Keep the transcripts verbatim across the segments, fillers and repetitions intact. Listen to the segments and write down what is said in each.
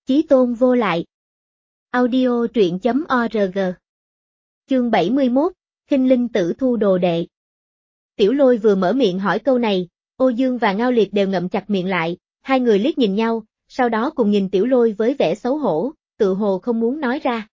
Chí tôn vô lại. Audio truyện chấm org. Chương bảy mươi mốt, Khinh Linh Tử thu đồ đệ. Tiểu Lôi vừa mở miệng hỏi câu này, Ô Dương và Ngao Liệt đều ngậm chặt miệng lại, hai người liếc nhìn nhau, sau đó cùng nhìn Tiểu Lôi với vẻ xấu hổ, tự hồ không muốn nói ra.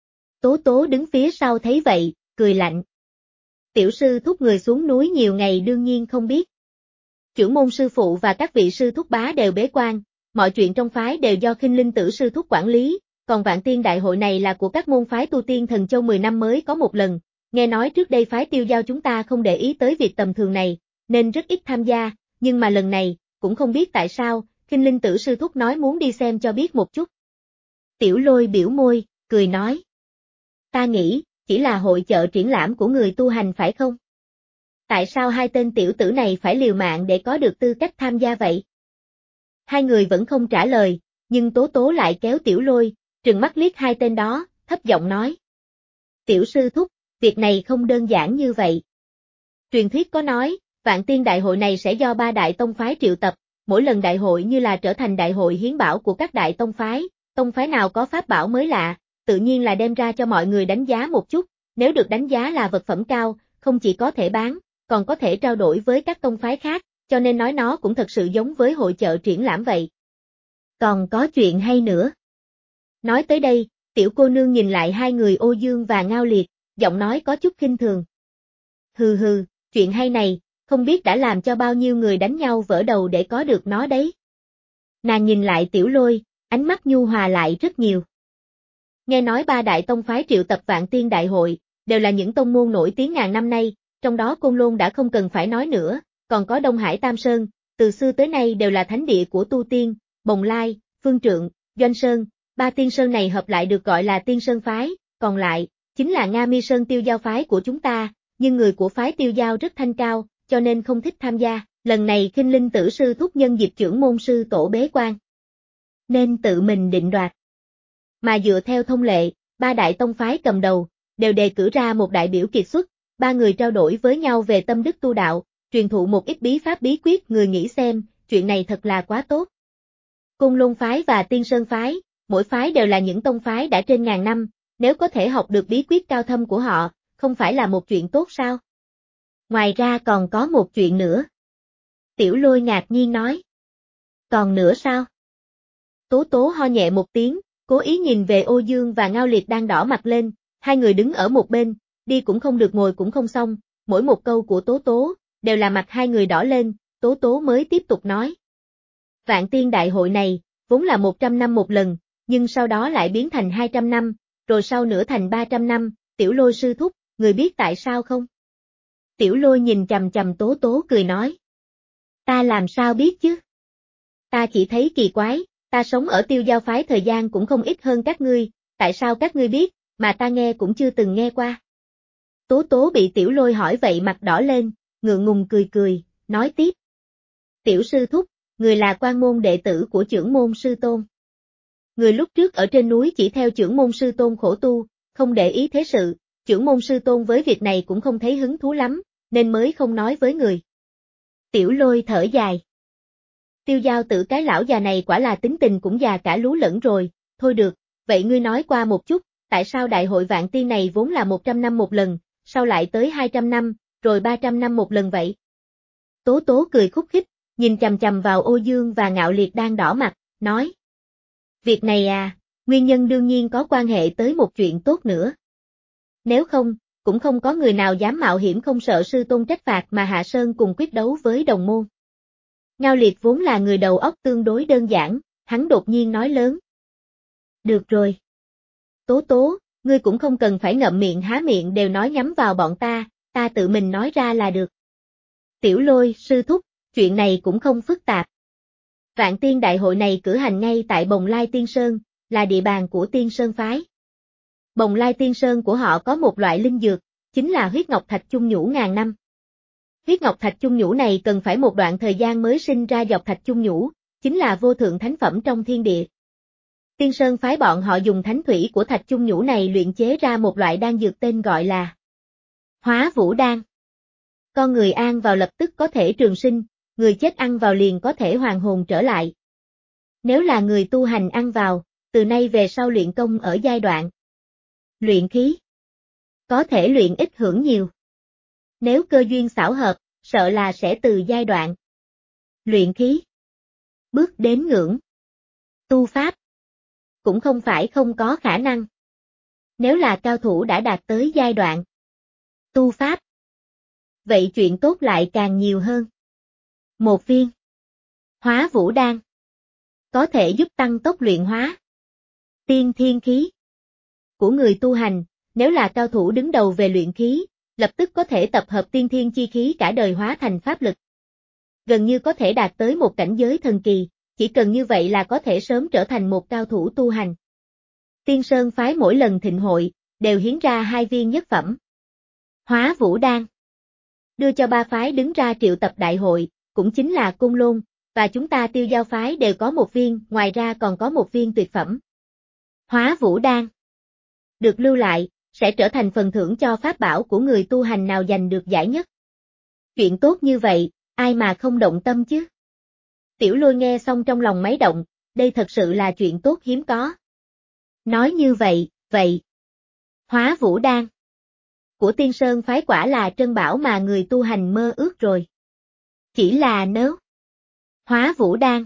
Tố Tố đứng phía sau thấy vậy, cười lạnh. Tiểu sư thúc người xuống núi nhiều ngày đương nhiên không biết. Chưởng môn sư phụ và các vị sư thúc bá đều bế quan, mọi chuyện trong phái đều do Khinh Linh Tử sư thúc quản lý, còn Vạn Tiên đại hội này là của các môn phái tu tiên Thần Châu mười năm mới có một lần, nghe nói trước đây phái Tiêu Giao chúng ta không để ý tới việc tầm thường này, nên rất ít tham gia, nhưng mà lần này, cũng không biết tại sao, Khinh Linh Tử sư thúc nói muốn đi xem cho biết một chút. Tiểu Lôi biểu môi, cười nói. Ta nghĩ, chỉ là hội chợ triển lãm của người tu hành phải không? Tại sao hai tên tiểu tử này phải liều mạng để có được tư cách tham gia vậy? Hai người vẫn không trả lời, nhưng Tố Tố lại kéo Tiểu Lôi, trừng mắt liếc hai tên đó, thấp giọng nói. Tiểu sư thúc, việc này không đơn giản như vậy. Truyền thuyết có nói, Vạn Tiên đại hội này sẽ do ba đại tông phái triệu tập, mỗi lần đại hội như là trở thành đại hội hiến bảo của các đại tông phái, tông phái nào có pháp bảo mới lạ, tự nhiên là đem ra cho mọi người đánh giá một chút, nếu được đánh giá là vật phẩm cao, không chỉ có thể bán, còn có thể trao đổi với các tông phái khác, cho nên nói nó cũng thật sự giống với hội chợ triển lãm vậy. Còn có chuyện hay nữa. Nói tới đây, tiểu cô nương nhìn lại hai người Ô Dương và Ngao Liệt, giọng nói có chút khinh thường. Hừ hừ, chuyện hay này, không biết đã làm cho bao nhiêu người đánh nhau vỡ đầu để có được nó đấy. Nàng nhìn lại Tiểu Lôi, ánh mắt nhu hòa lại rất nhiều. Nghe nói ba đại tông phái triệu tập Vạn Tiên đại hội, đều là những tông môn nổi tiếng ngàn năm nay, trong đó Côn Lôn đã không cần phải nói nữa, còn có Đông Hải Tam Sơn, từ xưa tới nay đều là thánh địa của tu tiên, Bồng Lai, Phương Trượng, Doanh Sơn, ba tiên sơn này hợp lại được gọi là Tiên Sơn phái, còn lại, chính là Nga Mi Sơn Tiêu Giao phái của chúng ta, nhưng người của phái Tiêu Giao rất thanh cao, cho nên không thích tham gia, lần này Khinh Linh Tử sư thúc nhân dịp chưởng môn sư tổ bế quan, nên tự mình định đoạt. Mà dựa theo thông lệ, ba đại tông phái cầm đầu, đều đề cử ra một đại biểu kiệt xuất, ba người trao đổi với nhau về tâm đức tu đạo, truyền thụ một ít bí pháp bí quyết, người nghĩ xem, chuyện này thật là quá tốt. Côn Lôn phái và Tiên Sơn phái, mỗi phái đều là những tông phái đã trên ngàn năm, nếu có thể học được bí quyết cao thâm của họ, không phải là một chuyện tốt sao? Ngoài ra còn có một chuyện nữa. Tiểu Lôi ngạc nhiên nói. Còn nữa sao? Tố Tố ho nhẹ một tiếng, cố ý nhìn về Ô Dương và Ngao Liệt đang đỏ mặt lên, hai người đứng ở một bên, đi cũng không được ngồi cũng không xong, mỗi một câu của Tố Tố, đều là mặt hai người đỏ lên, Tố Tố mới tiếp tục nói. Vạn Tiên đại hội này, vốn là một trăm năm một lần, nhưng sau đó lại biến thành hai trăm năm, rồi sau nữa thành ba trăm năm, Tiểu Lôi sư thúc, người biết tại sao không? Tiểu Lôi nhìn chằm chằm Tố Tố cười nói. Ta làm sao biết chứ? Ta chỉ thấy kỳ quái, ta sống ở Tiêu Giao phái thời gian cũng không ít hơn các ngươi, tại sao các ngươi biết, mà ta nghe cũng chưa từng nghe qua. Tố Tố bị Tiểu Lôi hỏi vậy mặt đỏ lên, ngượng ngùng cười cười, nói tiếp. Tiểu sư thúc, người là quan môn đệ tử của chưởng môn sư tôn. Người lúc trước ở trên núi chỉ theo chưởng môn sư tôn khổ tu, không để ý thế sự, chưởng môn sư tôn với việc này cũng không thấy hứng thú lắm, nên mới không nói với người. Tiểu Lôi thở dài. Tiêu Giao Tử cái lão già này quả là tính tình cũng già cả lú lẫn rồi, thôi được, vậy ngươi nói qua một chút, tại sao đại hội Vạn Tiên này vốn là một trăm năm một lần, sao lại tới hai trăm năm, rồi ba trăm năm một lần vậy? Tố Tố cười khúc khích, nhìn chằm chằm vào Ô Dương và Ngao Liệt đang đỏ mặt, nói. Việc này à, nguyên nhân đương nhiên có quan hệ tới một chuyện tốt nữa. Nếu không, cũng không có người nào dám mạo hiểm không sợ sư tôn trách phạt mà hạ sơn cùng quyết đấu với đồng môn. Ngao Liệt vốn là người đầu óc tương đối đơn giản, hắn đột nhiên nói lớn. Được rồi. Tố Tố, ngươi cũng không cần phải ngậm miệng há miệng đều nói nhắm vào bọn ta, ta tự mình nói ra là được. Tiểu Lôi, sư thúc, chuyện này cũng không phức tạp. Vạn Tiên đại hội này cử hành ngay tại Bồng Lai Tiên Sơn, là địa bàn của Tiên Sơn phái. Bồng Lai Tiên Sơn của họ có một loại linh dược, chính là huyết ngọc thạch chung nhũ ngàn năm. Huyết ngọc thạch chung nhũ này cần phải một đoạn thời gian mới sinh ra dọc thạch chung nhũ, chính là vô thượng thánh phẩm trong thiên địa. Tiên Sơn phái bọn họ dùng thánh thủy của thạch chung nhũ này luyện chế ra một loại đan dược tên gọi là Hóa Vũ Đan. Con người ăn vào lập tức có thể trường sinh, người chết ăn vào liền có thể hoàn hồn trở lại. Nếu là người tu hành ăn vào, từ nay về sau luyện công ở giai đoạn luyện khí. Có thể luyện ít hưởng nhiều. Nếu cơ duyên xảo hợp, sợ là sẽ từ giai đoạn luyện khí bước đến ngưỡng tu pháp. Cũng không phải không có khả năng. Nếu là cao thủ đã đạt tới giai đoạn tu pháp, vậy chuyện tốt lại càng nhiều hơn. Một viên Hóa Vũ Đan có thể giúp tăng tốc luyện hóa tiên thiên khí của người tu hành. Nếu là cao thủ đứng đầu về luyện khí, lập tức có thể tập hợp tiên thiên chi khí cả đời hóa thành pháp lực. Gần như có thể đạt tới một cảnh giới thần kỳ, chỉ cần như vậy là có thể sớm trở thành một cao thủ tu hành. Tiên Sơn phái mỗi lần thịnh hội, đều hiến ra hai viên nhất phẩm Hóa Vũ Đan, đưa cho ba phái đứng ra triệu tập đại hội, cũng chính là Côn Lôn, và chúng ta Tiêu Giao phái đều có một viên, ngoài ra còn có một viên tuyệt phẩm Hóa Vũ Đan. Được lưu lại, sẽ trở thành phần thưởng cho pháp bảo của người tu hành nào giành được giải nhất. Chuyện tốt như vậy, ai mà không động tâm chứ? Tiểu Lôi nghe xong trong lòng máy động, đây thật sự là chuyện tốt hiếm có. Nói như vậy, vậy. Hóa Vũ Đan của Tiên Sơn phái quả là trân bảo mà người tu hành mơ ước rồi. Chỉ là nếu Hóa Vũ Đan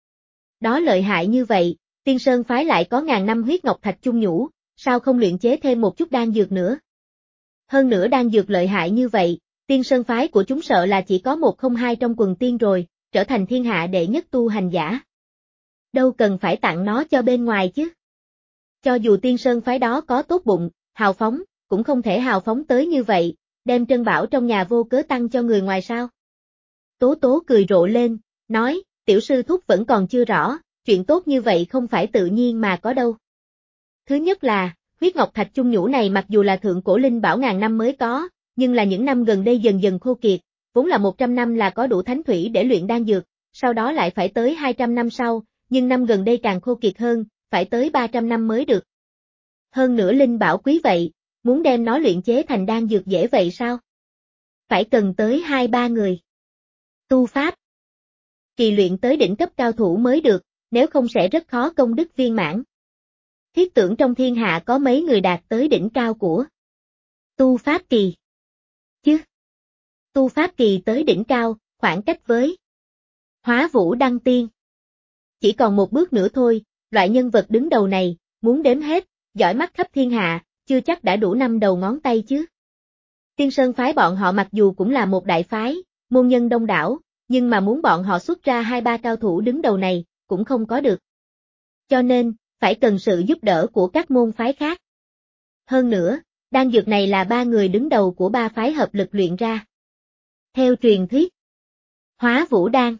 đó lợi hại như vậy, Tiên Sơn phái lại có ngàn năm huyết ngọc thạch chung nhũ, sao không luyện chế thêm một chút đan dược nữa? Hơn nữa đan dược lợi hại như vậy, Tiên Sơn phái của chúng sợ là chỉ có một không hai trong quần tiên rồi, trở thành thiên hạ đệ nhất tu hành giả. Đâu cần phải tặng nó cho bên ngoài chứ. Cho dù Tiên Sơn phái đó có tốt bụng, hào phóng, cũng không thể hào phóng tới như vậy, đem trân bảo trong nhà vô cớ tăng cho người ngoài sao. Tố Tố cười rộ lên, nói, tiểu sư thúc vẫn còn chưa rõ, chuyện tốt như vậy không phải tự nhiên mà có đâu. Thứ nhất là, huyết ngọc thạch chung nhũ này mặc dù là thượng cổ linh bảo ngàn năm mới có, nhưng là những năm gần đây dần dần khô kiệt, vốn là một trăm năm là có đủ thánh thủy để luyện đan dược, sau đó lại phải tới hai trăm năm sau, nhưng năm gần đây càng khô kiệt hơn, phải tới ba trăm năm mới được. Hơn nữa linh bảo quý vậy, muốn đem nó luyện chế thành đan dược dễ vậy sao? Phải cần tới hai ba người. Tu pháp kỳ luyện tới đỉnh cấp cao thủ mới được, nếu không sẽ rất khó công đức viên mãn. Thiết tưởng trong thiên hạ có mấy người đạt tới đỉnh cao của tu pháp kỳ. Chứ, tu pháp kỳ tới đỉnh cao, khoảng cách với Hóa Vũ Đăng Tiên chỉ còn một bước nữa thôi, loại nhân vật đứng đầu này, muốn đếm hết, giỏi mắt khắp thiên hạ, chưa chắc đã đủ năm đầu ngón tay chứ. Tiên Sơn phái bọn họ mặc dù cũng là một đại phái, môn nhân đông đảo, nhưng mà muốn bọn họ xuất ra hai ba cao thủ đứng đầu này, cũng không có được. Cho nên, phải cần sự giúp đỡ của các môn phái khác. Hơn nữa, đan dược này là ba người đứng đầu của ba phái hợp lực luyện ra. Theo truyền thuyết, Hóa Vũ Đan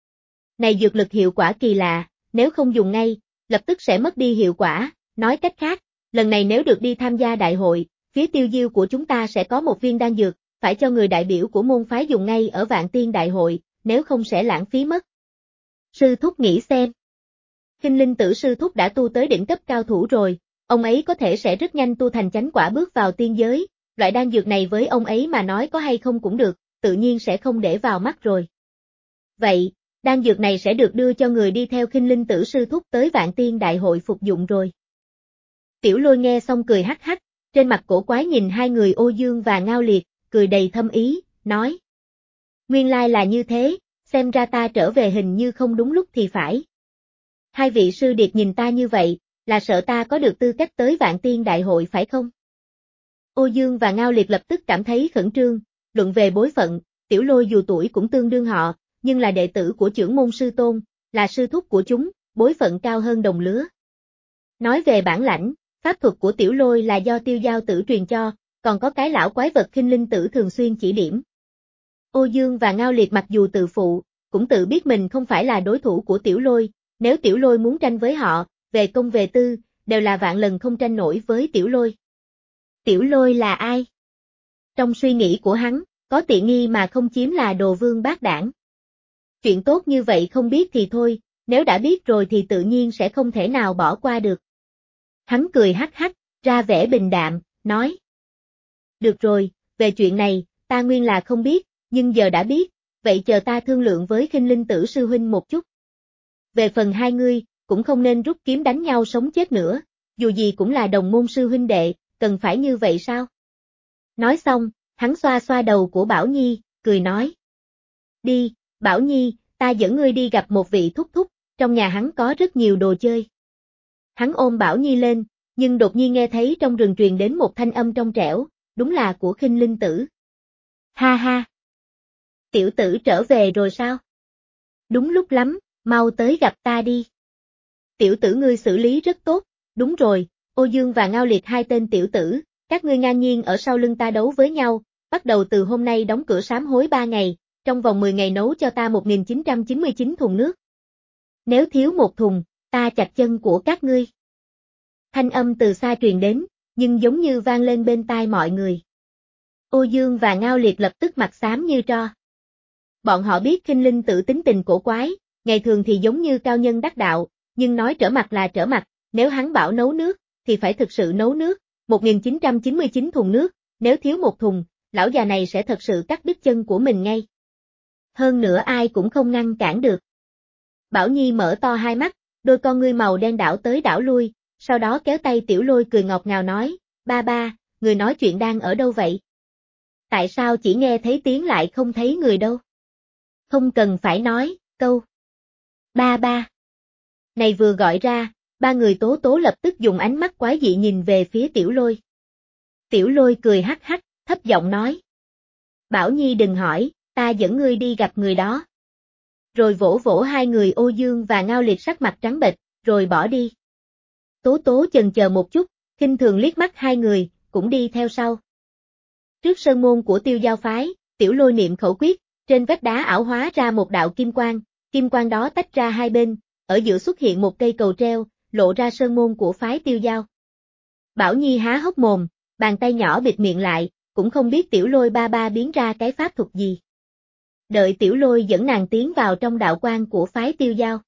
này dược lực hiệu quả kỳ lạ, nếu không dùng ngay, lập tức sẽ mất đi hiệu quả, nói cách khác, lần này nếu được đi tham gia đại hội, phía Tiêu Diêu của chúng ta sẽ có một viên đan dược, phải cho người đại biểu của môn phái dùng ngay ở Vạn Tiên đại hội, nếu không sẽ lãng phí mất. Sư thúc nghĩ xem. Khinh Linh Tử sư thúc đã tu tới đỉnh cấp cao thủ rồi, ông ấy có thể sẽ rất nhanh tu thành chánh quả bước vào tiên giới, loại đan dược này với ông ấy mà nói có hay không cũng được, tự nhiên sẽ không để vào mắt rồi. Vậy, đan dược này sẽ được đưa cho người đi theo Khinh Linh Tử sư thúc tới Vạn Tiên đại hội phục dụng rồi. Tiểu Lôi nghe xong cười hắc hắc, trên mặt cổ quái nhìn hai người Ô Dương và Ngao Liệt, cười đầy thâm ý, nói. Nguyên lai là như thế, xem ra ta trở về hình như không đúng lúc thì phải. Hai vị sư điệt nhìn ta như vậy, là sợ ta có được tư cách tới Vạn Tiên đại hội phải không? Ô Dương và Ngao Liệt lập tức cảm thấy khẩn trương, luận về bối phận, Tiểu Lôi dù tuổi cũng tương đương họ, nhưng là đệ tử của trưởng môn sư tôn, là sư thúc của chúng, bối phận cao hơn đồng lứa. Nói về bản lãnh, pháp thuật của Tiểu Lôi là do Tiêu Giao Tử truyền cho, còn có cái lão quái vật Khinh Linh Tử thường xuyên chỉ điểm. Ô Dương và Ngao Liệt mặc dù tự phụ, cũng tự biết mình không phải là đối thủ của Tiểu Lôi, nếu Tiểu Lôi muốn tranh với họ, về công về tư, đều là vạn lần không tranh nổi với Tiểu Lôi. Tiểu Lôi là ai? Trong suy nghĩ của hắn, có tiện nghi mà không chiếm là đồ vương bát đảng. Chuyện tốt như vậy không biết thì thôi, nếu đã biết rồi thì tự nhiên sẽ không thể nào bỏ qua được. Hắn cười hắc hắc, ra vẻ bình đạm, nói. Được rồi, về chuyện này, ta nguyên là không biết, nhưng giờ đã biết, vậy chờ ta thương lượng với Khinh Linh Tử sư huynh một chút. Về phần hai ngươi, cũng không nên rút kiếm đánh nhau sống chết nữa, dù gì cũng là đồng môn sư huynh đệ, cần phải như vậy sao? Nói xong, hắn xoa xoa đầu của Bảo Nhi, cười nói. Đi, Bảo Nhi, ta dẫn ngươi đi gặp một vị thúc thúc, trong nhà hắn có rất nhiều đồ chơi. Hắn ôm Bảo Nhi lên, nhưng đột nhiên nghe thấy trong rừng truyền đến một thanh âm trong trẻo, đúng là của Khinh Linh Tử. Ha ha! Tiểu tử trở về rồi sao? Đúng lúc lắm, mau tới gặp ta đi. Tiểu tử ngươi xử lý rất tốt, đúng rồi, Ô Dương và Ngao Liệt hai tên tiểu tử, các ngươi ngang nhiên ở sau lưng ta đấu với nhau, bắt đầu từ hôm nay đóng cửa sám hối ba ngày, trong vòng mười ngày nấu cho ta một nghìn chín trăm chín mươi chín thùng nước. Nếu thiếu một thùng, ta chặt chân của các ngươi. Thanh âm từ xa truyền đến, nhưng giống như vang lên bên tai mọi người. Ô Dương và Ngao Liệt lập tức mặt xám như tro. Bọn họ biết Khinh Linh Tử tính tình cổ quái, ngày thường thì giống như cao nhân đắc đạo, nhưng nói trở mặt là trở mặt, nếu hắn bảo nấu nước, thì phải thực sự nấu nước, một nghìn chín trăm chín mươi chín thùng nước, nếu thiếu một thùng, lão già này sẽ thật sự cắt đứt chân của mình ngay. Hơn nữa ai cũng không ngăn cản được. Bảo Nhi mở to hai mắt, đôi con ngươi màu đen đảo tới đảo lui, sau đó kéo tay Tiểu Lôi cười ngọt ngào nói, ba ba, người nói chuyện đang ở đâu vậy? Tại sao chỉ nghe thấy tiếng lại không thấy người đâu? Không cần phải nói, câu. Ba ba. Này vừa gọi ra, ba người Tố Tố lập tức dùng ánh mắt quái dị nhìn về phía Tiểu Lôi. Tiểu Lôi cười hắc hắc, thấp giọng nói. Bảo Nhi đừng hỏi, ta dẫn ngươi đi gặp người đó. Rồi vỗ vỗ hai người Ô Dương và Ngao Liệt sắc mặt trắng bệch, rồi bỏ đi. Tố Tố chần chờ một chút, khinh thường liếc mắt hai người, cũng đi theo sau. Trước sơn môn của Tiêu Giao phái, Tiểu Lôi niệm khẩu quyết, trên vách đá ảo hóa ra một đạo kim quang, kim quang đó tách ra hai bên, ở giữa xuất hiện một cây cầu treo, lộ ra sơn môn của phái Tiêu Giao. Bảo Nhi há hốc mồm, bàn tay nhỏ bịt miệng lại, cũng không biết Tiểu Lôi ba ba biến ra cái pháp thuật gì. Đợi Tiểu Lôi dẫn nàng tiến vào trong đạo quan của phái Tiêu Giao.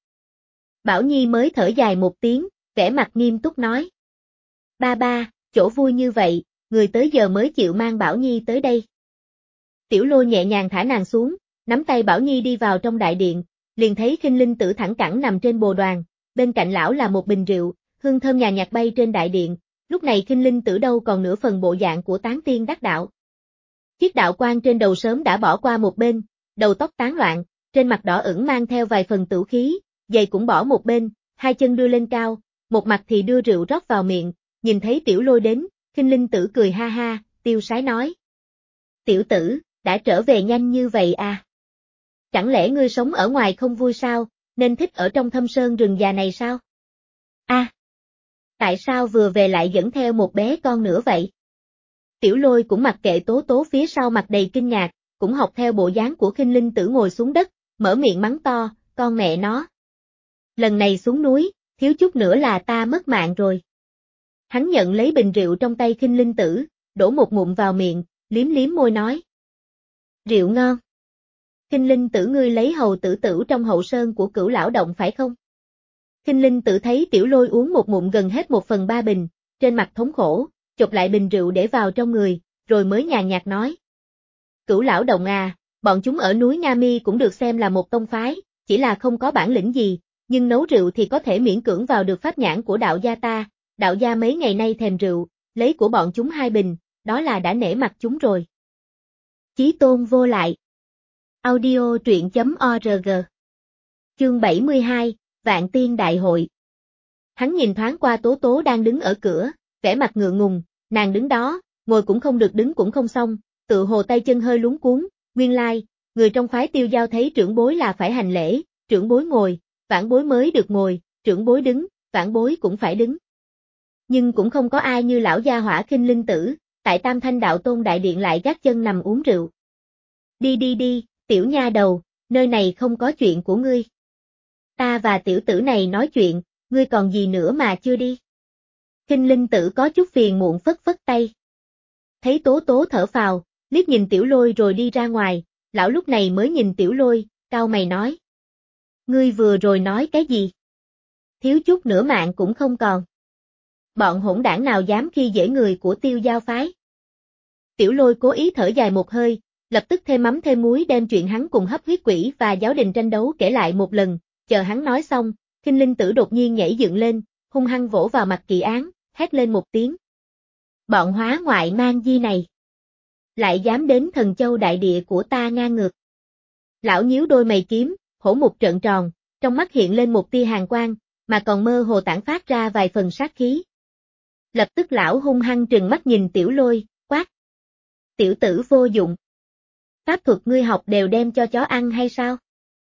Bảo Nhi mới thở dài một tiếng, vẻ mặt nghiêm túc nói. Ba ba, chỗ vui như vậy, người tới giờ mới chịu mang Bảo Nhi tới đây. Tiểu Lôi nhẹ nhàng thả nàng xuống, nắm tay Bảo Nhi đi vào trong đại điện, liền thấy Khinh Linh Tử thẳng cẳng nằm trên bồ đoàn, bên cạnh lão là một bình rượu, hương thơm nhàn nhạt bay trên đại điện, lúc này Khinh Linh Tử đâu còn nửa phần bộ dạng của tán tiên đắc đạo. Chiếc đạo quan trên đầu sớm đã bỏ qua một bên, đầu tóc tán loạn, trên mặt đỏ ửng mang theo vài phần tửu khí, giày cũng bỏ một bên, hai chân đưa lên cao, một mặt thì đưa rượu rót vào miệng, nhìn thấy Tiểu Lôi đến, Khinh Linh Tử cười ha ha, tiêu sái nói. Tiểu tử, đã trở về nhanh như vậy à? Chẳng lẽ ngươi sống ở ngoài không vui sao, nên thích ở trong thâm sơn rừng già này sao? A, à, tại sao vừa về lại dẫn theo một bé con nữa vậy? Tiểu Lôi cũng mặc kệ Tố Tố phía sau mặt đầy kinh ngạc, cũng học theo bộ dáng của Khinh Linh Tử ngồi xuống đất, mở miệng mắng to, con mẹ nó. Lần này xuống núi, thiếu chút nữa là ta mất mạng rồi. Hắn nhận lấy bình rượu trong tay Khinh Linh Tử, đổ một ngụm vào miệng, liếm liếm môi nói. Rượu ngon. Khinh Linh Tử ngươi lấy hầu tử tử trong hậu sơn của Cửu lão động phải không? Khinh Linh Tử thấy Tiểu Lôi uống một ngụm gần hết một phần ba bình, trên mặt thống khổ, chộp lại bình rượu để vào trong người, rồi mới nhàn nhạt nói. Cửu lão động à, bọn chúng ở núi Nga Mi cũng được xem là một tông phái, chỉ là không có bản lĩnh gì, nhưng nấu rượu thì có thể miễn cưỡng vào được pháp nhãn của đạo gia ta, đạo gia mấy ngày nay thèm rượu, lấy của bọn chúng hai bình, đó là đã nể mặt chúng rồi. Chí tôn vô lại. Audio truyện chấm org. Chương bảy mươi hai, Vạn Tiên Đại Hội. Hắn nhìn thoáng qua Tố Tố đang đứng ở cửa, vẻ mặt ngượng ngùng, nàng đứng đó, ngồi cũng không được đứng cũng không xong, tự hồ tay chân hơi luống cuống, nguyên lai, người trong phái Tiêu Giao thấy trưởng bối là phải hành lễ, trưởng bối ngồi, vãn bối mới được ngồi, trưởng bối đứng, vãn bối cũng phải đứng. Nhưng cũng không có ai như lão gia hỏa Khinh Linh Tử, tại Tam Thanh Đạo Tôn Đại Điện lại gác chân nằm uống rượu. Đi đi đi, tiểu nha đầu, nơi này không có chuyện của ngươi. Ta và tiểu tử này nói chuyện, ngươi còn gì nữa mà chưa đi. Khinh Linh Tử có chút phiền muộn phất phất tay. Thấy Tố Tố thở phào, liếc nhìn Tiểu Lôi rồi đi ra ngoài, lão lúc này mới nhìn Tiểu Lôi, cau mày nói. Ngươi vừa rồi nói cái gì? Thiếu chút nữa mạng cũng không còn. Bọn hỗn đảng nào dám khi dễ người của Tiêu Giao phái? Tiểu Lôi cố ý thở dài một hơi, lập tức thêm mắm thêm muối đem chuyện hắn cùng hấp huyết quỷ và giáo đình tranh đấu kể lại một lần, chờ hắn nói xong, Khinh Linh Tử đột nhiên nhảy dựng lên, hung hăng vỗ vào mặt Kỳ Án, hét lên một tiếng. Bọn hóa ngoại mang di này. Lại dám đến Thần Châu đại địa của ta ngang ngược. Lão nhíu đôi mày kiếm, hổ một trợn tròn, trong mắt hiện lên một tia hàn quang, mà còn mơ hồ tản phát ra vài phần sát khí. Lập tức lão hung hăng trừng mắt nhìn Tiểu Lôi, quát. Tiểu tử vô dụng. Pháp thuật ngươi học đều đem cho chó ăn hay sao?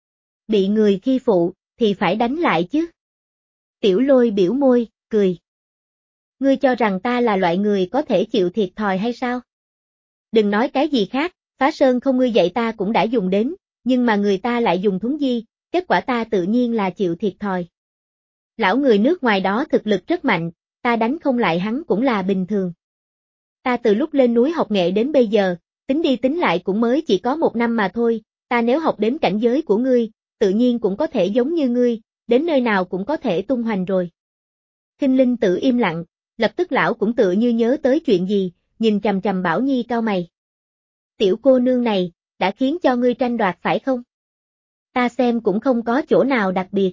Bị người khi phụ, thì phải đánh lại chứ. Tiểu Lôi biểu môi, cười. Ngươi cho rằng ta là loại người có thể chịu thiệt thòi hay sao? Đừng nói cái gì khác, phá sơn không ngươi dạy ta cũng đã dùng đến, nhưng mà người ta lại dùng thuấn di, kết quả ta tự nhiên là chịu thiệt thòi. Lão người nước ngoài đó thực lực rất mạnh, ta đánh không lại hắn cũng là bình thường. Ta từ lúc lên núi học nghệ đến bây giờ, tính đi tính lại cũng mới chỉ có một năm mà thôi, ta nếu học đến cảnh giới của ngươi, tự nhiên cũng có thể giống như ngươi, đến nơi nào cũng có thể tung hoành rồi. Khinh Linh Tử im lặng, lập tức lão cũng tự như nhớ tới chuyện gì, nhìn chằm chằm Bảo Nhi cau mày. Tiểu cô nương này, đã khiến cho ngươi tranh đoạt phải không? Ta xem cũng không có chỗ nào đặc biệt.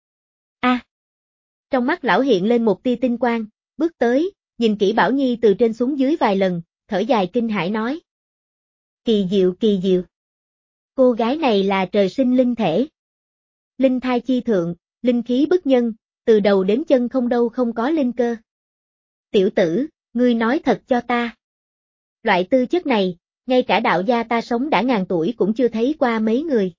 A. À, trong mắt lão hiện lên một tia tinh quang, bước tới, nhìn kỹ Bảo Nhi từ trên xuống dưới vài lần, thở dài kinh hãi nói. Kỳ diệu kỳ diệu. Cô gái này là trời sinh linh thể. Linh thai chi thượng, linh khí bức nhân, từ đầu đến chân không đâu không có linh cơ. Tiểu tử, ngươi nói thật cho ta. Loại tư chất này, ngay cả đạo gia ta sống đã ngàn tuổi cũng chưa thấy qua mấy người.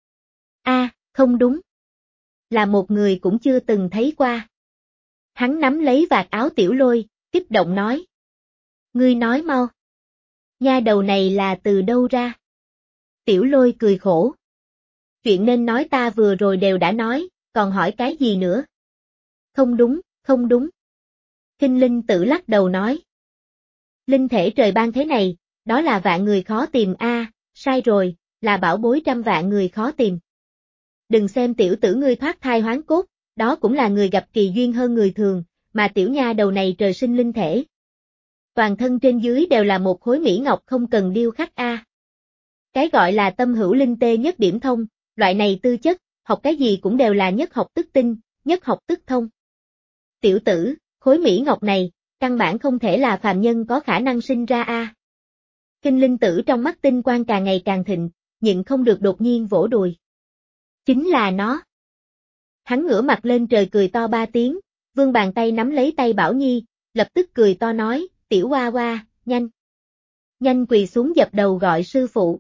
A, à, không đúng. Là một người cũng chưa từng thấy qua. Hắn nắm lấy vạt áo Tiểu Lôi, kích động nói. Ngươi nói mau. Nha đầu này là từ đâu ra? Tiểu Lôi cười khổ. Chuyện nên nói ta vừa rồi đều đã nói, còn hỏi cái gì nữa? Không đúng, không đúng. Khinh Linh Tử lắc đầu nói. Linh thể trời ban thế này, đó là vạn người khó tìm a, à, sai rồi, là bảo bối trăm vạn người khó tìm. Đừng xem tiểu tử ngươi thoát thai hoán cốt, đó cũng là người gặp kỳ duyên hơn người thường, mà tiểu nha đầu này trời sinh linh thể. Toàn thân trên dưới đều là một khối mỹ ngọc không cần điêu khắc a. À. Cái gọi là tâm hữu linh tê nhất điểm thông, loại này tư chất, học cái gì cũng đều là nhất học tức tinh, nhất học tức thông. Tiểu tử, khối mỹ ngọc này, căn bản không thể là phàm nhân có khả năng sinh ra a. À. Khinh Linh Tử trong mắt tinh quang càng ngày càng thịnh, nhịn không được đột nhiên vỗ đùi. Chính là nó. Hắn ngửa mặt lên trời cười to ba tiếng, vươn bàn tay nắm lấy tay Bảo Nhi, lập tức cười to nói, tiểu hoa hoa, nhanh. Nhanh quỳ xuống dập đầu gọi sư phụ.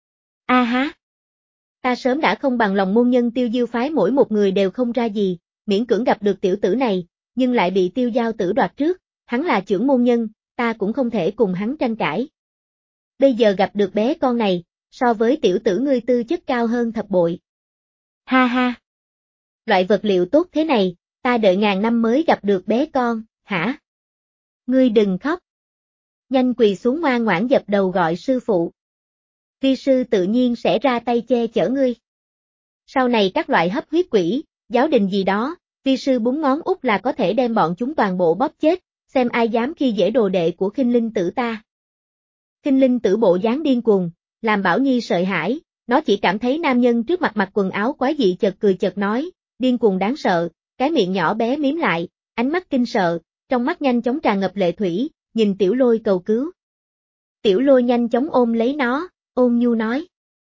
A há. Ta sớm đã không bằng lòng môn nhân Tiêu Diêu phái mỗi một người đều không ra gì, miễn cưỡng gặp được tiểu tử này, nhưng lại bị Tiêu Giao tử đoạt trước, hắn là trưởng môn nhân, ta cũng không thể cùng hắn tranh cãi. Bây giờ gặp được bé con này, so với tiểu tử ngươi tư chất cao hơn thập bội. Ha ha. Loại vật liệu tốt thế này, ta đợi ngàn năm mới gặp được bé con, hả? Ngươi đừng khóc. Nhanh quỳ xuống ngoan ngoãn dập đầu gọi sư phụ. Vi sư tự nhiên sẽ ra tay che chở ngươi. Sau này các loại hấp huyết quỷ, giáo đình gì đó, vi sư búng ngón út là có thể đem bọn chúng toàn bộ bóp chết, xem ai dám khi dễ đồ đệ của Khinh Linh Tử ta. Khinh Linh Tử bộ dáng điên cuồng, làm Bảo Nhi sợ hãi, nó chỉ cảm thấy nam nhân trước mặt mặc quần áo quái dị chợt cười chợt nói, điên cuồng đáng sợ, cái miệng nhỏ bé mím lại, ánh mắt kinh sợ, trong mắt nhanh chóng tràn ngập lệ thủy, nhìn Tiểu Lôi cầu cứu. Tiểu Lôi nhanh chóng ôm lấy nó, ôn nhu nói.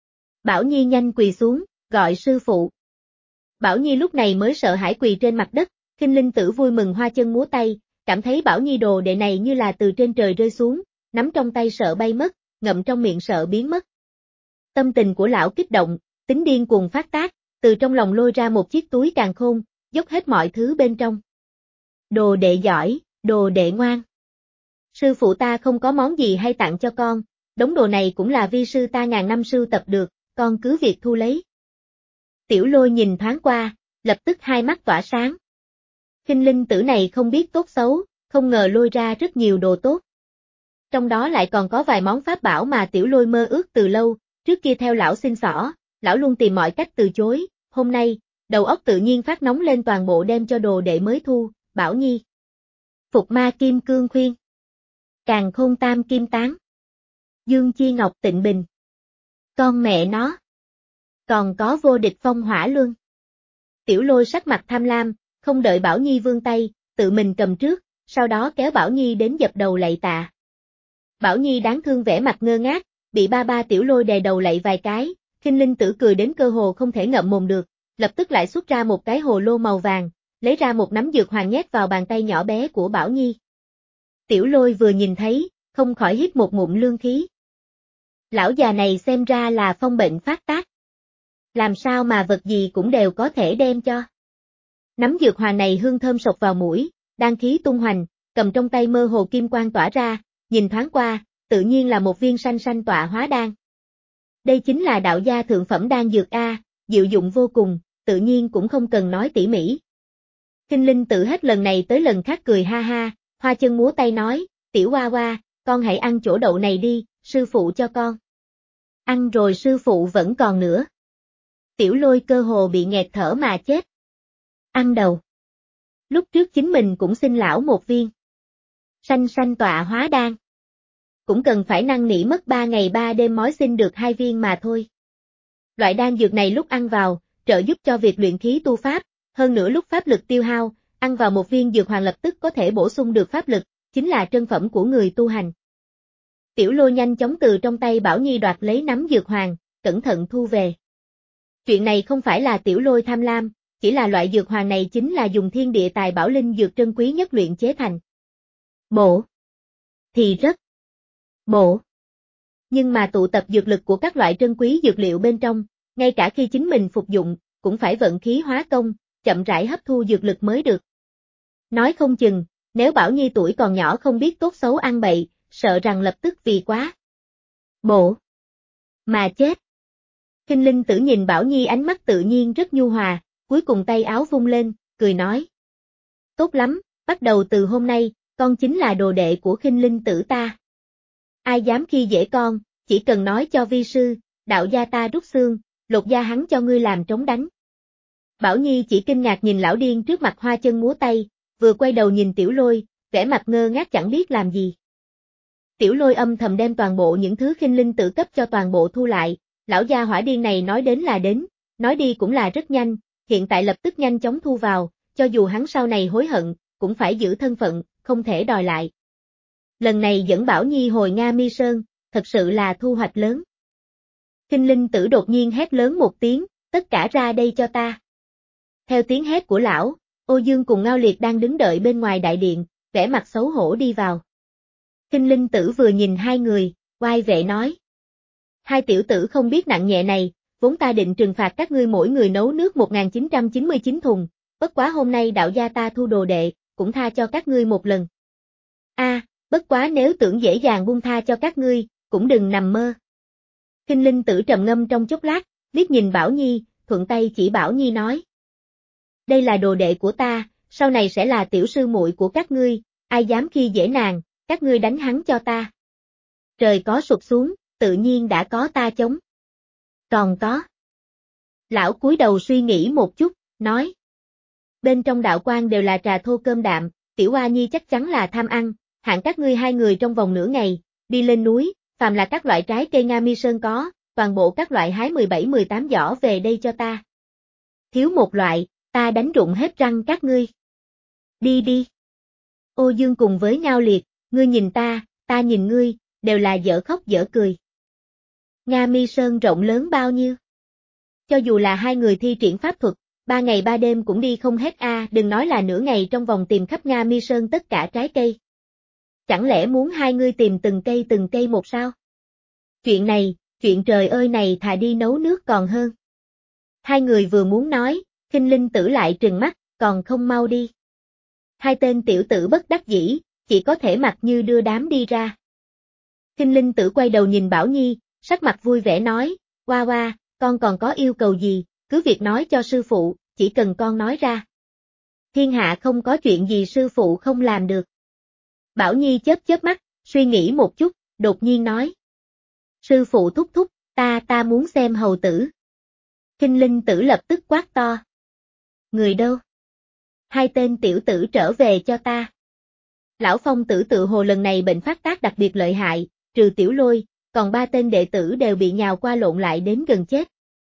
Bảo Nhi nhanh quỳ xuống, gọi sư phụ. Bảo Nhi lúc này mới sợ hãi quỳ trên mặt đất, Khinh Linh Tử vui mừng hoa chân múa tay, cảm thấy Bảo Nhi đồ đệ này như là từ trên trời rơi xuống, nắm trong tay sợ bay mất, ngậm trong miệng sợ biến mất. Tâm tình của lão kích động, tính điên cuồng phát tác, từ trong lòng lôi ra một chiếc túi càn khôn, dốc hết mọi thứ bên trong. Đồ đệ giỏi, đồ đệ ngoan. Sư phụ ta không có món gì hay tặng cho con, đống đồ này cũng là vi sư ta ngàn năm sưu tập được, con cứ việc thu lấy. Tiểu Lôi nhìn thoáng qua, lập tức hai mắt tỏa sáng. Khinh Linh Tử này không biết tốt xấu, không ngờ lôi ra rất nhiều đồ tốt. Trong đó lại còn có vài món pháp bảo mà Tiểu Lôi mơ ước từ lâu, trước kia theo lão xin xỏ, lão luôn tìm mọi cách từ chối, hôm nay, đầu óc tự nhiên phát nóng lên toàn bộ đem cho đồ đệ mới thu, Bảo Nhi. Phục ma kim cương khuyên. Càn khôn tam kim tán. Dương chi ngọc tịnh bình. Con mẹ nó. Còn có vô địch phong hỏa luân. Tiểu Lôi sắc mặt tham lam, không đợi Bảo Nhi vươn tay, tự mình cầm trước, sau đó kéo Bảo Nhi đến dập đầu lạy tạ. Bảo Nhi đáng thương vẻ mặt ngơ ngác, bị ba ba Tiểu Lôi đè đầu lạy vài cái, Khinh Linh Tử cười đến cơ hồ không thể ngậm mồm được, lập tức lại xuất ra một cái hồ lô màu vàng, lấy ra một nắm dược hoàng nhét vào bàn tay nhỏ bé của Bảo Nhi. Tiểu Lôi vừa nhìn thấy, không khỏi hít một ngụm lương khí. Lão già này xem ra là phong bệnh phát tác. Làm sao mà vật gì cũng đều có thể đem cho. Nắm dược hoàng này hương thơm sộc vào mũi, đan khí tung hoành, cầm trong tay mơ hồ kim quang tỏa ra, nhìn thoáng qua, tự nhiên là một viên xanh xanh tọa hóa đan. Đây chính là đạo gia thượng phẩm đan dược A, diệu dụng vô cùng, tự nhiên cũng không cần nói tỉ mỉ. Khinh Linh Tử hết lần này tới lần khác cười ha ha, hoa chân múa tay nói, Tiểu Hoa Hoa, con hãy ăn chỗ đậu này đi, sư phụ cho con. Ăn rồi sư phụ vẫn còn nữa. Tiểu Lôi cơ hồ bị nghẹt thở mà chết. Ăn đầu. Lúc trước chính mình cũng xin lão một viên. Xanh xanh tọa hóa đan. Cũng cần phải năn nỉ mất ba ngày ba đêm mới xin được hai viên mà thôi. Loại đan dược này lúc ăn vào, trợ giúp cho việc luyện khí tu pháp, hơn nữa lúc pháp lực tiêu hao, ăn vào một viên dược hoàng lập tức có thể bổ sung được pháp lực, chính là trân phẩm của người tu hành. Tiểu Lôi nhanh chóng từ trong tay Bảo Nhi đoạt lấy nắm dược hoàng, cẩn thận thu về. Chuyện này không phải là Tiểu Lôi tham lam, chỉ là loại dược hoàng này chính là dùng thiên địa tài bảo linh dược trân quý nhất luyện chế thành. Bổ. Thì rất. Bổ. Nhưng mà tụ tập dược lực của các loại trân quý dược liệu bên trong, ngay cả khi chính mình phục dụng, cũng phải vận khí hóa công, chậm rãi hấp thu dược lực mới được. Nói không chừng, nếu Bảo Nhi tuổi còn nhỏ không biết tốt xấu ăn bậy, sợ rằng lập tức vì quá. Bổ. Mà chết. Khinh Linh Tử nhìn Bảo Nhi ánh mắt tự nhiên rất nhu hòa, cuối cùng tay áo vung lên, cười nói. Tốt lắm, bắt đầu từ hôm nay, con chính là đồ đệ của Khinh Linh Tử ta. Ai dám khi dễ con, chỉ cần nói cho vi sư, đạo gia ta rút xương, lột da hắn cho ngươi làm trống đánh. Bảo Nhi chỉ kinh ngạc nhìn lão điên trước mặt hoa chân múa tay, vừa quay đầu nhìn Tiểu Lôi, vẻ mặt ngơ ngác chẳng biết làm gì. Tiểu Lôi âm thầm đem toàn bộ những thứ Khinh Linh Tử cấp cho toàn bộ thu lại, lão gia hỏa điên này nói đến là đến, nói đi cũng là rất nhanh, hiện tại lập tức nhanh chóng thu vào, cho dù hắn sau này hối hận, cũng phải giữ thân phận, không thể đòi lại. Lần này dẫn Bảo Nhi hồi Nga Mi Sơn, thật sự là thu hoạch lớn. Khinh Linh Tử đột nhiên hét lớn một tiếng, tất cả ra đây cho ta. Theo tiếng hét của lão, Ô Dương cùng Ngao Liệt đang đứng đợi bên ngoài đại điện, vẻ mặt xấu hổ đi vào. Khinh Linh Tử vừa nhìn hai người, oai vệ nói. Hai tiểu tử không biết nặng nhẹ này, vốn ta định trừng phạt các ngươi mỗi người nấu nước một nghìn chín trăm chín mươi chín thùng, bất quá hôm nay đạo gia ta thu đồ đệ, cũng tha cho các ngươi một lần. A, à, bất quá nếu tưởng dễ dàng buông tha cho các ngươi, cũng đừng nằm mơ. Khinh Linh Tử trầm ngâm trong chốc lát, liếc nhìn Bảo Nhi, thuận tay chỉ Bảo Nhi nói. Đây là đồ đệ của ta, sau này sẽ là tiểu sư muội của các ngươi, ai dám khi dễ nàng, các ngươi đánh hắn cho ta. Trời có sụp xuống, tự nhiên đã có ta chống. Còn có. Lão cúi đầu suy nghĩ một chút, nói. Bên trong đạo quan đều là trà thô cơm đạm, Tiểu Hoa Nhi chắc chắn là tham ăn, hạn các ngươi hai người trong vòng nửa ngày, đi lên núi, phàm là các loại trái cây Nga Mi Sơn có, toàn bộ các loại hái mười bảy mười tám giỏ về đây cho ta. Thiếu một loại, ta đánh rụng hết răng các ngươi. Đi đi. Ô Dương cùng với Ngao Liệt, ngươi nhìn ta, ta nhìn ngươi, đều là dở khóc dở cười. Nga Mi Sơn rộng lớn bao nhiêu? Cho dù là hai người thi triển pháp thuật, ba ngày ba đêm cũng đi không hết a, à, đừng nói là nửa ngày trong vòng tìm khắp Nga Mi Sơn tất cả trái cây. Chẳng lẽ muốn hai ngươi tìm từng cây từng cây một sao? Chuyện này, chuyện trời ơi này thà đi nấu nước còn hơn. Hai người vừa muốn nói, Khinh Linh Tử lại trừng mắt, còn không mau đi. Hai tên tiểu tử bất đắc dĩ, chỉ có thể mặc như đưa đám đi ra. Khinh Linh Tử quay đầu nhìn Bảo Nhi, sắc mặt vui vẻ nói, Hoa Hoa, con còn có yêu cầu gì, cứ việc nói cho sư phụ, chỉ cần con nói ra. Thiên hạ không có chuyện gì sư phụ không làm được. Bảo Nhi chớp chớp mắt, suy nghĩ một chút, đột nhiên nói. Sư phụ thúc thúc, ta ta muốn xem hầu tử. Khinh Linh Tử lập tức quát to. Người đâu? Hai tên tiểu tử trở về cho ta. Lão Phong tử tự hồ lần này bệnh phát tác đặc biệt lợi hại, trừ Tiểu Lôi, còn ba tên đệ tử đều bị nhào qua lộn lại đến gần chết.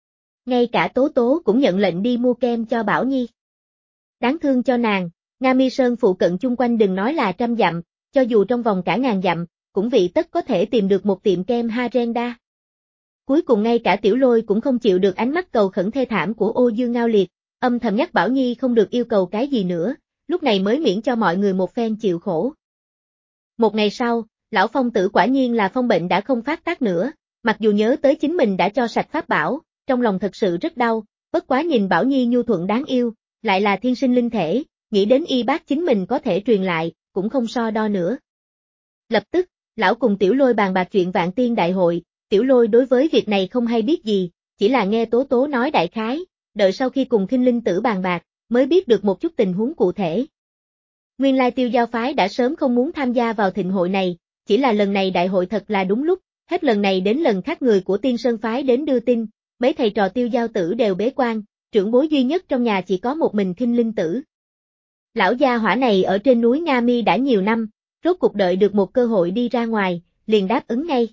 Ngay cả Tố Tố cũng nhận lệnh đi mua kem cho Bảo Nhi. Đáng thương cho nàng, Nga Mi Sơn phụ cận chung quanh đừng nói là trăm dặm, cho dù trong vòng cả ngàn dặm, cũng vị tất có thể tìm được một tiệm kem Harenda. Cuối cùng ngay cả Tiểu Lôi cũng không chịu được ánh mắt cầu khẩn thê thảm của Ô Dương Ngao Liệt, âm thầm nhắc Bảo Nhi không được yêu cầu cái gì nữa, lúc này mới miễn cho mọi người một phen chịu khổ. Một ngày sau, lão Phong Tử quả nhiên là phong bệnh đã không phát tác nữa, mặc dù nhớ tới chính mình đã cho sạch pháp bảo, trong lòng thật sự rất đau, bất quá nhìn Bảo Nhi nhu thuận đáng yêu, lại là thiên sinh linh thể, nghĩ đến y bác chính mình có thể truyền lại, cũng không so đo nữa. Lập tức, lão cùng Tiểu Lôi bàn bạc chuyện Vạn Tiên Đại hội, Tiểu Lôi đối với việc này không hay biết gì, chỉ là nghe Tố Tố nói đại khái, đợi sau khi cùng Khinh Linh Tử bàn bạc, mới biết được một chút tình huống cụ thể. Nguyên lai Tiêu Giao phái đã sớm không muốn tham gia vào thịnh hội này, chỉ là lần này đại hội thật là đúng lúc, hết lần này đến lần khác người của Tiên Sơn phái đến đưa tin, mấy thầy trò Tiêu Giao Tử đều bế quan, trưởng bối duy nhất trong nhà chỉ có một mình Khinh Linh Tử. Lão gia hỏa này ở trên núi Nga Mi đã nhiều năm, rốt cuộc đợi được một cơ hội đi ra ngoài, liền đáp ứng ngay.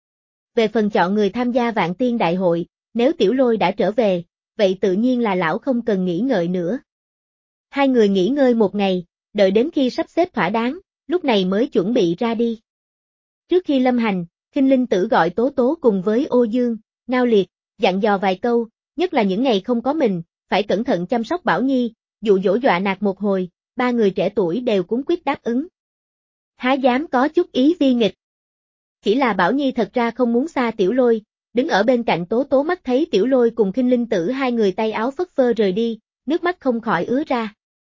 Về phần chọn người tham gia Vạn Tiên Đại hội, nếu Tiểu Lôi đã trở về, vậy tự nhiên là lão không cần nghĩ ngợi nữa. Hai người nghỉ ngơi một ngày, đợi đến khi sắp xếp thỏa đáng, lúc này mới chuẩn bị ra đi. Trước khi lâm hành, Khinh Linh Tử gọi Tố Tố cùng với Ô Dương, Ngao Liệt, dặn dò vài câu, nhất là những ngày không có mình, phải cẩn thận chăm sóc Bảo Nhi, dụ dỗ dọa nạt một hồi, ba người trẻ tuổi đều cuống quyết đáp ứng. Há dám có chút ý vi nghịch. Chỉ là Bảo Nhi thật ra không muốn xa Tiểu Lôi, đứng ở bên cạnh Tố Tố mắt thấy Tiểu Lôi cùng Khinh Linh Tử hai người tay áo phất phơ rời đi, nước mắt không khỏi ứa ra.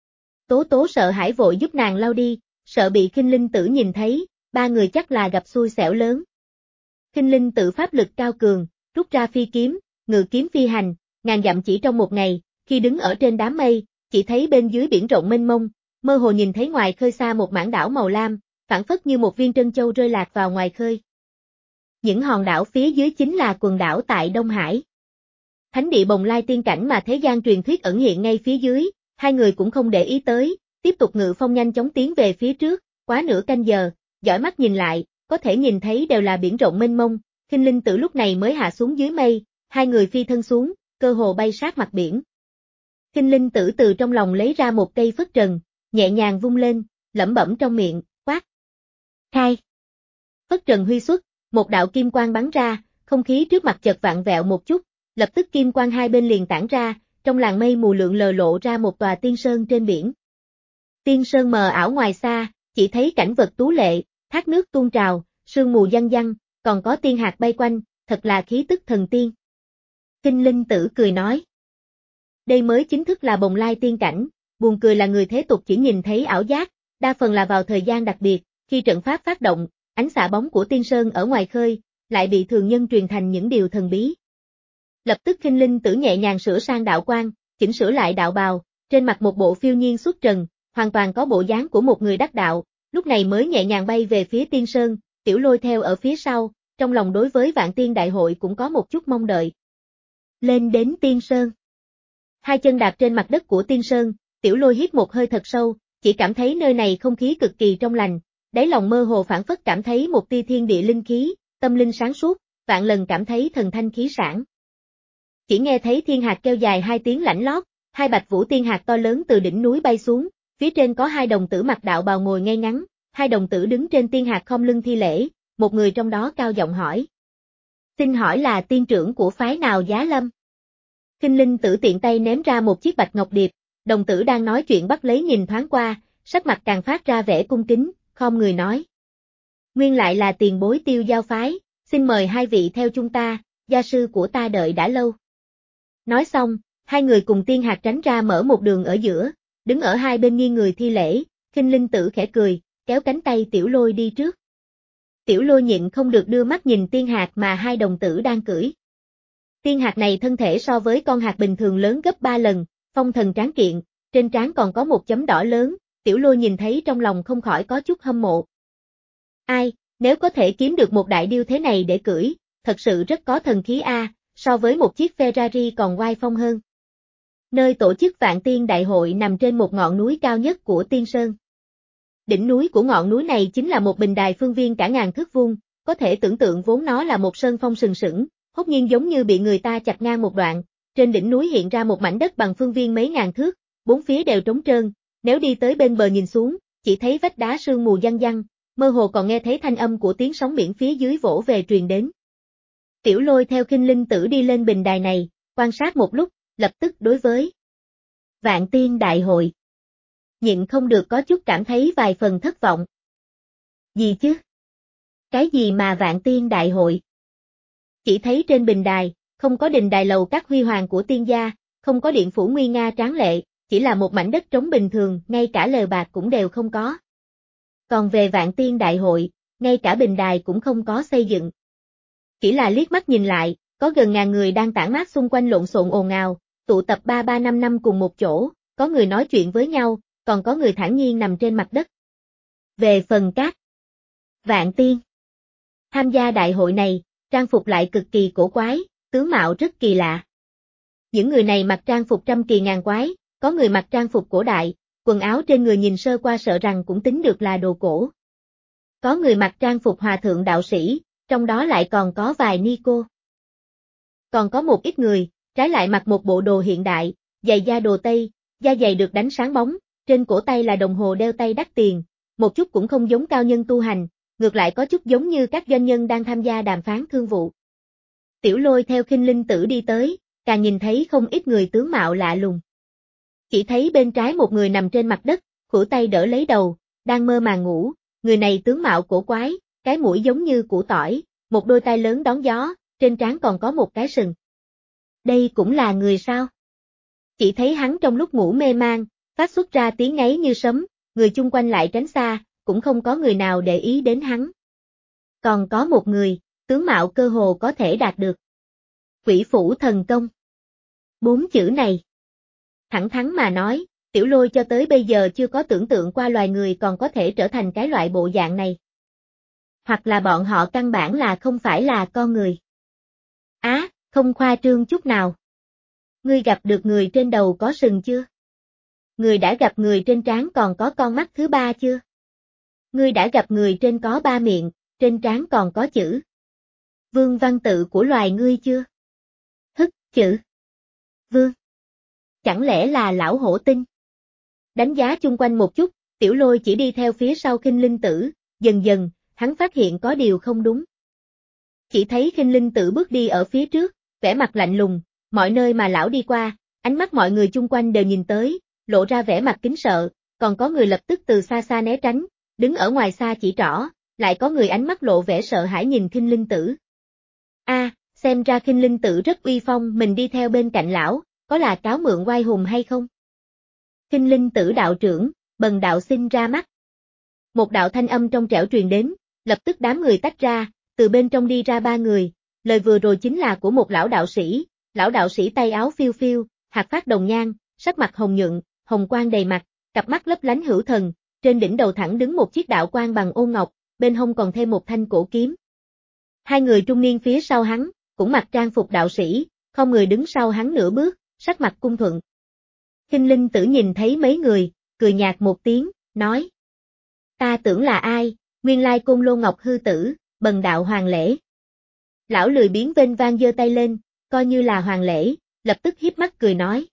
Tố Tố sợ hãi vội giúp nàng lau đi, sợ bị Khinh Linh Tử nhìn thấy, ba người chắc là gặp xui xẻo lớn. Khinh Linh Tử pháp lực cao cường, rút ra phi kiếm, ngự kiếm phi hành, ngàn dặm chỉ trong một ngày, khi đứng ở trên đám mây, chỉ thấy bên dưới biển rộng mênh mông, mơ hồ nhìn thấy ngoài khơi xa một mảng đảo màu lam, phảng phất như một viên trân châu rơi lạc vào ngoài khơi. Những hòn đảo phía dưới chính là quần đảo tại Đông Hải. Thánh địa Bồng Lai tiên cảnh mà thế gian truyền thuyết ẩn hiện ngay phía dưới, hai người cũng không để ý tới, tiếp tục ngự phong nhanh chóng tiến về phía trước, quá nửa canh giờ, dõi mắt nhìn lại, có thể nhìn thấy đều là biển rộng mênh mông, Khinh Linh Tử lúc này mới hạ xuống dưới mây, hai người phi thân xuống, cơ hồ bay sát mặt biển. Khinh Linh Tử từ trong lòng lấy ra một cây phất trần, nhẹ nhàng vung lên, lẩm bẩm trong miệng, quát. Khai. Phất trần huy xuất, một đạo kim quang bắn ra, không khí trước mặt chợt vạn vẹo một chút, lập tức kim quang hai bên liền tản ra, trong làn mây mù lượn lờ lộ ra một tòa tiên sơn trên biển. Tiên sơn mờ ảo ngoài xa, chỉ thấy cảnh vật tú lệ, thác nước tuôn trào, sương mù văng văng, còn có tiên hạt bay quanh, thật là khí tức thần tiên. Khinh Linh Tử cười nói. Đây mới chính thức là Bồng Lai tiên cảnh, buồn cười là người thế tục chỉ nhìn thấy ảo giác, đa phần là vào thời gian đặc biệt, khi trận pháp phát động, ánh xạ bóng của tiên sơn ở ngoài khơi, lại bị thường nhân truyền thành những điều thần bí. Lập tức Khinh Linh Tử nhẹ nhàng sửa sang đạo quan, chỉnh sửa lại đạo bào, trên mặt một bộ phiêu nhiên xuất trần, hoàn toàn có bộ dáng của một người đắc đạo, lúc này mới nhẹ nhàng bay về phía tiên sơn, Tiểu Lôi theo ở phía sau, trong lòng đối với Vạn Tiên Đại hội cũng có một chút mong đợi. Lên đến tiên sơn. Hai chân đạp trên mặt đất của tiên sơn, Tiểu Lôi hít một hơi thật sâu, chỉ cảm thấy nơi này không khí cực kỳ trong lành, đáy lòng mơ hồ phảng phất cảm thấy một tia thiên địa linh khí, tâm linh sáng suốt, vạn lần cảm thấy thần thanh khí sản. Chỉ nghe thấy thiên hạt kêu dài hai tiếng lãnh lót, hai bạch vũ tiên hạt to lớn từ đỉnh núi bay xuống, phía trên có hai đồng tử mặc đạo bào ngồi ngay ngắn, hai đồng tử đứng trên tiên hạt khom lưng thi lễ, một người trong đó cao giọng hỏi. Xin hỏi là tiên trưởng của phái nào Giá Lâm? Khinh Linh Tử tiện tay ném ra một chiếc bạch ngọc điệp, đồng tử đang nói chuyện bắt lấy nhìn thoáng qua, sắc mặt càng phát ra vẻ cung kính, khom người nói. Nguyên lại là tiền bối Tiêu Giao phái, xin mời hai vị theo chúng ta, gia sư của ta đợi đã lâu. Nói xong, hai người cùng tiên hạt tránh ra mở một đường ở giữa, đứng ở hai bên nghiêng người thi lễ, Khinh Linh Tử khẽ cười, kéo cánh tay Tiểu Lôi đi trước. Tiểu Lôi nhịn không được đưa mắt nhìn tiên hạt mà hai đồng tử đang cưỡi. Tiên hạt này thân thể so với con hạt bình thường lớn gấp ba lần, phong thần tráng kiện, trên trán còn có một chấm đỏ lớn, Tiểu Lôi nhìn thấy trong lòng không khỏi có chút hâm mộ. Ai, nếu có thể kiếm được một đại điêu thế này để cưỡi, thật sự rất có thần khí a, so với một chiếc Ferrari còn oai phong hơn. Nơi tổ chức Vạn Tiên Đại hội nằm trên một ngọn núi cao nhất của Tiên Sơn. Đỉnh núi của ngọn núi này chính là một bình đài phương viên cả ngàn thước vuông, có thể tưởng tượng vốn nó là một sơn phong sừng sững, hốt nhiên giống như bị người ta chặt ngang một đoạn, trên đỉnh núi hiện ra một mảnh đất bằng phương viên mấy ngàn thước, bốn phía đều trống trơn, nếu đi tới bên bờ nhìn xuống, chỉ thấy vách đá sương mù giăng giăng, mơ hồ còn nghe thấy thanh âm của tiếng sóng biển phía dưới vỗ về truyền đến. Tiểu Lôi theo Khinh Linh Tử đi lên bình đài này, quan sát một lúc, lập tức đối với Vạn Tiên Đại Hội. Nhịn không được có chút cảm thấy vài phần thất vọng. Gì chứ? Cái gì mà Vạn Tiên Đại Hội? Chỉ thấy trên bình đài, không có đình đài lầu các huy hoàng của tiên gia, không có điện phủ nguy nga tráng lệ, chỉ là một mảnh đất trống bình thường, ngay cả lều bạc cũng đều không có. Còn về Vạn Tiên Đại Hội, ngay cả bình đài cũng không có xây dựng. Chỉ là liếc mắt nhìn lại, có gần ngàn người đang tản mát xung quanh lộn xộn ồn ào, tụ tập ba ba năm năm cùng một chỗ, có người nói chuyện với nhau, còn có người thản nhiên nằm trên mặt đất. Về phần các Vạn Tiên tham gia đại hội này, trang phục lại cực kỳ cổ quái, tướng mạo rất kỳ lạ. Những người này mặc trang phục trăm kỳ ngàn quái, có người mặc trang phục cổ đại, quần áo trên người nhìn sơ qua sợ rằng cũng tính được là đồ cổ. Có người mặc trang phục hòa thượng đạo sĩ, trong đó lại còn có vài ni cô. Còn có một ít người, trái lại mặc một bộ đồ hiện đại, giày da đồ Tây, da giày được đánh sáng bóng, trên cổ tay là đồng hồ đeo tay đắt tiền, một chút cũng không giống cao nhân tu hành, ngược lại có chút giống như các doanh nhân đang tham gia đàm phán thương vụ. Tiểu Lôi theo Khinh Linh Tử đi tới, càng nhìn thấy không ít người tướng mạo lạ lùng. Chỉ thấy bên trái một người nằm trên mặt đất, khuỷu tay đỡ lấy đầu, đang mơ màng ngủ, người này tướng mạo cổ quái, cái mũi giống như củ tỏi, một đôi tai lớn đón gió, trên trán còn có một cái sừng. Đây cũng là người sao? Chỉ thấy hắn trong lúc ngủ mê man, phát xuất ra tiếng ngáy như sấm, người chung quanh lại tránh xa, cũng không có người nào để ý đến hắn. Còn có một người, tướng mạo cơ hồ có thể đạt được Quỷ Phủ Thần Công. Bốn chữ này. Thẳng thắn mà nói, Tiểu Lôi cho tới bây giờ chưa có tưởng tượng qua loài người còn có thể trở thành cái loại bộ dạng này. Hoặc là bọn họ căn bản là không phải là con người. Á, à, không khoa trương chút nào. Ngươi gặp được người trên đầu có sừng chưa? Ngươi đã gặp người trên trán còn có con mắt thứ ba chưa? Ngươi đã gặp người trên có ba miệng, trên trán còn có chữ Vương văn tự của loài ngươi chưa? Hức, chữ Vương. Chẳng lẽ là lão hổ tinh? Đánh giá chung quanh một chút, Tiểu Lôi chỉ đi theo phía sau Khinh Linh Tử, dần dần, hắn phát hiện có điều không đúng. Chỉ thấy Khinh Linh Tử bước đi ở phía trước, vẻ mặt lạnh lùng, mọi nơi mà lão đi qua, ánh mắt mọi người chung quanh đều nhìn tới, lộ ra vẻ mặt kính sợ, còn có người lập tức từ xa xa né tránh, đứng ở ngoài xa chỉ trỏ, lại có người ánh mắt lộ vẻ sợ hãi nhìn Khinh Linh Tử. A, à, xem ra Khinh Linh Tử rất uy phong, mình đi theo bên cạnh lão, có là cáo mượn oai hùng hay không? Khinh Linh Tử đạo trưởng, bần đạo xin ra mắt. Một đạo thanh âm trong trẻo truyền đến, lập tức đám người tách ra, từ bên trong đi ra ba người, lời vừa rồi chính là của một lão đạo sĩ, lão đạo sĩ tay áo phiêu phiêu, hạt phát đồng nhan, sắc mặt hồng nhuận, hồng quang đầy mặt, cặp mắt lấp lánh hữu thần, trên đỉnh đầu thẳng đứng một chiếc đạo quan bằng ôn ngọc, bên hông còn thêm một thanh cổ kiếm. Hai người trung niên phía sau hắn, cũng mặc trang phục đạo sĩ, không người đứng sau hắn nửa bước, sắc mặt cung thuận. Khinh Linh Tử nhìn thấy mấy người, cười nhạt một tiếng, nói: Ta tưởng là ai, nguyên lai Côn Lôn Ngọc Hư Tử, bần đạo Hoàng Lễ. Lão lười biếng vênh vang giơ tay lên, coi như là Hoàng Lễ, lập tức hiếp mắt cười nói: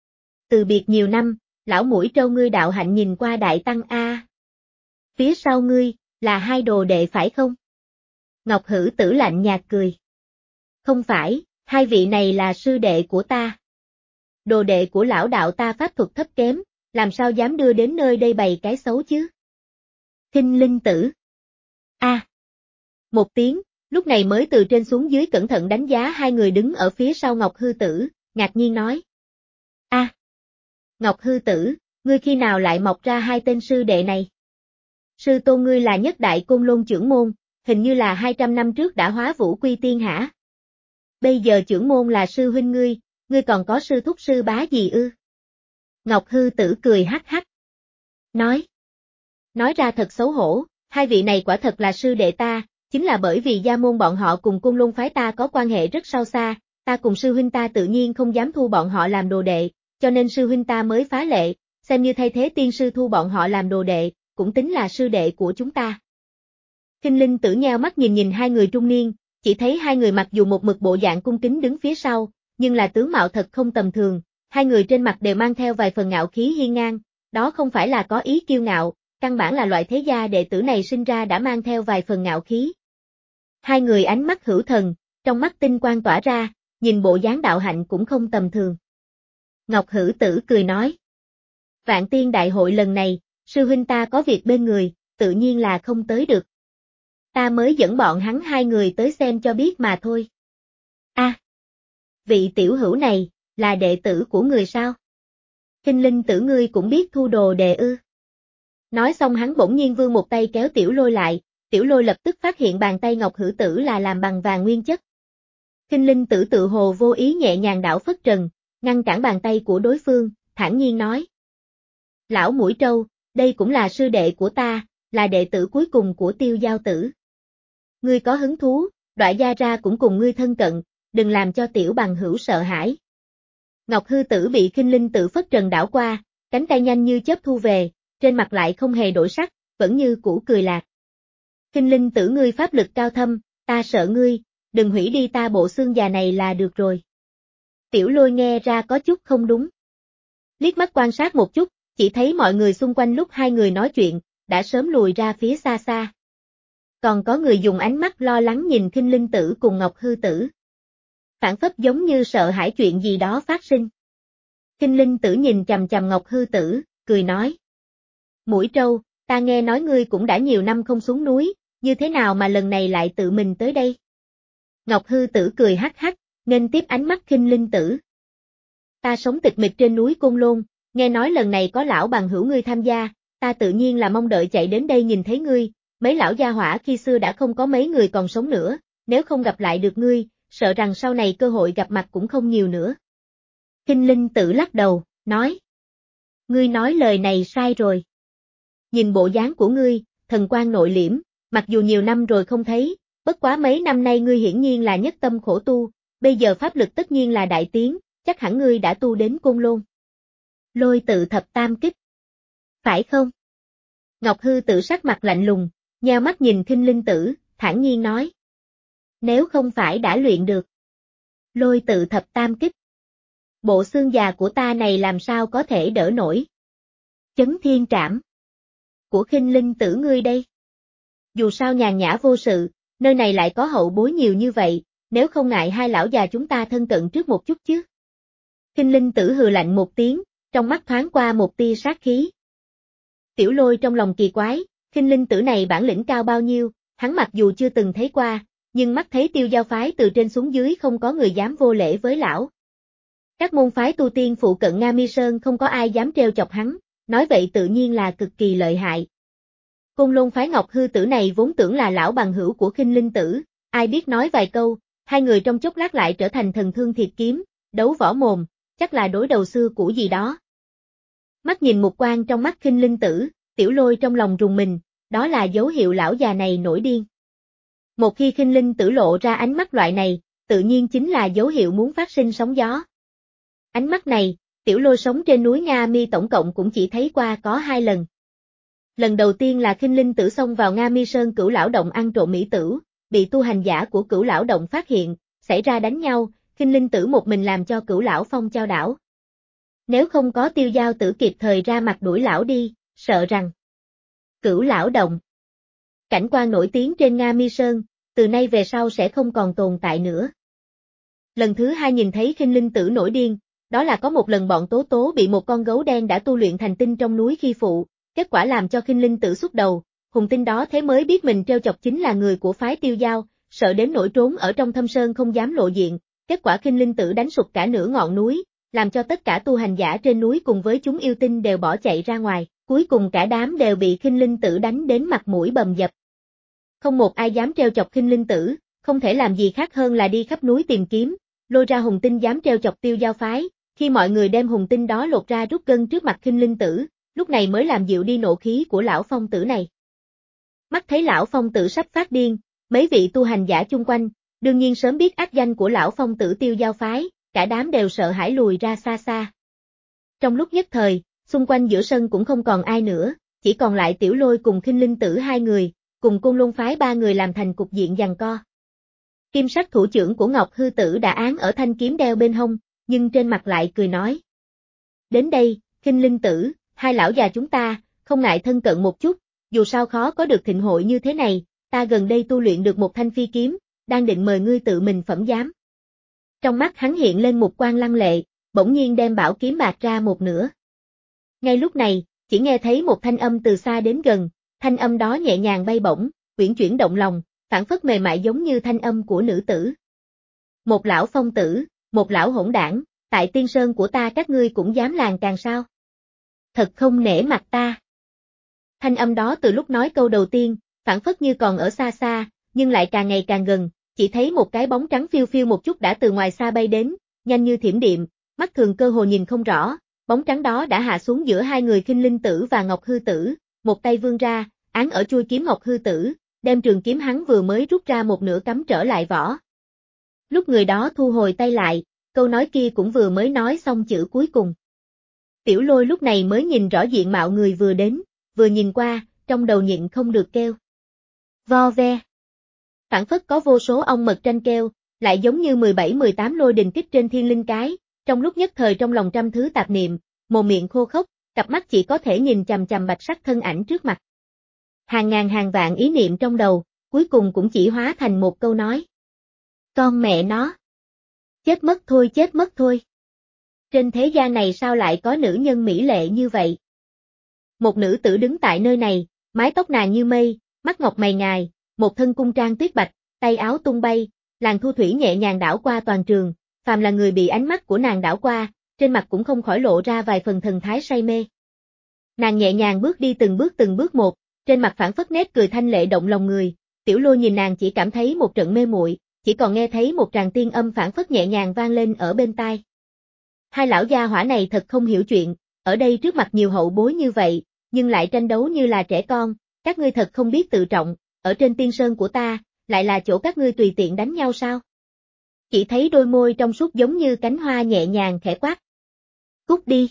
Từ biệt nhiều năm, lão mũi trâu ngươi đạo hạnh nhìn qua đại tăng a. Phía sau ngươi, là hai đồ đệ phải không? Ngọc Hư Tử lạnh nhạt cười. Không phải, hai vị này là sư đệ của ta. Đồ đệ của lão đạo ta pháp thuật thấp kém, làm sao dám đưa đến nơi đây bày cái xấu chứ? Khinh Linh Tử. A. À. Một tiếng, lúc này mới từ trên xuống dưới cẩn thận đánh giá hai người đứng ở phía sau Ngọc Hư Tử, ngạc nhiên nói: A. À. Ngọc Hư Tử, ngươi khi nào lại mọc ra hai tên sư đệ này? Sư tôn ngươi là nhất đại Côn Lôn trưởng môn, hình như là hai trăm năm trước đã hóa vũ quy tiên hả? Bây giờ trưởng môn là sư huynh ngươi, ngươi còn có sư thúc sư bá gì ư? Ngọc Hư Tử cười hắc hắc. Nói. Nói ra thật xấu hổ, hai vị này quả thật là sư đệ ta, chính là bởi vì gia môn bọn họ cùng Côn Lôn phái ta có quan hệ rất sâu xa, ta cùng sư huynh ta tự nhiên không dám thu bọn họ làm đồ đệ, cho nên sư huynh ta mới phá lệ, xem như thay thế tiên sư thu bọn họ làm đồ đệ, cũng tính là sư đệ của chúng ta. Khinh Linh Tử nheo mắt nhìn nhìn hai người trung niên, chỉ thấy hai người mặc dù một mực bộ dạng cung kính đứng phía sau, nhưng là tướng mạo thật không tầm thường, hai người trên mặt đều mang theo vài phần ngạo khí hiên ngang, đó không phải là có ý kiêu ngạo, căn bản là loại thế gia đệ tử này sinh ra đã mang theo vài phần ngạo khí. Hai người ánh mắt hữu thần, trong mắt tinh quang tỏa ra, nhìn bộ dáng đạo hạnh cũng không tầm thường. Ngọc Hữu Tử cười nói. Vạn Tiên đại hội lần này, sư huynh ta có việc bên người, tự nhiên là không tới được. Ta mới dẫn bọn hắn hai người tới xem cho biết mà thôi. A, à, vị tiểu hữu này, là đệ tử của người sao? Kinh Linh Tử ngươi cũng biết thu đồ đệ ư? Nói xong hắn bỗng nhiên vươn một tay kéo Tiểu Lôi lại, Tiểu Lôi lập tức phát hiện bàn tay Ngọc Hữu Tử là làm bằng vàng nguyên chất. Kinh Linh Tử tự hồ vô ý nhẹ nhàng đảo phất trần, ngăn cản bàn tay của đối phương, thản nhiên nói. Lão Mũi Trâu, đây cũng là sư đệ của ta, là đệ tử cuối cùng của Tiêu Giao Tử. Ngươi có hứng thú, đoại gia ra cũng cùng ngươi thân cận, đừng làm cho tiểu bằng hữu sợ hãi. Ngọc Hư Tử bị Kinh Linh Tử phất trần đảo qua, cánh tay nhanh như chớp thu về, trên mặt lại không hề đổi sắc, vẫn như cũ cười lạc. Kinh Linh Tử ngươi pháp lực cao thâm, ta sợ ngươi, đừng hủy đi ta bộ xương già này là được rồi. Tiểu Lôi nghe ra có chút không đúng. Liếc mắt quan sát một chút, chỉ thấy mọi người xung quanh lúc hai người nói chuyện, đã sớm lùi ra phía xa xa. Còn có người dùng ánh mắt lo lắng nhìn Kinh Linh Tử cùng Ngọc Hư Tử. Phản phất giống như sợ hãi chuyện gì đó phát sinh. Kinh Linh Tử nhìn chằm chằm Ngọc Hư Tử, cười nói. Mũi Trâu, ta nghe nói ngươi cũng đã nhiều năm không xuống núi, như thế nào mà lần này lại tự mình tới đây? Ngọc Hư Tử cười hắc hắc, nghênh tiếp ánh mắt Kinh Linh Tử. Ta sống tịch mịch trên núi Côn Lôn, nghe nói lần này có lão bằng hữu ngươi tham gia, ta tự nhiên là mong đợi chạy đến đây nhìn thấy ngươi, mấy lão gia hỏa khi xưa đã không có mấy người còn sống nữa, nếu không gặp lại được ngươi, sợ rằng sau này cơ hội gặp mặt cũng không nhiều nữa. Kinh Linh Tử lắc đầu, nói. Ngươi nói lời này sai rồi. Nhìn bộ dáng của ngươi, thần quang nội liễm, mặc dù nhiều năm rồi không thấy, bất quá mấy năm nay ngươi hiển nhiên là nhất tâm khổ tu, bây giờ pháp lực tất nhiên là đại tiến, chắc hẳn ngươi đã tu đến Côn Lôn. Lôi tự thập tam kích. Phải không? Ngọc Hư Tử sắc mặt lạnh lùng, nheo mắt nhìn Kinh Linh Tử, thản nhiên nói. Nếu không phải đã luyện được. Lôi tự thập tam kích. Bộ xương già của ta này làm sao có thể đỡ nổi. Chấn thiên trảm. Của Kinh Linh Tử ngươi đây. Dù sao nhàn nhã vô sự, nơi này lại có hậu bối nhiều như vậy, nếu không ngại hai lão già chúng ta thân cận trước một chút chứ. Kinh Linh Tử hừ lạnh một tiếng, trong mắt thoáng qua một tia sát khí. Tiểu Lôi trong lòng kỳ quái, Kinh Linh Tử này bản lĩnh cao bao nhiêu, hắn mặc dù chưa từng thấy qua, nhưng mắt thấy Tiêu Giao phái từ trên xuống dưới không có người dám vô lễ với lão. Các môn phái tu tiên phụ cận Nga Mi Sơn không có ai dám trêu chọc hắn, nói vậy tự nhiên là cực kỳ lợi hại. Côn Lôn phái Ngọc Hư Tử này vốn tưởng là lão bằng hữu của Kinh Linh Tử, ai biết nói vài câu, hai người trong chốc lát lại trở thành thần thương thiệt kiếm, đấu võ mồm, chắc là đối đầu xưa cũ gì đó. Mắt nhìn một quan trong mắt Kinh Linh Tử, Tiểu Lôi trong lòng rùng mình, đó là dấu hiệu lão già này nổi điên. Một khi Kinh Linh Tử lộ ra ánh mắt loại này, tự nhiên chính là dấu hiệu muốn phát sinh sóng gió. Ánh mắt này, Tiểu Lôi sống trên núi Nga Mi tổng cộng cũng chỉ thấy qua có hai lần. Lần đầu tiên là Kinh Linh Tử xông vào Nga Mi Sơn Cửu Lão Động ăn trộm mỹ tửu, bị tu hành giả của Cửu Lão Động phát hiện, xảy ra đánh nhau, Kinh Linh Tử một mình làm cho Cửu Lão Phong chao đảo. Nếu không có Tiêu Giao Tử kịp thời ra mặt đuổi lão đi, sợ rằng Cửu Lão Động, cảnh quan nổi tiếng trên Nga Mi Sơn, từ nay về sau sẽ không còn tồn tại nữa. Lần thứ hai nhìn thấy Kinh Linh Tử nổi điên, đó là có một lần bọn Tố Tố bị một con gấu đen đã tu luyện thành tinh trong núi khi phụ, kết quả làm cho Kinh Linh Tử xúc đầu, hùng tinh đó thế mới biết mình trêu chọc chính là người của phái Tiêu Giao, sợ đến nỗi trốn ở trong thâm sơn không dám lộ diện, kết quả Kinh Linh Tử đánh sụp cả nửa ngọn núi, làm cho tất cả tu hành giả trên núi cùng với chúng yêu tinh đều bỏ chạy ra ngoài, cuối cùng cả đám đều bị Kinh Linh Tử đánh đến mặt mũi bầm dập. Không một ai dám trêu chọc Kinh Linh Tử, không thể làm gì khác hơn là đi khắp núi tìm kiếm, lôi ra hùng tinh dám trêu chọc Tiêu Giao phái, khi mọi người đem hùng tinh đó lột ra rút gân trước mặt Kinh Linh Tử, lúc này mới làm dịu đi nộ khí của lão phong tử này. Mắt thấy lão phong tử sắp phát điên, mấy vị tu hành giả chung quanh, đương nhiên sớm biết ác danh của lão phong tử Tiêu Giao phái, cả đám đều sợ hãi lùi ra xa xa. Trong lúc nhất thời, xung quanh giữa sân cũng không còn ai nữa, chỉ còn lại Tiểu Lôi cùng Kinh Linh Tử hai người, cùng Côn Lôn phái ba người làm thành cục diện giằng co. Kim sắc thủ trưởng của Ngọc Hư Tử đã án ở thanh kiếm đeo bên hông, nhưng trên mặt lại cười nói. Đến đây, Khinh Linh Tử, hai lão già chúng ta, không ngại thân cận một chút, dù sao khó có được thịnh hội như thế này, ta gần đây tu luyện được một thanh phi kiếm, đang định mời ngươi tự mình phẩm giám. Trong mắt hắn hiện lên một quang lăng lệ, bỗng nhiên đem bảo kiếm bạc ra một nửa. Ngay lúc này, chỉ nghe thấy một thanh âm từ xa đến gần, thanh âm đó nhẹ nhàng bay bổng, uyển chuyển động lòng, phảng phất mềm mại giống như thanh âm của nữ tử. Một lão phong tử, một lão hỗn đảng, tại tiên sơn của ta các ngươi cũng dám làng càng sao? Thật không nể mặt ta. Thanh âm đó từ lúc nói câu đầu tiên, phảng phất như còn ở xa xa, nhưng lại càng ngày càng gần, chỉ thấy một cái bóng trắng phiêu phiêu một chút đã từ ngoài xa bay đến, nhanh như thiểm điện, mắt thường cơ hồ nhìn không rõ, bóng trắng đó đã hạ xuống giữa hai người Khinh Linh Tử và Ngọc Hư Tử, một tay vươn ra, án ở chuôi kiếm Ngọc Hư Tử, đem trường kiếm hắn vừa mới rút ra một nửa cắm trở lại vỏ. Lúc người đó thu hồi tay lại, câu nói kia cũng vừa mới nói xong chữ cuối cùng. Tiểu Lôi lúc này mới nhìn rõ diện mạo người vừa đến, vừa nhìn qua, trong đầu nhịn không được kêu. Vo ve. Phản phất có vô số ong mật tranh kêu, lại giống như mười bảy mười tám lôi đình kích trên thiên linh cái, trong lúc nhất thời trong lòng trăm thứ tạp niệm, mồm miệng khô khốc, cặp mắt chỉ có thể nhìn chằm chằm bạch sắc thân ảnh trước mặt. Hàng ngàn hàng vạn ý niệm trong đầu, cuối cùng cũng chỉ hóa thành một câu nói. Con mẹ nó. Chết mất thôi chết mất thôi. Trên thế gian này sao lại có nữ nhân mỹ lệ như vậy? Một nữ tử đứng tại nơi này, mái tóc nàng như mây, mắt ngọc mày ngài, một thân cung trang tuyết bạch, tay áo tung bay, làn thu thủy nhẹ nhàng đảo qua toàn trường, phàm là người bị ánh mắt của nàng đảo qua, trên mặt cũng không khỏi lộ ra vài phần thần thái say mê. Nàng nhẹ nhàng bước đi từng bước từng bước một, trên mặt phảng phất nét cười thanh lệ động lòng người, Tiểu Lôi nhìn nàng chỉ cảm thấy một trận mê muội, chỉ còn nghe thấy một tràng tiên âm phảng phất nhẹ nhàng vang lên ở bên tai. Hai lão gia hỏa này thật không hiểu chuyện, ở đây trước mặt nhiều hậu bối như vậy, nhưng lại tranh đấu như là trẻ con, các ngươi thật không biết tự trọng, ở trên tiên sơn của ta, lại là chỗ các ngươi tùy tiện đánh nhau sao? Chỉ thấy đôi môi trong suốt giống như cánh hoa nhẹ nhàng khẽ quát. Cút đi.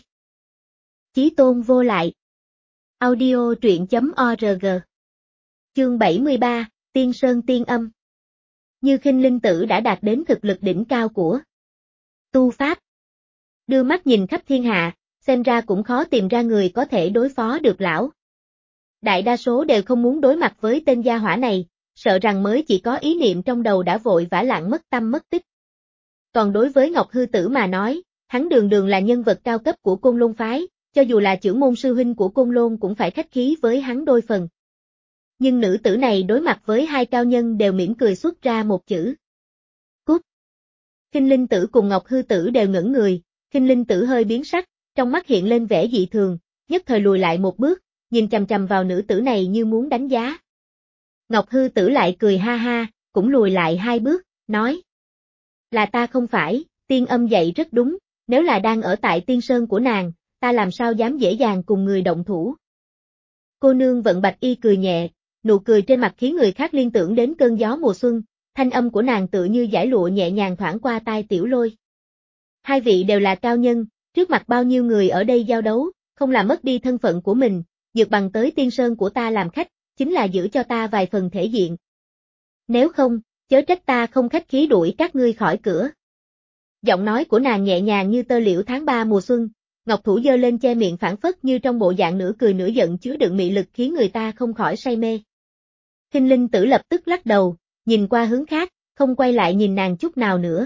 Chí tôn vô lại. Audio truyện chấm org. Chương bảy mươi ba, Tiên Sơn Tiên Âm. Như Khinh Linh Tử đã đạt đến thực lực đỉnh cao của tu pháp. Đưa mắt nhìn khắp thiên hạ, xem ra cũng khó tìm ra người có thể đối phó được lão. Đại đa số đều không muốn đối mặt với tên gia hỏa này, sợ rằng mới chỉ có ý niệm trong đầu đã vội vã lặng mất tâm mất tích. Còn đối với Ngọc Hư Tử mà nói, hắn đường đường là nhân vật cao cấp của Côn Lôn phái, cho dù là chưởng môn sư huynh của Côn Lôn cũng phải khách khí với hắn đôi phần. Nhưng nữ tử này đối mặt với hai cao nhân đều mỉm cười xuất ra một chữ. Cút. Khinh Linh Tử cùng Ngọc Hư Tử đều ngẩn người, Khinh Linh Tử hơi biến sắc, trong mắt hiện lên vẻ dị thường, nhất thời lùi lại một bước, nhìn chằm chằm vào nữ tử này như muốn đánh giá. Ngọc Hư Tử lại cười ha ha, cũng lùi lại hai bước, nói. Là ta không phải, tiên âm dạy rất đúng, nếu là đang ở tại tiên sơn của nàng, ta làm sao dám dễ dàng cùng người động thủ. Cô nương vận bạch y cười nhẹ, nụ cười trên mặt khiến người khác liên tưởng đến cơn gió mùa xuân, thanh âm của nàng tự như dải lụa nhẹ nhàng thoảng qua tai Tiểu Lôi. Hai vị đều là cao nhân, trước mặt bao nhiêu người ở đây giao đấu, không làm mất đi thân phận của mình, dược bằng tới tiên sơn của ta làm khách, chính là giữ cho ta vài phần thể diện. Nếu không, chớ trách ta không khách khí đuổi các ngươi khỏi cửa. Giọng nói của nàng nhẹ nhàng như tơ liễu tháng ba mùa xuân, ngọc thủ giơ lên che miệng phảng phất như trong bộ dạng nửa cười nửa giận chứa đựng mị lực khiến người ta không khỏi say mê. Khinh Linh Tử lập tức lắc đầu, nhìn qua hướng khác, không quay lại nhìn nàng chút nào nữa.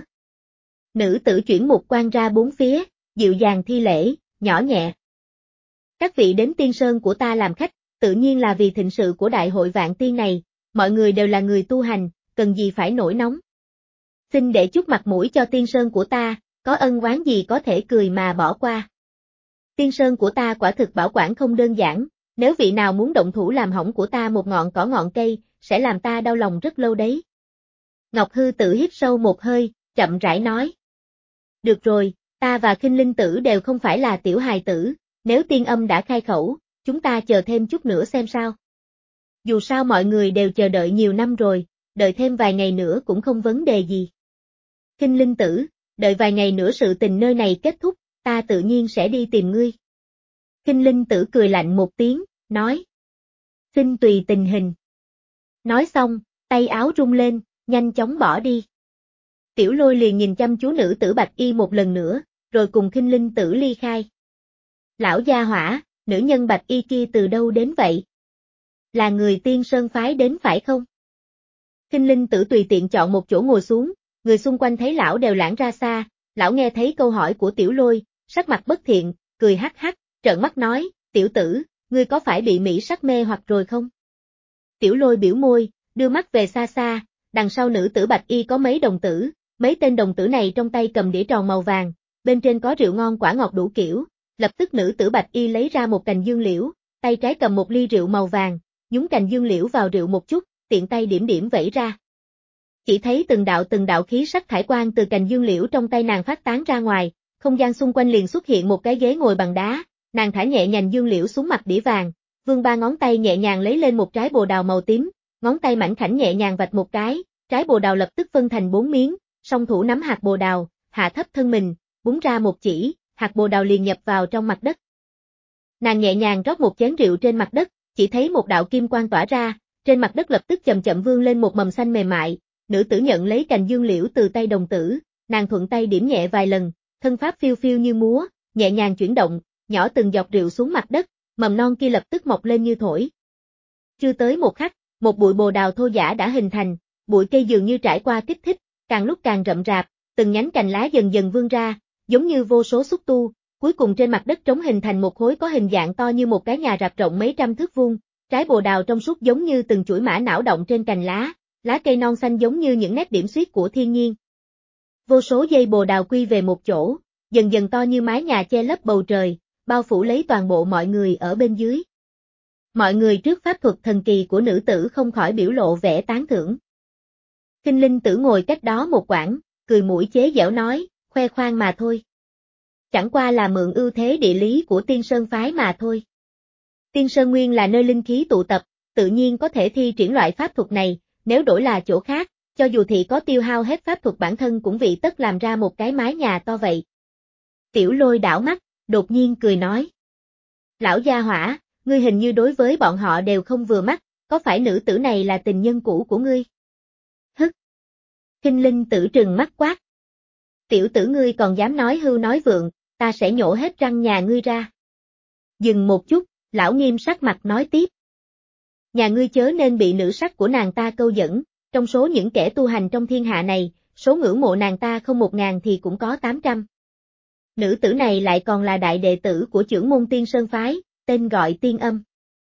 Nữ tử chuyển một quan ra bốn phía, dịu dàng thi lễ, nhỏ nhẹ. Các vị đến tiên sơn của ta làm khách, tự nhiên là vì thịnh sự của đại hội vạn tiên này, mọi người đều là người tu hành, cần gì phải nổi nóng. Xin để chút mặt mũi cho tiên sơn của ta, có ân oán gì có thể cười mà bỏ qua. Tiên sơn của ta quả thực bảo quản không đơn giản, nếu vị nào muốn động thủ làm hỏng của ta một ngọn cỏ ngọn cây, sẽ làm ta đau lòng rất lâu đấy. Ngọc Hư Tử hít sâu một hơi, chậm rãi nói. Được rồi, ta và Khinh Linh Tử đều không phải là tiểu hài tử, nếu tiên âm đã khai khẩu, chúng ta chờ thêm chút nữa xem sao. Dù sao mọi người đều chờ đợi nhiều năm rồi, đợi thêm vài ngày nữa cũng không vấn đề gì. Khinh Linh Tử, đợi vài ngày nữa sự tình nơi này kết thúc, ta tự nhiên sẽ đi tìm ngươi. Khinh Linh Tử cười lạnh một tiếng, nói. Xin tùy tình hình. Nói xong, tay áo rung lên, nhanh chóng bỏ đi. Tiểu Lôi liền nhìn chăm chú nữ tử bạch y một lần nữa, rồi cùng Khinh Linh tử ly khai. Lão gia hỏa, nữ nhân bạch y kia từ đâu đến vậy? Là người Tiên Sơn phái đến phải không? Khinh Linh tử tùy tiện chọn một chỗ ngồi xuống, người xung quanh thấy lão đều lãng ra xa, lão nghe thấy câu hỏi của Tiểu Lôi, sắc mặt bất thiện, cười hắc hắc, trợn mắt nói, tiểu tử, ngươi có phải bị mỹ sắc mê hoặc rồi không? Tiểu Lôi biểu môi, đưa mắt về xa xa, đằng sau nữ tử bạch y có mấy đồng tử, mấy tên đồng tử này trong tay cầm đĩa tròn màu vàng, bên trên có rượu ngon quả ngọt đủ kiểu, lập tức nữ tử bạch y lấy ra một cành dương liễu, tay trái cầm một ly rượu màu vàng, nhúng cành dương liễu vào rượu một chút, tiện tay điểm điểm vẩy ra. Chỉ thấy từng đạo từng đạo khí sắc thải quang từ cành dương liễu trong tay nàng phát tán ra ngoài, không gian xung quanh liền xuất hiện một cái ghế ngồi bằng đá, nàng thả nhẹ nhành dương liễu xuống mặt đĩa vàng, vươn ba ngón tay nhẹ nhàng lấy lên một trái bồ đào màu tím, ngón tay mảnh khảnh nhẹ nhàng vạch một cái, trái bồ đào lập tức phân thành bốn miếng, song thủ nắm hạt bồ đào, hạ thấp thân mình, búng ra một chỉ, hạt bồ đào liền nhập vào trong mặt đất. Nàng nhẹ nhàng rót một chén rượu trên mặt đất, chỉ thấy một đạo kim quang tỏa ra, trên mặt đất lập tức chậm chậm vươn lên một mầm xanh mềm mại, nữ tử nhận lấy cành dương liễu từ tay đồng tử, nàng thuận tay điểm nhẹ vài lần, thân pháp phiêu phiêu như múa, nhẹ nhàng chuyển động, nhỏ từng giọt rượu xuống mặt đất, mầm non kia lập tức mọc lên như thổi. Chưa tới một khắc, một bụi bồ đào thô giã đã hình thành, bụi cây dường như trải qua kích thích, càng lúc càng rậm rạp, từng nhánh cành lá dần dần vươn ra, giống như vô số xúc tu, cuối cùng trên mặt đất trống hình thành một khối có hình dạng to như một cái nhà rạp rộng mấy trăm thước vuông, trái bồ đào trong suốt giống như từng chuỗi mã não động trên cành lá, lá cây non xanh giống như những nét điểm xuyết của thiên nhiên. Vô số dây bồ đào quy về một chỗ, dần dần to như mái nhà che lấp bầu trời, bao phủ lấy toàn bộ mọi người ở bên dưới. Mọi người trước pháp thuật thần kỳ của nữ tử không khỏi biểu lộ vẻ tán thưởng. Khinh Linh tử ngồi cách đó một quãng, cười mũi chế giễu nói, khoe khoang mà thôi. Chẳng qua là mượn ưu thế địa lý của Tiên Sơn phái mà thôi. Tiên Sơn Nguyên là nơi linh khí tụ tập, tự nhiên có thể thi triển loại pháp thuật này, nếu đổi là chỗ khác, cho dù thị có tiêu hao hết pháp thuật bản thân cũng vị tất làm ra một cái mái nhà to vậy. Tiểu Lôi đảo mắt, đột nhiên cười nói. Lão gia hỏa, ngươi hình như đối với bọn họ đều không vừa mắt, có phải nữ tử này là tình nhân cũ của ngươi? Hức! Khinh Linh tử trừng mắt quát. Tiểu tử ngươi còn dám nói hưu nói vượng, ta sẽ nhổ hết răng nhà ngươi ra. Dừng một chút, lão nghiêm sắc mặt nói tiếp. Nhà ngươi chớ nên bị nữ sắc của nàng ta câu dẫn, trong số những kẻ tu hành trong thiên hạ này, số ngưỡng mộ nàng ta không một ngàn thì cũng có tám trăm. Nữ tử này lại còn là đại đệ tử của trưởng môn Tiên Sơn phái, tên gọi Tiên Âm.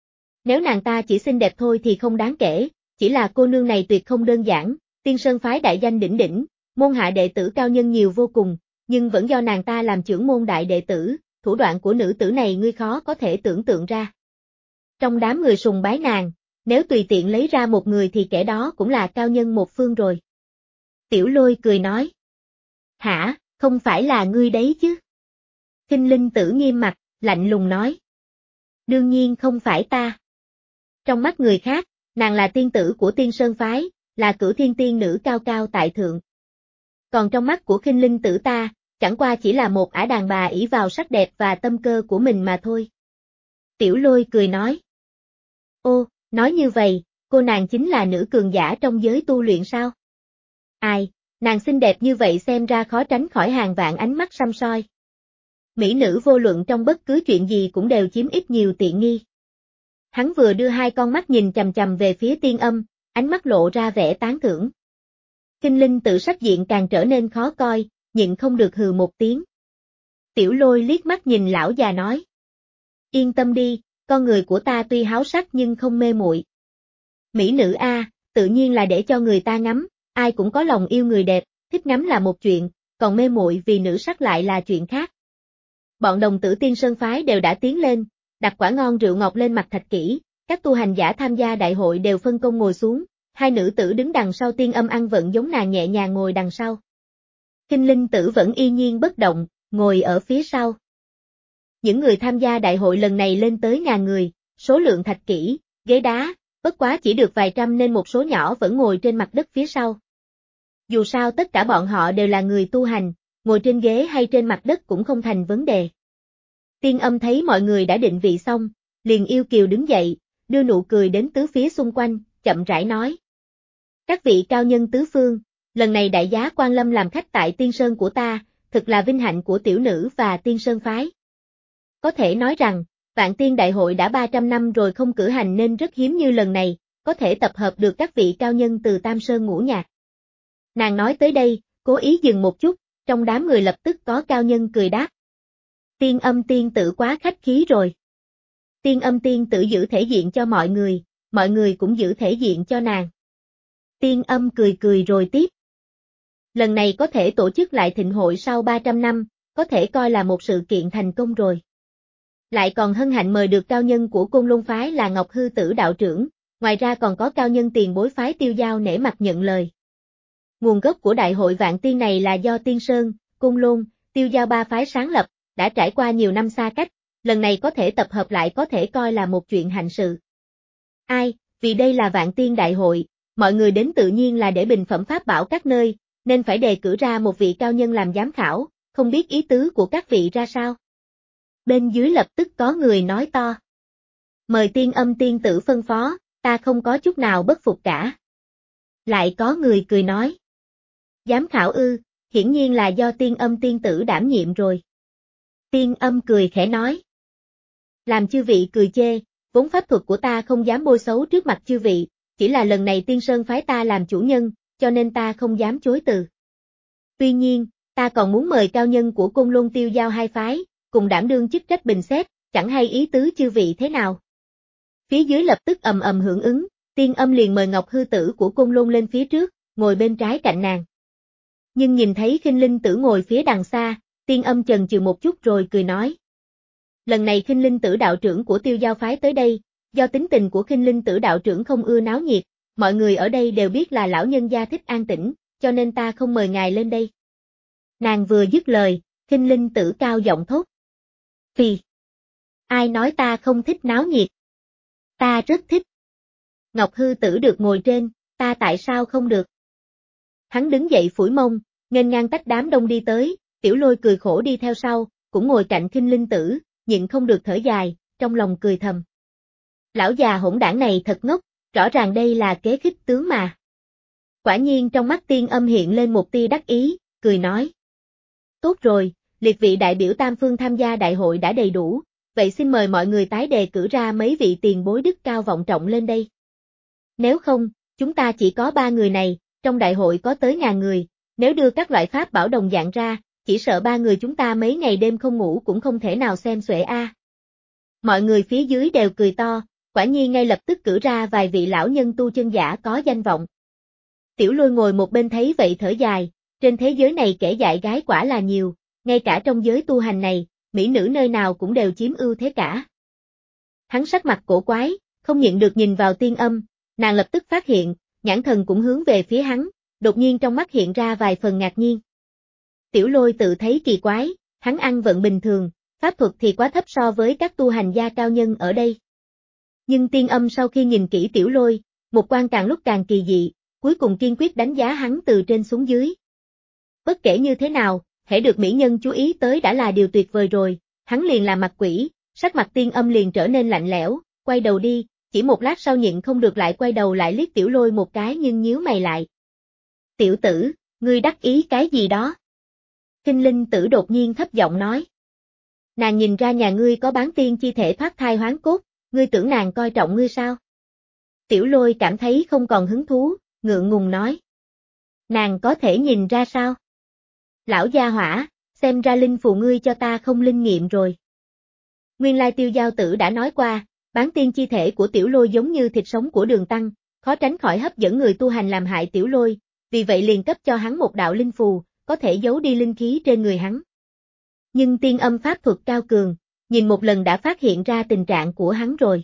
Nếu nàng ta chỉ xinh đẹp thôi thì không đáng kể, chỉ là cô nương này tuyệt không đơn giản, Tiên Sơn phái đại danh đỉnh đỉnh, môn hạ đệ tử cao nhân nhiều vô cùng, nhưng vẫn do nàng ta làm trưởng môn đại đệ tử, thủ đoạn của nữ tử này ngươi khó có thể tưởng tượng ra. Trong đám người sùng bái nàng, nếu tùy tiện lấy ra một người thì kẻ đó cũng là cao nhân một phương rồi. Tiểu Lôi cười nói. Hả, không phải là ngươi đấy chứ? Khinh Linh tử nghiêm mặt, lạnh lùng nói. Đương nhiên không phải ta. Trong mắt người khác, nàng là tiên tử của Tiên Sơn phái, là cửu thiên tiên nữ cao cao tại thượng. Còn trong mắt của Khinh Linh tử ta, chẳng qua chỉ là một ả đàn bà ỷ vào sắc đẹp và tâm cơ của mình mà thôi. Tiểu Lôi cười nói. Ô, nói như vậy, cô nàng chính là nữ cường giả trong giới tu luyện sao? Ai, nàng xinh đẹp như vậy xem ra khó tránh khỏi hàng vạn ánh mắt săm soi. Mỹ nữ vô luận trong bất cứ chuyện gì cũng đều chiếm ít nhiều tiện nghi. Hắn vừa đưa hai con mắt nhìn chằm chằm về phía Tiên Âm, ánh mắt lộ ra vẻ tán thưởng. Khinh Linh tự sắc diện càng trở nên khó coi, nhịn không được hừ một tiếng. Tiểu Lôi liếc mắt nhìn lão già nói. Yên tâm đi, con người của ta tuy háo sắc nhưng không mê muội. Mỹ nữ a, tự nhiên là để cho người ta ngắm, ai cũng có lòng yêu người đẹp, thích ngắm là một chuyện, còn mê muội vì nữ sắc lại là chuyện khác. Bọn đồng tử Tiên Sơn phái đều đã tiến lên, đặt quả ngon rượu ngọt lên mặt thạch kỹ, các tu hành giả tham gia đại hội đều phân công ngồi xuống, hai nữ tử đứng đằng sau Tiên Âm ăn vận giống nàng nhẹ nhàng ngồi đằng sau. Khinh Linh tử vẫn y nhiên bất động, ngồi ở phía sau. Những người tham gia đại hội lần này lên tới ngàn người, số lượng thạch kỹ, ghế đá, bất quá chỉ được vài trăm nên một số nhỏ vẫn ngồi trên mặt đất phía sau. Dù sao tất cả bọn họ đều là người tu hành, ngồi trên ghế hay trên mặt đất cũng không thành vấn đề. Tiên Âm thấy mọi người đã định vị xong, liền yêu kiều đứng dậy, đưa nụ cười đến tứ phía xung quanh, chậm rãi nói. Các vị cao nhân tứ phương, lần này đại giá quan lâm làm khách tại Tiên Sơn của ta, thực là vinh hạnh của tiểu nữ và Tiên Sơn phái. Có thể nói rằng, Vạn Tiên Đại hội đã ba trăm năm rồi không cử hành nên rất hiếm như lần này, có thể tập hợp được các vị cao nhân từ Tam Sơn Ngũ Nhạc. Nàng nói tới đây, cố ý dừng một chút, trong đám người lập tức có cao nhân cười đáp. Tiên Âm tiên tử quá khách khí rồi. Tiên Âm tiên tử giữ thể diện cho mọi người, mọi người cũng giữ thể diện cho nàng. Tiên Âm cười cười rồi tiếp. Lần này có thể tổ chức lại thịnh hội sau ba trăm năm, có thể coi là một sự kiện thành công rồi. Lại còn hân hạnh mời được cao nhân của Côn Lôn phái là Ngọc Hư Tử đạo trưởng, ngoài ra còn có cao nhân tiền bối phái Tiêu Giao nể mặt nhận lời. Nguồn gốc của đại hội Vạn Tiên này là do Tiên Sơn, Côn Lôn, Tiêu Giao ba phái sáng lập, đã trải qua nhiều năm xa cách, lần này có thể tập hợp lại có thể coi là một chuyện hạnh sự. Ai, vì đây là Vạn Tiên đại hội, mọi người đến tự nhiên là để bình phẩm pháp bảo các nơi, nên phải đề cử ra một vị cao nhân làm giám khảo, không biết ý tứ của các vị ra sao. Bên dưới lập tức có người nói to. Mời Tiên Âm tiên tử phân phó, ta không có chút nào bất phục cả. Lại có người cười nói. Giám khảo ư, hiển nhiên là do Tiên Âm tiên tử đảm nhiệm rồi. Tiên Âm cười khẽ nói. Làm chư vị cười chê, vốn pháp thuật của ta không dám bôi xấu trước mặt chư vị, chỉ là lần này Tiên Sơn phái ta làm chủ nhân, cho nên ta không dám chối từ. Tuy nhiên, ta còn muốn mời cao nhân của Côn Lôn Tiêu Giao hai phái, cùng đảm đương chức trách bình xét, chẳng hay ý tứ chư vị thế nào. Phía dưới lập tức ầm ầm hưởng ứng, Tiên Âm liền mời Ngọc Hư Tử của Côn Lôn lên phía trước, ngồi bên trái cạnh nàng. Nhưng nhìn thấy Khinh Linh Tử ngồi phía đằng xa, Tiên Âm chần chừ một chút rồi cười nói. Lần này Khinh Linh Tử đạo trưởng của Tiêu Giao phái tới đây, do tính tình của Khinh Linh Tử đạo trưởng không ưa náo nhiệt, mọi người ở đây đều biết là lão nhân gia thích an tĩnh, cho nên ta không mời ngài lên đây. Nàng vừa dứt lời, Khinh Linh Tử cao giọng thốt. Phì! Ai nói ta không thích náo nhiệt? Ta rất thích. Ngọc Hư Tử được ngồi trên, ta tại sao không được? Hắn đứng dậy phủi mông, nghênh ngang tách đám đông đi tới, Tiểu Lôi cười khổ đi theo sau, cũng ngồi cạnh Khinh Linh Tử, nhịn không được thở dài, trong lòng cười thầm. Lão già hỗn đảng này thật ngốc, rõ ràng đây là kế khích tướng mà. Quả nhiên trong mắt Tiên Âm hiện lên một tia đắc ý, cười nói. Tốt rồi, liệt vị đại biểu tam phương tham gia đại hội đã đầy đủ, vậy xin mời mọi người tái đề cử ra mấy vị tiền bối đức cao vọng trọng lên đây. Nếu không, chúng ta chỉ có ba người này, trong đại hội có tới ngàn người, nếu đưa các loại pháp bảo đồng dạng ra, chỉ sợ ba người chúng ta mấy ngày đêm không ngủ cũng không thể nào xem xuể a. Mọi người phía dưới đều cười to, quả nhiên ngay lập tức cử ra vài vị lão nhân tu chân giả có danh vọng. Tiểu Lôi ngồi một bên thấy vậy thở dài, trên thế giới này kẻ dại gái quả là nhiều, ngay cả trong giới tu hành này, mỹ nữ nơi nào cũng đều chiếm ưu thế cả. Hắn sắc mặt cổ quái, không nhịn được nhìn vào Tiên Âm, nàng lập tức phát hiện, nhãn thần cũng hướng về phía hắn, đột nhiên trong mắt hiện ra vài phần ngạc nhiên. Tiểu Lôi tự thấy kỳ quái, hắn ăn vận bình thường, pháp thuật thì quá thấp so với các tu hành gia cao nhân ở đây. Nhưng Tiên Âm sau khi nhìn kỹ Tiểu Lôi, một quan càng lúc càng kỳ dị, cuối cùng kiên quyết đánh giá hắn từ trên xuống dưới. Bất kể như thế nào, hễ được mỹ nhân chú ý tới đã là điều tuyệt vời rồi, hắn liền làm mặt quỷ, sắc mặt Tiên Âm liền trở nên lạnh lẽo, quay đầu đi, chỉ một lát sau nhịn không được lại quay đầu lại liếc Tiểu Lôi một cái nhưng nhíu mày lại. Tiểu tử, ngươi đắc ý cái gì đó? Khinh Linh Tử đột nhiên thấp giọng nói. Nàng nhìn ra nhà ngươi có bán tiên chi thể thoát thai hoán cốt, ngươi tưởng nàng coi trọng ngươi sao? Tiểu Lôi cảm thấy không còn hứng thú, ngượng ngùng nói. Nàng có thể nhìn ra sao? Lão gia hỏa, xem ra linh phù ngươi cho ta không linh nghiệm rồi. Nguyên lai Tiêu Giao Tử đã nói qua, bán tiên chi thể của Tiểu Lôi giống như thịt sống của Đường Tăng, khó tránh khỏi hấp dẫn người tu hành làm hại Tiểu Lôi, vì vậy liền cấp cho hắn một đạo linh phù, có thể giấu đi linh khí trên người hắn. Nhưng Tiên Âm pháp thuật cao cường, nhìn một lần đã phát hiện ra tình trạng của hắn rồi.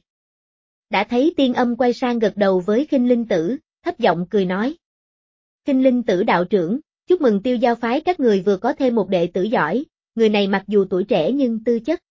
Đã thấy Tiên Âm quay sang gật đầu với Khinh Linh Tử, thấp giọng cười nói. Khinh Linh Tử đạo trưởng, chúc mừng Tiêu Giao phái các người vừa có thêm một đệ tử giỏi, người này mặc dù tuổi trẻ nhưng tư chất.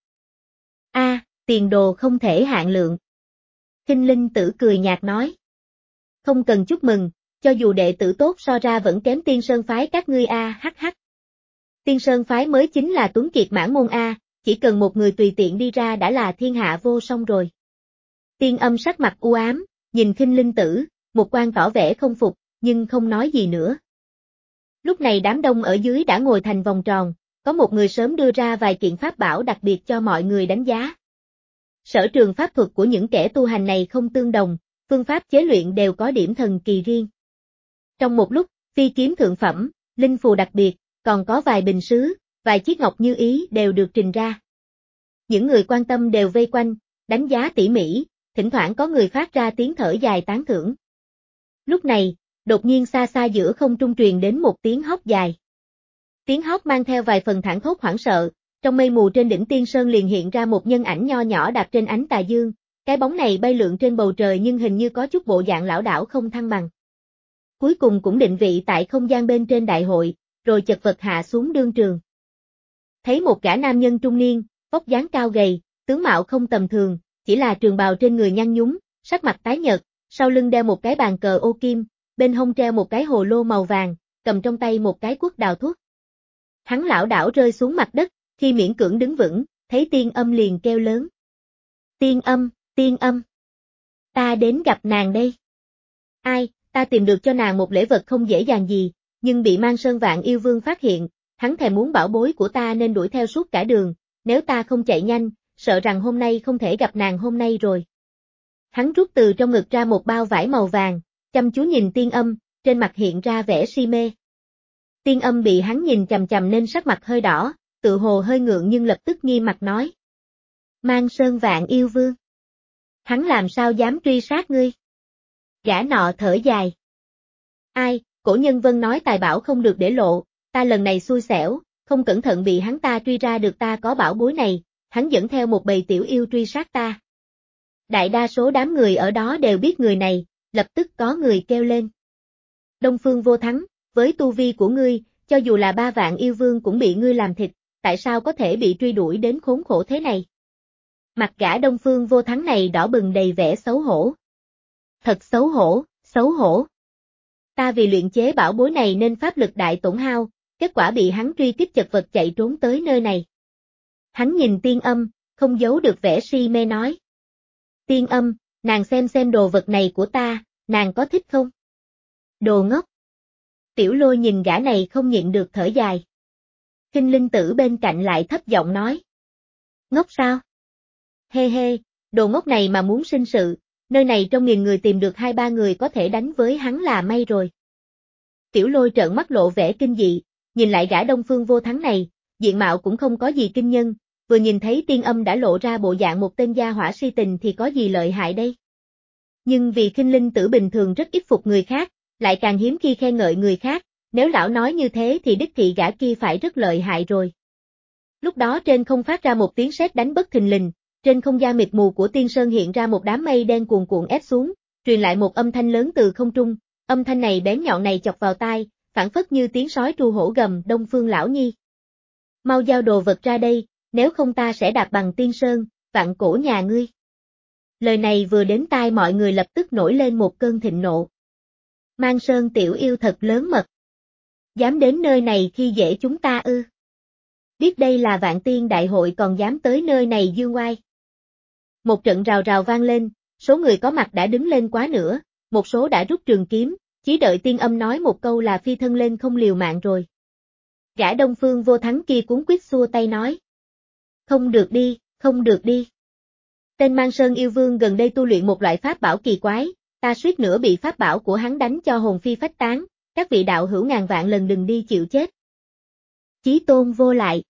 A, à, tiền đồ không thể hạn lượng. Khinh Linh Tử cười nhạt nói. Không cần chúc mừng, cho dù đệ tử tốt so ra vẫn kém Tiên Sơn phái các ngươi a, hắc hắc. Tiên Sơn phái mới chính là tuấn kiệt mãn môn a, chỉ cần một người tùy tiện đi ra đã là thiên hạ vô song rồi. Tiên Âm sắc mặt u ám, nhìn Khinh Linh Tử, một quan tỏ vẻ không phục, nhưng không nói gì nữa. Lúc này đám đông ở dưới đã ngồi thành vòng tròn, có một người sớm đưa ra vài kiện pháp bảo đặc biệt cho mọi người đánh giá. Sở trường pháp thuật của những kẻ tu hành này không tương đồng, phương pháp chế luyện đều có điểm thần kỳ riêng. Trong một lúc, phi kiếm thượng phẩm, linh phù đặc biệt, còn có vài bình sứ, vài chiếc ngọc như ý đều được trình ra. Những người quan tâm đều vây quanh, đánh giá tỉ mỉ, thỉnh thoảng có người phát ra tiếng thở dài tán thưởng. Lúc này, đột nhiên xa xa giữa không trung truyền đến một tiếng hót dài. Tiếng hót mang theo vài phần thảng thốt hoảng sợ, trong mây mù trên đỉnh Tiên Sơn liền hiện ra một nhân ảnh nho nhỏ đạp trên ánh tà dương, cái bóng này bay lượn trên bầu trời nhưng hình như có chút bộ dạng lảo đảo không thăng bằng. Cuối cùng cũng định vị tại không gian bên trên đại hội, rồi chật vật hạ xuống đương trường. Thấy một gã nam nhân trung niên, vóc dáng cao gầy, tướng mạo không tầm thường, chỉ là trường bào trên người nhăn nhúm, sắc mặt tái nhợt, sau lưng đeo một cái bàn cờ ô kim, bên hông treo một cái hồ lô màu vàng, cầm trong tay một cái cuốc đào thuốc. Hắn lảo đảo rơi xuống mặt đất, khi miễn cưỡng đứng vững, thấy Tiên Âm liền kêu lớn. Tiên Âm, Tiên Âm. Ta đến gặp nàng đây. Ai, ta tìm được cho nàng một lễ vật không dễ dàng gì, nhưng bị Mang Sơn Vạn Yêu Vương phát hiện, hắn thèm muốn bảo bối của ta nên đuổi theo suốt cả đường, nếu ta không chạy nhanh, sợ rằng hôm nay không thể gặp nàng hôm nay rồi. Hắn rút từ trong ngực ra một bao vải màu vàng, chăm chú nhìn Tiên Âm, trên mặt hiện ra vẻ si mê. Tiên Âm bị hắn nhìn chằm chằm nên sắc mặt hơi đỏ, tự hồ hơi ngượng nhưng lập tức nghiêm mặt nói. Mang Sơn Vạn Yêu Vương. Hắn làm sao dám truy sát ngươi? Gã nọ thở dài. Ai, cổ nhân Vân nói tài bảo không được để lộ, ta lần này xui xẻo, không cẩn thận bị hắn ta truy ra được ta có bảo bối này, hắn dẫn theo một bầy tiểu yêu truy sát ta. Đại đa số đám người ở đó đều biết người này, lập tức có người kêu lên. Đông Phương Vô Thắng, với tu vi của ngươi, cho dù là ba vạn yêu vương cũng bị ngươi làm thịt, tại sao có thể bị truy đuổi đến khốn khổ thế này? Mặt gã Đông Phương Vô Thắng này đỏ bừng đầy vẻ xấu hổ. Thật xấu hổ, xấu hổ. Ta vì luyện chế bảo bối này nên pháp lực đại tổn hao, kết quả bị hắn truy tiếp chật vật chạy trốn tới nơi này. Hắn nhìn Tiên Âm, không giấu được vẻ si mê nói. Tiên Âm, nàng xem xem đồ vật này của ta, nàng có thích không? Đồ ngốc. Tiểu Lôi nhìn gã này không nhịn được thở dài. Kinh Linh Tử bên cạnh lại thấp giọng nói. Ngốc sao? Hê hê, đồ ngốc này mà muốn sinh sự, nơi này trong nghìn người tìm được hai ba người có thể đánh với hắn là may rồi. Tiểu Lôi trợn mắt lộ vẻ kinh dị, nhìn lại gã Đông Phương Vô Thắng này, diện mạo cũng không có gì kinh nhân, vừa nhìn thấy Tiên Âm đã lộ ra bộ dạng một tên gia hỏa si tình thì có gì lợi hại đây. Nhưng vì Kinh Linh Tử bình thường rất ít phục người khác, lại càng hiếm khi khen ngợi người khác, nếu lão nói như thế thì đích thị gã kia phải rất lợi hại rồi. Lúc đó trên không phát ra một tiếng sét đánh bất thình lình, trên không gian mịt mù của Tiên Sơn hiện ra một đám mây đen cuồn cuộn ép xuống, truyền lại một âm thanh lớn từ không trung, âm thanh này bén nhọn này chọc vào tai, phảng phất như tiếng sói tru hổ gầm. Đông Phương lão nhi. Mau giao đồ vật ra đây, nếu không ta sẽ đạp bằng Tiên Sơn, vạn cổ nhà ngươi. Lời này vừa đến tai mọi người lập tức nổi lên một cơn thịnh nộ. Mang Sơn tiểu yêu thật lớn mật. Dám đến nơi này khi dễ chúng ta ư? Biết đây là Vạn Tiên đại hội còn dám tới nơi này dương oai. Một trận rào rào vang lên, số người có mặt đã đứng lên quá nữa, một số đã rút trường kiếm, chỉ đợi Tiên Âm nói một câu là phi thân lên không liều mạng rồi. Gã Đông Phương Vô Thắng kia cuống quýt xua tay nói. Không được đi, không được đi. Tên Mang Sơn yêu vương gần đây tu luyện một loại pháp bảo kỳ quái, ta suýt nữa bị pháp bảo của hắn đánh cho hồn phi phách tán, các vị đạo hữu ngàn vạn lần đừng đi chịu chết. Chí Tôn vô lại.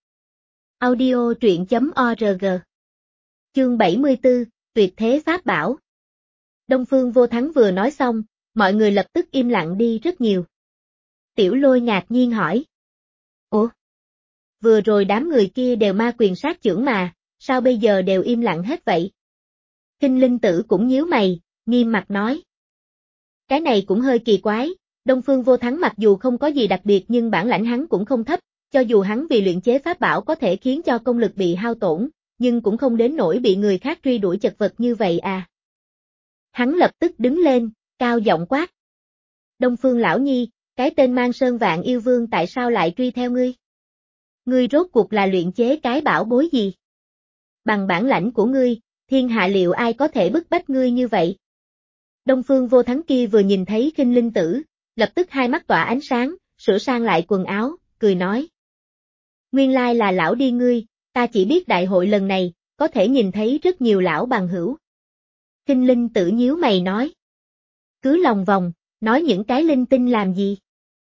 Audio truyện chấm org. Chương bảy mươi tư, tuyệt thế pháp bảo. Đông Phương Vô Thắng vừa nói xong, mọi người lập tức im lặng đi rất nhiều. Tiểu Lôi ngạc nhiên hỏi. Ủa? Vừa rồi đám người kia đều ma quyền sát chưởng mà, sao bây giờ đều im lặng hết vậy? Kinh Linh Tử cũng nhíu mày, nghiêm mặt nói. Cái này cũng hơi kỳ quái, Đông Phương Vô Thắng mặc dù không có gì đặc biệt nhưng bản lãnh hắn cũng không thấp, cho dù hắn vì luyện chế pháp bảo có thể khiến cho công lực bị hao tổn, nhưng cũng không đến nỗi bị người khác truy đuổi chật vật như vậy à. Hắn lập tức đứng lên, cao giọng quát. Đông Phương lão nhi, cái tên Mang Sơn Vạn Yêu Vương tại sao lại truy theo ngươi? Ngươi rốt cuộc là luyện chế cái bảo bối gì? Bằng bản lãnh của ngươi, thiên hạ liệu ai có thể bức bách ngươi như vậy? Đông Phương Vô Thắng kia vừa nhìn thấy Kinh Linh Tử, lập tức hai mắt tỏa ánh sáng, sửa sang lại quần áo, cười nói. Nguyên lai là lão đi ngươi, ta chỉ biết đại hội lần này, có thể nhìn thấy rất nhiều lão bằng hữu. Kinh Linh Tử nhíu mày nói. Cứ lòng vòng, nói những cái linh tinh làm gì?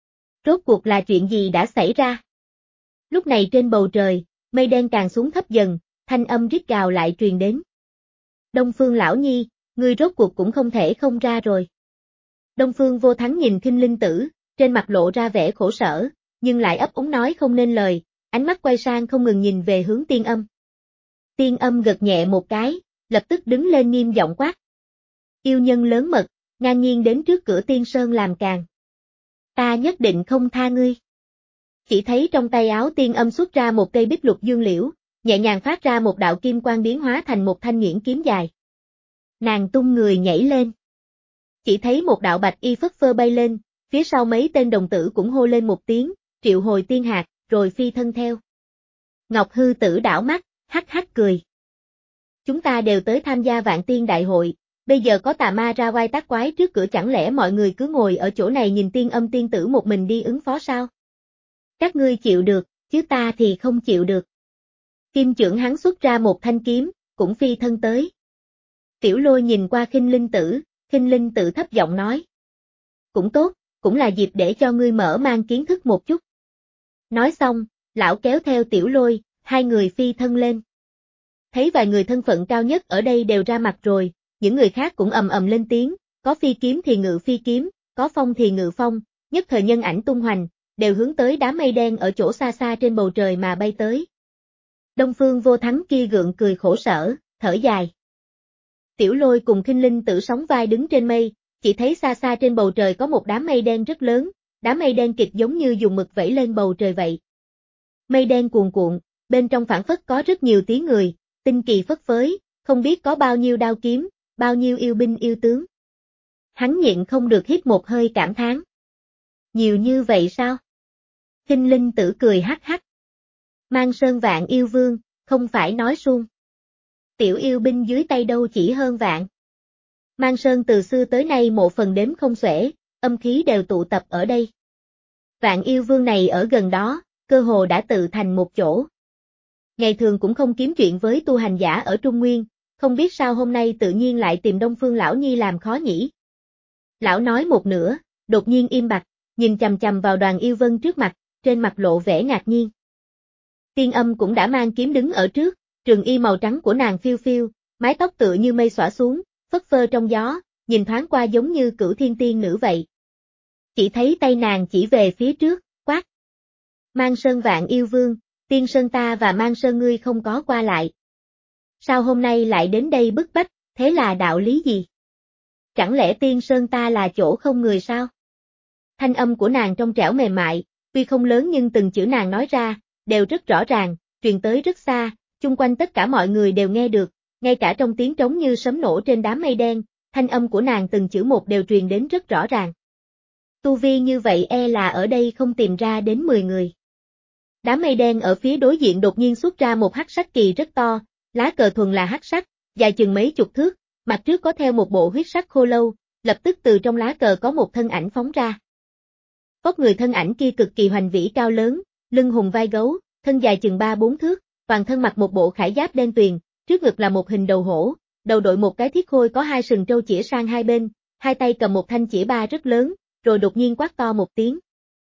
Rốt cuộc là chuyện gì đã xảy ra? Lúc này trên bầu trời, mây đen càng xuống thấp dần, thanh âm rít gào lại truyền đến. Đông Phương lão nhi, ngươi rốt cuộc cũng không thể không ra rồi. Đông Phương Vô Thắng nhìn Kinh Linh Tử, trên mặt lộ ra vẻ khổ sở, nhưng lại ấp úng nói không nên lời, ánh mắt quay sang không ngừng nhìn về hướng Tiên Âm. Tiên Âm gật nhẹ một cái, lập tức đứng lên nghiêm giọng quát. Yêu nhân lớn mật, ngang nhiên đến trước cửa Tiên Sơn làm càn. Ta nhất định không tha ngươi. Chỉ thấy trong tay áo Tiên Âm xuất ra một cây bích lục dương liễu, nhẹ nhàng phát ra một đạo kim quang biến hóa thành một thanh nghiễn kiếm dài. Nàng tung người nhảy lên. Chỉ thấy một đạo bạch y phất phơ bay lên, phía sau mấy tên đồng tử cũng hô lên một tiếng, triệu hồi tiên hạt, rồi phi thân theo. Ngọc Hư Tử đảo mắt, hắc hắc cười. Chúng ta đều tới tham gia Vạn Tiên Đại hội, bây giờ có tà ma ra oai tác quái trước cửa, chẳng lẽ mọi người cứ ngồi ở chỗ này nhìn Tiên Âm tiên tử một mình đi ứng phó sao? Các ngươi chịu được, chứ ta thì không chịu được. Kim chưởng hắn xuất ra một thanh kiếm, cũng phi thân tới. Tiểu Lôi nhìn qua Khinh Linh Tử, Khinh Linh Tử thấp giọng nói. Cũng tốt, cũng là dịp để cho ngươi mở mang kiến thức một chút. Nói xong, lão kéo theo Tiểu Lôi, hai người phi thân lên. Thấy vài người thân phận cao nhất ở đây đều ra mặt rồi, những người khác cũng ầm ầm lên tiếng, có phi kiếm thì ngự phi kiếm, có phong thì ngự phong, nhất thời nhân ảnh tung hoành, đều hướng tới đám mây đen ở chỗ xa xa trên bầu trời mà bay tới. Đông Phương Vô Thắng kia gượng cười khổ sở, thở dài. Tiểu Lôi cùng Khinh Linh Tử sóng vai đứng trên mây, chỉ thấy xa xa trên bầu trời có một đám mây đen rất lớn, đám mây đen kịch giống như dùng mực vẩy lên bầu trời vậy. Mây đen cuồn cuộn, bên trong phảng phất có rất nhiều tiếng người, tinh kỳ phất phới, không biết có bao nhiêu đao kiếm, bao nhiêu yêu binh yêu tướng. Hắn nhịn không được hít một hơi cảm thán. Nhiều như vậy sao? Khinh Linh Tử cười hắc hắc. Mang Sơn vạn yêu vương, không phải nói suông. Tiểu yêu binh dưới tay đâu chỉ hơn vạn. Mang Sơn từ xưa tới nay một phần đếm không xuể, âm khí đều tụ tập ở đây. Vạn yêu vương này ở gần đó, cơ hồ đã tự thành một chỗ. Ngày thường cũng không kiếm chuyện với tu hành giả ở Trung Nguyên, không biết sao hôm nay tự nhiên lại tìm Đông Phương lão nhi làm khó nhỉ. Lão nói một nửa, đột nhiên im bặt, nhìn chằm chằm vào Đoàn Yêu Vân trước mặt, trên mặt lộ vẻ ngạc nhiên. Tiên Âm cũng đã mang kiếm đứng ở trước, trường y màu trắng của nàng phiêu phiêu, mái tóc tựa như mây xõa xuống, phất phơ trong gió, nhìn thoáng qua giống như cửu thiên tiên nữ vậy. Chỉ thấy tay nàng chỉ về phía trước, quát. Mang Sơn vạn yêu vương, Tiên Sơn ta và Mang Sơn ngươi không có qua lại. Sao hôm nay lại đến đây bức bách, thế là đạo lý gì? Chẳng lẽ Tiên Sơn ta là chỗ không người sao? Thanh âm của nàng trong trẻo mềm mại, tuy không lớn nhưng từng chữ nàng nói ra, đều rất rõ ràng, truyền tới rất xa, chung quanh tất cả mọi người đều nghe được, ngay cả trong tiếng trống như sấm nổ trên đám mây đen, thanh âm của nàng từng chữ một đều truyền đến rất rõ ràng. Tu vi như vậy e là ở đây không tìm ra đến mười người. Đám mây đen ở phía đối diện đột nhiên xuất ra một hắc sắc kỳ rất to, lá cờ thuần là hắc sắc, dài chừng mấy chục thước, mặt trước có theo một bộ huyết sắc khô lâu, lập tức từ trong lá cờ có một thân ảnh phóng ra. Vóc người thân ảnh kia cực kỳ hoành vĩ cao lớn, lưng hùng vai gấu, thân dài chừng ba bốn thước, toàn thân mặc một bộ khải giáp đen tuyền, trước ngực là một hình đầu hổ, đầu đội một cái thiết khôi có hai sừng trâu chĩa sang hai bên, hai tay cầm một thanh chĩa ba rất lớn, rồi đột nhiên quát to một tiếng.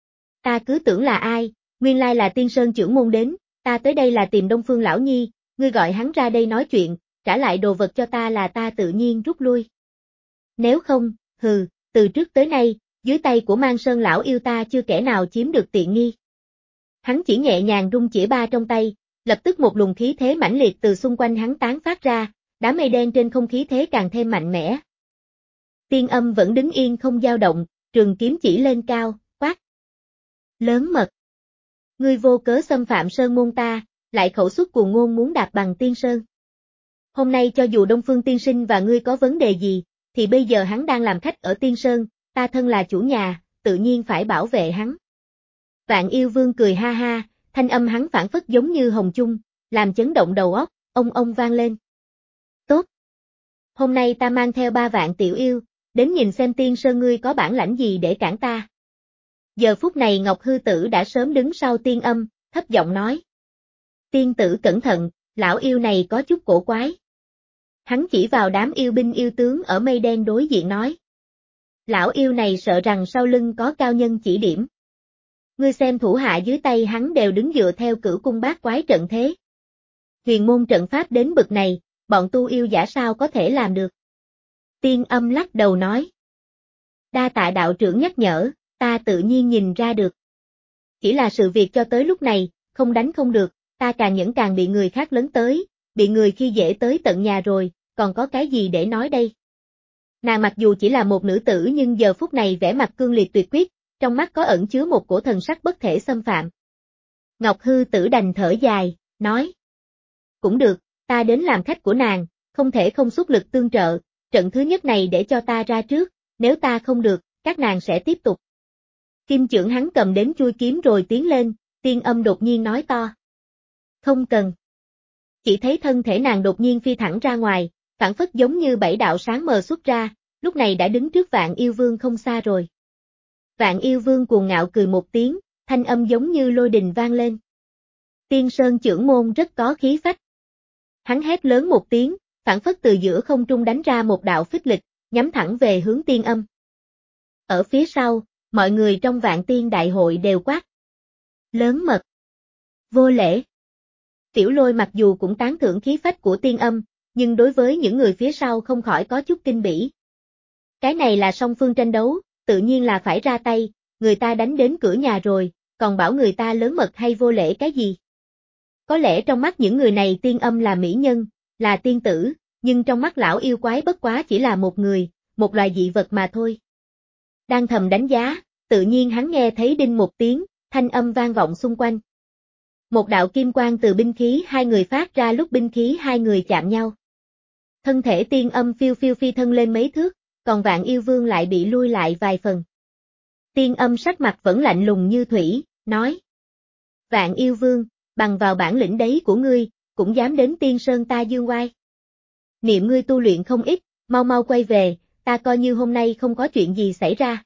Ta cứ tưởng là ai, nguyên lai là Tiên Sơn trưởng môn đến, ta tới đây là tìm Đông Phương lão nhi, ngươi gọi hắn ra đây nói chuyện, trả lại đồ vật cho ta là ta tự nhiên rút lui. Nếu không, hừ, từ trước tới nay, dưới tay của Mang Sơn lão yêu ta chưa kẻ nào chiếm được tiện nghi. Hắn chỉ nhẹ nhàng rung chĩa ba trong tay, lập tức một luồng khí thế mãnh liệt từ xung quanh hắn tán phát ra, đám mây đen trên không khí thế càng thêm mạnh mẽ. Tiên Âm vẫn đứng yên không dao động, trường kiếm chỉ lên cao, quát. Lớn mật. Ngươi vô cớ xâm phạm sơn môn ta, lại khẩu xuất cuồng ngôn muốn đạp bằng Tiên Sơn. Hôm nay cho dù Đông Phương tiên sinh và ngươi có vấn đề gì, thì bây giờ hắn đang làm khách ở Tiên Sơn, ta thân là chủ nhà, tự nhiên phải bảo vệ hắn. Vạn yêu vương cười ha ha, thanh âm hắn phảng phất giống như hồng chung, làm chấn động đầu óc, ông ông vang lên. Tốt. Hôm nay ta mang theo ba vạn tiểu yêu, đến nhìn xem Tiên Sơn ngươi có bản lãnh gì để cản ta. Giờ phút này Ngọc Hư Tử đã sớm đứng sau Tiên Âm, thấp giọng nói. Tiên tử cẩn thận, lão yêu này có chút cổ quái. Hắn chỉ vào đám yêu binh yêu tướng ở mây đen đối diện nói. Lão yêu này sợ rằng sau lưng có cao nhân chỉ điểm. Ngươi xem thủ hạ dưới tay hắn đều đứng dựa theo cửu cung bát quái trận thế. Huyền môn trận pháp đến bực này, bọn tu yêu giả sao có thể làm được. Tiên Âm lắc đầu nói. Đa tạ đạo trưởng nhắc nhở, ta tự nhiên nhìn ra được. Chỉ là sự việc cho tới lúc này, không đánh không được, ta càng nhẫn càng bị người khác lấn tới, bị người khi dễ tới tận nhà rồi, còn có cái gì để nói đây. Nàng mặc dù chỉ là một nữ tử nhưng giờ phút này vẻ mặt cương liệt tuyệt quyết, trong mắt có ẩn chứa một cổ thần sắc bất thể xâm phạm. Ngọc Hư Tử đành thở dài, nói. Cũng được, ta đến làm khách của nàng, không thể không xuất lực tương trợ, trận thứ nhất này để cho ta ra trước, nếu ta không được, các nàng sẽ tiếp tục. Kim chưởng hắn cầm đến chui kiếm rồi tiến lên, Tiên Âm đột nhiên nói to. Không cần. Chỉ thấy thân thể nàng đột nhiên phi thẳng ra ngoài, phảng phất giống như bảy đạo sáng mờ xuất ra, lúc này đã đứng trước Vạn Yêu Vương không xa rồi. Vạn Yêu Vương cuồng ngạo cười một tiếng, thanh âm giống như lôi đình vang lên. Tiên Sơn Chưởng Môn rất có khí phách. Hắn hét lớn một tiếng, phảng phất từ giữa không trung đánh ra một đạo phích lịch, nhắm thẳng về hướng Tiên Âm. Ở phía sau, mọi người trong Vạn Tiên Đại hội đều quát. Lớn mật. Vô lễ. Tiểu Lôi mặc dù cũng tán thưởng khí phách của Tiên Âm, nhưng đối với những người phía sau không khỏi có chút kinh bỉ. Cái này là song phương tranh đấu, tự nhiên là phải ra tay, người ta đánh đến cửa nhà rồi, còn bảo người ta lớn mật hay vô lễ cái gì. Có lẽ trong mắt những người này Tiên Âm là mỹ nhân, là tiên tử, nhưng trong mắt lão yêu quái bất quá chỉ là một người, một loài dị vật mà thôi. Đang thầm đánh giá, tự nhiên hắn nghe thấy đinh một tiếng, thanh âm vang vọng xung quanh. Một đạo kim quang từ binh khí hai người phát ra lúc binh khí hai người chạm nhau. Thân thể Tiên Âm phiêu phiêu phi thân lên mấy thước, còn Vạn Yêu Vương lại bị lui lại vài phần. Tiên Âm sắc mặt vẫn lạnh lùng như thủy, nói. Vạn Yêu Vương, bằng vào bản lĩnh đấy của ngươi, cũng dám đến Tiên Sơn ta dương oai. Niệm ngươi tu luyện không ít, mau mau quay về, ta coi như hôm nay không có chuyện gì xảy ra.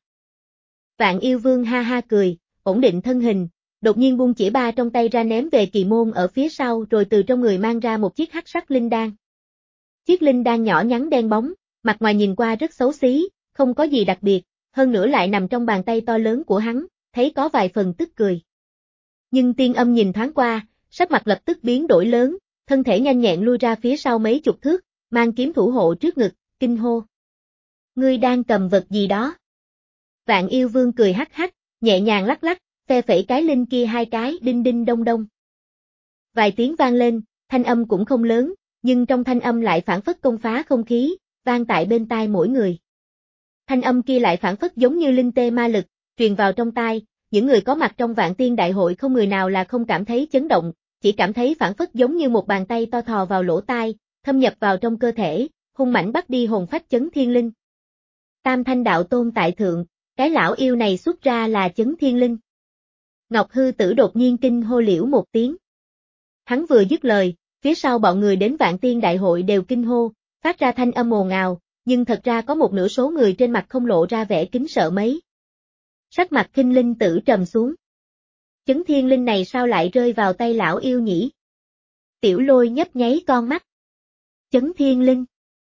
Vạn Yêu Vương ha ha cười, ổn định thân hình, đột nhiên buông chĩa ba trong tay ra ném về Kỳ Môn ở phía sau rồi từ trong người mang ra một chiếc hắc sắc linh đan. Chiếc linh đan nhỏ nhắn đen bóng, mặt ngoài nhìn qua rất xấu xí, không có gì đặc biệt, hơn nữa lại nằm trong bàn tay to lớn của hắn, thấy có vài phần tức cười. Nhưng Tiên Âm nhìn thoáng qua, sắc mặt lập tức biến đổi lớn, thân thể nhanh nhẹn lui ra phía sau mấy chục thước, mang kiếm thủ hộ trước ngực, kinh hô. Ngươi đang cầm vật gì đó? Vạn Yêu Vương cười hắc hắc, nhẹ nhàng lắc lắc, phe phẩy cái linh kia hai cái đinh đinh đông đông. Vài tiếng vang lên, thanh âm cũng không lớn, nhưng trong thanh âm lại phản phất công phá không khí, vang tại bên tai mỗi người. Thanh âm kia lại phản phất giống như linh tê ma lực, truyền vào trong tai, những người có mặt trong Vạn Tiên Đại hội không người nào là không cảm thấy chấn động, chỉ cảm thấy phản phất giống như một bàn tay to thò vào lỗ tai, thâm nhập vào trong cơ thể, hung mãnh bắt đi hồn phách chấn thiên linh. Tam Thanh Đạo Tôn tại thượng, cái lão yêu này xuất ra là chấn thiên linh. Ngọc Hư Tử đột nhiên kinh hô liễu một tiếng. Hắn vừa dứt lời, phía sau bọn người đến Vạn Tiên Đại hội đều kinh hô, phát ra thanh âm ồn ào, nhưng thật ra có một nửa số người trên mặt không lộ ra vẻ kính sợ mấy. Sắc mặt Kinh Linh Tử trầm xuống. Chấn thiên linh này sao lại rơi vào tay lão yêu nhỉ? Tiểu Lôi nhấp nháy con mắt. Chấn thiên linh?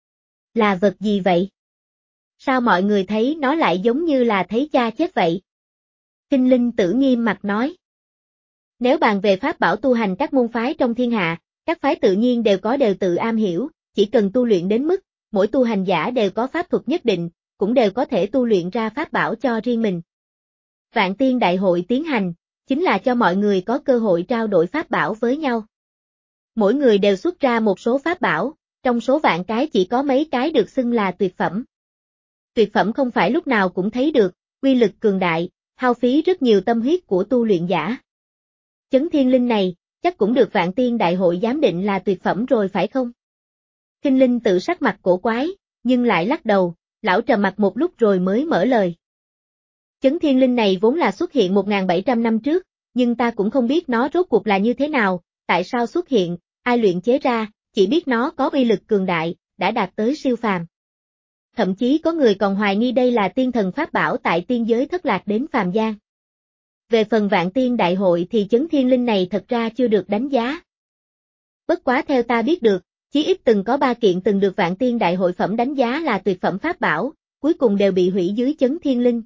Là vật gì vậy? Sao mọi người thấy nó lại giống như là thấy cha chết vậy? Kinh Linh Tử nghiêm mặt nói. Nếu bàn về pháp bảo tu hành các môn phái trong thiên hạ, các phái tự nhiên đều có đều tự am hiểu, chỉ cần tu luyện đến mức, mỗi tu hành giả đều có pháp thuật nhất định, cũng đều có thể tu luyện ra pháp bảo cho riêng mình. Vạn Tiên Đại hội tiến hành, chính là cho mọi người có cơ hội trao đổi pháp bảo với nhau. Mỗi người đều xuất ra một số pháp bảo, trong số vạn cái chỉ có mấy cái được xưng là tuyệt phẩm. Tuyệt phẩm không phải lúc nào cũng thấy được, uy lực cường đại, hao phí rất nhiều tâm huyết của tu luyện giả. Chấn thiên linh này, chắc cũng được Vạn Tiên Đại hội giám định là tuyệt phẩm rồi phải không? Kinh Linh Tự sắc mặt cổ quái, nhưng lại lắc đầu, lão trầm mặt một lúc rồi mới mở lời. Chấn thiên linh này vốn là xuất hiện một nghìn bảy trăm năm trước, nhưng ta cũng không biết nó rốt cuộc là như thế nào, tại sao xuất hiện, ai luyện chế ra, chỉ biết nó có uy lực cường đại, đã đạt tới siêu phàm. Thậm chí có người còn hoài nghi đây là tiên thần pháp bảo tại tiên giới thất lạc đến phàm gian. Về phần Vạn Tiên Đại Hội thì chấn thiên linh này thật ra chưa được đánh giá. Bất quá theo ta biết được, chí ít từng có ba kiện từng được Vạn Tiên Đại Hội phẩm đánh giá là tuyệt phẩm pháp bảo, cuối cùng đều bị hủy dưới chấn thiên linh.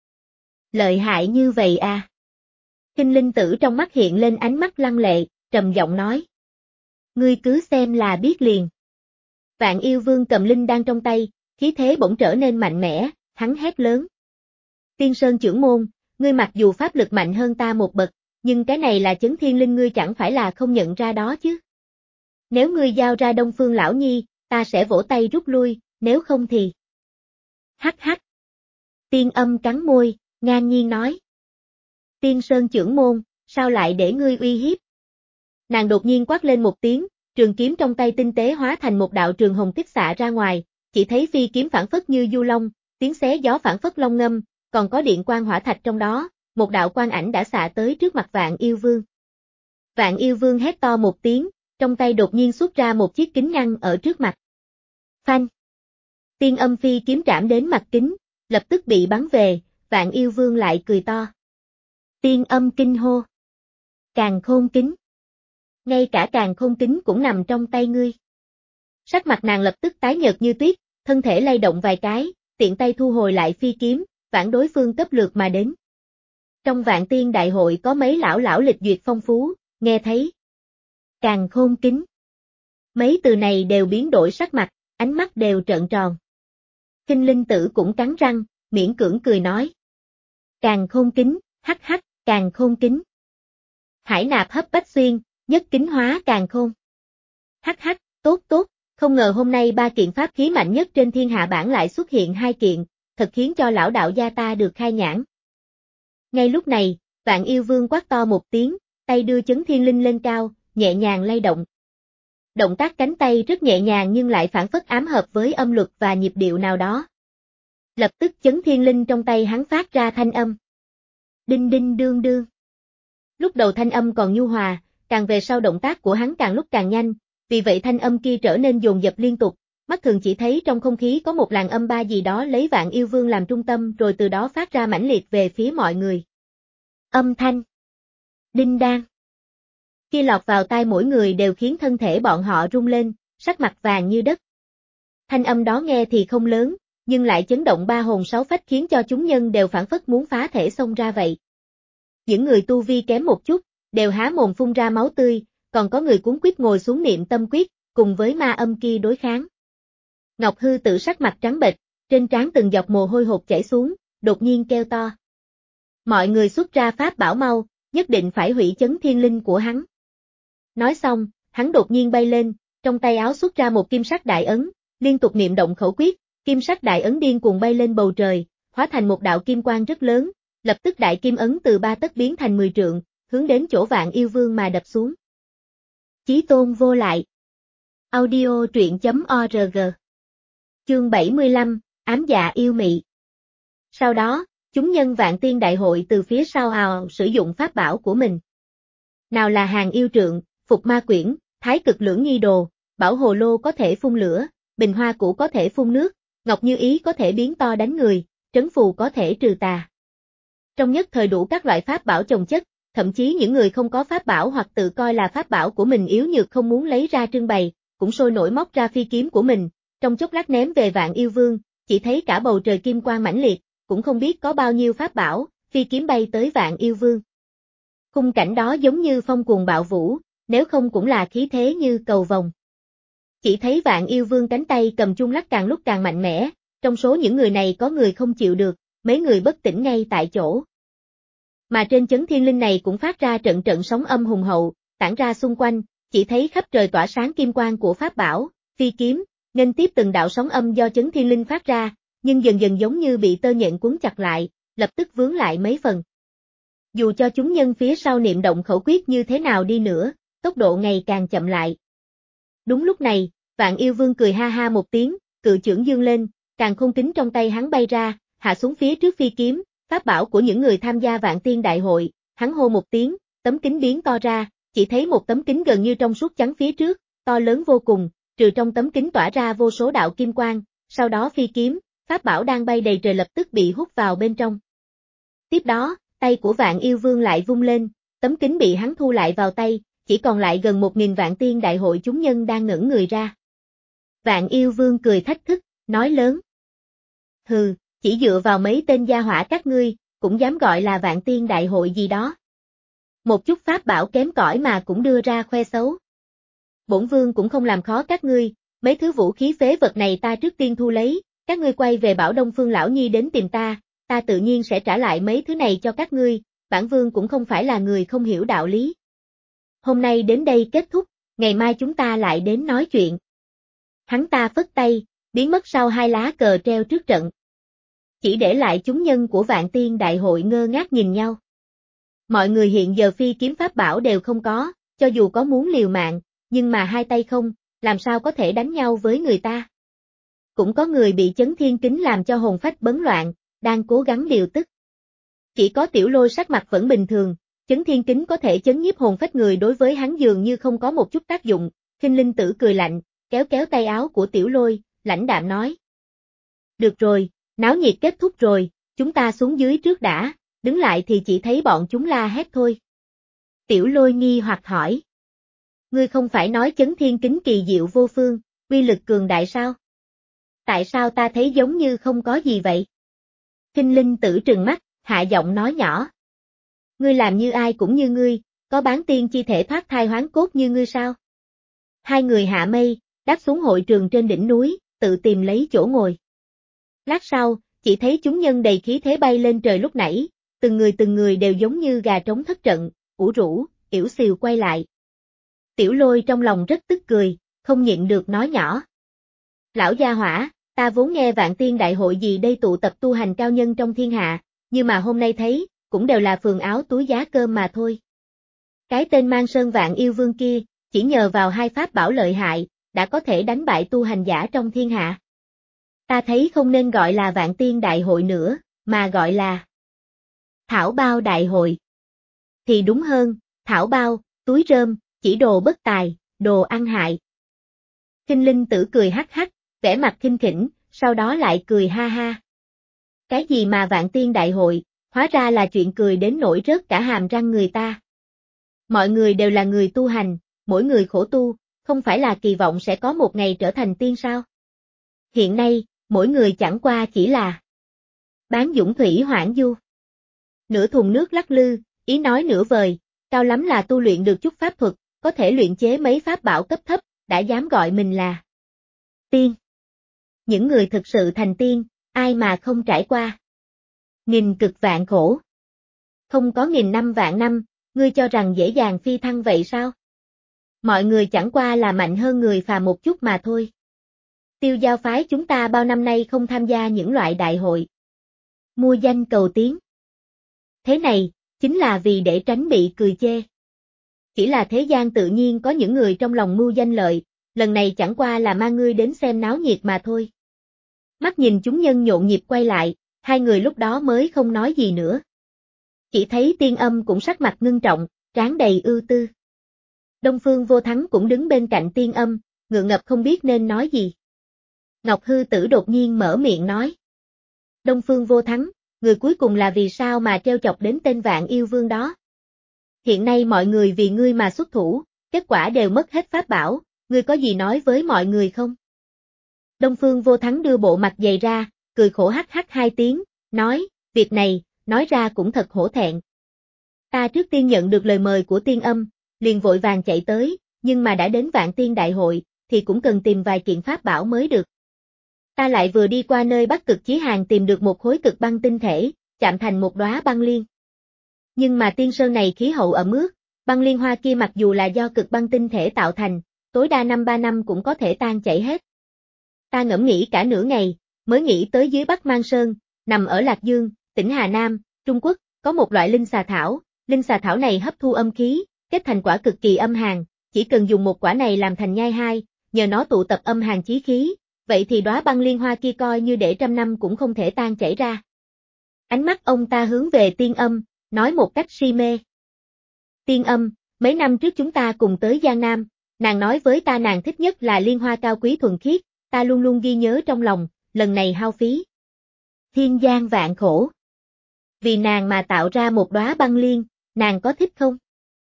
Lợi hại như vậy à? Kinh linh tử trong mắt hiện lên ánh mắt lăng lệ, trầm giọng nói. Ngươi cứ xem là biết liền. Vạn Yêu Vương cầm linh đan trong tay, khí thế bỗng trở nên mạnh mẽ, hắn hét lớn. Tiên Sơn trưởng môn, ngươi mặc dù pháp lực mạnh hơn ta một bậc, nhưng cái này là chấn thiên linh ngươi chẳng phải là không nhận ra đó chứ. Nếu ngươi giao ra Đông Phương Lão Nhi, ta sẽ vỗ tay rút lui, nếu không thì... Hắc hắc. Tiên Âm cắn môi, ngang nhiên nói. Tiên Sơn trưởng môn, sao lại để ngươi uy hiếp? Nàng đột nhiên quát lên một tiếng, trường kiếm trong tay tinh tế hóa thành một đạo trường hồng kích xạ ra ngoài, chỉ thấy phi kiếm phản phất như du long, tiếng xé gió phản phất long ngâm, còn có điện quang hỏa thạch trong đó, một đạo quang ảnh đã xạ tới trước mặt Vạn Yêu Vương. Vạn Yêu Vương hét to một tiếng, trong tay đột nhiên xuất ra một chiếc kính ngăn ở trước mặt. Phanh! Tiên Âm phi kiếm trảm đến mặt kính, lập tức bị bắn về, Vạn Yêu Vương lại cười to. Tiên Âm kinh hô. Càn khôn kính. Ngay cả càn khôn kính cũng nằm trong tay ngươi. Sắc mặt nàng lập tức tái nhợt như tuyết, thân thể lay động vài cái, tiện tay thu hồi lại phi kiếm, vãn đối phương cấp lượt mà đến. Trong Vạn Tiên Đại Hội có mấy lão lão lịch duyệt phong phú, nghe thấy. Càn khôn kính. Mấy từ này đều biến đổi sắc mặt, ánh mắt đều trợn tròn. Kinh linh tử cũng cắn răng, miễn cưỡng cười nói. Càn khôn kính, hắc hắc, càn khôn kính. Hải nạp hấp bách xuyên, nhất kính hóa càn khôn. Hắc hắc, tốt tốt, không ngờ hôm nay ba kiện pháp khí mạnh nhất trên thiên hạ bảng lại xuất hiện hai kiện, thật khiến cho lão đạo gia ta được khai nhãn. Ngay lúc này, Vạn Yêu Vương quát to một tiếng, tay đưa chấn thiên linh lên cao, nhẹ nhàng lay động. Động tác cánh tay rất nhẹ nhàng nhưng lại phản phất ám hợp với âm luật và nhịp điệu nào đó. Lập tức chấn thiên linh trong tay hắn phát ra thanh âm. Đinh đinh đương đương. Lúc đầu thanh âm còn nhu hòa, càng về sau động tác của hắn càng lúc càng nhanh, vì vậy thanh âm kia trở nên dồn dập liên tục, mắt thường chỉ thấy trong không khí có một làn âm ba gì đó lấy Vạn Yêu Vương làm trung tâm rồi từ đó phát ra mãnh liệt về phía mọi người. Âm thanh. Đinh đan. Khi lọt vào tai mỗi người đều khiến thân thể bọn họ rung lên, sắc mặt vàng như đất. Thanh âm đó nghe thì không lớn, nhưng lại chấn động ba hồn sáu phách khiến cho chúng nhân đều phản phất muốn phá thể xông ra vậy. Những người tu vi kém một chút, đều há mồm phun ra máu tươi, còn có người cuống quýt ngồi xuống niệm tâm quyết, cùng với ma âm kia đối kháng. Ngọc Hư Tử sắc mặt trắng bệch, trên trán từng giọt mồ hôi hột chảy xuống, đột nhiên kêu to. Mọi người xuất ra pháp bảo mau, nhất định phải hủy chấn thiên linh của hắn. Nói xong, hắn đột nhiên bay lên, trong tay áo xuất ra một kim sắc đại ấn, liên tục niệm động khẩu quyết, kim sắc đại ấn điên cuồng bay lên bầu trời, hóa thành một đạo kim quang rất lớn, lập tức đại kim ấn từ ba tấc biến thành mười trượng, hướng đến chỗ Vạn Yêu Vương mà đập xuống. Chí tôn vô lại. Audio truyện chấm org. Chương bảy mươi lăm, ám dạ yêu mị. Sau đó, chúng nhân Vạn Tiên Đại Hội từ phía sau ào sử dụng pháp bảo của mình. Nào là hàng yêu trượng, phục ma quyển, thái cực lưỡng nghi đồ, bảo hồ lô có thể phun lửa, bình hoa cũ có thể phun nước, ngọc như ý có thể biến to đánh người, trấn phù có thể trừ tà. Trong nhất thời đủ các loại pháp bảo chồng chất, thậm chí những người không có pháp bảo hoặc tự coi là pháp bảo của mình yếu nhược không muốn lấy ra trưng bày, cũng sôi nổi móc ra phi kiếm của mình, trong chốc lát ném về Vạn Yêu Vương, chỉ thấy cả bầu trời kim quang mãnh liệt, cũng không biết có bao nhiêu pháp bảo, phi kiếm bay tới Vạn Yêu Vương. Khung cảnh đó giống như phong cuồng bạo vũ, nếu không cũng là khí thế như cầu vồng. Chỉ thấy Vạn Yêu Vương cánh tay cầm chung lắc càng lúc càng mạnh mẽ, trong số những người này có người không chịu được, mấy người bất tỉnh ngay tại chỗ. Mà trên chấn thiên linh này cũng phát ra trận trận sóng âm hùng hậu, tản ra xung quanh, chỉ thấy khắp trời tỏa sáng kim quang của pháp bảo, phi kiếm, nghênh tiếp từng đạo sóng âm do chấn thiên linh phát ra, nhưng dần dần giống như bị tơ nhện cuốn chặt lại, lập tức vướng lại mấy phần. Dù cho chúng nhân phía sau niệm động khẩu quyết như thế nào đi nữa, tốc độ ngày càng chậm lại. Đúng lúc này, Vạn Yêu Vương cười ha ha một tiếng, cự chưởng dương lên, càn khôn kính trong tay hắn bay ra, hạ xuống phía trước phi kiếm, pháp bảo của những người tham gia Vạn Tiên Đại Hội, hắn hô một tiếng, tấm kính biến to ra, chỉ thấy một tấm kính gần như trong suốt chắn phía trước, to lớn vô cùng, trừ trong tấm kính tỏa ra vô số đạo kim quang, sau đó phi kiếm, pháp bảo đang bay đầy trời lập tức bị hút vào bên trong. Tiếp đó, tay của Vạn Yêu Vương lại vung lên, tấm kính bị hắn thu lại vào tay, chỉ còn lại gần một nghìn vạn tiên đại hội chúng nhân đang ngẩn người ra. Vạn Yêu Vương cười thách thức, nói lớn. Hừ, chỉ dựa vào mấy tên gia hỏa các ngươi, cũng dám gọi là vạn tiên đại hội gì đó. Một chút pháp bảo kém cỏi mà cũng đưa ra khoe xấu. Bổn vương cũng không làm khó các ngươi, mấy thứ vũ khí phế vật này ta trước tiên thu lấy, các ngươi quay về bảo Đông Phương lão nhi đến tìm ta, ta tự nhiên sẽ trả lại mấy thứ này cho các ngươi, bản vương cũng không phải là người không hiểu đạo lý. Hôm nay đến đây kết thúc, ngày mai chúng ta lại đến nói chuyện. Hắn ta phất tay, biến mất sau hai lá cờ treo trước trận. Chỉ để lại chúng nhân của Vạn Tiên Đại hội ngơ ngác nhìn nhau. Mọi người hiện giờ phi kiếm pháp bảo đều không có, cho dù có muốn liều mạng, nhưng mà hai tay không, làm sao có thể đánh nhau với người ta. Cũng có người bị chấn thiên kính làm cho hồn phách bấn loạn, đang cố gắng điều tức. Chỉ có Tiểu Lôi sắc mặt vẫn bình thường, chấn thiên kính có thể chấn nhiếp hồn phách người đối với hắn dường như không có một chút tác dụng, Khinh Linh Tử cười lạnh, kéo kéo tay áo của Tiểu Lôi, lãnh đạm nói. Được rồi, náo nhiệt kết thúc rồi, chúng ta xuống dưới trước đã, đứng lại thì chỉ thấy bọn chúng la hét thôi. Tiểu Lôi nghi hoặc hỏi. Ngươi không phải nói chấn thiên kính kỳ diệu vô phương, uy lực cường đại sao? Tại sao ta thấy giống như không có gì vậy? Khinh Linh Tử trừng mắt, hạ giọng nói nhỏ. Ngươi làm như ai cũng như ngươi, có bán tiên chi thể thoát thai hoán cốt như ngươi sao? Hai người hạ mây, đáp xuống hội trường trên đỉnh núi, tự tìm lấy chỗ ngồi. Lát sau, chỉ thấy chúng nhân đầy khí thế bay lên trời lúc nãy, từng người từng người đều giống như gà trống thất trận, ủ rũ, yểu xìu quay lại. Tiểu Lôi trong lòng rất tức cười, không nhịn được nói nhỏ. Lão gia hỏa, ta vốn nghe Vạn Tiên Đại hội gì đây tụ tập tu hành cao nhân trong thiên hạ, nhưng mà hôm nay thấy, cũng đều là phường áo túi giá cơm mà thôi. Cái tên Mang Sơn Vạn Yêu Vương kia, chỉ nhờ vào hai pháp bảo lợi hại, đã có thể đánh bại tu hành giả trong thiên hạ. Ta thấy không nên gọi là Vạn Tiên Đại hội nữa, mà gọi là Thảo Bao Đại hội. Thì đúng hơn, Thảo Bao, túi rơm, chỉ đồ bất tài, đồ ăn hại. Khinh Linh Tử cười hắc hắc, vẻ mặt khinh khỉnh, sau đó lại cười ha ha. Cái gì mà Vạn Tiên Đại hội, hóa ra là chuyện cười đến nỗi rớt cả hàm răng người ta. Mọi người đều là người tu hành, mỗi người khổ tu, không phải là kỳ vọng sẽ có một ngày trở thành tiên sao? Hiện nay, mỗi người chẳng qua chỉ là bán dũng thủy hoãn du. Nửa thùng nước lắc lư, ý nói nửa vời, cao lắm là tu luyện được chút pháp thuật, có thể luyện chế mấy pháp bảo cấp thấp, đã dám gọi mình là tiên. Những người thực sự thành tiên, ai mà không trải qua nghìn cực vạn khổ. Không có nghìn năm vạn năm, ngươi cho rằng dễ dàng phi thăng vậy sao? Mọi người chẳng qua là mạnh hơn người phàm một chút mà thôi. Tiêu Giao phái chúng ta bao năm nay không tham gia những loại đại hội. Mua danh cầu tiếng. Thế này, chính là vì để tránh bị cười chê. Chỉ là thế gian tự nhiên có những người trong lòng mưu danh lợi, lần này chẳng qua là mang ngươi đến xem náo nhiệt mà thôi. Mắt nhìn chúng nhân nhộn nhịp quay lại, hai người lúc đó mới không nói gì nữa. Chỉ thấy Tiên Âm cũng sắc mặt ngưng trọng, trán đầy ưu tư. Đông Phương Vô Thắng cũng đứng bên cạnh Tiên Âm, ngượng ngập không biết nên nói gì. Ngọc Hư Tử đột nhiên mở miệng nói. Đông Phương Vô Thắng, người cuối cùng là vì sao mà treo chọc đến tên Vạn Yêu Vương đó? Hiện nay mọi người vì ngươi mà xuất thủ, kết quả đều mất hết pháp bảo, ngươi có gì nói với mọi người không? Đông Phương Vô Thắng đưa bộ mặt dày ra, cười khổ hắc hắc hai tiếng, nói, việc này, nói ra cũng thật hổ thẹn. Ta trước tiên nhận được lời mời của Tiên Âm, liền vội vàng chạy tới, nhưng mà đã đến Vạn Tiên Đại hội, thì cũng cần tìm vài kiện pháp bảo mới được. Ta lại vừa đi qua nơi Bắc Cực Chí Hàn tìm được một khối cực băng tinh thể, chạm thành một đóa băng liên. Nhưng mà tiên sơn này khí hậu ẩm ướt, băng liên hoa kia mặc dù là do cực băng tinh thể tạo thành, tối đa năm ba năm cũng có thể tan chảy hết. Ta ngẫm nghĩ cả nửa ngày, mới nghĩ tới dưới Bắc Mang Sơn, nằm ở Lạc Dương, tỉnh Hà Nam, Trung Quốc, có một loại linh xà thảo, linh xà thảo này hấp thu âm khí, kết thành quả cực kỳ âm hàn, chỉ cần dùng một quả này làm thành nhai hai, nhờ nó tụ tập âm hàn chí khí, vậy thì đóa băng liên hoa kia coi như để trăm năm cũng không thể tan chảy ra. Ánh mắt ông ta hướng về Tiên Âm, nói một cách si mê. Tiên Âm, mấy năm trước chúng ta cùng tới Giang Nam, nàng nói với ta nàng thích nhất là liên hoa cao quý thuần khiết, ta luôn luôn ghi nhớ trong lòng, lần này hao phí thiên gian vạn khổ. vì nàng mà tạo ra một đóa băng liên, nàng có thích không?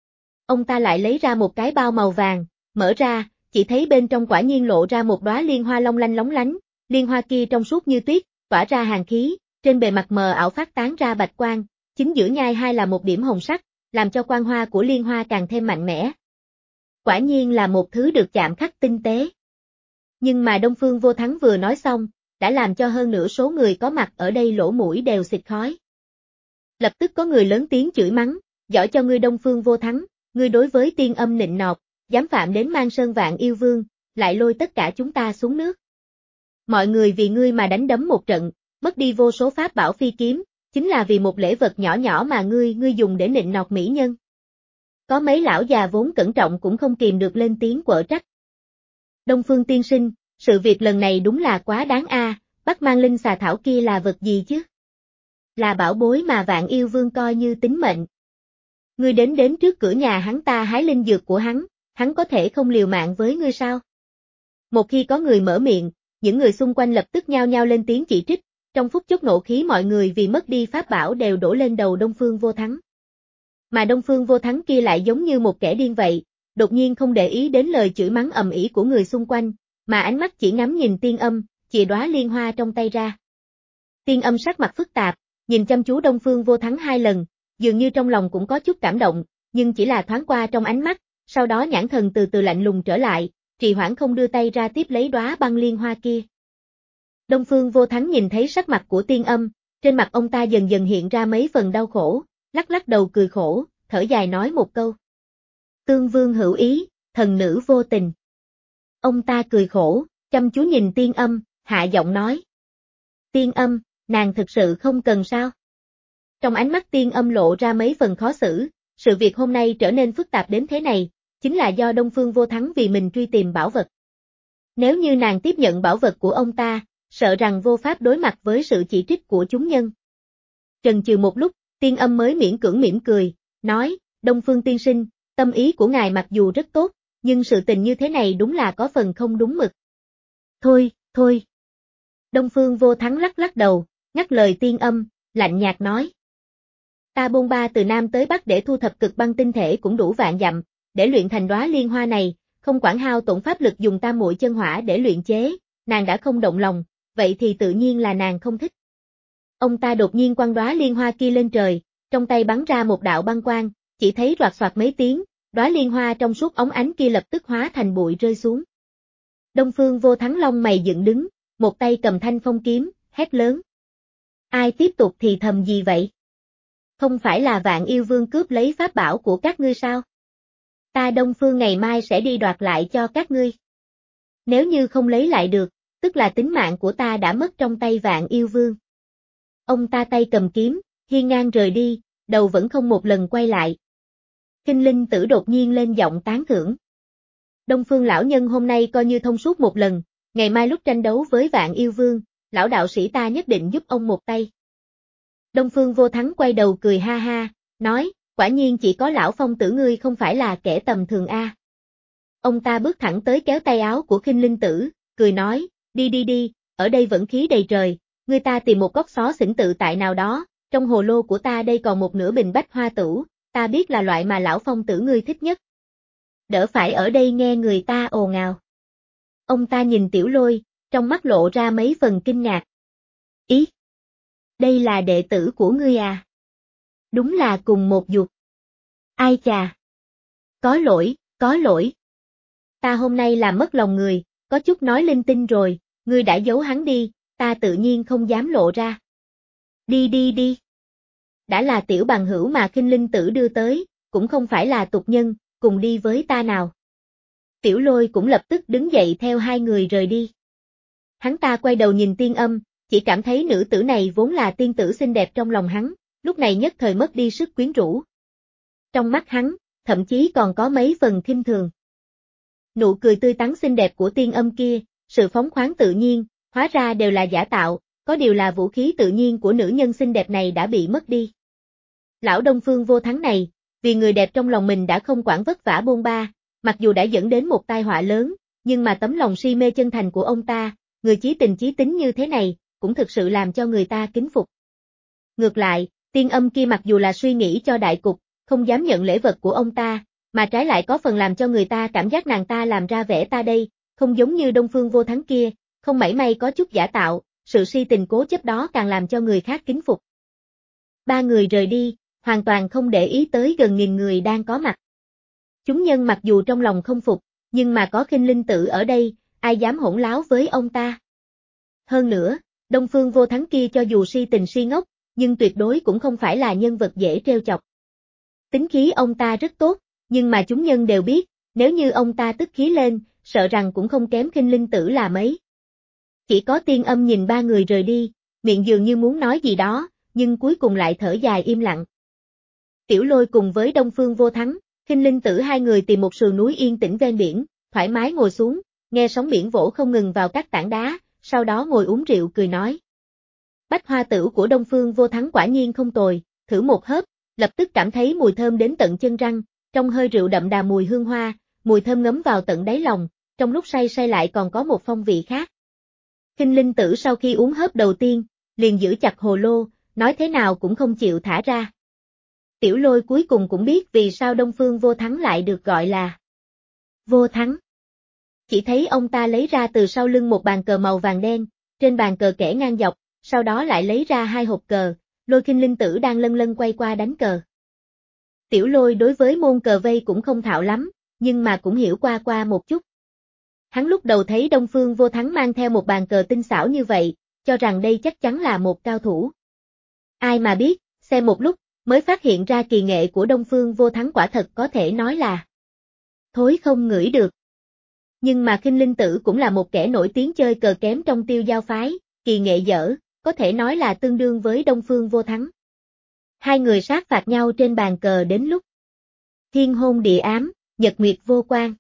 Ông ta lại lấy ra một cái bao màu vàng, mở ra, chỉ thấy bên trong quả nhiên lộ ra một đóa liên hoa long lanh lóng lánh, liên hoa kia trong suốt như tuyết, tỏa ra hàn khí, trên bề mặt mờ ảo phát tán ra bạch quang, chính giữa nhai hai là một điểm hồng sắc, làm cho quang hoa của liên hoa càng thêm mạnh mẽ. Quả nhiên là một thứ được chạm khắc tinh tế. Nhưng mà Đông Phương Vô Thắng vừa nói xong, đã làm cho hơn nửa số người có mặt ở đây lỗ mũi đều xịt khói. Lập tức có người lớn tiếng chửi mắng, giỏi cho ngươi Đông Phương Vô Thắng, ngươi đối với tiên âm nịnh nọt, dám phạm đến Mang Sơn Vạn Yêu Vương, lại lôi tất cả chúng ta xuống nước. Mọi người vì ngươi mà đánh đấm một trận, mất đi vô số pháp bảo phi kiếm, chính là vì một lễ vật nhỏ nhỏ mà ngươi, ngươi dùng để nịnh nọt mỹ nhân. Có mấy lão già vốn cẩn trọng cũng không kìm được lên tiếng quở trách. Đông Phương tiên sinh, sự việc lần này đúng là quá đáng a, à, bắt mang linh xà thảo kia là vật gì chứ? Là bảo bối mà Vạn Yêu Vương coi như tính mệnh. Ngươi đến đến trước cửa nhà hắn ta hái linh dược của hắn, hắn có thể không liều mạng với ngươi sao? Một khi có người mở miệng, những người xung quanh lập tức nhao nhao lên tiếng chỉ trích, trong phút chốc nộ khí mọi người vì mất đi pháp bảo đều đổ lên đầu Đông Phương Vô Thắng. Mà Đông Phương Vô Thắng kia lại giống như một kẻ điên vậy, đột nhiên không để ý đến lời chửi mắng ầm ĩ của người xung quanh, mà ánh mắt chỉ ngắm nhìn Tiên Âm, chìa đóa liên hoa trong tay ra. Tiên Âm sắc mặt phức tạp, nhìn chăm chú Đông Phương Vô Thắng hai lần, dường như trong lòng cũng có chút cảm động, nhưng chỉ là thoáng qua trong ánh mắt, sau đó nhãn thần từ từ lạnh lùng trở lại, trì hoãn không đưa tay ra tiếp lấy đóa băng liên hoa kia. Đông Phương Vô Thắng nhìn thấy sắc mặt của Tiên Âm, trên mặt ông ta dần dần hiện ra mấy phần đau khổ, lắc lắc đầu cười khổ, thở dài nói một câu. Tương vương hữu ý, thần nữ vô tình. Ông ta cười khổ, chăm chú nhìn Tiên Âm, hạ giọng nói. Tiên Âm, nàng thực sự không cần sao? Trong ánh mắt Tiên Âm lộ ra mấy phần khó xử, sự việc hôm nay trở nên phức tạp đến thế này, chính là do Đông Phương Vô Thắng vì mình truy tìm bảo vật. Nếu như nàng tiếp nhận bảo vật của ông ta, sợ rằng vô pháp đối mặt với sự chỉ trích của chúng nhân. Chần chừ một lúc, Tiên Âm mới miễn cưỡng mỉm cười, nói, Đông Phương tiên sinh, tâm ý của ngài mặc dù rất tốt, nhưng sự tình như thế này đúng là có phần không đúng mực. Thôi, thôi. Đông Phương Vô Thắng lắc lắc đầu, ngắt lời Tiên Âm, lạnh nhạt nói. Ta bôn ba từ Nam tới Bắc để thu thập cực băng tinh thể cũng đủ vạn dặm, để luyện thành đóa liên hoa này, không quản hao tổn pháp lực dùng tam muội chân hỏa để luyện chế, nàng đã không động lòng, vậy thì tự nhiên là nàng không thích. Ông ta đột nhiên quăng đóa liên hoa kia lên trời, trong tay bắn ra một đạo băng quang, chỉ thấy roạt soạt mấy tiếng, đóa liên hoa trong suốt óng ánh kia lập tức hóa thành bụi rơi xuống. Đông Phương Vô Thắng lông mày dựng đứng, một tay cầm thanh phong kiếm, hét lớn. Ai tiếp tục thì thầm gì vậy? Không phải là Vạn Yêu Vương cướp lấy pháp bảo của các ngươi sao? Ta Đông Phương ngày mai sẽ đi đoạt lại cho các ngươi. Nếu như không lấy lại được, tức là tính mạng của ta đã mất trong tay Vạn Yêu Vương. Ông ta tay cầm kiếm, hiên ngang rời đi, đầu vẫn không một lần quay lại. Kinh Linh Tử đột nhiên lên giọng tán thưởng. Đông Phương lão nhân hôm nay coi như thông suốt một lần, ngày mai lúc tranh đấu với Vạn Yêu Vương, lão đạo sĩ ta nhất định giúp ông một tay. Đông Phương Vô Thắng quay đầu cười ha ha, nói, quả nhiên chỉ có lão phong tử ngươi không phải là kẻ tầm thường a. Ông ta bước thẳng tới kéo tay áo của Kinh Linh Tử, cười nói, đi đi đi, ở đây vẫn khí đầy trời, ngươi ta tìm một góc xó xỉnh tự tại nào đó, trong hồ lô của ta đây còn một nửa bình bách hoa tửu, ta biết là loại mà lão phong tử ngươi thích nhất. Đỡ phải ở đây nghe người ta ồn ào. Ông ta nhìn Tiểu Lôi, trong mắt lộ ra mấy phần kinh ngạc. Ý! Đây là đệ tử của ngươi à? Đúng là cùng một dục. Ai chà! Có lỗi, có lỗi. Ta hôm nay làm mất lòng người, có chút nói linh tinh rồi, ngươi đã giấu hắn đi, ta tự nhiên không dám lộ ra. Đi đi đi. Đã là tiểu bằng hữu mà Kinh Linh Tử đưa tới, cũng không phải là tục nhân, cùng đi với ta nào. Tiểu Lôi cũng lập tức đứng dậy theo hai người rời đi. Hắn ta quay đầu nhìn Tiên Âm, chỉ cảm thấy nữ tử này vốn là tiên tử xinh đẹp trong lòng hắn, lúc này nhất thời mất đi sức quyến rũ. Trong mắt hắn, thậm chí còn có mấy phần khinh thường. Nụ cười tươi tắn xinh đẹp của Tiên Âm kia, sự phóng khoáng tự nhiên, hóa ra đều là giả tạo, có điều là vũ khí tự nhiên của nữ nhân xinh đẹp này đã bị mất đi. Lão Đông Phương Vô Thắng này, vì người đẹp trong lòng mình đã không quản vất vả bôn ba, mặc dù đã dẫn đến một tai họa lớn, nhưng mà tấm lòng si mê chân thành của ông ta, người chí tình chí tính như thế này, cũng thực sự làm cho người ta kính phục. Ngược lại, Tiên âm kia mặc dù là suy nghĩ cho đại cục, không dám nhận lễ vật của ông ta, mà trái lại có phần làm cho người ta cảm giác nàng ta làm ra vẻ ta đây, không giống như Đông Phương Vô Thắng kia, không mảy may có chút giả tạo, sự si tình cố chấp đó càng làm cho người khác kính phục. Ba người rời đi, hoàn toàn không để ý tới gần nghìn người đang có mặt. Chúng nhân mặc dù trong lòng không phục, nhưng mà có Khinh Linh Tử ở đây, ai dám hỗn láo với ông ta. Hơn nữa, Đông Phương Vô Thắng kia cho dù si tình si ngốc, nhưng tuyệt đối cũng không phải là nhân vật dễ trêu chọc. Tính khí ông ta rất tốt, nhưng mà chúng nhân đều biết, nếu như ông ta tức khí lên, sợ rằng cũng không kém Khinh Linh Tử là mấy. Chỉ có Tiên âm nhìn ba người rời đi, miệng dường như muốn nói gì đó, nhưng cuối cùng lại thở dài im lặng. Tiểu Lôi cùng với Đông Phương Vô Thắng, Khinh Linh Tử hai người tìm một sườn núi yên tĩnh ven biển, thoải mái ngồi xuống, nghe sóng biển vỗ không ngừng vào các tảng đá, sau đó ngồi uống rượu cười nói. Bách hoa tửu của Đông Phương Vô Thắng quả nhiên không tồi, thử một hớp, lập tức cảm thấy mùi thơm đến tận chân răng, trong hơi rượu đậm đà mùi hương hoa, mùi thơm ngấm vào tận đáy lòng, trong lúc say say lại còn có một phong vị khác. Khinh Linh Tử sau khi uống hớp đầu tiên, liền giữ chặt hồ lô, nói thế nào cũng không chịu thả ra. Tiểu Lôi cuối cùng cũng biết vì sao Đông Phương Vô Thắng lại được gọi là Vô Thắng. Chỉ thấy ông ta lấy ra từ sau lưng một bàn cờ màu vàng đen, trên bàn cờ kẻ ngang dọc, sau đó lại lấy ra hai hộp cờ, Lôi Khinh Linh Tử đang lân lân quay qua đánh cờ. Tiểu Lôi đối với môn cờ vây cũng không thạo lắm, nhưng mà cũng hiểu qua qua một chút. Hắn lúc đầu thấy Đông Phương Vô Thắng mang theo một bàn cờ tinh xảo như vậy, cho rằng đây chắc chắn là một cao thủ. Ai mà biết, xem một lúc, mới phát hiện ra kỳ nghệ của Đông Phương Vô Thắng quả thật có thể nói là thối không ngửi được. Nhưng mà Khinh Linh Tử cũng là một kẻ nổi tiếng chơi cờ kém trong Tiêu Giao phái, kỳ nghệ dở, có thể nói là tương đương với Đông Phương Vô Thắng. Hai người sát phạt nhau trên bàn cờ đến lúc thiên hôn địa ám, nhật nguyệt vô quan.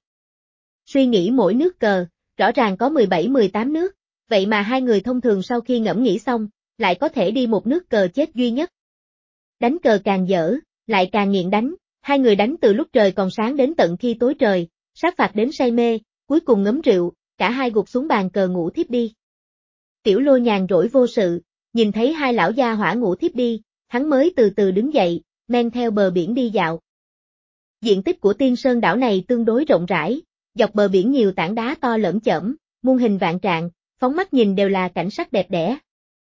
Suy nghĩ mỗi nước cờ, rõ ràng có mười bảy mười tám nước, vậy mà hai người thông thường sau khi ngẫm nghĩ xong, lại có thể đi một nước cờ chết duy nhất. Đánh cờ càng dở, lại càng nghiện đánh, hai người đánh từ lúc trời còn sáng đến tận khi tối trời, sát phạt đến say mê, cuối cùng ngấm rượu, cả hai gục xuống bàn cờ ngủ thiếp đi. Tiểu Lôi nhàn rỗi vô sự, nhìn thấy hai lão gia hỏa ngủ thiếp đi, hắn mới từ từ đứng dậy, men theo bờ biển đi dạo. Diện tích của Tiên Sơn đảo này tương đối rộng rãi, dọc bờ biển nhiều tảng đá to lởm chởm, muôn hình vạn trạng, phóng mắt nhìn đều là cảnh sắc đẹp đẽ.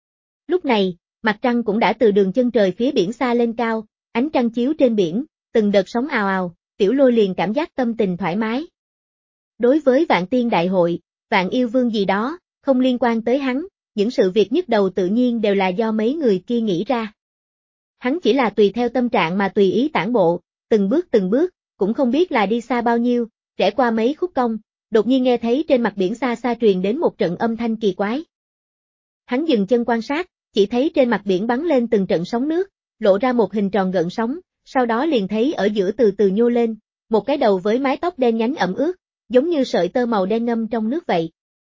Lúc này, mặt trăng cũng đã từ đường chân trời phía biển xa lên cao, ánh trăng chiếu trên biển, từng đợt sóng ào ào, Tiểu Lôi liền cảm giác tâm tình thoải mái. Đối với Vạn Tiên Đại Hội, Vạn Yêu Vương gì đó, không liên quan tới hắn, những sự việc nhức đầu tự nhiên đều là do mấy người kia nghĩ ra. Hắn chỉ là tùy theo tâm trạng mà tùy ý tản bộ, từng bước từng bước, cũng không biết là đi xa bao nhiêu, rẽ qua mấy khúc cong, đột nhiên nghe thấy trên mặt biển xa xa truyền đến một trận âm thanh kỳ quái. Hắn dừng chân quan sát, chỉ thấy trên mặt biển bắn lên từng trận sóng nước, lộ ra một hình tròn gợn sóng, sau đó liền thấy ở giữa từ từ nhô lên, một cái đầu với mái tóc đen nhánh ẩm ướt, giống như sợi tơ màu đen ngâm trong nước vậy.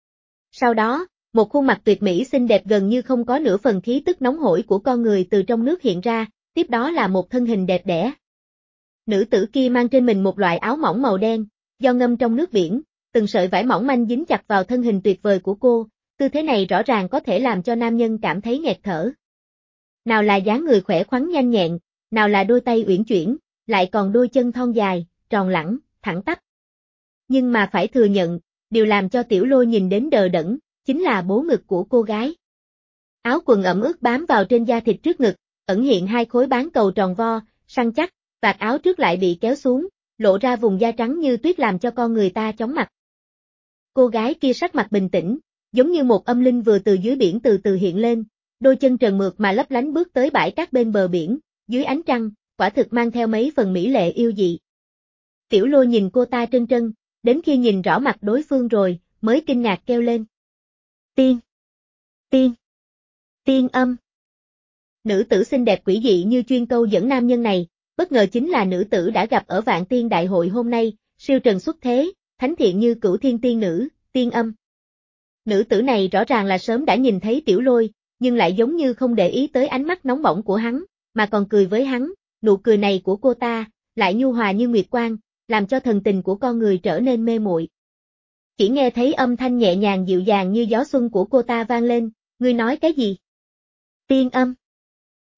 Sau đó, một khuôn mặt tuyệt mỹ xinh đẹp gần như không có nửa phần khí tức nóng hổi của con người từ trong nước hiện ra, tiếp đó là một thân hình đẹp đẽ. Nữ tử kia mang trên mình một loại áo mỏng màu đen, do ngâm trong nước biển, từng sợi vải mỏng manh dính chặt vào thân hình tuyệt vời của cô, tư thế này rõ ràng có thể làm cho nam nhân cảm thấy nghẹt thở. Nào là dáng người khỏe khoắn nhanh nhẹn, nào là đôi tay uyển chuyển, lại còn đôi chân thon dài, tròn lẳng, thẳng tắp. Nhưng mà phải thừa nhận, điều làm cho Tiểu Lôi nhìn đến đờ đẫn, chính là bố ngực của cô gái. Áo quần ẩm ướt bám vào trên da thịt trước ngực, ẩn hiện hai khối bán cầu tròn vo, săn chắc, vạt áo trước lại bị kéo xuống, lộ ra vùng da trắng như tuyết làm cho con người ta chóng mặt. Cô gái kia sắc mặt bình tĩnh, giống như một âm linh vừa từ dưới biển từ từ hiện lên, đôi chân trần mượt mà lấp lánh bước tới bãi cát bên bờ biển, dưới ánh trăng, quả thực mang theo mấy phần mỹ lệ yêu dị. Tiểu Lôi nhìn cô ta trân trân, đến khi nhìn rõ mặt đối phương rồi, mới kinh ngạc kêu lên. Tiên! Tiên! Tiên âm! Nữ tử xinh đẹp quỷ dị như chuyên câu dẫn nam nhân này, bất ngờ chính là nữ tử đã gặp ở Vạn Tiên Đại Hội hôm nay, siêu trần xuất thế, thánh thiện như cửu thiên tiên nữ, Tiên âm. Nữ tử này rõ ràng là sớm đã nhìn thấy Tiểu Lôi, nhưng lại giống như không để ý tới ánh mắt nóng bỏng của hắn, mà còn cười với hắn, nụ cười này của cô ta, lại nhu hòa như nguyệt quang, làm cho thần tình của con người trở nên mê muội. Chỉ nghe thấy âm thanh nhẹ nhàng dịu dàng như gió xuân của cô ta vang lên, ngươi nói cái gì? Tiên âm.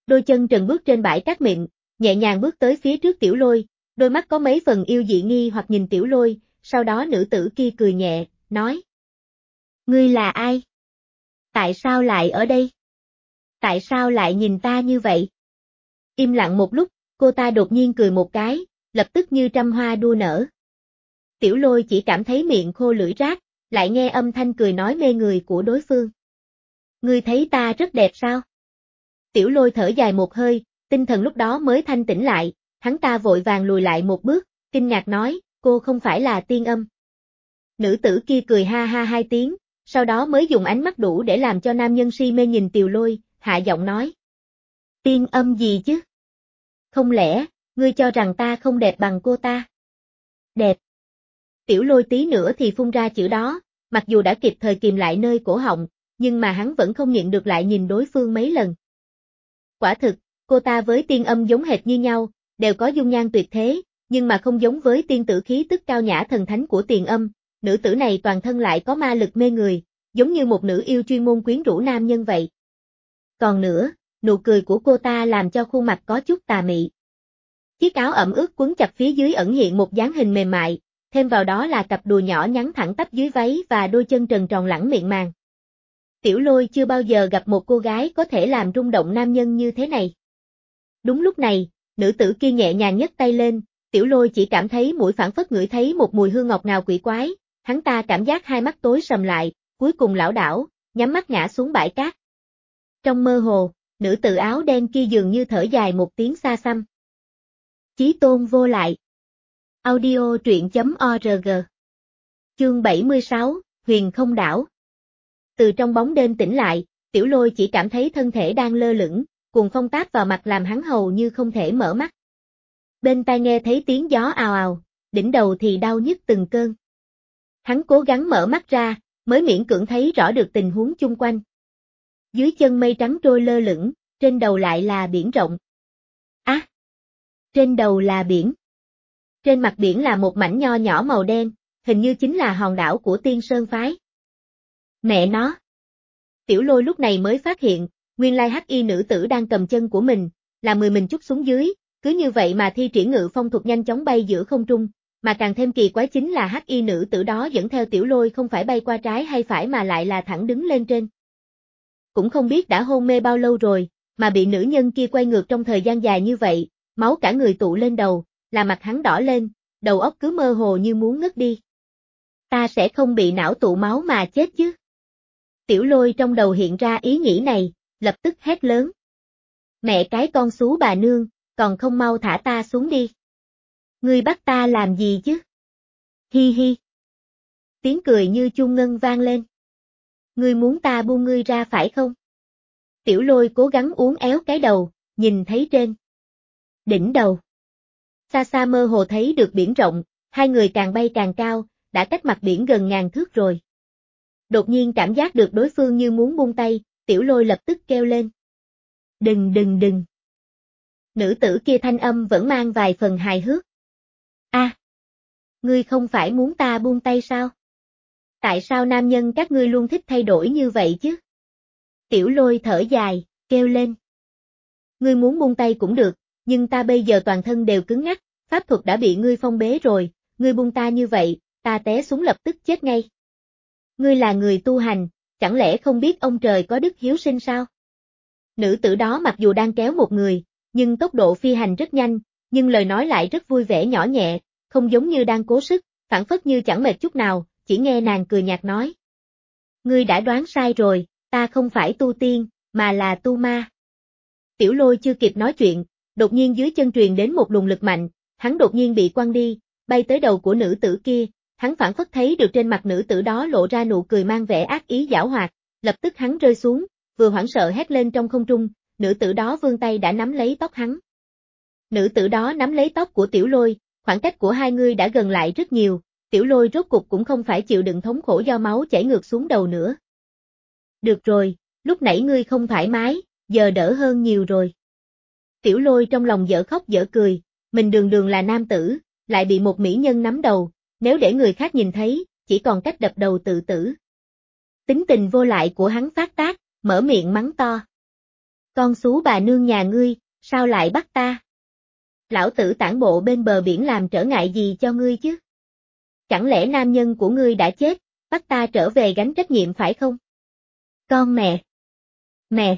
Đôi chân trần bước trên bãi cát mịn, nhẹ nhàng bước tới phía trước Tiểu Lôi, đôi mắt có mấy phần yêu dị nghi hoặc nhìn Tiểu Lôi, sau đó nữ tử kia cười nhẹ, nói. Ngươi là ai? Tại sao lại ở đây? Tại sao lại nhìn ta như vậy? Im lặng một lúc, cô ta đột nhiên cười một cái, lập tức như trăm hoa đua nở. Tiểu Lôi chỉ cảm thấy miệng khô lưỡi rát, lại nghe âm thanh cười nói mê người của đối phương. Ngươi thấy ta rất đẹp sao? Tiểu Lôi thở dài một hơi, tinh thần lúc đó mới thanh tỉnh lại, hắn ta vội vàng lùi lại một bước, kinh ngạc nói, cô không phải là Tiên Âm. Nữ tử kia cười ha ha hai tiếng, sau đó mới dùng ánh mắt đủ để làm cho nam nhân si mê nhìn Tiểu Lôi, hạ giọng nói. Tiên Âm gì chứ? Không lẽ, ngươi cho rằng ta không đẹp bằng cô ta? Đẹp. Tiểu Lôi tí nữa thì phun ra chữ đó, mặc dù đã kịp thời kìm lại nơi cổ họng, nhưng mà hắn vẫn không nhịn được lại nhìn đối phương mấy lần. Quả thực, cô ta với Tiên Âm giống hệt như nhau, đều có dung nhan tuyệt thế, nhưng mà không giống với tiên tử khí tức cao nhã thần thánh của Tiền Âm, nữ tử này toàn thân lại có ma lực mê người, giống như một nữ yêu chuyên môn quyến rũ nam nhân vậy. Còn nữa, nụ cười của cô ta làm cho khuôn mặt có chút tà mị. Chiếc áo ẩm ướt quấn chặt phía dưới ẩn hiện một dáng hình mềm mại, thêm vào đó là cặp đùi nhỏ nhắn thẳng tắp dưới váy và đôi chân trần tròn lẳng miệng màng. Tiểu Lôi chưa bao giờ gặp một cô gái có thể làm rung động nam nhân như thế này. Đúng lúc này, nữ tử kia nhẹ nhàng nhấc tay lên, Tiểu Lôi chỉ cảm thấy mũi phảng phất ngửi thấy một mùi hương ngọt ngào quỷ quái, hắn ta cảm giác hai mắt tối sầm lại, cuối cùng lảo đảo, nhắm mắt ngã xuống bãi cát. Trong mơ hồ, nữ tử áo đen kia dường như thở dài một tiếng xa xăm. Chí tôn vô lại. Audio truyện chấm org. Chương bảy mươi sáu, Huyền Không Đảo. Từ trong bóng đêm tỉnh lại, Tiểu Lôi chỉ cảm thấy thân thể đang lơ lửng, cuồng phong táp vào mặt làm hắn hầu như không thể mở mắt. Bên tai nghe thấy tiếng gió ào ào, đỉnh đầu thì đau nhức từng cơn. Hắn cố gắng mở mắt ra, mới miễn cưỡng thấy rõ được tình huống chung quanh. Dưới chân mây trắng trôi lơ lửng, trên đầu lại là biển rộng. Á! À, trên đầu là biển. Trên mặt biển là một mảnh nho nhỏ màu đen, hình như chính là hòn đảo của Tiên Sơn phái. Mẹ nó! Tiểu Lôi lúc này mới phát hiện, nguyên lai hắc y nữ tử đang cầm chân của mình, là mười mình chút xuống dưới, cứ như vậy mà thi triển ngự phong thuật nhanh chóng bay giữa không trung, mà càng thêm kỳ quái chính là hắc y nữ tử đó dẫn theo Tiểu Lôi không phải bay qua trái hay phải mà lại là thẳng đứng lên trên. Cũng không biết đã hôn mê bao lâu rồi, mà bị nữ nhân kia quay ngược trong thời gian dài như vậy, máu cả người tụ lên đầu, là mặt hắn đỏ lên, đầu óc cứ mơ hồ như muốn ngất đi. Ta sẽ không bị não tụ máu mà chết chứ? Tiểu Lôi trong đầu hiện ra ý nghĩ này, lập tức hét lớn. Mẹ cái con xú bà nương, còn không mau thả ta xuống đi. Ngươi bắt ta làm gì chứ? Hi hi. Tiếng cười như chuông ngân vang lên. Ngươi muốn ta buông ngươi ra phải không? Tiểu Lôi cố gắng uốn éo cái đầu, nhìn thấy trên đỉnh đầu. Xa xa mơ hồ thấy được biển rộng, hai người càng bay càng cao, đã cách mặt biển gần ngàn thước rồi. Đột nhiên cảm giác được đối phương như muốn buông tay, Tiểu Lôi lập tức kêu lên. Đừng đừng đừng. Nữ tử kia thanh âm vẫn mang vài phần hài hước. A, à, ngươi không phải muốn ta buông tay sao? Tại sao nam nhân các ngươi luôn thích thay đổi như vậy chứ? Tiểu Lôi thở dài, kêu lên. Ngươi muốn buông tay cũng được, nhưng ta bây giờ toàn thân đều cứng ngắc, pháp thuật đã bị ngươi phong bế rồi, ngươi buông ta như vậy, ta té xuống lập tức chết ngay. Ngươi là người tu hành, chẳng lẽ không biết ông trời có đức hiếu sinh sao? Nữ tử đó mặc dù đang kéo một người, nhưng tốc độ phi hành rất nhanh, nhưng lời nói lại rất vui vẻ nhỏ nhẹ, không giống như đang cố sức, phảng phất như chẳng mệt chút nào, chỉ nghe nàng cười nhạt nói. Ngươi đã đoán sai rồi, ta không phải tu tiên, mà là tu ma. Tiểu Lôi chưa kịp nói chuyện, đột nhiên dưới chân truyền đến một luồng lực mạnh, hắn đột nhiên bị quăng đi, bay tới đầu của nữ tử kia, hắn phảng phất thấy được trên mặt nữ tử đó lộ ra nụ cười mang vẻ ác ý giảo hoạt, lập tức hắn rơi xuống, vừa hoảng sợ hét lên trong không trung, nữ tử đó vươn tay đã nắm lấy tóc hắn. Nữ tử đó nắm lấy tóc của Tiểu Lôi, khoảng cách của hai người đã gần lại rất nhiều, Tiểu Lôi rốt cục cũng không phải chịu đựng thống khổ do máu chảy ngược xuống đầu nữa. Được rồi, lúc nãy ngươi không thoải mái, giờ đỡ hơn nhiều rồi. Tiểu Lôi trong lòng dở khóc dở cười, mình đường đường là nam tử, lại bị một mỹ nhân nắm đầu, nếu để người khác nhìn thấy, chỉ còn cách đập đầu tự tử. Tính tình vô lại của hắn phát tác, mở miệng mắng to. Con xú bà nương nhà ngươi, sao lại bắt ta? Lão tử tản bộ bên bờ biển làm trở ngại gì cho ngươi chứ? Chẳng lẽ nam nhân của ngươi đã chết, bắt ta trở về gánh trách nhiệm phải không? Con mẹ! Mẹ!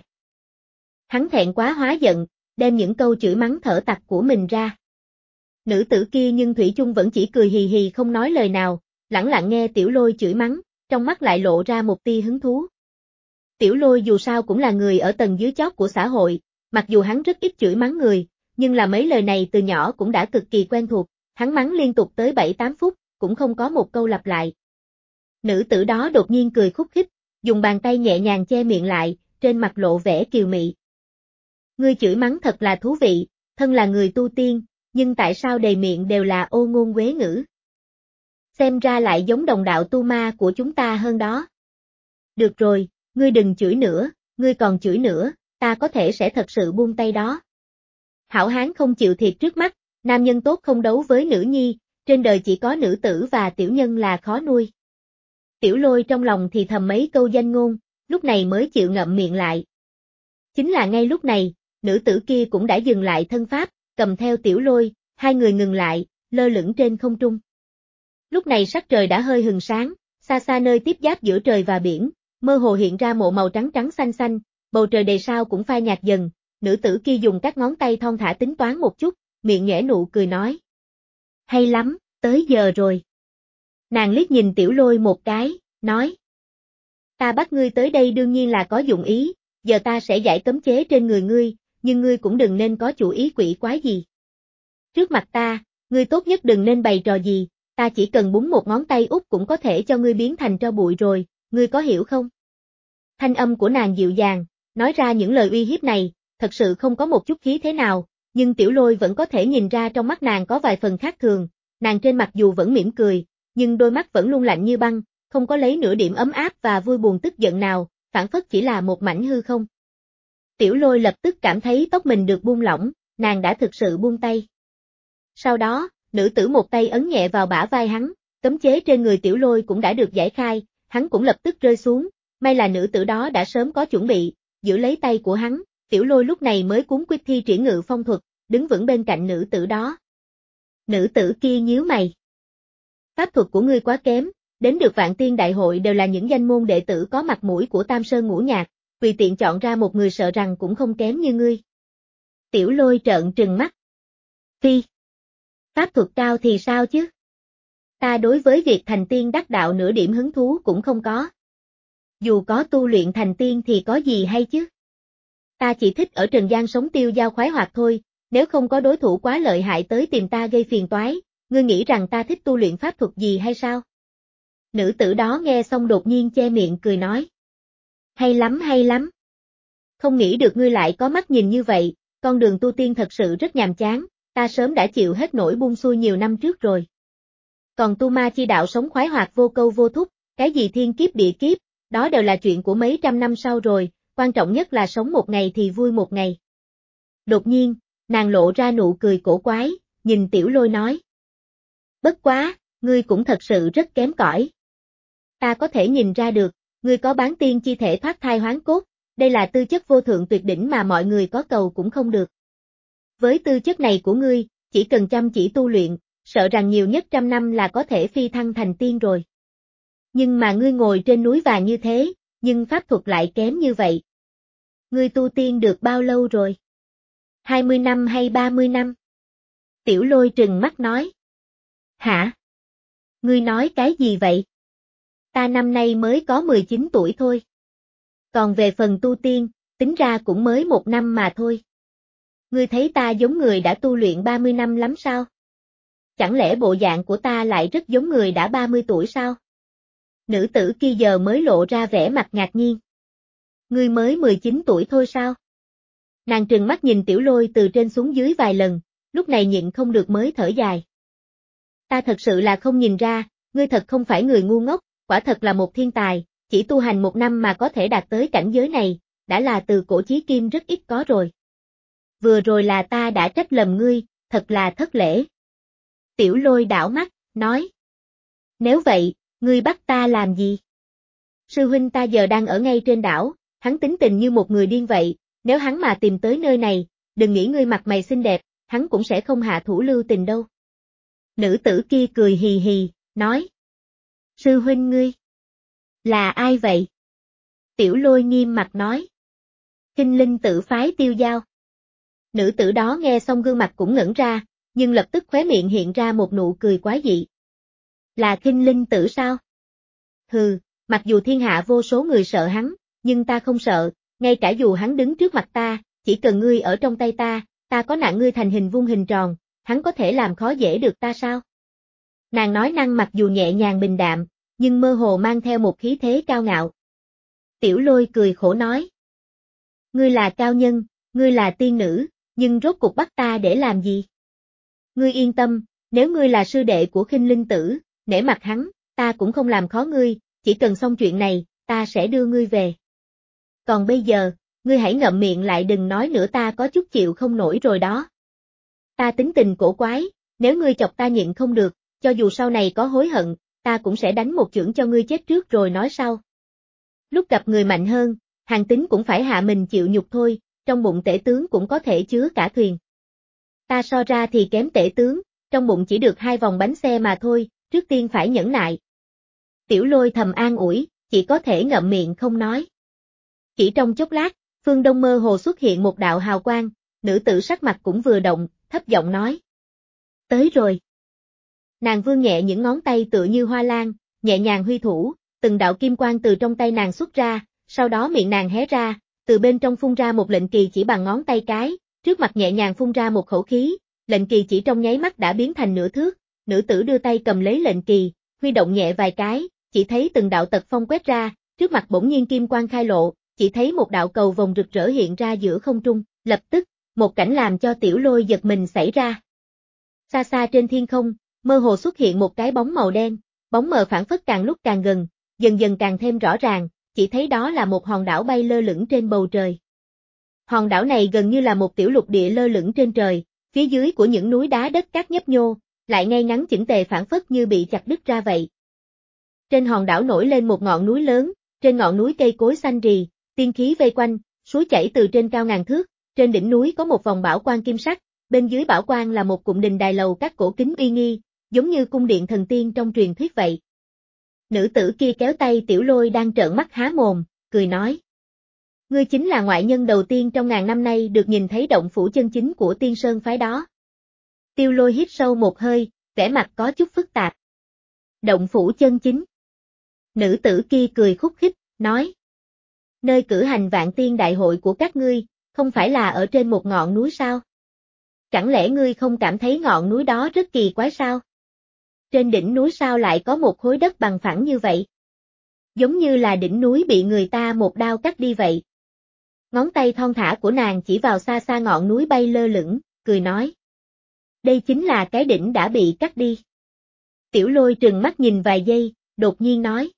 Hắn thẹn quá hóa giận, đem những câu chửi mắng thở tặc của mình ra. Nữ tử kia nhưng thủy chung vẫn chỉ cười hì hì không nói lời nào, lẳng lặng nghe Tiểu Lôi chửi mắng, trong mắt lại lộ ra một tia hứng thú. Tiểu Lôi dù sao cũng là người ở tầng dưới chót của xã hội, mặc dù hắn rất ít chửi mắng người, nhưng là mấy lời này từ nhỏ cũng đã cực kỳ quen thuộc, hắn mắng liên tục tới bảy tám phút, cũng không có một câu lặp lại. Nữ tử đó đột nhiên cười khúc khích, dùng bàn tay nhẹ nhàng che miệng lại, trên mặt lộ vẻ kiều mị. Ngươi chửi mắng thật là thú vị, thân là người tu tiên, nhưng tại sao đầy miệng đều là ô ngôn quế ngữ? Xem ra lại giống đồng đạo tu ma của chúng ta hơn đó. Được rồi, ngươi đừng chửi nữa, ngươi còn chửi nữa, ta có thể sẽ thật sự buông tay đó. Hảo hán không chịu thiệt trước mắt, nam nhân tốt không đấu với nữ nhi, trên đời chỉ có nữ tử và tiểu nhân là khó nuôi. Tiểu Lôi trong lòng thì thầm mấy câu danh ngôn, lúc này mới chịu ngậm miệng lại. Chính là ngay lúc này, nữ tử kia cũng đã dừng lại thân pháp, cầm theo Tiểu Lôi, hai người ngừng lại, lơ lửng trên không trung. Lúc này sắc trời đã hơi hừng sáng, xa xa nơi tiếp giáp giữa trời và biển, mơ hồ hiện ra một màu trắng trắng xanh xanh, bầu trời đầy sao cũng phai nhạt dần, nữ tử kia dùng các ngón tay thon thả tính toán một chút, miệng nhoẻn nụ cười nói. Hay lắm, tới giờ rồi. Nàng liếc nhìn Tiểu Lôi một cái, nói. Ta bắt ngươi tới đây đương nhiên là có dụng ý, giờ ta sẽ giải cấm chế trên người ngươi, nhưng ngươi cũng đừng nên có chủ ý quỷ quái gì. Trước mặt ta, ngươi tốt nhất đừng nên bày trò gì, ta chỉ cần búng một ngón tay út cũng có thể cho ngươi biến thành tro bụi rồi, ngươi có hiểu không? Thanh âm của nàng dịu dàng, nói ra những lời uy hiếp này, thật sự không có một chút khí thế nào, nhưng Tiểu Lôi vẫn có thể nhìn ra trong mắt nàng có vài phần khác thường, nàng trên mặt dù vẫn mỉm cười, nhưng đôi mắt vẫn luôn lạnh như băng, không có lấy nửa điểm ấm áp và vui buồn tức giận nào, phản phất chỉ là một mảnh hư không. Tiểu Lôi lập tức cảm thấy tóc mình được buông lỏng, nàng đã thực sự buông tay. Sau đó, nữ tử một tay ấn nhẹ vào bả vai hắn, cấm chế trên người Tiểu Lôi cũng đã được giải khai, hắn cũng lập tức rơi xuống, may là nữ tử đó đã sớm có chuẩn bị, giữ lấy tay của hắn, Tiểu Lôi lúc này mới cuốn quýt thi triển ngự phong thuật, đứng vững bên cạnh nữ tử đó. Nữ tử kia nhíu mày. Pháp thuật của ngươi quá kém, đến được Vạn Tiên Đại Hội đều là những danh môn đệ tử có mặt mũi của Tam Sơn Ngũ Nhạc, tùy tiện chọn ra một người sợ rằng cũng không kém như ngươi. Tiểu Lôi trợn trừng mắt. Phi. Pháp thuật cao thì sao chứ? Ta đối với việc thành tiên đắc đạo nửa điểm hứng thú cũng không có. Dù có tu luyện thành tiên thì có gì hay chứ? Ta chỉ thích ở trần gian sống tiêu dao khoái hoạt thôi, nếu không có đối thủ quá lợi hại tới tìm ta gây phiền toái, ngươi nghĩ rằng ta thích tu luyện pháp thuật gì hay sao? Nữ tử đó nghe xong đột nhiên che miệng cười nói. Hay lắm hay lắm. Không nghĩ được ngươi lại có mắt nhìn như vậy, con đường tu tiên thật sự rất nhàm chán, ta sớm đã chịu hết nỗi buông xuôi nhiều năm trước rồi. Còn tu ma chi đạo sống khoái hoạt vô câu vô thúc, cái gì thiên kiếp địa kiếp, đó đều là chuyện của mấy trăm năm sau rồi, quan trọng nhất là sống một ngày thì vui một ngày. Đột nhiên, nàng lộ ra nụ cười cổ quái, nhìn Tiểu Lôi nói. Bất quá, ngươi cũng thật sự rất kém cỏi. Ta có thể nhìn ra được, ngươi có bán tiên chi thể thoát thai hoán cốt, đây là tư chất vô thượng tuyệt đỉnh mà mọi người có cầu cũng không được. Với tư chất này của ngươi, chỉ cần chăm chỉ tu luyện, sợ rằng nhiều nhất trăm năm là có thể phi thăng thành tiên rồi. Nhưng mà ngươi ngồi trên núi vàng như thế, nhưng pháp thuật lại kém như vậy. Ngươi tu tiên được bao lâu rồi? hai mươi năm hay ba mươi năm? Tiểu Lôi trừng mắt nói. Hả? Ngươi nói cái gì vậy? Ta năm nay mới có mười chín tuổi thôi. Còn về phần tu tiên, tính ra cũng mới một năm mà thôi. Ngươi thấy ta giống người đã tu luyện ba mươi năm lắm sao? Chẳng lẽ bộ dạng của ta lại rất giống người đã ba mươi tuổi sao? Nữ tử kia giờ mới lộ ra vẻ mặt ngạc nhiên. Ngươi mới mười chín tuổi thôi sao? Nàng trừng mắt nhìn Tiểu Lôi từ trên xuống dưới vài lần, lúc này nhịn không được mới thở dài. Ta thật sự là không nhìn ra, ngươi thật không phải người ngu ngốc, quả thật là một thiên tài, chỉ tu hành một năm mà có thể đạt tới cảnh giới này, đã là từ cổ chí kim rất ít có rồi. Vừa rồi là ta đã trách lầm ngươi, thật là thất lễ. Tiểu Lôi đảo mắt, nói. Nếu vậy, ngươi bắt ta làm gì? Sư huynh ta giờ đang ở ngay trên đảo, hắn tính tình như một người điên vậy, nếu hắn mà tìm tới nơi này, đừng nghĩ ngươi mặt mày xinh đẹp, hắn cũng sẽ không hạ thủ lưu tình đâu. Nữ tử kia cười hì hì, nói. Sư huynh ngươi. Là ai vậy? Tiểu Lôi nghiêm mặt nói. Kinh linh tử phái Tiêu Giao. Nữ tử đó nghe xong gương mặt cũng ngẩn ra, nhưng lập tức khóe miệng hiện ra một nụ cười quái dị. Là Kinh linh tử sao? Hừ, mặc dù thiên hạ vô số người sợ hắn, nhưng ta không sợ, ngay cả dù hắn đứng trước mặt ta, chỉ cần ngươi ở trong tay ta, ta có nặng ngươi thành hình vuông hình tròn, hắn có thể làm khó dễ được ta sao? Nàng nói năng mặc dù nhẹ nhàng bình đạm, nhưng mơ hồ mang theo một khí thế cao ngạo. Tiểu Lôi cười khổ nói. Ngươi là cao nhân, ngươi là tiên nữ, nhưng rốt cuộc bắt ta để làm gì? Ngươi yên tâm, nếu ngươi là sư đệ của Khinh Linh Tử, nể mặt hắn, ta cũng không làm khó ngươi, chỉ cần xong chuyện này, ta sẽ đưa ngươi về. Còn bây giờ, ngươi hãy ngậm miệng lại đừng nói nữa, ta có chút chịu không nổi rồi đó. Ta tính tình cổ quái, nếu ngươi chọc ta nhịn không được, cho dù sau này có hối hận, ta cũng sẽ đánh một chưởng cho ngươi chết trước rồi nói sau. Lúc gặp người mạnh hơn, Hàn Tín cũng phải hạ mình chịu nhục thôi, trong bụng tể tướng cũng có thể chứa cả thuyền. Ta so ra thì kém tể tướng, trong bụng chỉ được hai vòng bánh xe mà thôi, trước tiên phải nhẫn nại. Tiểu Lôi thầm an ủi, chỉ có thể ngậm miệng không nói. Chỉ trong chốc lát, phương đông mơ hồ xuất hiện một đạo hào quang, nữ tử sắc mặt cũng vừa động, thấp giọng nói. Tới rồi. Nàng vươn nhẹ những ngón tay tựa như hoa lan, nhẹ nhàng huy thủ, từng đạo kim quang từ trong tay nàng xuất ra, sau đó miệng nàng hé ra, từ bên trong phun ra một lệnh kỳ chỉ bằng ngón tay cái, trước mặt nhẹ nhàng phun ra một khẩu khí, lệnh kỳ chỉ trong nháy mắt đã biến thành nửa thước, nữ tử đưa tay cầm lấy lệnh kỳ, huy động nhẹ vài cái, chỉ thấy từng đạo tật phong quét ra, trước mặt bỗng nhiên kim quang khai lộ, chỉ thấy một đạo cầu vồng rực rỡ hiện ra giữa không trung, lập tức, một cảnh làm cho Tiểu Lôi giật mình xảy ra. Xa xa trên thiên không, mơ hồ xuất hiện một cái bóng màu đen, bóng mờ phản phất càng lúc càng gần, dần dần càng thêm rõ ràng, chỉ thấy đó là một hòn đảo bay lơ lửng trên bầu trời. Hòn đảo này gần như là một tiểu lục địa lơ lửng trên trời, phía dưới của những núi đá đất cát nhấp nhô, lại ngay ngắn chỉnh tề phản phất như bị chặt đứt ra vậy. Trên hòn đảo nổi lên một ngọn núi lớn, trên ngọn núi cây cối xanh rì, tiên khí vây quanh, suối chảy từ trên cao ngàn thước, trên đỉnh núi có một vòng bảo quan kim sắc, bên dưới bảo quan là một cụm đình đài lầu các cổ kính uy nghi, giống như cung điện thần tiên trong truyền thuyết vậy. Nữ tử kia kéo tay Tiểu Lôi đang trợn mắt há mồm, cười nói. Ngươi chính là ngoại nhân đầu tiên trong ngàn năm nay được nhìn thấy động phủ chân chính của Tiên Sơn phái đó. Tiểu Lôi hít sâu một hơi, vẻ mặt có chút phức tạp. Động phủ chân chính. Nữ tử kia cười khúc khích, nói. Nơi cử hành vạn tiên đại hội của các ngươi, không phải là ở trên một ngọn núi sao? Chẳng lẽ ngươi không cảm thấy ngọn núi đó rất kỳ quái sao? Trên đỉnh núi sao lại có một khối đất bằng phẳng như vậy? Giống như là đỉnh núi bị người ta một đao cắt đi vậy. Ngón tay thon thả của nàng chỉ vào xa xa ngọn núi bay lơ lửng, cười nói. Đây chính là cái đỉnh đã bị cắt đi. Tiểu Lôi trừng mắt nhìn vài giây, đột nhiên nói.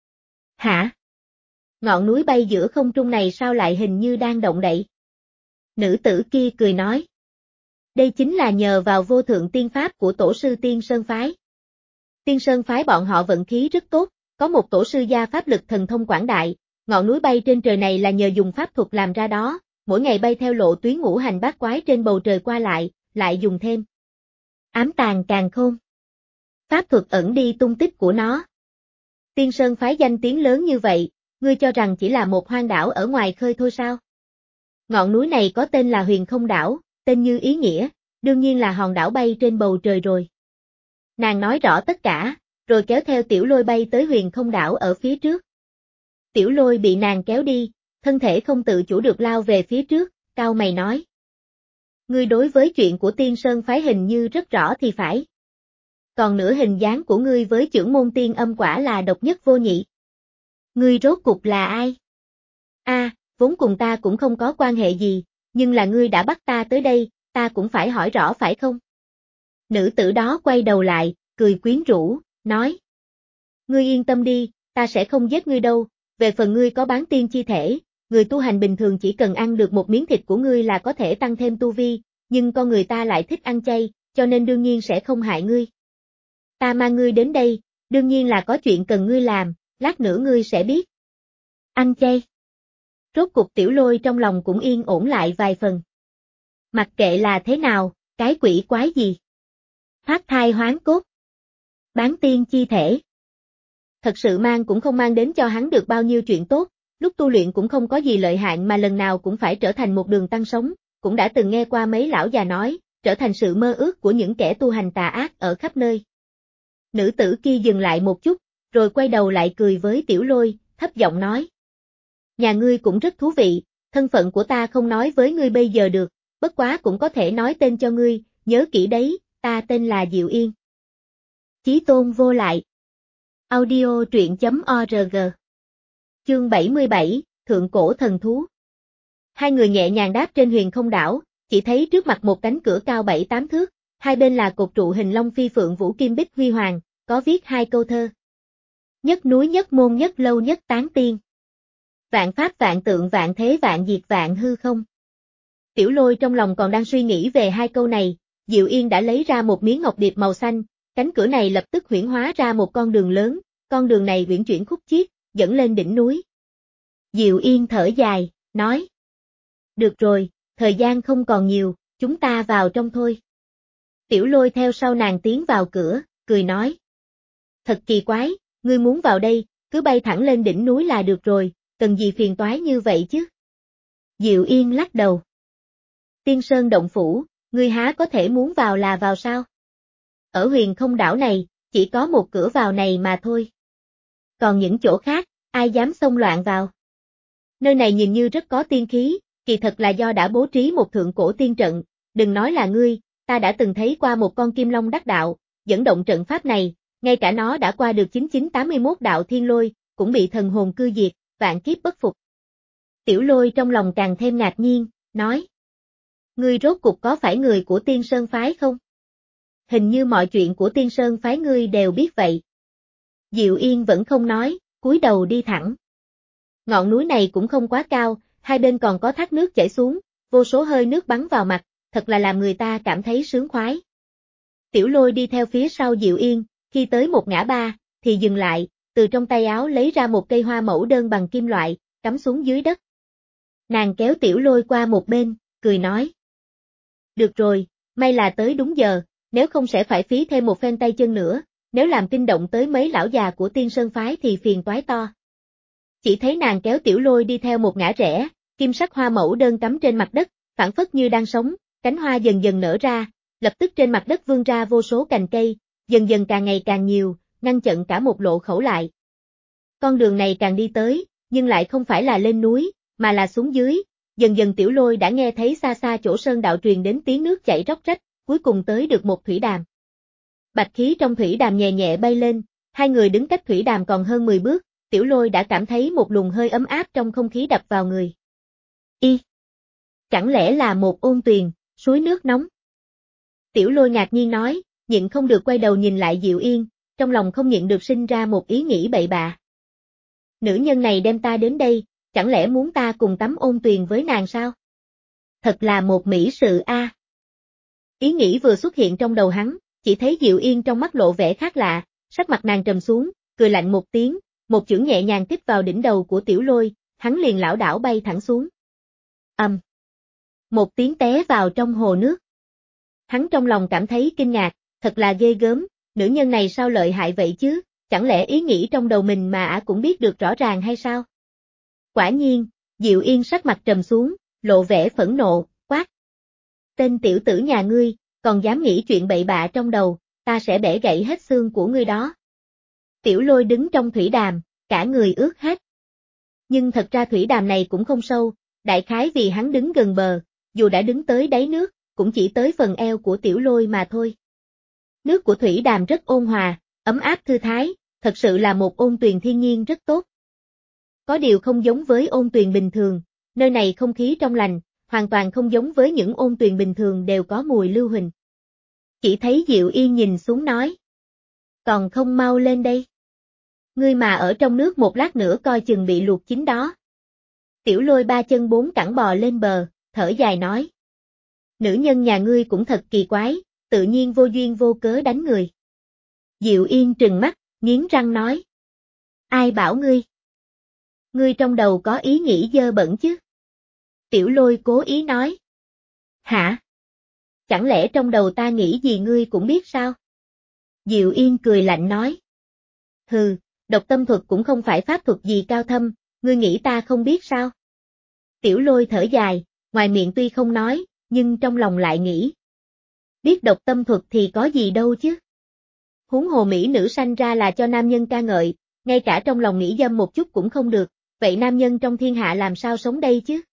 Hả? Ngọn núi bay giữa không trung này sao lại hình như đang động đậy? Nữ tử kia cười nói. Đây chính là nhờ vào vô thượng tiên pháp của tổ sư Tiên Sơn Phái. Tiên Sơn Phái bọn họ vận khí rất tốt, có một tổ sư gia pháp lực thần thông quảng đại, ngọn núi bay trên trời này là nhờ dùng pháp thuật làm ra đó, mỗi ngày bay theo lộ tuyến ngũ hành bát quái trên bầu trời qua lại, lại dùng thêm ám tàng càn khôn. Pháp thuật ẩn đi tung tích của nó. Tiên Sơn Phái danh tiếng lớn như vậy, ngươi cho rằng chỉ là một hoang đảo ở ngoài khơi thôi sao? Ngọn núi này có tên là Huyền Không Đảo, tên như ý nghĩa, đương nhiên là hòn đảo bay trên bầu trời rồi. Nàng nói rõ tất cả, rồi kéo theo Tiểu Lôi bay tới Huyền Không Đảo ở phía trước. Tiểu Lôi bị nàng kéo đi, thân thể không tự chủ được lao về phía trước, cau mày nói. Ngươi đối với chuyện của Tiên Sơn Phái hình như rất rõ thì phải. Còn nữa hình dáng của ngươi với chưởng môn tiên âm quả là độc nhất vô nhị. Ngươi rốt cục là ai? A, à, vốn cùng ta cũng không có quan hệ gì, nhưng là ngươi đã bắt ta tới đây, ta cũng phải hỏi rõ phải không? Nữ tử đó quay đầu lại, cười quyến rũ, nói. Ngươi yên tâm đi, ta sẽ không giết ngươi đâu, về phần ngươi có bán tiên chi thể, người tu hành bình thường chỉ cần ăn được một miếng thịt của ngươi là có thể tăng thêm tu vi, nhưng con người ta lại thích ăn chay, cho nên đương nhiên sẽ không hại ngươi. Ta mang ngươi đến đây, đương nhiên là có chuyện cần ngươi làm, lát nữa ngươi sẽ biết. Ăn chay. Rốt cục Tiểu Lôi trong lòng cũng yên ổn lại vài phần. Mặc kệ là thế nào, cái quỷ quái gì? Thoát thai hoán cốt. Bán tiên chi thể. Thật sự mang cũng không mang đến cho hắn được bao nhiêu chuyện tốt, lúc tu luyện cũng không có gì lợi hạn mà lần nào cũng phải trở thành một đường tăng sống, cũng đã từng nghe qua mấy lão già nói, trở thành sự mơ ước của những kẻ tu hành tà ác ở khắp nơi. Nữ tử kia dừng lại một chút, rồi quay đầu lại cười với Tiểu Lôi, thấp giọng nói. Nhà ngươi cũng rất thú vị, thân phận của ta không nói với ngươi bây giờ được, bất quá cũng có thể nói tên cho ngươi, nhớ kỹ đấy, ta tên là Diệu Yên. Chí tôn vô lại. Audio truyện chấm org. Chương bảy mươi bảy, Thượng cổ thần thú. Hai người nhẹ nhàng đáp trên huyền không đảo, chỉ thấy trước mặt một cánh cửa cao bảy tám thước, hai bên là cột trụ hình long phi phượng vũ kim bích huy hoàng, có viết hai câu thơ. Nhất núi nhất môn nhất lâu nhất tán tiên. Vạn pháp vạn tượng vạn thế vạn diệt vạn hư không. Tiểu Lôi trong lòng còn đang suy nghĩ về hai câu này, Diệu Yên đã lấy ra một miếng ngọc điệp màu xanh, cánh cửa này lập tức huyễn hóa ra một con đường lớn, con đường này uyển chuyển khúc chiết, dẫn lên đỉnh núi. Diệu Yên thở dài, nói. Được rồi, thời gian không còn nhiều, chúng ta vào trong thôi. Tiểu Lôi theo sau nàng tiến vào cửa, cười nói. Thật kỳ quái, ngươi muốn vào đây, cứ bay thẳng lên đỉnh núi là được rồi, cần gì phiền toái như vậy chứ? Diệu Yên lắc đầu. Tiên Sơn Động Phủ, ngươi há có thể muốn vào là vào sao? Ở huyền không đảo này, chỉ có một cửa vào này mà thôi. Còn những chỗ khác, ai dám xông loạn vào? Nơi này nhìn như rất có tiên khí, kỳ thật là do đã bố trí một thượng cổ tiên trận, đừng nói là ngươi, ta đã từng thấy qua một con kim long đắc đạo, dẫn động trận pháp này, ngay cả nó đã qua được chín chín tám mươi mốt đạo thiên lôi, cũng bị thần hồn cư diệt, vạn kiếp bất phục. Tiểu Lôi trong lòng càng thêm ngạc nhiên, nói. Ngươi rốt cục có phải người của Tiên Sơn Phái không? Hình như mọi chuyện của Tiên Sơn Phái ngươi đều biết vậy. Diệu Yên vẫn không nói, cúi đầu đi thẳng. Ngọn núi này cũng không quá cao, hai bên còn có thác nước chảy xuống, vô số hơi nước bắn vào mặt, thật là làm người ta cảm thấy sướng khoái. Tiểu Lôi đi theo phía sau Diệu Yên, khi tới một ngã ba, thì dừng lại, từ trong tay áo lấy ra một cây hoa mẫu đơn bằng kim loại, cắm xuống dưới đất. Nàng kéo Tiểu Lôi qua một bên, cười nói. Được rồi, may là tới đúng giờ, nếu không sẽ phải phí thêm một phen tay chân nữa, nếu làm kinh động tới mấy lão già của Tiên Sơn Phái thì phiền toái to. Chỉ thấy nàng kéo Tiểu Lôi đi theo một ngã rẽ, kim sắc hoa mẫu đơn cắm trên mặt đất, phảng phất như đang sống, cánh hoa dần dần nở ra, lập tức trên mặt đất vươn ra vô số cành cây, dần dần càng ngày càng nhiều, ngăn chặn cả một lộ khẩu lại. Con đường này càng đi tới, nhưng lại không phải là lên núi, mà là xuống dưới, dần dần Tiểu Lôi đã nghe thấy xa xa chỗ sơn đạo truyền đến tiếng nước chảy róc rách, cuối cùng tới được một thủy đàm. Bạch khí trong thủy đàm nhẹ nhẹ bay lên, hai người đứng cách thủy đàm còn hơn mười bước, Tiểu Lôi đã cảm thấy một luồng hơi ấm áp trong không khí đập vào người. Y! Chẳng lẽ là một ôn tuyền, suối nước nóng? Tiểu Lôi ngạc nhiên nói, nhịn không được quay đầu nhìn lại Diệu Yên, trong lòng không nhịn được sinh ra một ý nghĩ bậy bạ. Nữ nhân này đem ta đến đây, chẳng lẽ muốn ta cùng tắm ôn tuyền với nàng sao? Thật là một mỹ sự a. À. Ý nghĩ vừa xuất hiện trong đầu hắn, chỉ thấy Diệu Yên trong mắt lộ vẻ khác lạ, sắc mặt nàng trầm xuống, cười lạnh một tiếng, một chưởng nhẹ nhàng kích vào đỉnh đầu của Tiểu Lôi, hắn liền lảo đảo bay thẳng xuống. Ầm. Um. Một tiếng té vào trong hồ nước. Hắn trong lòng cảm thấy kinh ngạc, thật là ghê gớm, nữ nhân này sao lợi hại vậy chứ, chẳng lẽ ý nghĩ trong đầu mình mà ả cũng biết được rõ ràng hay sao? Quả nhiên, Diệu Yên sắc mặt trầm xuống, lộ vẻ phẫn nộ, quát. Tên tiểu tử nhà ngươi, còn dám nghĩ chuyện bậy bạ trong đầu, ta sẽ bẻ gãy hết xương của ngươi đó. Tiểu Lôi đứng trong thủy đàm, cả người ướt hết. Nhưng thật ra thủy đàm này cũng không sâu, đại khái vì hắn đứng gần bờ, dù đã đứng tới đáy nước, cũng chỉ tới phần eo của Tiểu Lôi mà thôi. Nước của thủy đàm rất ôn hòa, ấm áp thư thái, thật sự là một ôn tuyền thiên nhiên rất tốt. Có điều không giống với ôn tuyền bình thường, nơi này không khí trong lành, hoàn toàn không giống với những ôn tuyền bình thường đều có mùi lưu huỳnh. Chỉ thấy Diệu Yên nhìn xuống nói. Còn không mau lên đây. Ngươi mà ở trong nước một lát nữa coi chừng bị luộc chín đó. Tiểu Lôi ba chân bốn cẳng bò lên bờ, thở dài nói. Nữ nhân nhà ngươi cũng thật kỳ quái, tự nhiên vô duyên vô cớ đánh người. Diệu Yên trừng mắt, nghiến răng nói. Ai bảo ngươi? Ngươi trong đầu có ý nghĩ dơ bẩn chứ? Tiểu Lôi cố ý nói. Hả? Chẳng lẽ trong đầu ta nghĩ gì ngươi cũng biết sao? Diệu Yên cười lạnh nói. Hừ, độc tâm thuật cũng không phải pháp thuật gì cao thâm, ngươi nghĩ ta không biết sao? Tiểu Lôi thở dài, ngoài miệng tuy không nói, nhưng trong lòng lại nghĩ. Biết độc tâm thuật thì có gì đâu chứ? Huống hồ mỹ nữ sanh ra là cho nam nhân ca ngợi, ngay cả trong lòng nghĩ dâm một chút cũng không được, vậy nam nhân trong thiên hạ làm sao sống đây chứ?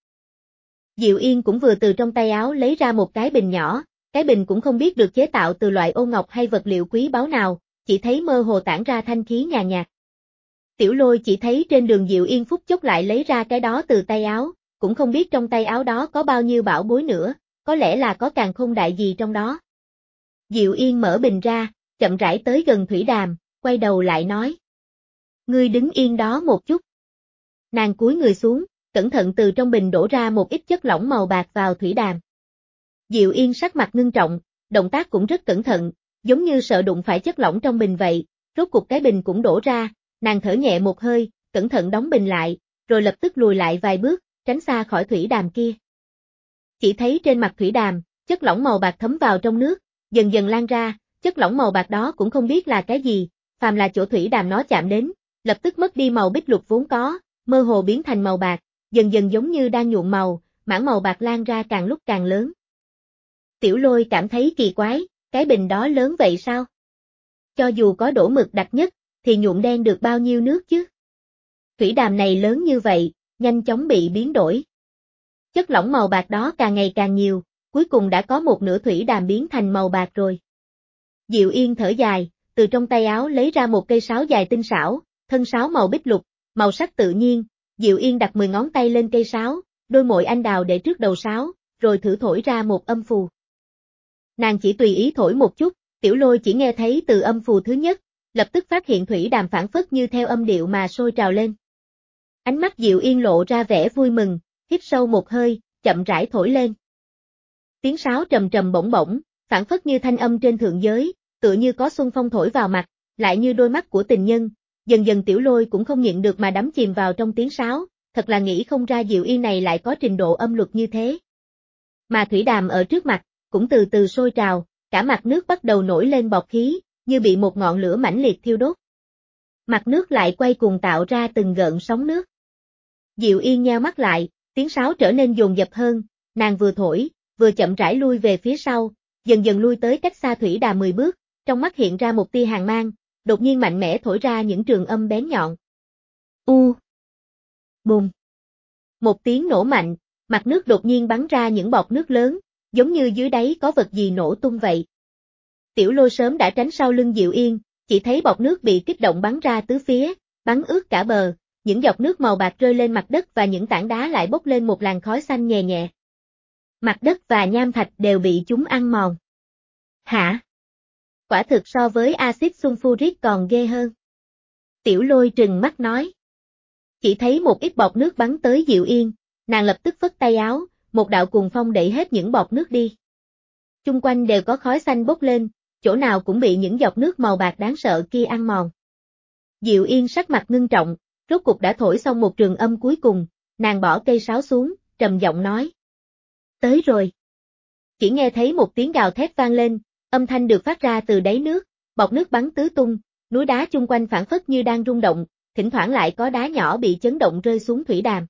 Diệu Yên cũng vừa từ trong tay áo lấy ra một cái bình nhỏ, cái bình cũng không biết được chế tạo từ loại ô ngọc hay vật liệu quý báu nào, chỉ thấy mơ hồ tản ra thanh khí nhàn nhạt. Tiểu Lôi chỉ thấy trên đường Diệu Yên phút chốc lại lấy ra cái đó từ tay áo, cũng không biết trong tay áo đó có bao nhiêu bảo bối nữa, có lẽ là có càn khôn đại gì trong đó. Diệu Yên mở bình ra, chậm rãi tới gần Thủy Đàm, quay đầu lại nói. Ngươi đứng yên đó một chút. Nàng cúi người xuống, cẩn thận từ trong bình đổ ra một ít chất lỏng màu bạc vào Thủy Đàm. Diệu Yên sắc mặt ngưng trọng, động tác cũng rất cẩn thận, giống như sợ đụng phải chất lỏng trong bình vậy, rốt cục cái bình cũng đổ ra, nàng thở nhẹ một hơi, cẩn thận đóng bình lại, rồi lập tức lùi lại vài bước, tránh xa khỏi Thủy Đàm kia. Chỉ thấy trên mặt Thủy Đàm, chất lỏng màu bạc thấm vào trong nước, dần dần lan ra, chất lỏng màu bạc đó cũng không biết là cái gì, phàm là chỗ Thủy Đàm nó chạm đến, lập tức mất đi màu bích lục vốn có, mơ hồ biến thành màu bạc, dần dần giống như đang nhuộm màu, mảng màu bạc lan ra càng lúc càng lớn. Tiểu Lôi cảm thấy kỳ quái, cái bình đó lớn vậy sao? Cho dù có đổ mực đặc nhất, thì nhuộm đen được bao nhiêu nước chứ? Thủy Đàm này lớn như vậy, nhanh chóng bị biến đổi. Chất lỏng màu bạc đó càng ngày càng nhiều, cuối cùng đã có một nửa Thủy Đàm biến thành màu bạc rồi. Diệu Yên thở dài, từ trong tay áo lấy ra một cây sáo dài tinh xảo, thân sáo màu bích lục, màu sắc tự nhiên. Diệu Yên đặt mười ngón tay lên cây sáo, đôi môi anh đào để trước đầu sáo, rồi thử thổi ra một âm phù. Nàng chỉ tùy ý thổi một chút, Tiểu Lôi chỉ nghe thấy từ âm phù thứ nhất, lập tức phát hiện Thủy Đàm phản phất như theo âm điệu mà sôi trào lên. Ánh mắt Diệu Yên lộ ra vẻ vui mừng, hít sâu một hơi, chậm rãi thổi lên. Tiếng sáo trầm trầm bổng bổng, phản phất như thanh âm trên thượng giới, tựa như có xuân phong thổi vào mặt, lại như đôi mắt của tình nhân. Dần dần Tiểu Lôi cũng không nhịn được mà đắm chìm vào trong tiếng sáo, thật là nghĩ không ra Diệu Yên này lại có trình độ âm luật như thế. Mà Thủy Đàm ở trước mặt, cũng từ từ sôi trào, cả mặt nước bắt đầu nổi lên bọt khí, như bị một ngọn lửa mãnh liệt thiêu đốt. Mặt nước lại quay cuồng tạo ra từng gợn sóng nước. Diệu Yên nheo mắt lại, tiếng sáo trở nên dồn dập hơn, nàng vừa thổi, vừa chậm rãi lui về phía sau, dần dần lui tới cách xa Thủy Đàm mười bước, trong mắt hiện ra một tia hàn mang, đột nhiên mạnh mẽ thổi ra những trường âm bén nhọn. U. Bùng. Một tiếng nổ mạnh, mặt nước đột nhiên bắn ra những bọt nước lớn, giống như dưới đáy có vật gì nổ tung vậy. Tiểu Lôi sớm đã tránh sau lưng Diệu Yên, chỉ thấy bọt nước bị kích động bắn ra tứ phía, bắn ướt cả bờ, những giọt nước màu bạc rơi lên mặt đất và những tảng đá lại bốc lên một làn khói xanh nhẹ nhẹ. Mặt đất và nham thạch đều bị chúng ăn mòn. Hả? Quả thực so với axit sulfuric còn ghê hơn. Tiểu Lôi trừng mắt nói. Chỉ thấy một ít bọt nước bắn tới Diệu Yên, nàng lập tức phất tay áo, một đạo cuồng phong đẩy hết những bọt nước đi. Chung quanh đều có khói xanh bốc lên, chỗ nào cũng bị những giọt nước màu bạc đáng sợ kia ăn mòn. Diệu Yên sắc mặt ngưng trọng, rốt cục đã thổi xong một trường âm cuối cùng, nàng bỏ cây sáo xuống, trầm giọng nói. Tới rồi. Chỉ nghe thấy một tiếng gào thét vang lên, âm thanh được phát ra từ đáy nước, bọt nước bắn tứ tung, núi đá chung quanh phản phất như đang rung động, thỉnh thoảng lại có đá nhỏ bị chấn động rơi xuống Thủy Đàm.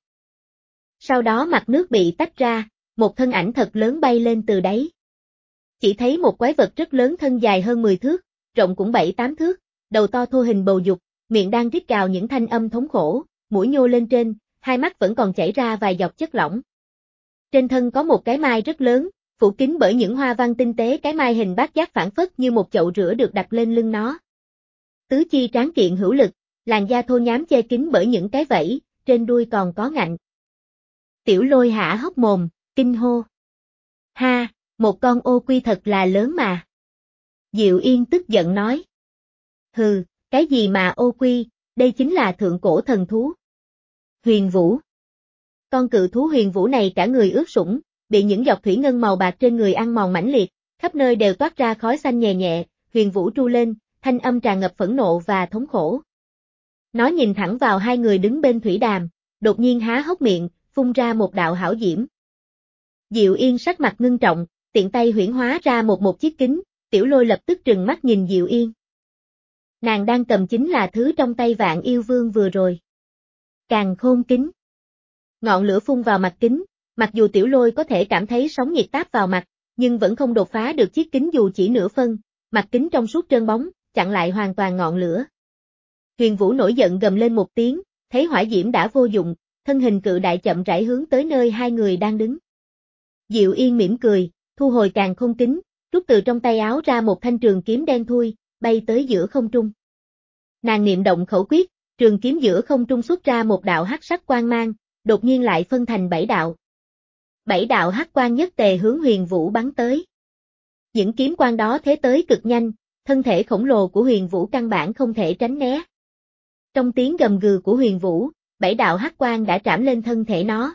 Sau đó mặt nước bị tách ra, một thân ảnh thật lớn bay lên từ đáy. Chỉ thấy một quái vật rất lớn thân dài hơn mười thước, rộng cũng bảy tám thước, đầu to thô hình bầu dục, miệng đang rít gào những thanh âm thống khổ, mũi nhô lên trên, hai mắt vẫn còn chảy ra vài giọt chất lỏng. Trên thân có một cái mai rất lớn, phủ kín bởi những hoa văn tinh tế, cái mai hình bát giác phản phất như một chậu rửa được đặt lên lưng nó. Tứ chi tráng kiện hữu lực, làn da thô nhám che kín bởi những cái vẫy, trên đuôi còn có ngạnh. Tiểu Lôi há hốc mồm, kinh hô. Ha, một con ô quy thật là lớn mà. Diệu Yên tức giận nói. Hừ, cái gì mà ô quy, đây chính là thượng cổ thần thú. Huyền Vũ. Con cự thú Huyền Vũ này cả người ướt sũng, bị những giọt thủy ngân màu bạc trên người ăn mòn mãnh liệt, khắp nơi đều toát ra khói xanh nhẹ nhẹ, Huyền Vũ tru lên, thanh âm tràn ngập phẫn nộ và thống khổ. Nó nhìn thẳng vào hai người đứng bên Thủy Đàm, đột nhiên há hốc miệng, phun ra một đạo hảo diễm. Diệu Yên sắc mặt ngưng trọng, tiện tay huyễn hóa ra một một chiếc kính, Tiểu Lôi lập tức trừng mắt nhìn Diệu Yên. Nàng đang cầm chính là thứ trong tay Vạn Yêu Vương vừa rồi. Càn Khôn kính. Ngọn lửa phun vào mặt kính, mặc dù Tiểu Lôi có thể cảm thấy sóng nhiệt táp vào mặt, nhưng vẫn không đột phá được chiếc kính dù chỉ nửa phân, mặt kính trong suốt trơn bóng, chặn lại hoàn toàn ngọn lửa. Huyền Vũ nổi giận gầm lên một tiếng, thấy hỏa diễm đã vô dụng, thân hình cự đại chậm rãi hướng tới nơi hai người đang đứng. Diệu Yên mỉm cười, thu hồi Càn Khôn kính, rút từ trong tay áo ra một thanh trường kiếm đen thui, bay tới giữa không trung. Nàng niệm động khẩu quyết, trường kiếm giữa không trung xuất ra một đạo hắc sắc quang mang, đột nhiên lại phân thành bảy đạo. Bảy đạo hắc quang nhất tề hướng Huyền Vũ bắn tới. Những kiếm quang đó thế tới cực nhanh, thân thể khổng lồ của Huyền Vũ căn bản không thể tránh né. Trong tiếng gầm gừ của Huyền Vũ, bảy đạo hắc quang đã trảm lên thân thể nó.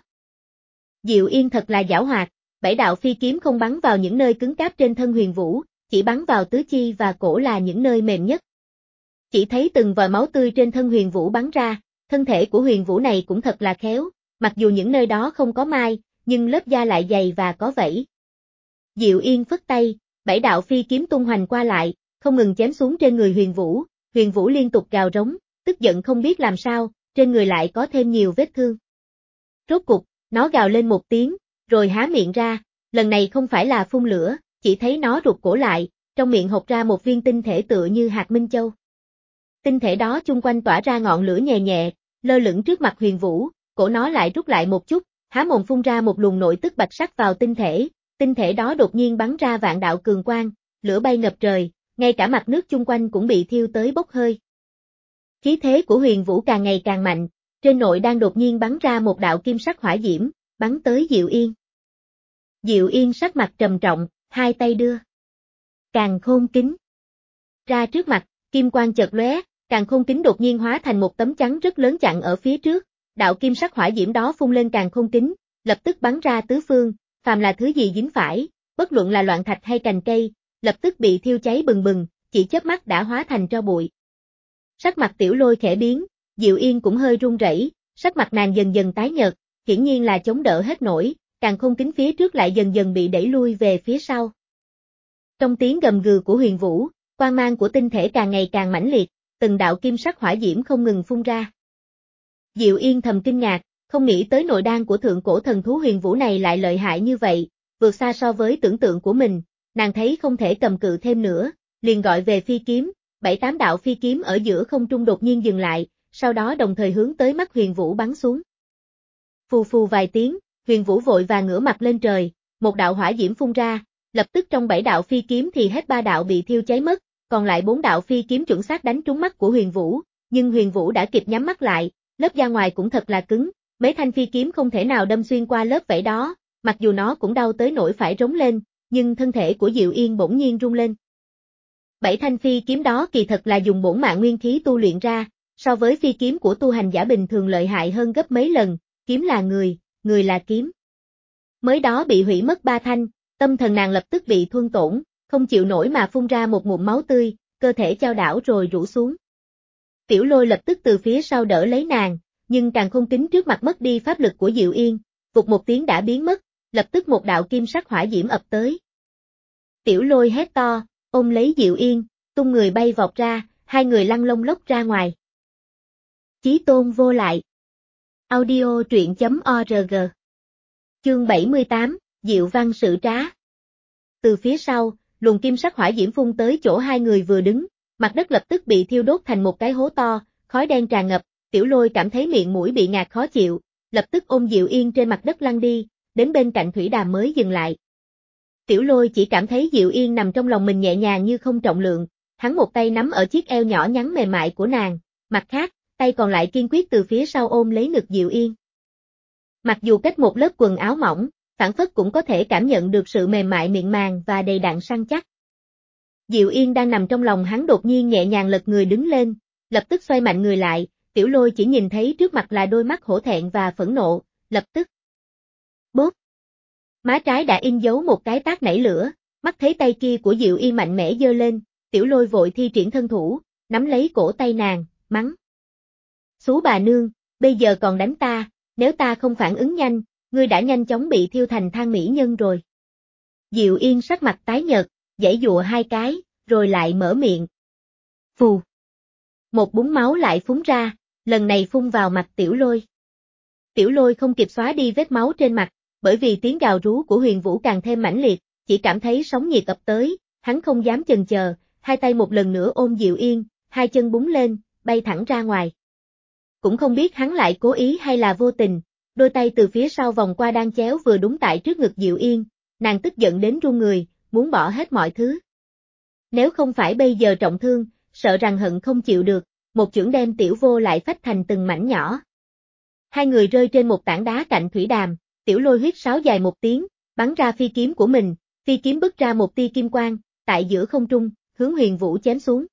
Diệu Yên thật là giảo hoạt, bảy đạo phi kiếm không bắn vào những nơi cứng cáp trên thân Huyền Vũ, chỉ bắn vào tứ chi và cổ là những nơi mềm nhất. Chỉ thấy từng vòi máu tươi trên thân Huyền Vũ bắn ra, thân thể của Huyền Vũ này cũng thật là khéo, mặc dù những nơi đó không có mai, nhưng lớp da lại dày và có vảy. Diệu Yên phất tay, bảy đạo phi kiếm tung hoành qua lại, không ngừng chém xuống trên người Huyền Vũ, Huyền Vũ liên tục gào rống, tức giận không biết làm sao, trên người lại có thêm nhiều vết thương. Rốt cục, nó gào lên một tiếng, rồi há miệng ra, lần này không phải là phun lửa, chỉ thấy nó rụt cổ lại, trong miệng hộc ra một viên tinh thể tựa như hạt minh châu. Tinh thể đó chung quanh tỏa ra ngọn lửa nhẹ nhẹ, lơ lửng trước mặt Huyền Vũ, cổ nó lại rút lại một chút, há mồm phun ra một luồng nội tức bạch sắc vào tinh thể, tinh thể đó đột nhiên bắn ra vạn đạo cường quang, lửa bay ngập trời, ngay cả mặt nước chung quanh cũng bị thiêu tới bốc hơi. Khí thế của Huyền Vũ càng ngày càng mạnh, trên nội đang đột nhiên bắn ra một đạo kim sắc hỏa diễm, bắn tới Diệu Yên. Diệu Yên sắc mặt trầm trọng, hai tay đưa. Càn Khôn kính. Ra trước mặt, kim quang chợt lóe, Càn Khôn kính đột nhiên hóa thành một tấm chắn rất lớn chặn ở phía trước, đạo kim sắc hỏa diễm đó phun lên Càn Khôn kính, lập tức bắn ra tứ phương, phàm là thứ gì dính phải, bất luận là loạn thạch hay cành cây, lập tức bị thiêu cháy bừng bừng, chỉ chớp mắt đã hóa thành tro bụi. Sắc mặt Tiểu Lôi khẽ biến, Diệu Yên cũng hơi run rẩy, sắc mặt nàng dần dần tái nhợt, hiển nhiên là chống đỡ hết nổi, Càn Khôn kính phía trước lại dần dần bị đẩy lui về phía sau. Trong tiếng gầm gừ của Huyền Vũ, quang mang của tinh thể càng ngày càng mãnh liệt, từng đạo kim sắc hỏa diễm không ngừng phun ra. Diệu Yên thầm kinh ngạc, không nghĩ tới nội đan của thượng cổ thần thú Huyền Vũ này lại lợi hại như vậy, vượt xa so với tưởng tượng của mình, nàng thấy không thể cầm cự thêm nữa, liền gọi về phi kiếm, bảy tám đạo phi kiếm ở giữa không trung đột nhiên dừng lại, sau đó đồng thời hướng tới mắt Huyền Vũ bắn xuống. Phù phù vài tiếng, Huyền Vũ vội vàng ngửa mặt lên trời, một đạo hỏa diễm phun ra, lập tức trong bảy đạo phi kiếm thì hết ba đạo bị thiêu cháy mất, còn lại bốn đạo phi kiếm chuẩn xác đánh trúng mắt của Huyền Vũ, nhưng Huyền Vũ đã kịp nhắm mắt lại, lớp da ngoài cũng thật là cứng, mấy thanh phi kiếm không thể nào đâm xuyên qua lớp vảy đó, mặc dù nó cũng đau tới nỗi phải rống lên, nhưng thân thể của Diệu Yên bỗng nhiên rung lên. Bảy thanh phi kiếm đó kỳ thật là dùng bổn mạng nguyên khí tu luyện ra, so với phi kiếm của tu hành giả bình thường lợi hại hơn gấp mấy lần, kiếm là người, người là kiếm. Mới đó bị hủy mất ba thanh, tâm thần nàng lập tức bị thuân tổn, không chịu nổi mà phun ra một ngụm máu tươi, cơ thể chao đảo rồi rũ xuống. Tiểu Lôi lập tức từ phía sau đỡ lấy nàng, nhưng Càn Khôn kính trước mặt mất đi pháp lực của Diệu Yên, vụt một tiếng đã biến mất, lập tức một đạo kim sắc hỏa diễm ập tới. Tiểu Lôi hét to, ôm lấy Diệu Yên, tung người bay vọt ra, hai người lăn lông lốc ra ngoài. Chí tôn vô lại. Audio truyện chấm org. Chương bảy mươi tám, Diệu văn sự trá. Từ phía sau, luồng kim sắc hỏa diễm phun tới chỗ hai người vừa đứng, mặt đất lập tức bị thiêu đốt thành một cái hố to, khói đen tràn ngập, Tiểu Lôi cảm thấy miệng mũi bị ngạt khó chịu, lập tức ôm Diệu Yên trên mặt đất lăn đi, đến bên cạnh thủy đàm mới dừng lại. Tiểu Lôi chỉ cảm thấy Diệu Yên nằm trong lòng mình nhẹ nhàng như không trọng lượng, hắn một tay nắm ở chiếc eo nhỏ nhắn mềm mại của nàng, mặt khác, tay còn lại kiên quyết từ phía sau ôm lấy ngực Diệu Yên. Mặc dù cách một lớp quần áo mỏng, phản phất cũng có thể cảm nhận được sự mềm mại mịn màng và đầy đặn săn chắc. Diệu Yên đang nằm trong lòng hắn đột nhiên nhẹ nhàng lật người đứng lên, lập tức xoay mạnh người lại, Tiểu Lôi chỉ nhìn thấy trước mặt là đôi mắt hổ thẹn và phẫn nộ, lập tức. Bốp! Má trái đã in dấu một cái tát nảy lửa, mắt thấy tay kia của Diệu Yên mạnh mẽ giơ lên, Tiểu Lôi vội thi triển thân thủ, nắm lấy cổ tay nàng, mắng. Xú bà nương, bây giờ còn đánh ta, nếu ta không phản ứng nhanh, ngươi đã nhanh chóng bị thiêu thành than mỹ nhân rồi. Diệu Yên sắc mặt tái nhợt, giãy giụa hai cái, rồi lại mở miệng. Phù. Một búng máu lại phúng ra, lần này phun vào mặt Tiểu Lôi. Tiểu Lôi không kịp xóa đi vết máu trên mặt, bởi vì tiếng gào rú của Huyền Vũ càng thêm mãnh liệt, chỉ cảm thấy sóng nhiệt ập tới, hắn không dám chần chờ, hai tay một lần nữa ôm Diệu Yên, hai chân búng lên, bay thẳng ra ngoài. Cũng không biết hắn lại cố ý hay là vô tình, đôi tay từ phía sau vòng qua đan chéo vừa đúng tại trước ngực Diệu Yên, nàng tức giận đến run người, muốn bỏ hết mọi thứ. Nếu không phải bây giờ trọng thương, sợ rằng hận không chịu được, một chưởng đem Tiểu Vô lại phách thành từng mảnh nhỏ. Hai người rơi trên một tảng đá cạnh thủy đàm, Tiểu Lôi huyết sáo dài một tiếng, bắn ra phi kiếm của mình, phi kiếm bứt ra một tia kim quang, tại giữa không trung, hướng Huyền Vũ chém xuống.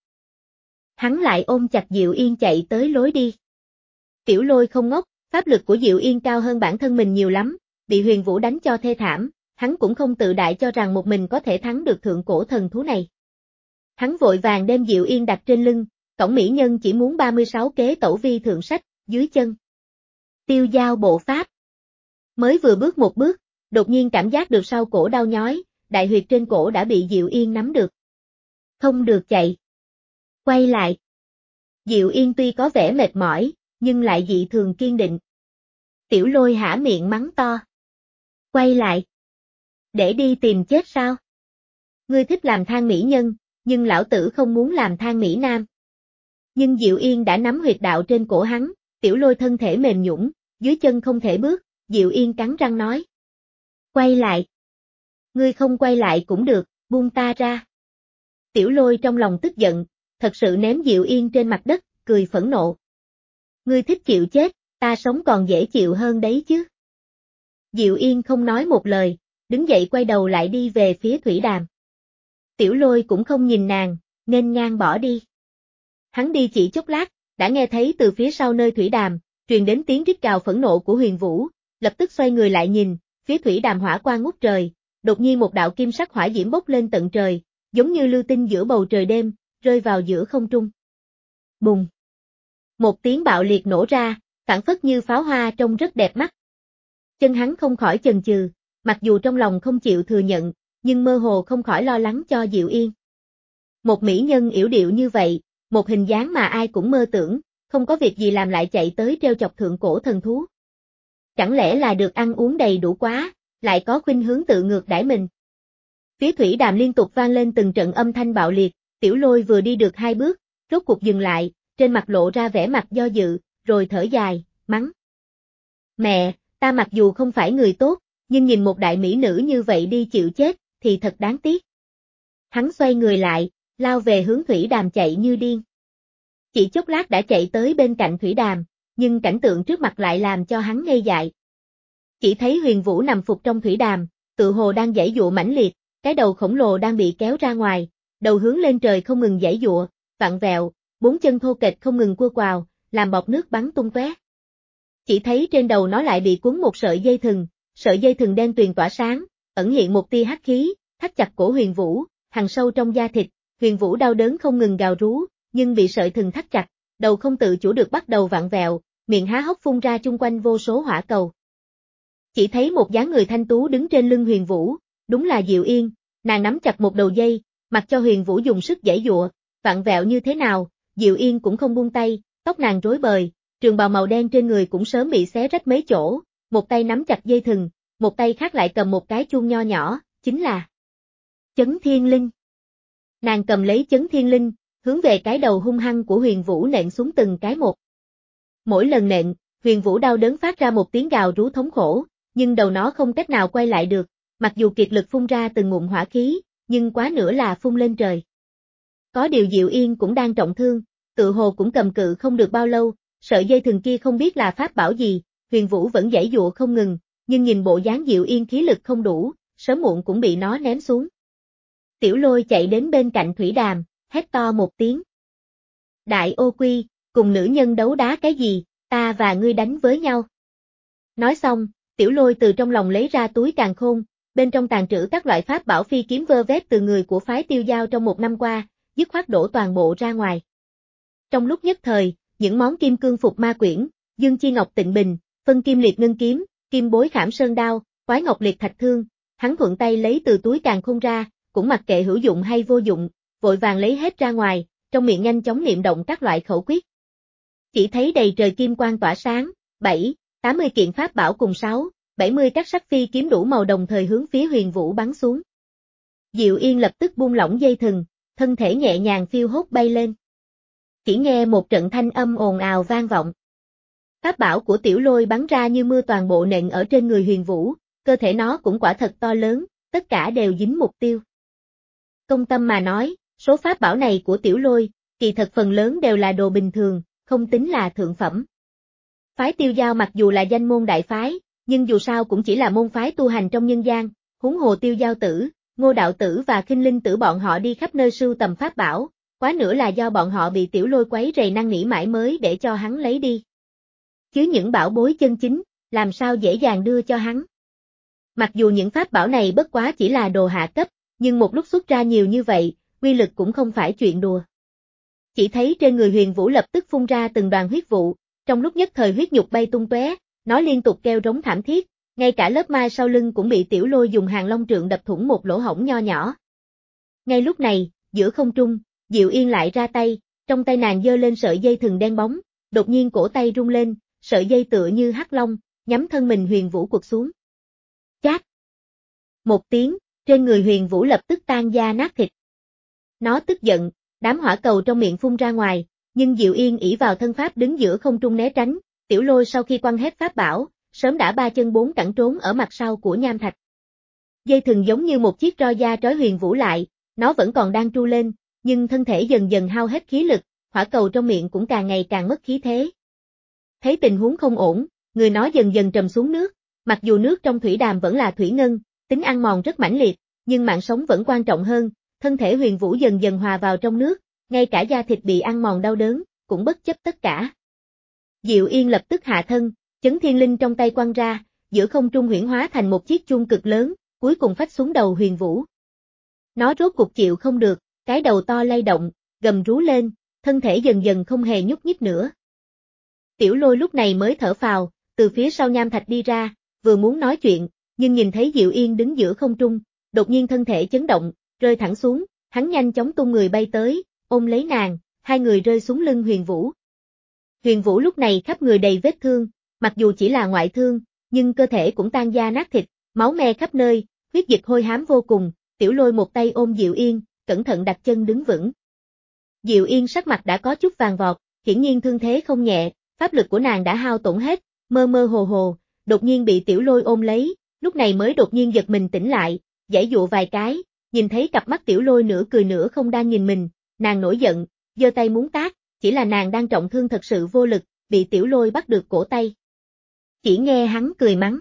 Hắn lại ôm chặt Diệu Yên chạy tới lối đi. Tiểu Lôi không ngốc, pháp lực của Diệu Yên cao hơn bản thân mình nhiều lắm, bị Huyền Vũ đánh cho thê thảm, hắn cũng không tự đại cho rằng một mình có thể thắng được thượng cổ thần thú này. Hắn vội vàng đem Diệu Yên đặt trên lưng, cổng mỹ nhân chỉ muốn ba mươi sáu kế tẩu vi thượng sách, dưới chân. Tiêu giao bộ pháp. Mới vừa bước một bước, đột nhiên cảm giác được sau cổ đau nhói, đại huyệt trên cổ đã bị Diệu Yên nắm được. Không được chạy. Quay lại. Diệu Yên tuy có vẻ mệt mỏi, nhưng lại dị thường kiên định. Tiểu Lôi hả miệng mắng to. Quay lại. Để đi tìm chết sao? Ngươi thích làm than mỹ nhân, nhưng lão tử không muốn làm than mỹ nam. Nhưng Diệu Yên đã nắm huyệt đạo trên cổ hắn, Tiểu Lôi thân thể mềm nhũn, dưới chân không thể bước, Diệu Yên cắn răng nói. Quay lại. Ngươi không quay lại cũng được, buông ta ra. Tiểu Lôi trong lòng tức giận, thật sự ném Diệu Yên trên mặt đất, cười phẫn nộ. Ngươi thích chịu chết, ta sống còn dễ chịu hơn đấy chứ. Diệu Yên không nói một lời, đứng dậy quay đầu lại đi về phía thủy đàm. Tiểu Lôi cũng không nhìn nàng, nghênh ngang bỏ đi. Hắn đi chỉ chốc lát, đã nghe thấy từ phía sau nơi thủy đàm, truyền đến tiếng rít gào phẫn nộ của Huyền Vũ, lập tức xoay người lại nhìn, phía thủy đàm hỏa quang ngút trời, đột nhiên một đạo kim sắc hỏa diễm bốc lên tận trời, giống như lưu tinh giữa bầu trời đêm, rơi vào giữa không trung. Bùng! Một tiếng bạo liệt nổ ra, phảng phất như pháo hoa trông rất đẹp mắt. Chân hắn không khỏi chần chừ, mặc dù trong lòng không chịu thừa nhận, nhưng mơ hồ không khỏi lo lắng cho Diệu Yên. Một mỹ nhân yểu điệu như vậy, một hình dáng mà ai cũng mơ tưởng, không có việc gì làm lại chạy tới trêu chọc thượng cổ thần thú. Chẳng lẽ là được ăn uống đầy đủ quá, lại có khuynh hướng tự ngược đãi mình. Phía thủy đàm liên tục vang lên từng trận âm thanh bạo liệt, Tiểu Lôi vừa đi được hai bước, rốt cuộc dừng lại, trên mặt lộ ra vẻ mặt do dự, rồi thở dài, mắng. Mẹ, ta mặc dù không phải người tốt, nhưng nhìn một đại mỹ nữ như vậy đi chịu chết, thì thật đáng tiếc. Hắn xoay người lại, lao về hướng thủy đàm chạy như điên. Chỉ chốc lát đã chạy tới bên cạnh thủy đàm, nhưng cảnh tượng trước mặt lại làm cho hắn ngây dại. Chỉ thấy Huyền Vũ nằm phục trong thủy đàm, tự hồ đang giãy giụa mãnh liệt, cái đầu khổng lồ đang bị kéo ra ngoài, đầu hướng lên trời không ngừng giãy giụa, vặn vẹo, bốn chân thô kệch không ngừng cua quào, làm bọt nước bắn tung tóe. Chỉ thấy trên đầu nó lại bị cuốn một sợi dây thừng, sợi dây thừng đen tuyền tỏa sáng, ẩn hiện một tia hắc khí, thắt chặt cổ Huyền Vũ, hằn sâu trong da thịt, Huyền Vũ đau đớn không ngừng gào rú, nhưng bị sợi thừng thắt chặt, đầu không tự chủ được bắt đầu vặn vẹo, miệng há hốc phun ra chung quanh vô số hỏa cầu. Chỉ thấy một dáng người thanh tú đứng trên lưng Huyền Vũ, đúng là Diệu Yên, nàng nắm chặt một đầu dây, mặc cho Huyền Vũ dùng sức giãy giụa, vặn vẹo như thế nào, Diệu Yên cũng không buông tay, tóc nàng rối bời, trường bào màu đen trên người cũng sớm bị xé rách mấy chỗ, một tay nắm chặt dây thừng, một tay khác lại cầm một cái chuông nho nhỏ, chính là Chấn Thiên Linh. Nàng cầm lấy Chấn Thiên Linh, hướng về cái đầu hung hăng của Huyền Vũ nện xuống từng cái một. Mỗi lần nện, Huyền Vũ đau đớn phát ra một tiếng gào rú thống khổ, nhưng đầu nó không cách nào quay lại được, mặc dù kiệt lực phun ra từng ngụm hỏa khí, nhưng quá nữa là phun lên trời. Có điều Diệu Yên cũng đang trọng thương, tự hồ cũng cầm cự không được bao lâu, sợi dây thừng kia không biết là pháp bảo gì, Huyền Vũ vẫn giãy giụa không ngừng, nhưng nhìn bộ dáng Diệu Yên khí lực không đủ, sớm muộn cũng bị nó ném xuống. Tiểu Lôi chạy đến bên cạnh thủy đàm, hét to một tiếng. Đại ô quy, cùng nữ nhân đấu đá cái gì, ta và ngươi đánh với nhau. Nói xong, Tiểu Lôi từ trong lòng lấy ra túi càn khôn, bên trong tàng trữ các loại pháp bảo phi kiếm vơ vét từ người của phái Tiêu Giao trong một năm qua, dứt khoát đổ toàn bộ ra ngoài. Trong lúc nhất thời, những món kim cương phục ma quyển, Dương Chi Ngọc Tịnh Bình, Phân Kim Liệt Ngân Kiếm, Kim Bối Khảm Sơn Đao, Quái Ngọc Liệt Thạch Thương, hắn thuận tay lấy từ túi càn khôn ra, cũng mặc kệ hữu dụng hay vô dụng, vội vàng lấy hết ra ngoài, trong miệng nhanh chóng niệm động các loại khẩu quyết. Chỉ thấy đầy trời kim quang tỏa sáng, bảy, tám mươi kiện pháp bảo cùng sáu, bảy mươi các sắc phi kiếm đủ màu đồng thời hướng phía Huyền Vũ bắn xuống. Diệu Yên lập tức buông lỏng dây thừng, thân thể nhẹ nhàng phiêu hốt bay lên. Chỉ nghe một trận thanh âm ồn ào vang vọng. Pháp bảo của Tiểu Lôi bắn ra như mưa toàn bộ nện ở trên người Huyền Vũ, cơ thể nó cũng quả thật to lớn, tất cả đều dính mục tiêu. Công tâm mà nói, số pháp bảo này của Tiểu Lôi, kỳ thật phần lớn đều là đồ bình thường, không tính là thượng phẩm. Phái Tiêu Giao mặc dù là danh môn đại phái, nhưng dù sao cũng chỉ là môn phái tu hành trong nhân gian, huống hồ Tiêu Giao tử, Ngô Đạo tử và Khinh Linh tử bọn họ đi khắp nơi sưu tầm pháp bảo, quá nữa là do bọn họ bị Tiểu Lôi quấy rầy năn nỉ mãi mới để cho hắn lấy đi. Chứ những bảo bối chân chính, làm sao dễ dàng đưa cho hắn. Mặc dù những pháp bảo này bất quá chỉ là đồ hạ cấp, nhưng một lúc xuất ra nhiều như vậy, uy lực cũng không phải chuyện đùa. Chỉ thấy trên người Huyền Vũ lập tức phun ra từng đoàn huyết vụ, trong lúc nhất thời huyết nhục bay tung tóe, nó liên tục kêu rống thảm thiết, ngay cả lớp mai sau lưng cũng bị Tiểu Lôi dùng Hàng Long trượng đập thủng một lỗ hổng nho nhỏ. Ngay lúc này, giữa không trung, Diệu Yên lại ra tay, trong tay nàng giơ lên sợi dây thừng đen bóng, đột nhiên cổ tay rung lên, sợi dây tựa như hắc long, nhắm thân mình Huyền Vũ quật xuống. Chát! Một tiếng, trên người Huyền Vũ lập tức tan da nát thịt. Nó tức giận, đám hỏa cầu trong miệng phun ra ngoài, nhưng Diệu Yên ỷ vào thân pháp đứng giữa không trung né tránh, Tiểu Lôi sau khi quăng hết pháp bảo, sớm đã ba chân bốn cẳng trốn ở mặt sau của nham thạch. Dây thừng giống như một chiếc roi da trói Huyền Vũ lại, nó vẫn còn đang tru lên, nhưng thân thể dần dần hao hết khí lực, hỏa cầu trong miệng cũng càng ngày càng mất khí thế. Thấy tình huống không ổn, người nó dần dần trầm xuống nước, mặc dù nước trong thủy đàm vẫn là thủy ngân, tính ăn mòn rất mãnh liệt, nhưng mạng sống vẫn quan trọng hơn, thân thể Huyền Vũ dần dần hòa vào trong nước, ngay cả da thịt bị ăn mòn đau đớn, cũng bất chấp tất cả. Diệu Yên lập tức hạ thân, chấn thiên linh trong tay quăng ra, giữa không trung huyễn hóa thành một chiếc chuông cực lớn, cuối cùng phách xuống đầu Huyền Vũ. Nó rốt cuộc chịu không được, cái đầu to lay động, gầm rú lên, thân thể dần dần không hề nhúc nhích nữa. Tiểu Lôi lúc này mới thở phào, từ phía sau nham thạch đi ra, vừa muốn nói chuyện, nhưng nhìn thấy Diệu Yên đứng giữa không trung, đột nhiên thân thể chấn động, rơi thẳng xuống, hắn nhanh chóng tung người bay tới, ôm lấy nàng, hai người rơi xuống lưng Huyền Vũ. Huyền Vũ lúc này khắp người đầy vết thương, mặc dù chỉ là ngoại thương, nhưng cơ thể cũng tan da nát thịt, máu me khắp nơi, huyết dịch hôi hám vô cùng, Tiểu Lôi một tay ôm Diệu Yên, cẩn thận đặt chân đứng vững. Diệu Yên sắc mặt đã có chút vàng vọt, hiển nhiên thương thế không nhẹ, pháp lực của nàng đã hao tổn hết, mơ mơ hồ hồ, đột nhiên bị Tiểu Lôi ôm lấy, lúc này mới đột nhiên giật mình tỉnh lại, giãy dụa vài cái, nhìn thấy cặp mắt Tiểu Lôi nửa cười nửa không đang nhìn mình, nàng nổi giận, giơ tay muốn tát, chỉ là nàng đang trọng thương thật sự vô lực, bị Tiểu Lôi bắt được cổ tay. Chỉ nghe hắn cười mắng.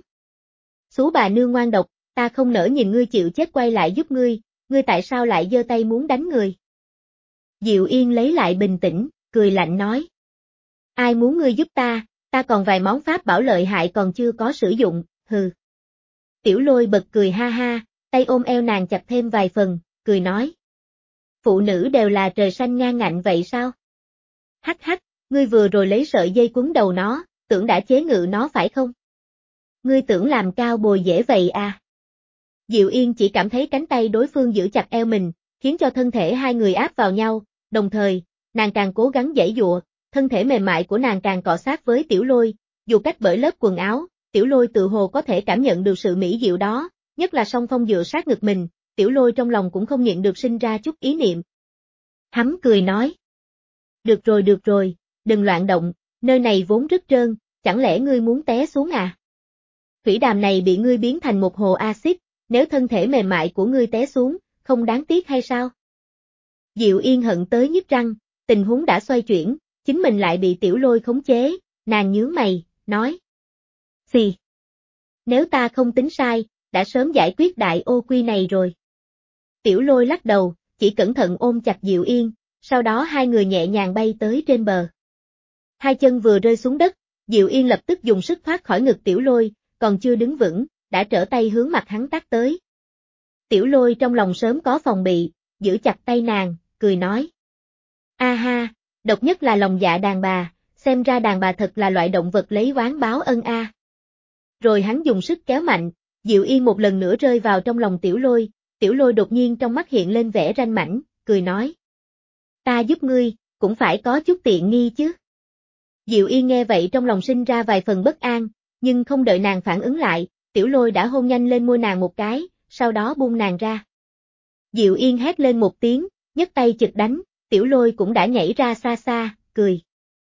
Xú bà nương ngoan độc, ta không nỡ nhìn ngươi chịu chết quay lại giúp ngươi, ngươi tại sao lại giơ tay muốn đánh người? Diệu Yên lấy lại bình tĩnh, cười lạnh nói. Ai muốn ngươi giúp ta, ta còn vài món pháp bảo lợi hại còn chưa có sử dụng, hừ. Tiểu Lôi bật cười ha ha, tay ôm eo nàng chặt thêm vài phần, cười nói. Phụ nữ đều là trời xanh ngang ngạnh vậy sao? Hắc hắc, ngươi vừa rồi lấy sợi dây quấn đầu nó, tưởng đã chế ngự nó phải không? Ngươi tưởng làm cao bồi dễ vậy à? Diệu Yên chỉ cảm thấy cánh tay đối phương giữ chặt eo mình, khiến cho thân thể hai người áp vào nhau, đồng thời, nàng càng cố gắng giãy giụa, thân thể mềm mại của nàng càng cọ sát với Tiểu Lôi, dù cách bởi lớp quần áo, Tiểu Lôi tự hồ có thể cảm nhận được sự mỹ diệu đó, nhất là song phong dựa sát ngực mình, Tiểu Lôi trong lòng cũng không nhịn được sinh ra chút ý niệm. Hắn cười nói. Được rồi được rồi, đừng loạn động, nơi này vốn rất trơn, chẳng lẽ ngươi muốn té xuống à? Thủy đàm này bị ngươi biến thành một hồ axit, nếu thân thể mềm mại của ngươi té xuống, không đáng tiếc hay sao? Diệu Yên hận tới nhíp răng, tình huống đã xoay chuyển, chính mình lại bị Tiểu Lôi khống chế, nàng nhướng mày, nói. Xì. Nếu ta không tính sai, đã sớm giải quyết đại ô quy này rồi. Tiểu Lôi lắc đầu, chỉ cẩn thận ôm chặt Diệu Yên, sau đó hai người nhẹ nhàng bay tới trên bờ. Hai chân vừa rơi xuống đất, Diệu Yên lập tức dùng sức thoát khỏi ngực Tiểu Lôi, còn chưa đứng vững, đã trở tay hướng mặt hắn tát tới. Tiểu Lôi trong lòng sớm có phòng bị, giữ chặt tay nàng, cười nói. A ha, độc nhất là lòng dạ đàn bà, xem ra đàn bà thật là loại động vật lấy oán báo ân a. Rồi hắn dùng sức kéo mạnh, Diệu Yên một lần nữa rơi vào trong lòng Tiểu Lôi, Tiểu Lôi đột nhiên trong mắt hiện lên vẻ ranh mãnh, cười nói. Ta giúp ngươi, cũng phải có chút tiện nghi chứ. Diệu Yên nghe vậy trong lòng sinh ra vài phần bất an, nhưng không đợi nàng phản ứng lại, Tiểu Lôi đã hôn nhanh lên môi nàng một cái, sau đó buông nàng ra. Diệu Yên hét lên một tiếng, nhấc tay chực đánh, Tiểu Lôi cũng đã nhảy ra xa xa, cười.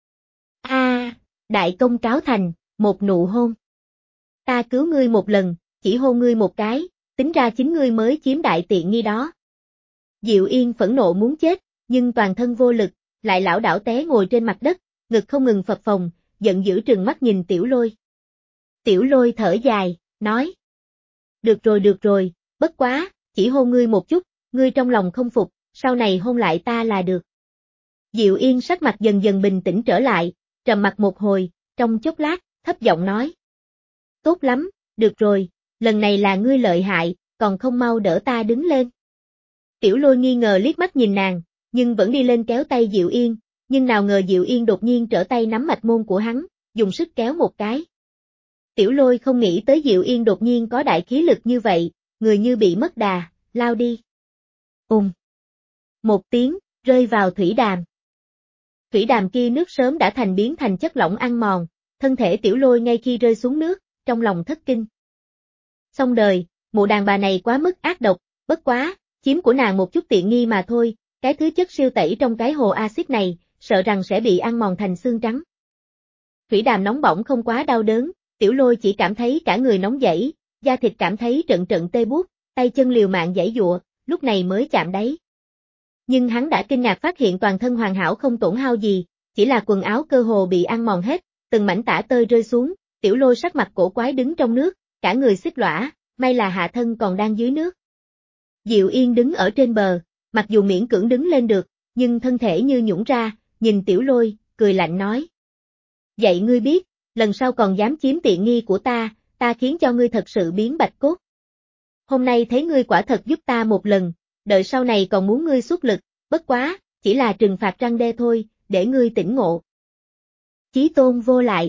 A, à, đại công cáo thành, một nụ hôn. Ta cứu ngươi một lần, chỉ hôn ngươi một cái, tính ra chính ngươi mới chiếm đại tiện nghi đó. Diệu Yên phẫn nộ muốn chết, nhưng toàn thân vô lực, lại lảo đảo té ngồi trên mặt đất, ngực không ngừng phập phồng, giận dữ trừng mắt nhìn Tiểu Lôi. Tiểu Lôi thở dài, nói. Được rồi được rồi, bất quá, chỉ hôn ngươi một chút, ngươi trong lòng không phục, sau này hôn lại ta là được. Diệu Yên sắc mặt dần dần bình tĩnh trở lại, trầm mặt một hồi, trong chốc lát, thấp giọng nói. Tốt lắm, được rồi, lần này là ngươi lợi hại, còn không mau đỡ ta đứng lên. Tiểu Lôi nghi ngờ liếc mắt nhìn nàng, nhưng vẫn đi lên kéo tay Diệu Yên, nhưng nào ngờ Diệu Yên đột nhiên trở tay nắm mạch môn của hắn, dùng sức kéo một cái. Tiểu Lôi không nghĩ tới Diệu Yên đột nhiên có đại khí lực như vậy, người như bị mất đà, lao đi. Ùm. Một tiếng, rơi vào thủy đàm. Thủy đàm kia nước sớm đã thành biến thành chất lỏng ăn mòn, thân thể Tiểu Lôi ngay khi rơi xuống nước, trong lòng thất kinh. Xong đời, mụ đàn bà này quá mức ác độc, bất quá, chiếm của nàng một chút tiện nghi mà thôi, cái thứ chất siêu tẩy trong cái hồ axit này, sợ rằng sẽ bị ăn mòn thành xương trắng. Thủy đàm nóng bỏng không quá đau đớn, Tiểu Lôi chỉ cảm thấy cả người nóng dẫy, da thịt cảm thấy trận trận tê buốt, tay chân liều mạng giãy giụa, lúc này mới chạm đáy. Nhưng hắn đã kinh ngạc phát hiện toàn thân hoàn hảo không tổn hao gì, chỉ là quần áo cơ hồ bị ăn mòn hết, từng mảnh tả tơi rơi xuống, Tiểu Lôi sắc mặt cổ quái đứng trong nước, cả người xích lõa, may là hạ thân còn đang dưới nước. Diệu Yên đứng ở trên bờ, mặc dù miễn cưỡng đứng lên được, nhưng thân thể như nhũn ra, nhìn Tiểu Lôi, cười lạnh nói. Vậy ngươi biết, lần sau còn dám chiếm tiện nghi của ta, ta khiến cho ngươi thật sự biến bạch cốt. Hôm nay thấy ngươi quả thật giúp ta một lần, đợi sau này còn muốn ngươi xuất lực, bất quá, chỉ là trừng phạt răn đe thôi, để ngươi tỉnh ngộ. Chí tôn vô lại.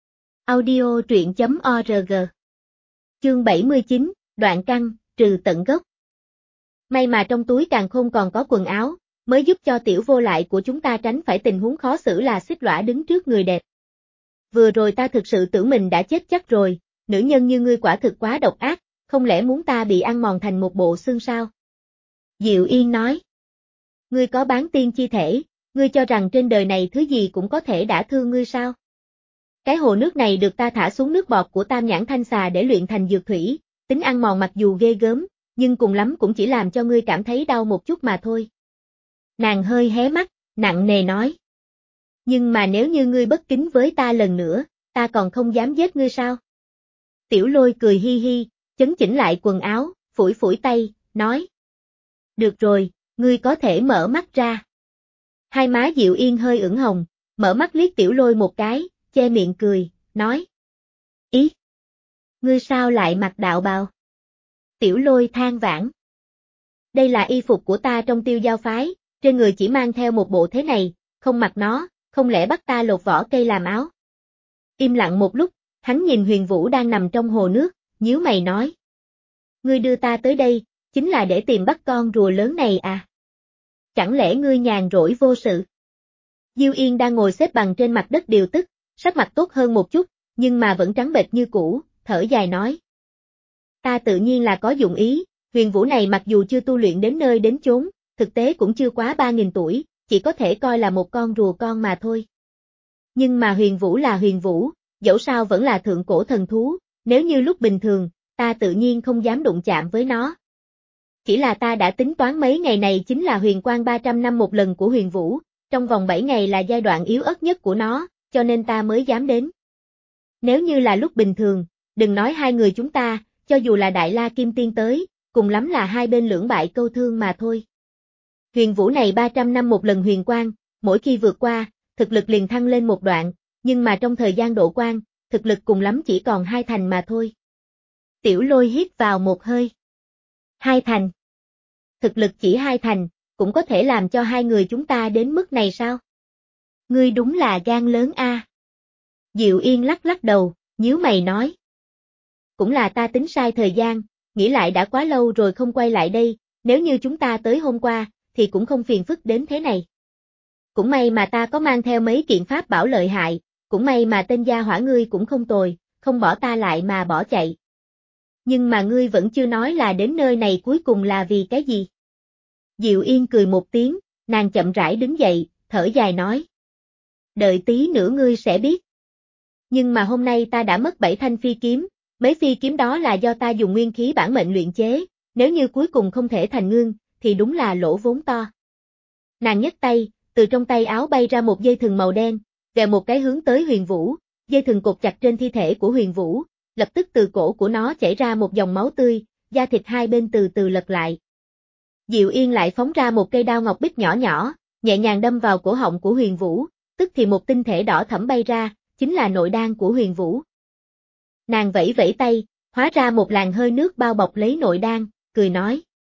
Audio truyện chấm org. Chương bảy mươi chín, đoạn căn, trừ tận gốc. May mà trong túi càn khôn còn có quần áo, mới giúp cho tiểu vô lại của chúng ta tránh phải tình huống khó xử là xích lõa đứng trước người đẹp. Vừa rồi ta thực sự tưởng mình đã chết chắc rồi, nữ nhân như ngươi quả thực quá độc ác, không lẽ muốn ta bị ăn mòn thành một bộ xương sao? Diệu Yên nói. Ngươi có bán tiên chi thể, ngươi cho rằng trên đời này thứ gì cũng có thể đả thương ngươi sao? Cái hồ nước này được ta thả xuống nước bọt của tam nhãn thanh xà để luyện thành dược thủy, tính ăn mòn mặc dù ghê gớm, nhưng cùng lắm cũng chỉ làm cho ngươi cảm thấy đau một chút mà thôi. Nàng hơi hé mắt, nặng nề nói. Nhưng mà nếu như ngươi bất kính với ta lần nữa, ta còn không dám giết ngươi sao? Tiểu Lôi cười hi hi, chấn chỉnh lại quần áo, phủi phủi tay, nói. Được rồi, ngươi có thể mở mắt ra. Hai má Diệu Yên hơi ửng hồng, mở mắt liếc Tiểu Lôi một cái, che miệng cười, nói. Ý! Ngươi sao lại mặc đạo bào? Tiểu Lôi than vãn. Đây là y phục của ta trong Tiêu Giao phái, trên người chỉ mang theo một bộ thế này, không mặc nó, không lẽ bắt ta lột vỏ cây làm áo? Im lặng một lúc, hắn nhìn Huyền Vũ đang nằm trong hồ nước, nhíu mày nói. Ngươi đưa ta tới đây, chính là để tìm bắt con rùa lớn này à? Chẳng lẽ ngươi nhàn rỗi vô sự? Diêu Yên đang ngồi xếp bằng trên mặt đất điều tức, sắc mặt tốt hơn một chút, nhưng mà vẫn trắng bệch như cũ, thở dài nói. Ta tự nhiên là có dụng ý, Huyền Vũ này mặc dù chưa tu luyện đến nơi đến chốn, thực tế cũng chưa quá ba nghìn tuổi, chỉ có thể coi là một con rùa con mà thôi. Nhưng mà Huyền Vũ là Huyền Vũ, dẫu sao vẫn là thượng cổ thần thú, nếu như lúc bình thường, ta tự nhiên không dám đụng chạm với nó. Chỉ là ta đã tính toán mấy ngày này chính là huyền quang ba trăm năm một lần của Huyền Vũ, trong vòng bảy ngày là giai đoạn yếu ớt nhất của nó, cho nên ta mới dám đến. Nếu như là lúc bình thường, đừng nói hai người chúng ta, cho dù là Đại La Kim Tiên tới, cùng lắm là hai bên lưỡng bại câu thương mà thôi. Huyền Vũ này ba trăm năm một lần huyền quang, mỗi khi vượt qua, thực lực liền thăng lên một đoạn, nhưng mà trong thời gian độ quang, thực lực cùng lắm chỉ còn hai thành mà thôi. Tiểu Lôi hít vào một hơi. Hai thành. Thực lực chỉ hai thành, cũng có thể làm cho hai người chúng ta đến mức này sao? Ngươi đúng là gan lớn a. Diệu Yên lắc lắc đầu, nhíu mày nói. Cũng là ta tính sai thời gian, nghĩ lại đã quá lâu rồi không quay lại đây, nếu như chúng ta tới hôm qua, thì cũng không phiền phức đến thế này. Cũng may mà ta có mang theo mấy kiện pháp bảo lợi hại, cũng may mà tên gia hỏa ngươi cũng không tồi, không bỏ ta lại mà bỏ chạy. Nhưng mà ngươi vẫn chưa nói là đến nơi này cuối cùng là vì cái gì? Diệu Yên cười một tiếng, nàng chậm rãi đứng dậy, thở dài nói. Đợi tí nữa ngươi sẽ biết. Nhưng mà hôm nay ta đã mất bảy thanh phi kiếm, mấy phi kiếm đó là do ta dùng nguyên khí bản mệnh luyện chế, nếu như cuối cùng không thể thành ngưng, thì đúng là lỗ vốn to. Nàng nhấc tay, từ trong tay áo bay ra một dây thừng màu đen, vèo một cái hướng tới Huyền Vũ, dây thừng cột chặt trên thi thể của Huyền Vũ, lập tức từ cổ của nó chảy ra một dòng máu tươi, da thịt hai bên từ từ lật lại. Diệu Yên lại phóng ra một cây đao ngọc bích nhỏ nhỏ, nhẹ nhàng đâm vào cổ họng của Huyền Vũ, tức thì một tinh thể đỏ thẫm bay ra, chính là nội đan của Huyền Vũ. Nàng vẫy vẫy tay, hóa ra một làn hơi nước bao bọc lấy nội đan, cười nói.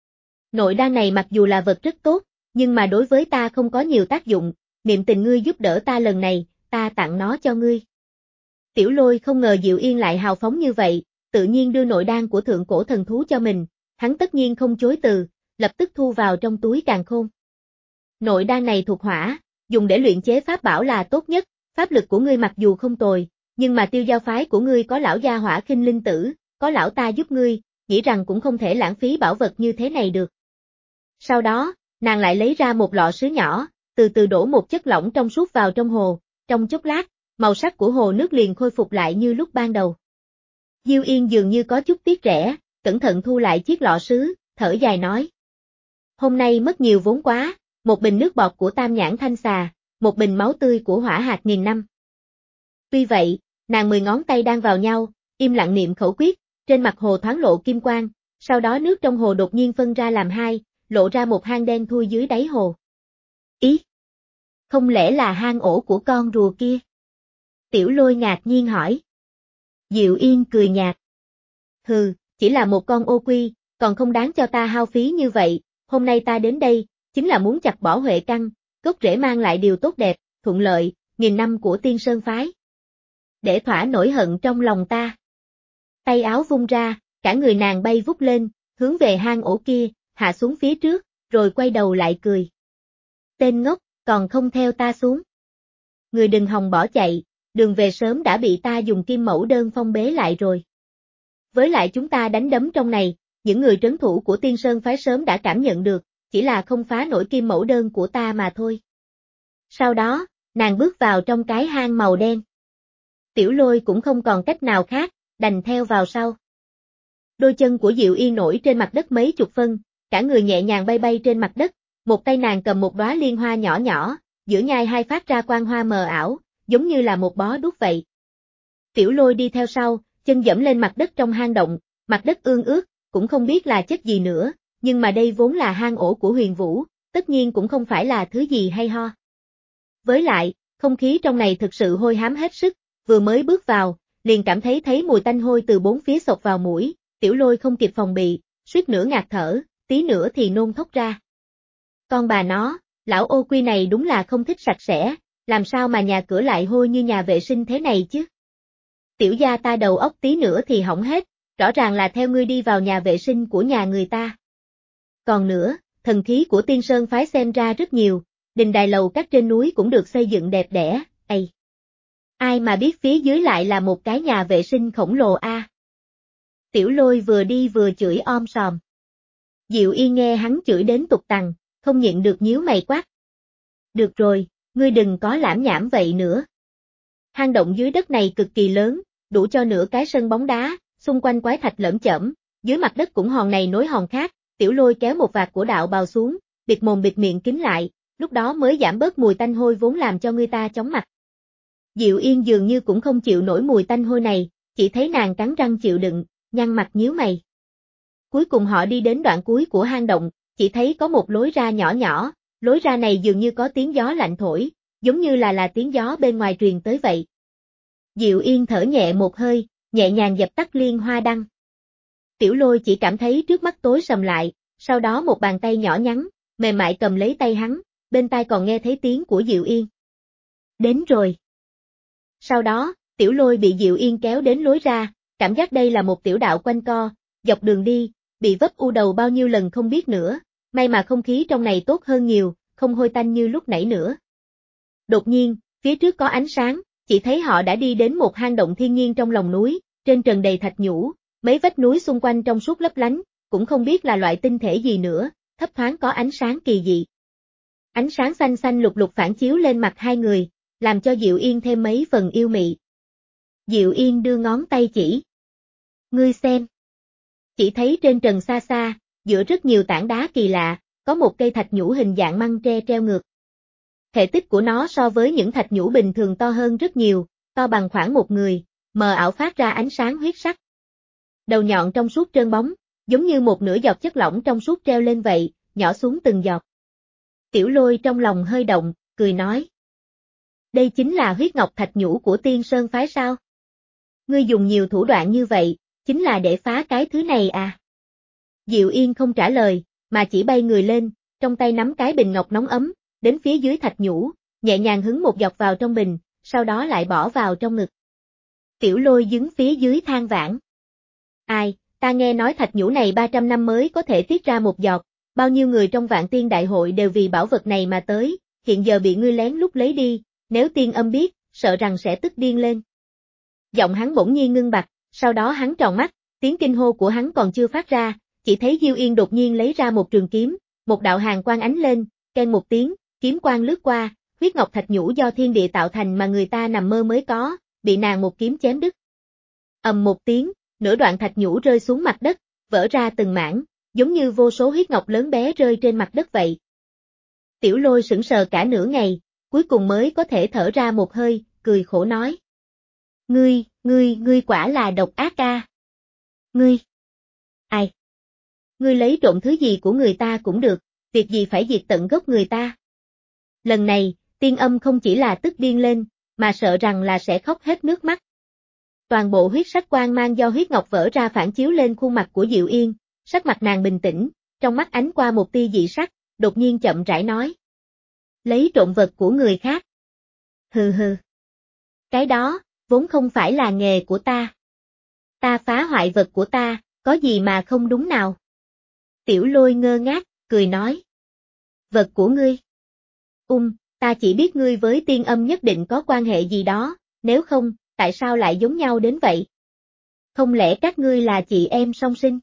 Nội đan này mặc dù là vật rất tốt, nhưng mà đối với ta không có nhiều tác dụng, niệm tình ngươi giúp đỡ ta lần này, ta tặng nó cho ngươi. Tiểu Lôi không ngờ Diệu Yên lại hào phóng như vậy, tự nhiên đưa nội đan của thượng cổ thần thú cho mình, hắn tất nhiên không chối từ, lập tức thu vào trong túi càn khôn. Nội đan này thuộc hỏa, dùng để luyện chế pháp bảo là tốt nhất, pháp lực của ngươi mặc dù không tồi, nhưng mà Tiêu Giao phái của ngươi có lão gia hỏa khinh linh tử, có lão ta giúp ngươi, nghĩ rằng cũng không thể lãng phí bảo vật như thế này được. Sau đó, nàng lại lấy ra một lọ sứ nhỏ, từ từ đổ một chất lỏng trong suốt vào trong hồ, trong chốc lát, màu sắc của hồ nước liền khôi phục lại như lúc ban đầu. Diêu Yên dường như có chút tiếc rẻ, cẩn thận thu lại chiếc lọ sứ, thở dài nói. Hôm nay mất nhiều vốn quá, một bình nước bọt của Tam Nhãn Thanh Xà, một bình máu tươi của Hỏa Hạt nghìn năm. Tuy vậy, nàng mười ngón tay đang vào nhau, im lặng niệm khẩu quyết, trên mặt hồ thoáng lộ kim quang, sau đó nước trong hồ đột nhiên phân ra làm hai, lộ ra một hang đen thui dưới đáy hồ. Ý! Không lẽ là hang ổ của con rùa kia? Tiểu Lôi ngạc nhiên hỏi. Diệu Yên cười nhạt. Hừ, chỉ là một con ô quy, còn không đáng cho ta hao phí như vậy, hôm nay ta đến đây, chính là muốn chặt bỏ huệ căn, gốc rễ mang lại điều tốt đẹp, thuận lợi, nghìn năm của Tiên Sơn phái. Để thỏa nỗi hận trong lòng ta. Tay áo vung ra, cả người nàng bay vút lên, hướng về hang ổ kia, hạ xuống phía trước, rồi quay đầu lại cười. Tên ngốc, còn không theo ta xuống. Người đừng hòng bỏ chạy, đường về sớm đã bị ta dùng kim mẫu đơn phong bế lại rồi. Với lại chúng ta đánh đấm trong này, những người trấn thủ của Tiên Sơn phái sớm đã cảm nhận được, chỉ là không phá nổi kim mẫu đơn của ta mà thôi. Sau đó, nàng bước vào trong cái hang màu đen. Tiểu Lôi cũng không còn cách nào khác, đành theo vào sau. Đôi chân của Diệu Yên nổi trên mặt đất mấy chục phân, cả người nhẹ nhàng bay bay trên mặt đất, một tay nàng cầm một đóa liên hoa nhỏ nhỏ, giữa nhai hai phát ra quang hoa mờ ảo, giống như là một bó đuốc vậy. Tiểu Lôi đi theo sau, chân dẫm lên mặt đất trong hang động, mặt đất ương ướt, cũng không biết là chất gì nữa, nhưng mà đây vốn là hang ổ của Huyền Vũ, tất nhiên cũng không phải là thứ gì hay ho. Với lại, không khí trong này thực sự hôi hám hết sức, vừa mới bước vào, liền cảm thấy thấy mùi tanh hôi từ bốn phía xộc vào mũi, Tiểu Lôi không kịp phòng bị, suýt nữa ngạt thở, tí nữa thì nôn thốc ra. Con bà nó, lão ô quy này đúng là không thích sạch sẽ, làm sao mà nhà cửa lại hôi như nhà vệ sinh thế này chứ? Tiểu gia ta đầu óc tí nữa thì hỏng hết, rõ ràng là theo ngươi đi vào nhà vệ sinh của nhà người ta. Còn nữa, thần khí của Tiên Sơn phái xem ra rất nhiều, đình đài lầu các trên núi cũng được xây dựng đẹp đẽ, ây. Ai mà biết phía dưới lại là một cái nhà vệ sinh khổng lồ a. À. Tiểu Lôi vừa đi vừa chửi om sòm. Diệu Yên nghe hắn chửi đến tục tằng, không nhịn được nhíu mày quát. Được rồi, ngươi đừng có lảm nhảm vậy nữa. Hang động dưới đất này cực kỳ lớn, đủ cho nửa cái sân bóng đá, xung quanh quái thạch lởm chởm, dưới mặt đất cũng hòn này nối hòn khác, Tiểu Lôi kéo một vạt của đạo bào xuống, bịt mồm bịt miệng kín lại, lúc đó mới giảm bớt mùi tanh hôi vốn làm cho người ta chóng mặt. Diệu Yên dường như cũng không chịu nổi mùi tanh hôi này, chỉ thấy nàng cắn răng chịu đựng, nhăn mặt nhíu mày. Cuối cùng họ đi đến đoạn cuối của hang động, chỉ thấy có một lối ra nhỏ nhỏ, lối ra này dường như có tiếng gió lạnh thổi, giống như là là tiếng gió bên ngoài truyền tới vậy. Diệu Yên thở nhẹ một hơi, nhẹ nhàng dập tắt liên hoa đăng. Tiểu Lôi chỉ cảm thấy trước mắt tối sầm lại, sau đó một bàn tay nhỏ nhắn, mềm mại cầm lấy tay hắn, bên tai còn nghe thấy tiếng của Diệu Yên. Đến rồi. Sau đó, Tiểu Lôi bị Diệu Yên kéo đến lối ra, cảm giác đây là một tiểu đạo quanh co, dọc đường đi, bị vấp u đầu bao nhiêu lần không biết nữa, may mà không khí trong này tốt hơn nhiều, không hôi tanh như lúc nãy nữa. Đột nhiên, phía trước có ánh sáng, chỉ thấy họ đã đi đến một hang động thiên nhiên trong lòng núi, trên trần đầy thạch nhũ, mấy vách núi xung quanh trong suốt lấp lánh, cũng không biết là loại tinh thể gì nữa, thấp thoáng có ánh sáng kỳ dị. Ánh sáng xanh xanh lục lục phản chiếu lên mặt hai người, làm cho Diệu Yên thêm mấy phần yêu mị. Diệu Yên đưa ngón tay chỉ. Ngươi xem. Chỉ thấy trên trần xa xa, giữa rất nhiều tảng đá kỳ lạ, có một cây thạch nhũ hình dạng măng tre treo ngược. Thể tích của nó so với những thạch nhũ bình thường to hơn rất nhiều, to bằng khoảng một người, mờ ảo phát ra ánh sáng huyết sắc. Đầu nhọn trong suốt trơn bóng, giống như một nửa giọt chất lỏng trong suốt treo lên vậy, nhỏ xuống từng giọt. Tiểu Lôi trong lòng hơi động, cười nói. Đây chính là huyết ngọc thạch nhũ của Tiên Sơn phái sao? Ngươi dùng nhiều thủ đoạn như vậy, chính là để phá cái thứ này à? Diệu Yên không trả lời, mà chỉ bay người lên, trong tay nắm cái bình ngọc nóng ấm, đến phía dưới thạch nhũ, nhẹ nhàng hứng một giọt vào trong bình, sau đó lại bỏ vào trong ngực. Tiểu Lôi đứng phía dưới than vãn. Ai, ta nghe nói thạch nhũ này ba trăm năm mới có thể tiết ra một giọt, bao nhiêu người trong Vạn Tiên Đại Hội đều vì bảo vật này mà tới, hiện giờ bị ngươi lén lút lấy đi, nếu Tiên Âm biết, sợ rằng sẽ tức điên lên. Giọng hắn bỗng nhiên ngưng bặt, sau đó hắn tròn mắt, tiếng kinh hô của hắn còn chưa phát ra, chỉ thấy Diêu Yên đột nhiên lấy ra một trường kiếm, một đạo hàn quang ánh lên, keng một tiếng, kiếm quang lướt qua, huyết ngọc thạch nhũ do thiên địa tạo thành mà người ta nằm mơ mới có, bị nàng một kiếm chém đứt. Ầm một tiếng, nửa đoạn thạch nhũ rơi xuống mặt đất, vỡ ra từng mảng, giống như vô số huyết ngọc lớn bé rơi trên mặt đất vậy. Tiểu Lôi sững sờ cả nửa ngày, cuối cùng mới có thể thở ra một hơi, cười khổ nói. Ngươi, ngươi, ngươi quả là độc ác ca. Ngươi. Ai? Ngươi lấy trộm thứ gì của người ta cũng được, việc gì phải diệt tận gốc người ta. Lần này, Tiên Âm không chỉ là tức điên lên, mà sợ rằng là sẽ khóc hết nước mắt. Toàn bộ huyết sắc quang mang do huyết ngọc vỡ ra phản chiếu lên khuôn mặt của Diệu Yên, sắc mặt nàng bình tĩnh, trong mắt ánh qua một tia dị sắc, đột nhiên chậm rãi nói. Lấy trộm vật của người khác. Hừ hừ. Cái đó, vốn không phải là nghề của ta. Ta phá hoại vật của ta, có gì mà không đúng nào? Tiểu Lôi ngơ ngác, cười nói. Vật của ngươi? Ung, um, ta chỉ biết ngươi với Tiên Âm nhất định có quan hệ gì đó, nếu không, tại sao lại giống nhau đến vậy? Không lẽ các ngươi là chị em song sinh?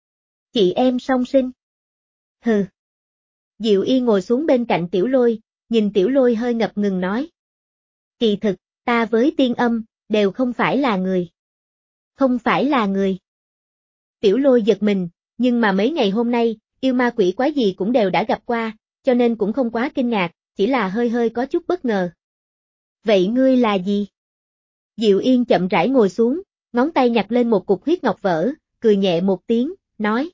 Chị em song sinh? Hừ. Diệu Yên ngồi xuống bên cạnh Tiểu Lôi, nhìn Tiểu Lôi hơi ngập ngừng nói. Kỳ thực, ta với Tiên Âm, đều không phải là người. Không phải là người. Tiểu Lôi giật mình, nhưng mà mấy ngày hôm nay, yêu ma quỷ quái gì cũng đều đã gặp qua, cho nên cũng không quá kinh ngạc, chỉ là hơi hơi có chút bất ngờ. Vậy ngươi là gì? Diệu Yên chậm rãi ngồi xuống, ngón tay nhặt lên một cục huyết ngọc vỡ, cười nhẹ một tiếng, nói.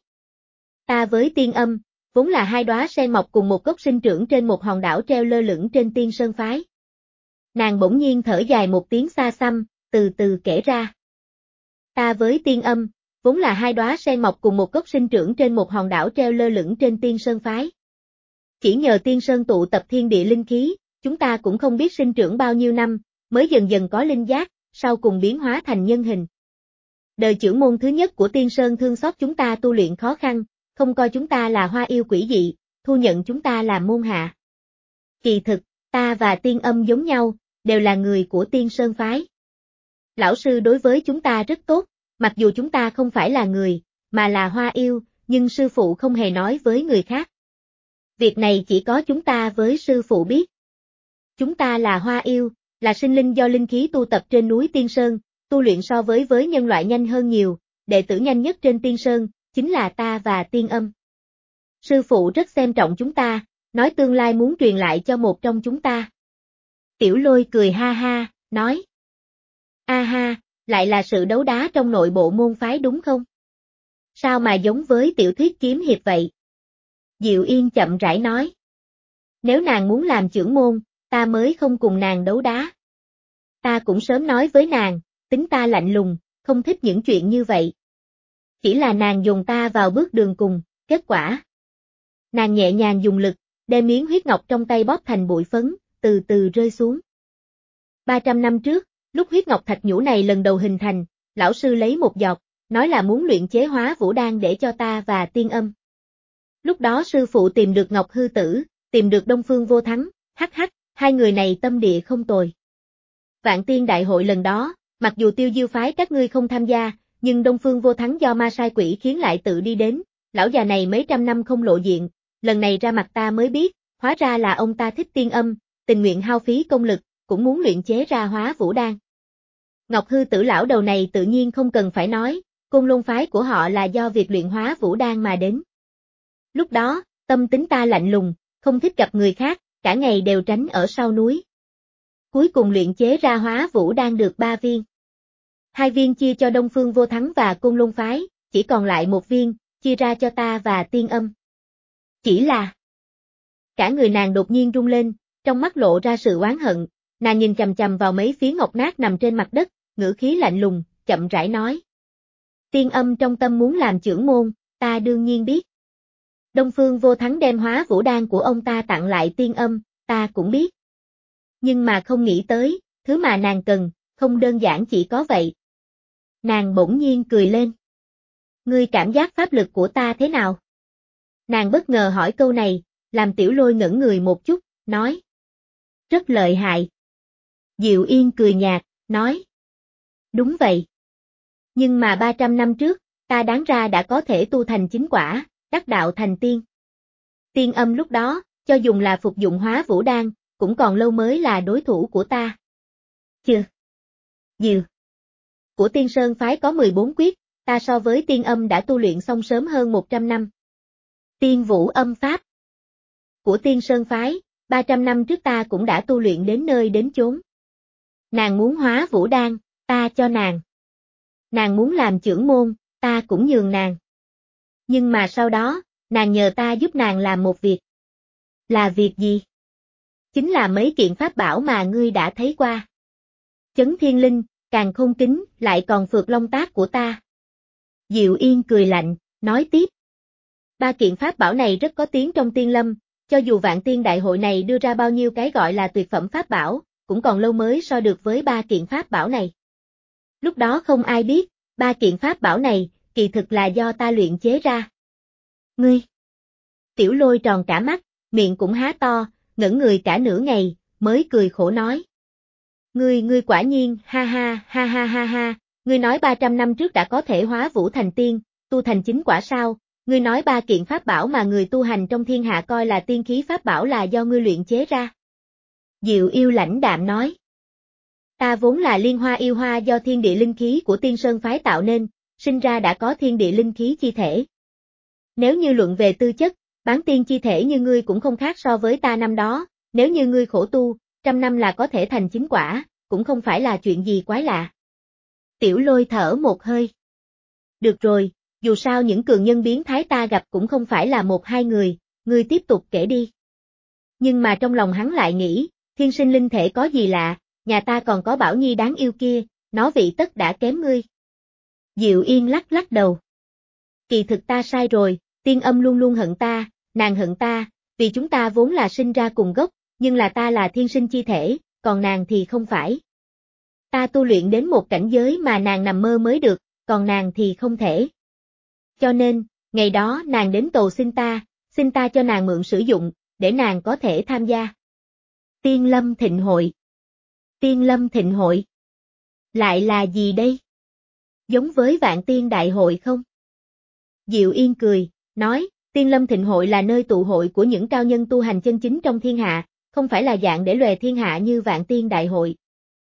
Ta với Tiên Âm, vốn là hai đóa sen mọc cùng một gốc sinh trưởng trên một hòn đảo treo lơ lửng trên Tiên Sơn phái. Nàng bỗng nhiên thở dài một tiếng xa xăm, từ từ kể ra. Ta với Tiên Âm, vốn là hai đóa sen mọc cùng một gốc sinh trưởng trên một hòn đảo treo lơ lửng trên Tiên Sơn phái. Chỉ nhờ Tiên Sơn tụ tập thiên địa linh khí, chúng ta cũng không biết sinh trưởng bao nhiêu năm, mới dần dần có linh giác, sau cùng biến hóa thành nhân hình. Đời trưởng môn thứ nhất của Tiên Sơn thương xót chúng ta tu luyện khó khăn, không coi chúng ta là hoa yêu quỷ dị, thu nhận chúng ta làm môn hạ. Kỳ thực, ta và Tiên Âm giống nhau, đều là người của Tiên Sơn phái. Lão sư đối với chúng ta rất tốt, mặc dù chúng ta không phải là người, mà là hoa yêu, nhưng sư phụ không hề nói với người khác. Việc này chỉ có chúng ta với sư phụ biết. Chúng ta là hoa yêu, là sinh linh do linh khí tu tập trên núi Tiên Sơn, tu luyện so với với nhân loại nhanh hơn nhiều, đệ tử nhanh nhất trên Tiên Sơn, chính là ta và Tiên Âm. Sư phụ rất xem trọng chúng ta, nói tương lai muốn truyền lại cho một trong chúng ta. Tiểu Lôi cười ha ha, nói. A ha, lại là sự đấu đá trong nội bộ môn phái đúng không? Sao mà giống với tiểu thuyết kiếm hiệp vậy? Diệu Yên chậm rãi nói. Nếu nàng muốn làm trưởng môn, ta mới không cùng nàng đấu đá. Ta cũng sớm nói với nàng, tính ta lạnh lùng, không thích những chuyện như vậy. Chỉ là nàng dồn ta vào bước đường cùng, kết quả. Nàng nhẹ nhàng dùng lực, đem miếng huyết ngọc trong tay bóp thành bụi phấn, từ từ rơi xuống. ba trăm năm trước, lúc huyết ngọc thạch nhũ này lần đầu hình thành, lão sư lấy một giọt, nói là muốn luyện chế hóa vũ đan để cho ta và Tiên Âm. Lúc đó sư phụ tìm được Ngọc Hư Tử, tìm được Đông Phương Vô Thắng, hắc hắc, hai người này tâm địa không tồi. Vạn Tiên đại hội lần đó, mặc dù Tiêu Diêu phái các ngươi không tham gia, nhưng Đông Phương Vô Thắng do ma sai quỷ khiến lại tự đi đến, lão già này mấy trăm năm không lộ diện, lần này ra mặt ta mới biết, hóa ra là ông ta thích Tiên Âm, tình nguyện hao phí công lực, cũng muốn luyện chế ra hóa vũ đan. Ngọc Hư Tử lão đầu này tự nhiên không cần phải nói, Côn Lôn phái của họ là do việc luyện hóa vũ đan mà đến. Lúc đó, tâm tính ta lạnh lùng, không thích gặp người khác, cả ngày đều tránh ở sau núi. Cuối cùng luyện chế ra hóa vũ đan được ba viên. Hai viên chia cho Đông Phương Vô Thắng và Côn Lôn phái, chỉ còn lại một viên, chia ra cho ta và Tiên Âm. Chỉ là... Cả người nàng đột nhiên rung lên, trong mắt lộ ra sự oán hận, nàng nhìn chằm chằm vào mấy phiến ngọc nát nằm trên mặt đất, ngữ khí lạnh lùng, chậm rãi nói. Tiên Âm trong tâm muốn làm trưởng môn, ta đương nhiên biết. Đông Phương Vô Thắng đem hóa vũ đan của ông ta tặng lại Tiên Âm, ta cũng biết. Nhưng mà không nghĩ tới, thứ mà nàng cần, không đơn giản chỉ có vậy. Nàng bỗng nhiên cười lên. Ngươi cảm giác pháp lực của ta thế nào? Nàng bất ngờ hỏi câu này, làm Tiểu Lôi ngẩn người một chút, nói. Rất lợi hại. Diệu Yên cười nhạt, nói. Đúng vậy. Nhưng mà ba trăm năm trước, ta đáng ra đã có thể tu thành chính quả, đắc đạo thành tiên. Tiên Âm lúc đó, cho dùng là phục dụng hóa vũ đan, cũng còn lâu mới là đối thủ của ta. Chừ. Diệu. Của Tiên Sơn phái có mười bốn quyết, ta so với Tiên Âm đã tu luyện xong sớm hơn một trăm năm. Tiên Vũ âm pháp. Của Tiên Sơn phái, ba trăm năm trước ta cũng đã tu luyện đến nơi đến chốn. Nàng muốn hóa vũ đan, ta cho nàng. Nàng muốn làm trưởng môn, ta cũng nhường nàng. Nhưng mà sau đó, nàng nhờ ta giúp nàng làm một việc. Là việc gì? Chính là mấy kiện pháp bảo mà ngươi đã thấy qua. Chấn Thiên Linh, Càn Khôn Kính, lại còn Phược Long Tác của ta. Diệu Yên cười lạnh, nói tiếp. Ba kiện pháp bảo này rất có tiếng trong tiên lâm, cho dù Vạn Tiên đại hội này đưa ra bao nhiêu cái gọi là tuyệt phẩm pháp bảo, cũng còn lâu mới so được với ba kiện pháp bảo này. Lúc đó không ai biết, ba kiện pháp bảo này, kỳ thực là do ta luyện chế ra. Ngươi! Tiểu Lôi tròn cả mắt, miệng cũng há to, ngẩn người cả nửa ngày, mới cười khổ nói. Ngươi ngươi quả nhiên, ha ha, ha ha ha ha, ngươi nói ba trăm năm trước đã có thể hóa vũ thành tiên, tu thành chính quả sao, ngươi nói ba kiện pháp bảo mà người tu hành trong thiên hạ coi là tiên khí pháp bảo là do ngươi luyện chế ra. Diệu Yêu lãnh đạm nói. Ta vốn là liên hoa yêu hoa do thiên địa linh khí của Tiên Sơn phái tạo nên, sinh ra đã có thiên địa linh khí chi thể. Nếu như luận về tư chất, bán tiên chi thể như ngươi cũng không khác so với ta năm đó, nếu như ngươi khổ tu, trăm năm là có thể thành chính quả, cũng không phải là chuyện gì quái lạ. Tiểu Lôi thở một hơi. Được rồi, dù sao những cường nhân biến thái ta gặp cũng không phải là một hai người, ngươi tiếp tục kể đi. Nhưng mà trong lòng hắn lại nghĩ, thiên sinh linh thể có gì lạ, nhà ta còn có Bảo Nhi đáng yêu kia, nó vị tất đã kém ngươi. Diệu Yên lắc lắc đầu. Kỳ thực ta sai rồi, Tiên Âm luôn luôn hận ta, nàng hận ta, vì chúng ta vốn là sinh ra cùng gốc, nhưng là ta là thiên sinh chi thể, còn nàng thì không phải. Ta tu luyện đến một cảnh giới mà nàng nằm mơ mới được, còn nàng thì không thể. Cho nên, ngày đó nàng đến cầu xin ta, xin ta cho nàng mượn sử dụng, để nàng có thể tham gia. Tiên Lâm Thịnh Hội. Tiên Lâm Thịnh Hội. Lại là gì đây? Giống với Vạn Tiên Đại hội không? Diệu Yên cười, nói, Tiên Lâm Thịnh Hội là nơi tụ hội của những cao nhân tu hành chân chính trong thiên hạ, không phải là dạng để lòe thiên hạ như Vạn Tiên Đại hội.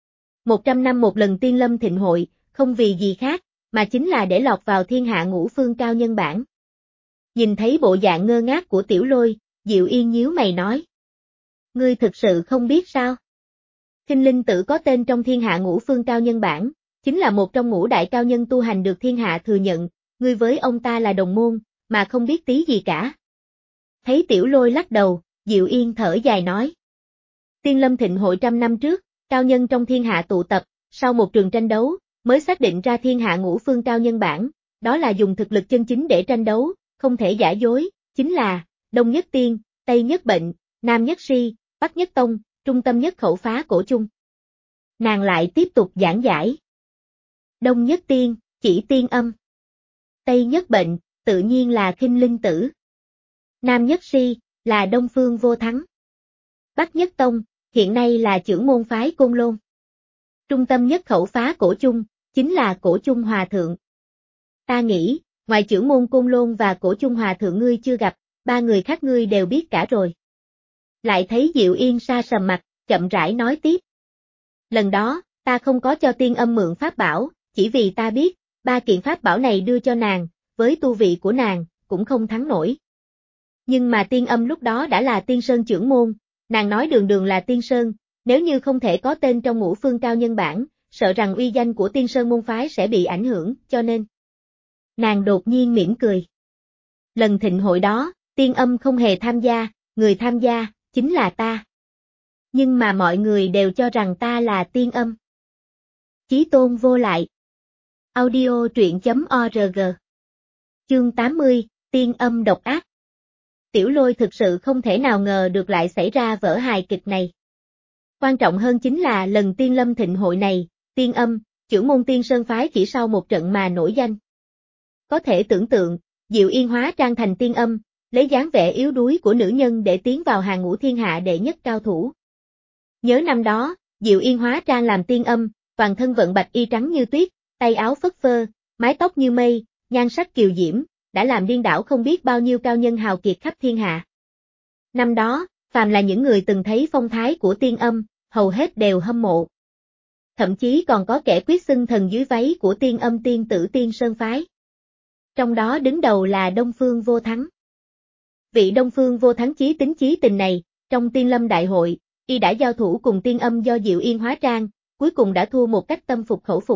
Một trăm năm một lần Tiên Lâm Thịnh Hội, không vì gì khác, mà chính là để lọt vào thiên hạ ngũ phương cao nhân bảng. Nhìn thấy bộ dạng ngơ ngác của Tiểu Lôi, Diệu Yên nhíu mày nói. Ngươi thực sự không biết sao? Khinh Linh Tử có tên trong thiên hạ ngũ phương cao nhân bảng, chính là một trong ngũ đại cao nhân tu hành được thiên hạ thừa nhận, ngươi với ông ta là đồng môn, mà không biết tí gì cả. Thấy Tiểu Lôi lắc đầu, Diệu Yên thở dài nói. Tiên Lâm Thịnh Hội trăm năm trước, cao nhân trong thiên hạ tụ tập, sau một trường tranh đấu, mới xác định ra thiên hạ ngũ phương cao nhân bảng, đó là dùng thực lực chân chính để tranh đấu, không thể giả dối, chính là, Đông nhất tiên, Tây nhất bệnh, Nam nhất si, Bắc nhất tông, Trung tâm nhất khẩu phá cổ chung. Nàng lại tiếp tục giảng giải. Đông nhất tiên, chỉ tiên âm. Tây nhất bệnh, tự nhiên là Khinh Linh Tử. Nam nhất si, là Đông Phương Vô Thắng. Bắc nhất tông, hiện nay là chưởng môn phái Côn Lôn. Trung tâm nhất khẩu phá Cổ Chung, chính là Cổ Chung Hòa Thượng. Ta nghĩ, ngoài chưởng môn Côn Lôn và Cổ Chung Hòa Thượng ngươi chưa gặp, ba người khác ngươi đều biết cả rồi. Lại thấy Diệu Yên sa sầm mặt, chậm rãi nói tiếp. Lần đó, ta không có cho tiên âm mượn pháp bảo, chỉ vì ta biết, ba kiện pháp bảo này đưa cho nàng, với tu vị của nàng, cũng không thắng nổi. Nhưng mà tiên âm lúc đó đã là tiên sơn chưởng môn, nàng nói đường đường là tiên sơn, nếu như không thể có tên trong ngũ phương cao nhân bảng, sợ rằng uy danh của tiên sơn môn phái sẽ bị ảnh hưởng, cho nên. Nàng đột nhiên mỉm cười. Lần thịnh hội đó, tiên âm không hề tham gia, người tham gia, chính là ta. Nhưng mà mọi người đều cho rằng ta là tiên âm. Chí tôn vô lại. Audio truyện chấm org. Chương tám mươi, tiên âm độc ác. Tiểu Lôi thực sự không thể nào ngờ được lại xảy ra vở hài kịch này. Quan trọng hơn chính là lần tiên lâm thịnh hội này, tiên âm, chưởng môn tiên sơn phái chỉ sau một trận mà nổi danh. Có thể tưởng tượng, Diệu Yên hóa trang thành tiên âm, lấy dáng vẻ yếu đuối của nữ nhân để tiến vào hàng ngũ thiên hạ đệ nhất cao thủ. Nhớ năm đó, Diệu Yên hóa trang làm tiên âm, toàn thân vận bạch y trắng như tuyết, tay áo phất phơ, mái tóc như mây, nhan sắc kiều diễm, đã làm điên đảo không biết bao nhiêu cao nhân hào kiệt khắp thiên hạ. Năm đó, phàm là những người từng thấy phong thái của tiên âm, hầu hết đều hâm mộ. Thậm chí còn có kẻ quyết xưng thần dưới váy của tiên âm tiên tử tiên sơn phái. Trong đó đứng đầu là Đông Phương Vô Thắng. Vị Đông Phương Vô Thắng chí tính chí tình này, trong tiên lâm đại hội, y đã giao thủ cùng tiên âm do Diệu Yên hóa trang, cuối cùng đã thua một cách tâm phục khẩu phục.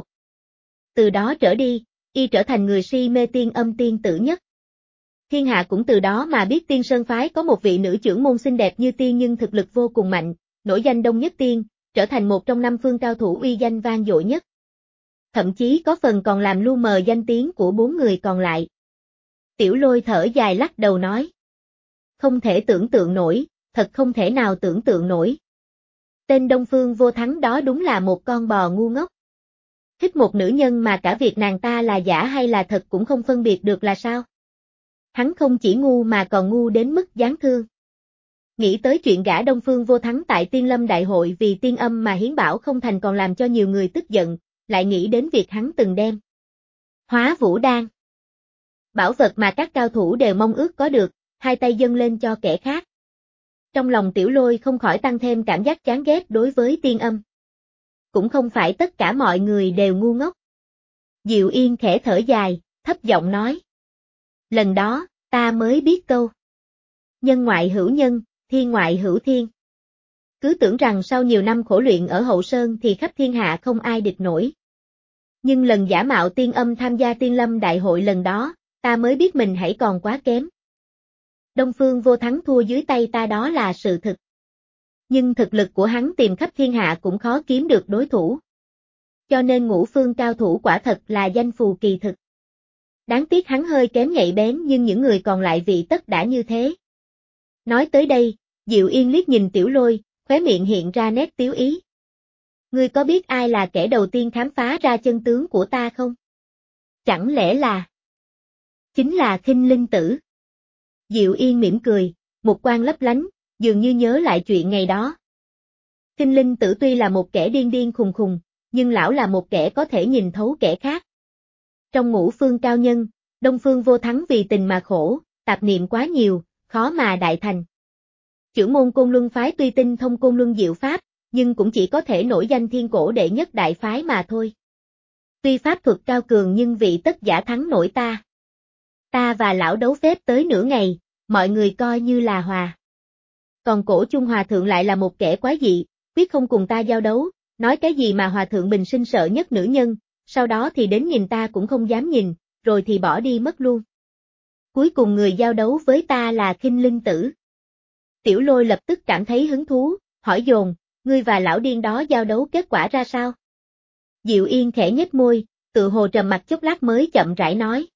Từ đó trở đi, y trở thành người si mê tiên âm tiên tử nhất. Thiên hạ cũng từ đó mà biết tiên sơn phái có một vị nữ trưởng môn xinh đẹp như tiên nhưng thực lực vô cùng mạnh, nổi danh Đông Nhất Tiên, trở thành một trong năm phương cao thủ uy danh vang dội nhất. Thậm chí có phần còn làm lu mờ danh tiếng của bốn người còn lại. Tiểu Lôi thở dài lắc đầu nói. Không thể tưởng tượng nổi, thật không thể nào tưởng tượng nổi. Tên Đông Phương Vô Thắng đó đúng là một con bò ngu ngốc. Thích một nữ nhân mà cả việc nàng ta là giả hay là thật cũng không phân biệt được là sao? Hắn không chỉ ngu mà còn ngu đến mức đáng thương. Nghĩ tới chuyện gã Đông Phương Vô Thắng tại Tiên Lâm Đại hội vì tiên âm mà hiến bảo không thành còn làm cho nhiều người tức giận, lại nghĩ đến việc hắn từng đem Hóa Vũ Đan, bảo vật mà các cao thủ đều mong ước có được, hai tay dâng lên cho kẻ khác. Trong lòng Tiểu Lôi không khỏi tăng thêm cảm giác chán ghét đối với tiên âm. Cũng không phải tất cả mọi người đều ngu ngốc. Diệu Yên khẽ thở dài, thấp giọng nói. Lần đó, ta mới biết câu. Nhân ngoại hữu nhân, thiên ngoại hữu thiên. Cứ tưởng rằng sau nhiều năm khổ luyện ở Hậu Sơn thì khắp thiên hạ không ai địch nổi. Nhưng lần giả mạo tiên âm tham gia tiên lâm đại hội lần đó, ta mới biết mình hãy còn quá kém. Đông Phương Vô Thắng thua dưới tay ta đó là sự thực. Nhưng thực lực của hắn tìm khắp thiên hạ cũng khó kiếm được đối thủ. Cho nên ngũ phương cao thủ quả thật là danh phù kỳ thực. Đáng tiếc hắn hơi kém nhạy bén nhưng những người còn lại vị tất đã như thế. Nói tới đây, Diệu Yên liếc nhìn Tiểu Lôi, khóe miệng hiện ra nét tiếu ý. Ngươi có biết ai là kẻ đầu tiên khám phá ra chân tướng của ta không? Chẳng lẽ là... Chính là Khinh Linh Tử. Diệu Yên mỉm cười, một quan lấp lánh, dường như nhớ lại chuyện ngày đó. Khinh Linh Tử tuy là một kẻ điên điên khùng khùng, nhưng lão là một kẻ có thể nhìn thấu kẻ khác. Trong ngũ phương cao nhân, Đông Phương Vô Thắng vì tình mà khổ, tạp niệm quá nhiều, khó mà đại thành. Chưởng môn Côn Luân phái tuy tinh thông Côn Luân diệu pháp, nhưng cũng chỉ có thể nổi danh thiên cổ đệ nhất đại phái mà thôi. Tuy pháp thuật cao cường nhưng vị tất giả thắng nổi ta. Ta và lão đấu phép tới nửa ngày, mọi người coi như là hòa. Còn Cổ Chung Hòa Thượng lại là một kẻ quái dị, quyết không cùng ta giao đấu, nói cái gì mà Hòa Thượng bình sinh sợ nhất nữ nhân, sau đó thì đến nhìn ta cũng không dám nhìn, rồi thì bỏ đi mất luôn. Cuối cùng người giao đấu với ta là Khinh Linh Tử. Tiểu Lôi lập tức cảm thấy hứng thú, hỏi dồn, ngươi và lão điên đó giao đấu kết quả ra sao? Diệu Yên khẽ nhếch môi, tự hồ trầm mặc chốc lát mới chậm rãi nói.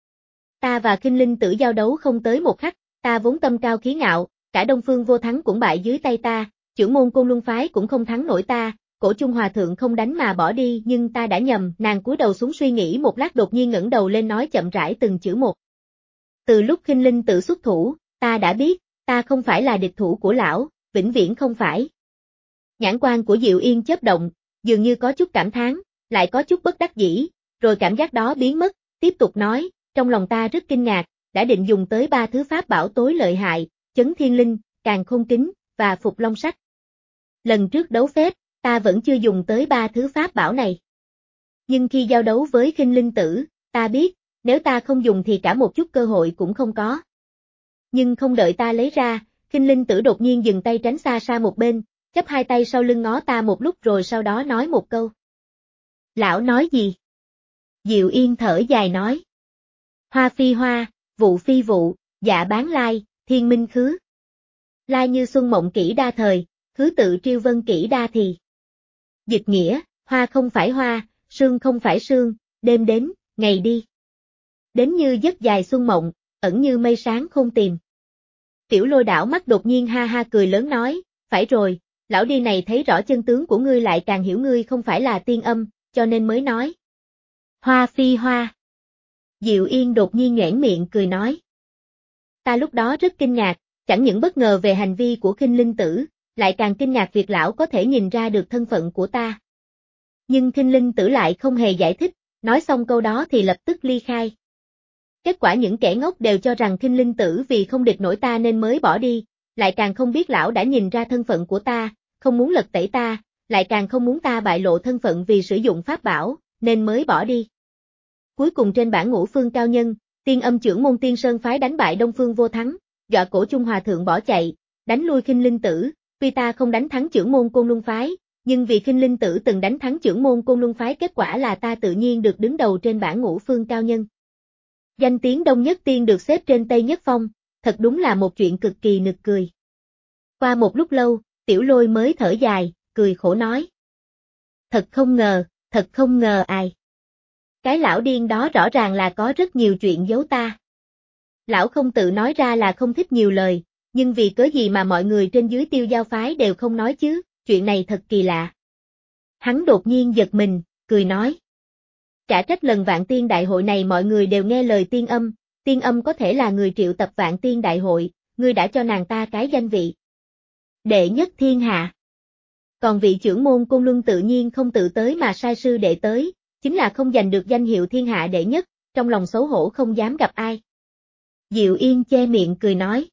Ta và Khinh Linh Tử giao đấu không tới một khắc, ta vốn tâm cao khí ngạo, cả Đông Phương Vô Thắng cũng bại dưới tay ta, chưởng môn Côn Luân phái cũng không thắng nổi ta, Cổ Chung Hòa Thượng không đánh mà bỏ đi nhưng ta đã nhầm, nàng cúi đầu xuống suy nghĩ một lát đột nhiên ngẩng đầu lên nói chậm rãi từng chữ một. Từ lúc Khinh Linh Tử xuất thủ, ta đã biết, ta không phải là địch thủ của lão, vĩnh viễn không phải. Nhãn quan của Diệu Yên chớp động, dường như có chút cảm thán, lại có chút bất đắc dĩ, rồi cảm giác đó biến mất, tiếp tục nói, trong lòng ta rất kinh ngạc, đã định dùng tới ba thứ pháp bảo tối lợi hại, Chấn Thiên Linh, Càn Khôn Kính, và Phục Long Sách. Lần trước đấu phép, ta vẫn chưa dùng tới ba thứ pháp bảo này. Nhưng khi giao đấu với Khinh Linh Tử, ta biết, nếu ta không dùng thì cả một chút cơ hội cũng không có. Nhưng không đợi ta lấy ra, Khinh Linh Tử đột nhiên dừng tay tránh xa xa một bên, chắp hai tay sau lưng ngó ta một lúc rồi sau đó nói một câu. Lão nói gì? Diệu Yên thở dài nói. Hoa phi hoa, vụ phi vụ, dạ bán lai, thiên minh khứ. Lai như xuân mộng kỹ đa thời, khứ tự triêu vân kỹ đa thì. Dịch nghĩa, hoa không phải hoa, sương không phải sương, đêm đến, ngày đi. Đến như giấc dài xuân mộng, ẩn như mây sáng không tìm. Tiểu Lôi đảo mắt đột nhiên ha ha cười lớn nói, phải rồi, lão đi này thấy rõ chân tướng của ngươi lại càng hiểu ngươi không phải là tiên âm, cho nên mới nói. Hoa phi hoa. Diệu Yên đột nhiên nhoẻn miệng cười nói. Ta lúc đó rất kinh ngạc, chẳng những bất ngờ về hành vi của Khinh Linh Tử, lại càng kinh ngạc việc lão có thể nhìn ra được thân phận của ta. Nhưng Khinh Linh Tử lại không hề giải thích, nói xong câu đó thì lập tức ly khai. Kết quả những kẻ ngốc đều cho rằng Khinh Linh Tử vì không địch nổi ta nên mới bỏ đi, lại càng không biết lão đã nhìn ra thân phận của ta, không muốn lật tẩy ta, lại càng không muốn ta bại lộ thân phận vì sử dụng pháp bảo, nên mới bỏ đi. Cuối cùng trên bảng Ngũ Phương cao nhân, Tiên Âm trưởng môn Tiên Sơn phái đánh bại Đông Phương Vô Thắng, dọa Cổ Chung Hòa Thượng bỏ chạy, đánh lui Khinh Linh Tử, tuy ta không đánh thắng trưởng môn Côn Luân phái, nhưng vì Khinh Linh Tử từng đánh thắng trưởng môn Côn Luân phái kết quả là ta tự nhiên được đứng đầu trên bảng Ngũ Phương cao nhân. Danh tiếng Đông Nhất Tiên được xếp trên Tây Nhất Phong, thật đúng là một chuyện cực kỳ nực cười. Qua một lúc lâu, Tiểu Lôi mới thở dài, cười khổ nói. Thật không ngờ, thật không ngờ ai. Cái lão điên đó rõ ràng là có rất nhiều chuyện giấu ta. Lão không tự nói ra là không thích nhiều lời, nhưng vì cớ gì mà mọi người trên dưới Tiêu Giao phái đều không nói chứ, chuyện này thật kỳ lạ. Hắn đột nhiên giật mình, cười nói. Chả trách lần Vạn Tiên Đại hội này mọi người đều nghe lời Tiên Âm, Tiên Âm có thể là người triệu tập Vạn Tiên Đại hội, ngươi đã cho nàng ta cái danh vị. Đệ nhất thiên hạ. Còn vị trưởng môn Côn Luân tự nhiên không tự tới mà sai sư đệ tới, chính là không giành được danh hiệu thiên hạ đệ nhất, trong lòng xấu hổ không dám gặp ai. Diệu Yên che miệng cười nói.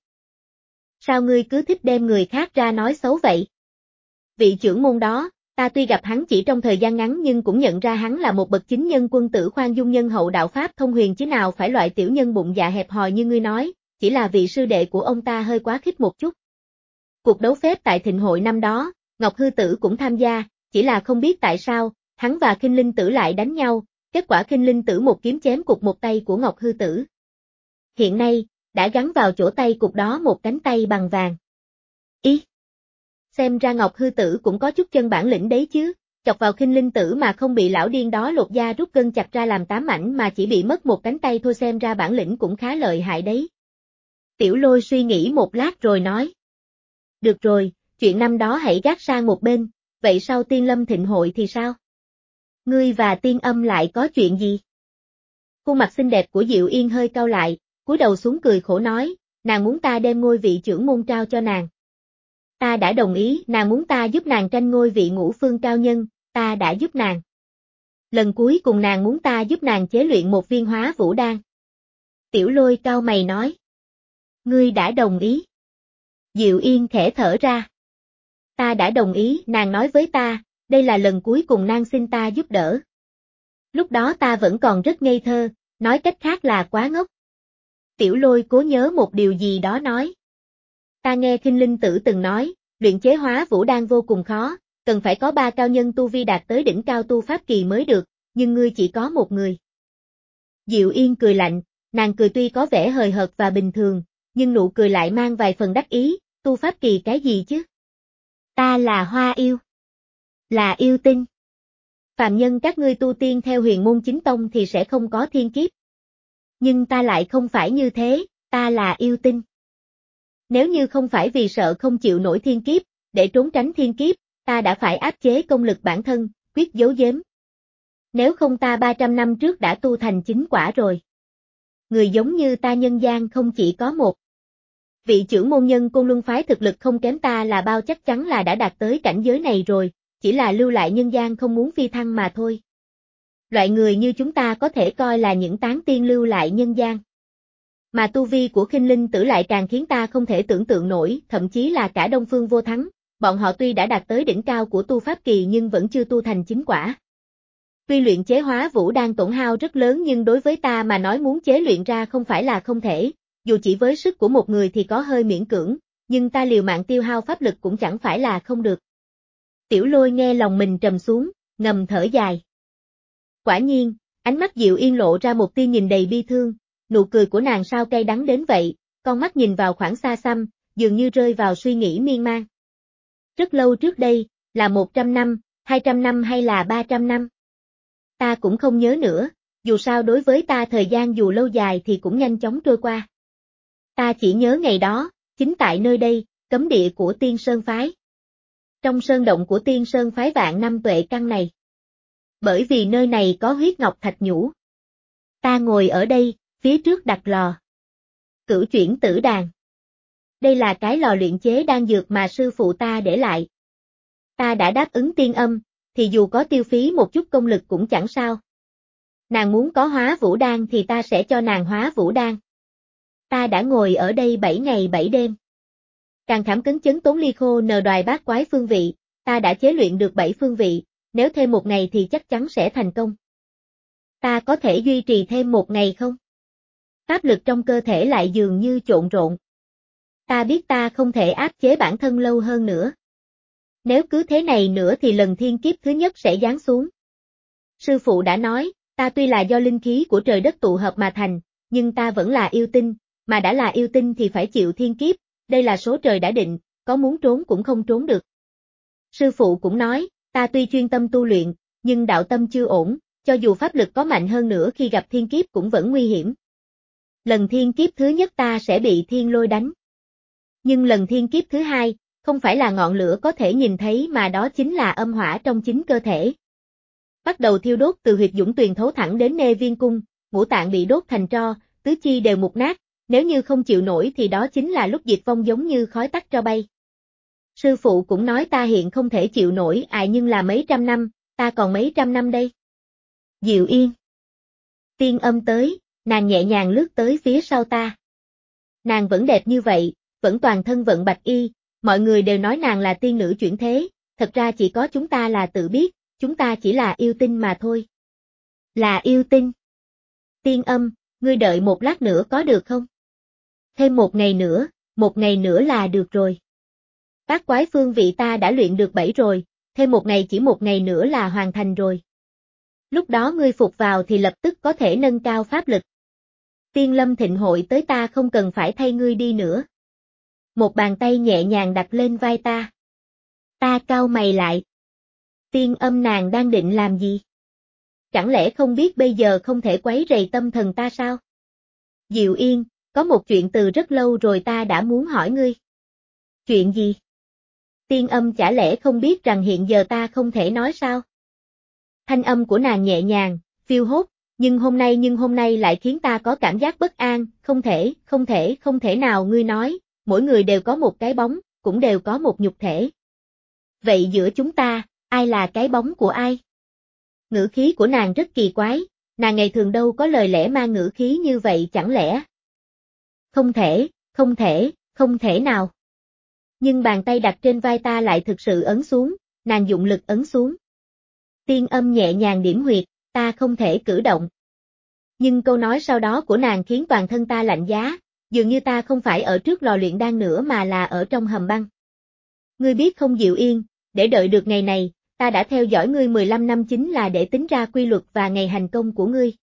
Sao ngươi cứ thích đem người khác ra nói xấu vậy? Vị trưởng môn đó, ta tuy gặp hắn chỉ trong thời gian ngắn nhưng cũng nhận ra hắn là một bậc chính nhân quân tử khoan dung nhân hậu đạo pháp thông huyền chứ nào phải loại tiểu nhân bụng dạ hẹp hòi như ngươi nói, chỉ là vị sư đệ của ông ta hơi quá khích một chút. Cuộc đấu phép tại thịnh hội năm đó, Ngọc Hư Tử cũng tham gia, chỉ là không biết tại sao, hắn và Khinh Linh Tử lại đánh nhau, kết quả Khinh Linh Tử một kiếm chém cục một tay của Ngọc Hư Tử. Hiện nay, đã gắn vào chỗ tay cục đó một cánh tay bằng vàng. Ý! Xem ra Ngọc Hư Tử cũng có chút chân bản lĩnh đấy chứ, chọc vào Khinh Linh Tử mà không bị lão điên đó lột da rút gân chặt ra làm tám mảnh mà chỉ bị mất một cánh tay thôi xem ra bản lĩnh cũng khá lợi hại đấy. Tiểu Lôi suy nghĩ một lát rồi nói. Được rồi, chuyện năm đó hãy gác sang một bên, vậy sau Tiên Lâm thịnh hội thì sao? Ngươi và Tiên Âm lại có chuyện gì? Khuôn mặt xinh đẹp của Diệu Yên hơi cau lại, cúi đầu xuống cười khổ nói, nàng muốn ta đem ngôi vị trưởng môn trao cho nàng. Ta đã đồng ý, nàng muốn ta giúp nàng tranh ngôi vị Ngũ Phương cao nhân, ta đã giúp nàng. Lần cuối cùng nàng muốn ta giúp nàng chế luyện một viên hóa vũ đan. Tiểu Lôi cau mày nói. Ngươi đã đồng ý. Diệu Yên khẽ thở ra. Ta đã đồng ý, nàng nói với ta, đây là lần cuối cùng nàng xin ta giúp đỡ. Lúc đó ta vẫn còn rất ngây thơ, nói cách khác là quá ngốc. Tiểu Lôi cố nhớ một điều gì đó nói. Ta nghe Khinh Linh Tử từng nói, luyện chế hóa vũ đan vô cùng khó, cần phải có ba cao nhân tu vi đạt tới đỉnh cao tu pháp kỳ mới được, nhưng ngươi chỉ có một người. Diệu Yên cười lạnh, nàng cười tuy có vẻ hời hợt và bình thường, nhưng nụ cười lại mang vài phần đắc ý, tu pháp kỳ cái gì chứ? Ta là Hoa Yêu. Là yêu tinh. Phàm nhân các ngươi tu tiên theo huyền môn chính tông thì sẽ không có thiên kiếp. Nhưng ta lại không phải như thế, ta là yêu tinh. Nếu như không phải vì sợ không chịu nổi thiên kiếp, để trốn tránh thiên kiếp, Ta đã phải áp chế công lực bản thân, quyết giấu giếm. Nếu không ta ba trăm năm trước đã tu thành chính quả rồi. Người giống như ta nhân gian không chỉ có một. Vị trưởng môn nhân Côn Luân phái thực lực không kém ta là bao, chắc chắn là đã đạt tới cảnh giới này rồi, chỉ là lưu lại nhân gian không muốn phi thăng mà thôi. Loại người như chúng ta có thể coi là những tán tiên lưu lại nhân gian. Mà tu vi của Khinh Linh Tử lại càng khiến ta không thể tưởng tượng nổi, thậm chí là cả Đông Phương Vô Thắng, bọn họ tuy đã đạt tới đỉnh cao của tu pháp kỳ nhưng vẫn chưa tu thành chính quả. Tuy luyện chế hóa vũ đang tổn hao rất lớn nhưng đối với ta mà nói muốn chế luyện ra không phải là không thể, dù chỉ với sức của một người thì có hơi miễn cưỡng, nhưng ta liều mạng tiêu hao pháp lực cũng chẳng phải là không được. Tiểu Lôi nghe lòng mình trầm xuống, ngầm thở dài. Quả nhiên, ánh mắt Diệu Yên lộ ra một tia nhìn đầy bi thương, nụ cười của nàng sao cay đắng đến vậy, con mắt nhìn vào khoảng xa xăm, dường như rơi vào suy nghĩ miên man. Rất lâu trước đây, là một trăm năm, hai trăm năm hay là ba trăm năm? Ta cũng không nhớ nữa, dù sao đối với ta thời gian dù lâu dài thì cũng nhanh chóng trôi qua. Ta chỉ nhớ ngày đó, chính tại nơi đây, cấm địa của Tiên Sơn Phái. Trong sơn động của Tiên Sơn Phái vạn năm tuệ căn này. Bởi vì nơi này có huyết ngọc thạch nhũ. Ta ngồi ở đây, phía trước đặt lò. Cửu chuyển tử đàn. Đây là cái lò luyện chế đan dược mà sư phụ ta để lại. Ta đã đáp ứng Tiên Âm, thì dù có tiêu phí một chút công lực cũng chẳng sao. Nàng muốn có hóa vũ đan thì ta sẽ cho nàng hóa vũ đan. Ta đã ngồi ở đây bảy ngày bảy đêm. Càng khảm cấn chấn tốn ly khô nờ đoài bát quái phương vị, ta đã chế luyện được bảy phương vị, nếu thêm một ngày thì chắc chắn sẽ thành công. Ta có thể duy trì thêm một ngày không? Pháp lực trong cơ thể lại dường như trộn rộn. Ta biết ta không thể áp chế bản thân lâu hơn nữa. Nếu cứ thế này nữa thì lần thiên kiếp thứ nhất sẽ giáng xuống. Sư phụ đã nói, ta tuy là do linh khí của trời đất tụ hợp mà thành, nhưng ta vẫn là yêu tinh, mà đã là yêu tinh thì phải chịu thiên kiếp, đây là số trời đã định, có muốn trốn cũng không trốn được. Sư phụ cũng nói, ta tuy chuyên tâm tu luyện, nhưng đạo tâm chưa ổn, cho dù pháp lực có mạnh hơn nữa khi gặp thiên kiếp cũng vẫn nguy hiểm. Lần thiên kiếp thứ nhất ta sẽ bị thiên lôi đánh. Nhưng lần thiên kiếp thứ hai, không phải là ngọn lửa có thể nhìn thấy mà đó chính là âm hỏa trong chính cơ thể. Bắt đầu thiêu đốt từ huyệt dũng tuyền thấu thẳng đến nê viên cung, ngũ tạng bị đốt thành tro, tứ chi đều mục nát, nếu như không chịu nổi thì đó chính là lúc diệt vong giống như khói tắt tro bay. Sư phụ cũng nói ta hiện không thể chịu nổi ai nhưng là mấy trăm năm, ta còn mấy trăm năm đây. Diệu Yên. Tiên Âm tới, nàng nhẹ nhàng lướt tới phía sau ta. Nàng vẫn đẹp như vậy, vẫn toàn thân vận bạch y, mọi người đều nói nàng là tiên nữ chuyển thế, thật ra chỉ có chúng ta là tự biết, chúng ta chỉ là yêu tinh mà thôi. Là yêu tinh. Tiên Âm, ngươi đợi một lát nữa có được không? Thêm một ngày nữa, một ngày nữa là được rồi. Bát quái phương vị ta đã luyện được bảy rồi, thêm một ngày chỉ một ngày nữa là hoàn thành rồi. Lúc đó ngươi phục vào thì lập tức có thể nâng cao pháp lực. Tiên Lâm thịnh hội tới ta không cần phải thay ngươi đi nữa. Một bàn tay nhẹ nhàng đặt lên vai ta. Ta cau mày lại. Tiên Âm nàng đang định làm gì? Chẳng lẽ không biết bây giờ không thể quấy rầy tâm thần ta sao? Diệu Yên, có một chuyện từ rất lâu rồi ta đã muốn hỏi ngươi. Chuyện gì? Tiên Âm chả lẽ không biết rằng hiện giờ ta không thể nói sao? Thanh âm của nàng nhẹ nhàng, phiêu hốt, nhưng hôm nay nhưng hôm nay lại khiến ta có cảm giác bất an, không thể, không thể, không thể nào ngươi nói, mỗi người đều có một cái bóng, cũng đều có một nhục thể. Vậy giữa chúng ta, ai là cái bóng của ai? Ngữ khí của nàng rất kỳ quái, nàng ngày thường đâu có lời lẽ mang ngữ khí như vậy chẳng lẽ? Không thể, không thể, không thể nào. Nhưng bàn tay đặt trên vai ta lại thực sự ấn xuống, nàng dụng lực ấn xuống. Tiên Âm nhẹ nhàng điểm huyệt, ta không thể cử động. Nhưng câu nói sau đó của nàng khiến toàn thân ta lạnh giá, dường như ta không phải ở trước lò luyện đan nữa mà là ở trong hầm băng. Ngươi biết không Diệu Yên, để đợi được ngày này, ta đã theo dõi ngươi mười lăm năm chính là để tính ra quy luật và ngày hành công của ngươi.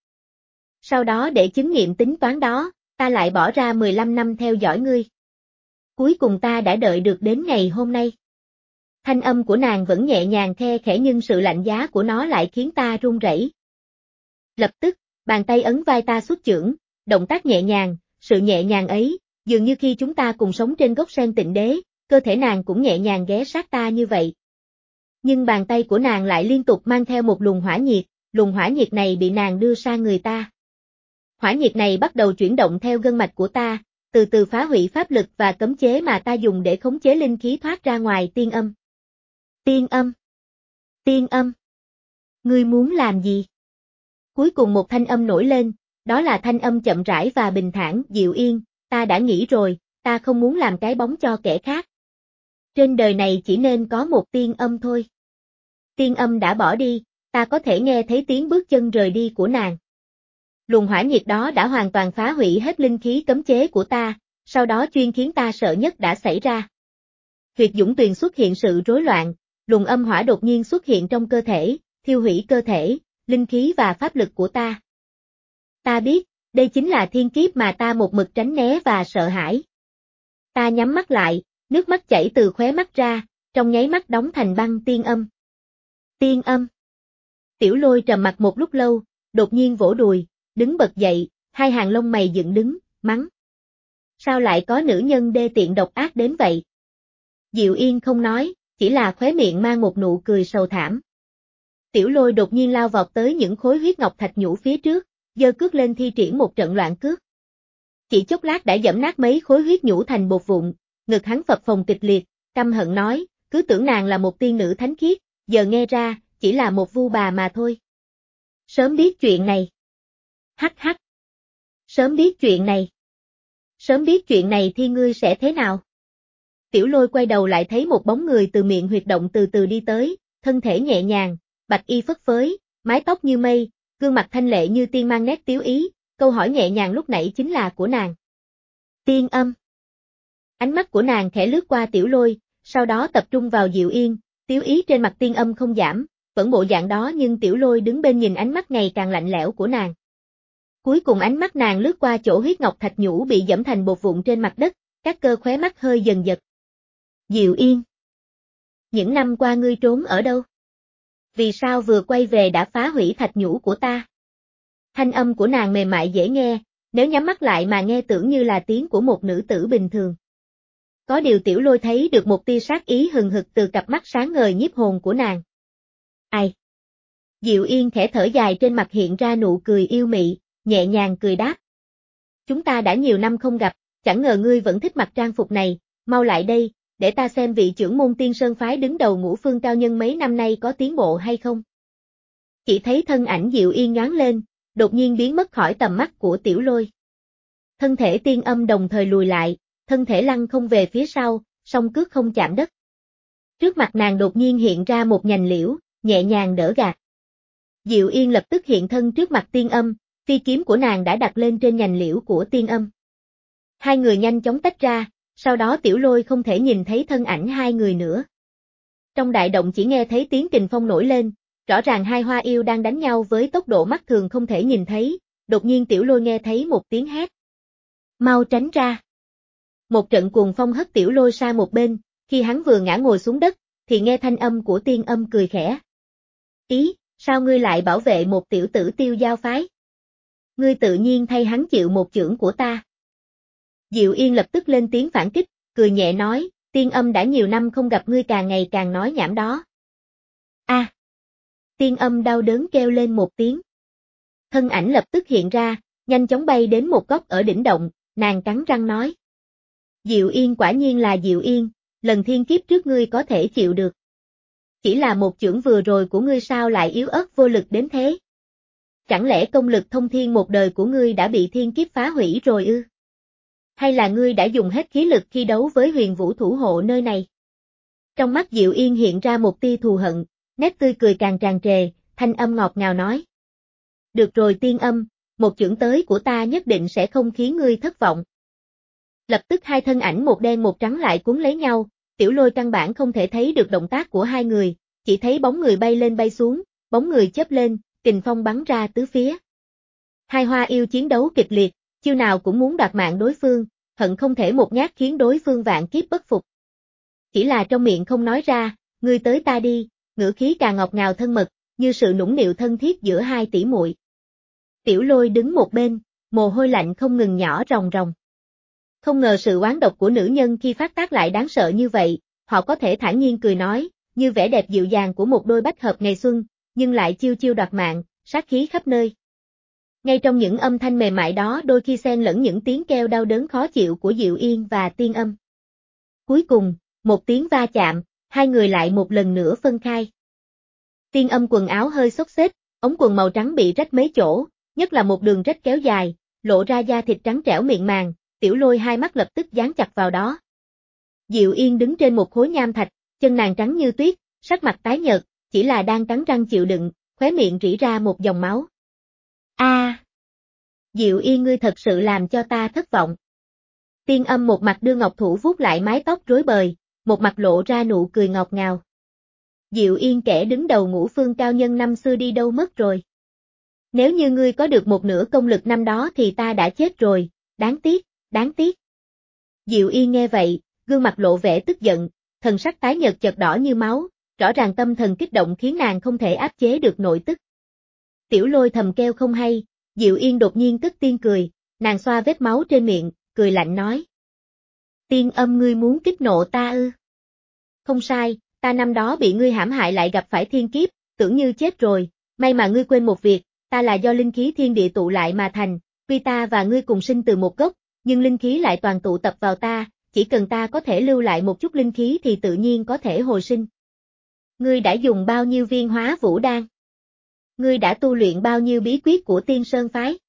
Sau đó để chứng nghiệm tính toán đó, ta lại bỏ ra mười lăm năm theo dõi ngươi. Cuối cùng ta đã đợi được đến ngày hôm nay. Thanh âm của nàng vẫn nhẹ nhàng khe khẽ nhưng sự lạnh giá của nó lại khiến ta run rẩy. Lập tức, bàn tay ấn vai ta xuất chưởng, động tác nhẹ nhàng, sự nhẹ nhàng ấy, dường như khi chúng ta cùng sống trên gốc sen tịnh đế, cơ thể nàng cũng nhẹ nhàng ghé sát ta như vậy. Nhưng bàn tay của nàng lại liên tục mang theo một luồng hỏa nhiệt, luồng hỏa nhiệt này bị nàng đưa sang người ta. Hỏa nhiệt này bắt đầu chuyển động theo gân mạch của ta, từ từ phá hủy pháp lực và cấm chế mà ta dùng để khống chế linh khí thoát ra ngoài tiên âm. Tiên âm! Tiên âm! Ngươi muốn làm gì? Cuối cùng một thanh âm nổi lên, đó là thanh âm chậm rãi và bình thản, Diệu Yên, ta đã nghĩ rồi, ta không muốn làm cái bóng cho kẻ khác. Trên đời này chỉ nên có một tiên âm thôi. Tiên âm đã bỏ đi, ta có thể nghe thấy tiếng bước chân rời đi của nàng. Luồng hỏa nhiệt đó đã hoàn toàn phá hủy hết linh khí cấm chế của ta, sau đó chuyên khiến ta sợ nhất đã xảy ra. Huyệt Dũng Tuyền xuất hiện sự rối loạn, luồng âm hỏa đột nhiên xuất hiện trong cơ thể, thiêu hủy cơ thể, linh khí và pháp lực của ta. Ta biết, đây chính là thiên kiếp mà ta một mực tránh né và sợ hãi. Ta nhắm mắt lại, nước mắt chảy từ khóe mắt ra, trong nháy mắt đóng thành băng tiên âm. Tiên âm. Tiểu Lôi trầm mặt một lúc lâu, đột nhiên vỗ đùi, đứng bật dậy, hai hàng lông mày dựng đứng, mắng. Sao lại có nữ nhân đê tiện độc ác đến vậy? Diệu Yên không nói, chỉ là khóe miệng mang một nụ cười sầu thảm. Tiểu Lôi đột nhiên lao vọt tới những khối huyết ngọc thạch nhũ phía trước, giơ cước lên thi triển một trận loạn cước. Chỉ chốc lát đã giẫm nát mấy khối huyết nhũ thành bột vụn, ngực hắn phập phồng kịch liệt, căm hận nói, cứ tưởng nàng là một tiên nữ thánh khiết, giờ nghe ra, chỉ là một vu bà mà thôi. Sớm biết chuyện này. Hắc hắc. Sớm biết chuyện này. Sớm biết chuyện này thì ngươi sẽ thế nào? Tiểu Lôi quay đầu lại thấy một bóng người từ miệng huyệt động từ từ đi tới, thân thể nhẹ nhàng, bạch y phất phới, mái tóc như mây, gương mặt thanh lệ như tiên mang nét tiếu ý, câu hỏi nhẹ nhàng lúc nãy chính là của nàng. Tiên âm. Ánh mắt của nàng khẽ lướt qua Tiểu Lôi, sau đó tập trung vào Diệu Yên, tiếu ý trên mặt tiên âm không giảm, vẫn bộ dạng đó nhưng Tiểu Lôi đứng bên nhìn ánh mắt ngày càng lạnh lẽo của nàng. Cuối cùng ánh mắt nàng lướt qua chỗ huyết ngọc thạch nhũ bị giẫm thành bột vụn trên mặt đất, các cơ khóe mắt hơi dần giật. Diệu Yên. Những năm qua ngươi trốn ở đâu? Vì sao vừa quay về đã phá hủy thạch nhũ của ta? Thanh âm của nàng mềm mại dễ nghe, nếu nhắm mắt lại mà nghe tưởng như là tiếng của một nữ tử bình thường. Có điều Tiểu Lôi thấy được một tia sát ý hừng hực từ cặp mắt sáng ngời nhiếp hồn của nàng. Ai? Diệu Yên khẽ thở dài trên mặt hiện ra nụ cười yêu mị, nhẹ nhàng cười đáp. Chúng ta đã nhiều năm không gặp, chẳng ngờ ngươi vẫn thích mặc trang phục này, mau lại đây, để ta xem vị trưởng môn Tiên Sơn phái đứng đầu Ngũ Phương cao nhân mấy năm nay có tiến bộ hay không. Chỉ thấy thân ảnh Diệu Yên nhoáng lên, đột nhiên biến mất khỏi tầm mắt của Tiểu Lôi. Thân thể tiên âm đồng thời lùi lại, thân thể lăn không về phía sau, song cước không chạm đất. Trước mặt nàng đột nhiên hiện ra một nhành liễu, nhẹ nhàng đỡ gạt. Diệu Yên lập tức hiện thân trước mặt tiên âm, phi kiếm của nàng đã đặt lên trên nhành liễu của tiên âm. Hai người nhanh chóng tách ra, sau đó Tiểu Lôi không thể nhìn thấy thân ảnh hai người nữa. Trong đại động chỉ nghe thấy tiếng kình phong nổi lên, rõ ràng hai hoa yêu đang đánh nhau với tốc độ mắt thường không thể nhìn thấy, đột nhiên Tiểu Lôi nghe thấy một tiếng hét. Mau tránh ra. Một trận cuồng phong hất Tiểu Lôi sang một bên, khi hắn vừa ngã ngồi xuống đất, thì nghe thanh âm của tiên âm cười khẽ. Ý, sao ngươi lại bảo vệ một tiểu tử Tiêu Giao phái? Ngươi tự nhiên thay hắn chịu một chưởng của ta. Diệu Yên lập tức lên tiếng phản kích, cười nhẹ nói, tiên âm đã nhiều năm không gặp ngươi càng ngày càng nói nhảm đó. A. À, tiên âm đau đớn kêu lên một tiếng. Thân ảnh lập tức hiện ra, nhanh chóng bay đến một góc ở đỉnh động, nàng cắn răng nói. Diệu Yên quả nhiên là Diệu Yên, lần thiên kiếp trước ngươi có thể chịu được. Chỉ là một chưởng vừa rồi của ngươi sao lại yếu ớt vô lực đến thế? Chẳng lẽ công lực thông thiên một đời của ngươi đã bị thiên kiếp phá hủy rồi ư? Hay là ngươi đã dùng hết khí lực khi đấu với huyền vũ thủ hộ nơi này? Trong mắt Diệu Yên hiện ra một tia thù hận, nét tươi cười càng tràn trề, thanh âm ngọt ngào nói. Được rồi tiên âm, một chưởng tới của ta nhất định sẽ không khiến ngươi thất vọng. Lập tức hai thân ảnh một đen một trắng lại cuốn lấy nhau, Tiểu Lôi căn bản không thể thấy được động tác của hai người, chỉ thấy bóng người bay lên bay xuống, bóng người chớp lên, kình phong bắn ra tứ phía. Hai hoa yêu chiến đấu kịch liệt, chiêu nào cũng muốn đoạt mạng đối phương, hận không thể một nhát khiến đối phương vạn kiếp bất phục. Chỉ là trong miệng không nói ra, ngươi tới ta đi, ngữ khí càng ngọt ngào thân mật, như sự nũng nịu thân thiết giữa hai tỷ muội. Tiểu Lôi đứng một bên, mồ hôi lạnh không ngừng nhỏ ròng ròng. Không ngờ sự oán độc của nữ nhân khi phát tác lại đáng sợ như vậy, họ có thể thản nhiên cười nói, như vẻ đẹp dịu dàng của một đôi bách hợp ngày xuân, nhưng lại chiêu chiêu đoạt mạng, sát khí khắp nơi. Ngay trong những âm thanh mềm mại đó đôi khi xen lẫn những tiếng kêu đau đớn khó chịu của Diệu Yên và Tiên Âm. Cuối cùng, một tiếng va chạm, hai người lại một lần nữa phân khai. Tiên Âm quần áo hơi xốc xếch, ống quần màu trắng bị rách mấy chỗ, nhất là một đường rách kéo dài, lộ ra da thịt trắng trẻo mịn màng, Tiểu Lôi hai mắt lập tức dán chặt vào đó. Diệu Yên đứng trên một khối nham thạch, chân nàng trắng như tuyết, sắc mặt tái nhợt, chỉ là đang cắn răng chịu đựng, khóe miệng rỉ ra một dòng máu. A, à, Diệu Yên ngươi thật sự làm cho ta thất vọng. Tiên Âm một mặt đưa ngọc thủ vuốt lại mái tóc rối bời, một mặt lộ ra nụ cười ngọt ngào. Diệu Yên kẻ đứng đầu ngũ phương cao nhân năm xưa đi đâu mất rồi? Nếu như ngươi có được một nửa công lực năm đó thì ta đã chết rồi, đáng tiếc, đáng tiếc. Diệu Yên nghe vậy, gương mặt lộ vẻ tức giận, thần sắc tái nhợt chợt đỏ như máu, rõ ràng tâm thần kích động khiến nàng không thể áp chế được nội tức. Tiểu Lôi thầm kêu không hay, Diệu Yên đột nhiên cất tiếng cười, nàng xoa vết máu trên miệng, cười lạnh nói. Tiên Âm ngươi muốn kích nộ ta ư? Không sai, ta năm đó bị ngươi hãm hại lại gặp phải thiên kiếp, tưởng như chết rồi, may mà ngươi quên một việc, ta là do linh khí thiên địa tụ lại mà thành, tuy ta và ngươi cùng sinh từ một gốc, nhưng linh khí lại toàn tụ tập vào ta, chỉ cần ta có thể lưu lại một chút linh khí thì tự nhiên có thể hồi sinh. Ngươi đã dùng bao nhiêu viên hóa vũ đan? Ngươi đã tu luyện bao nhiêu bí quyết của Tiên Sơn phái?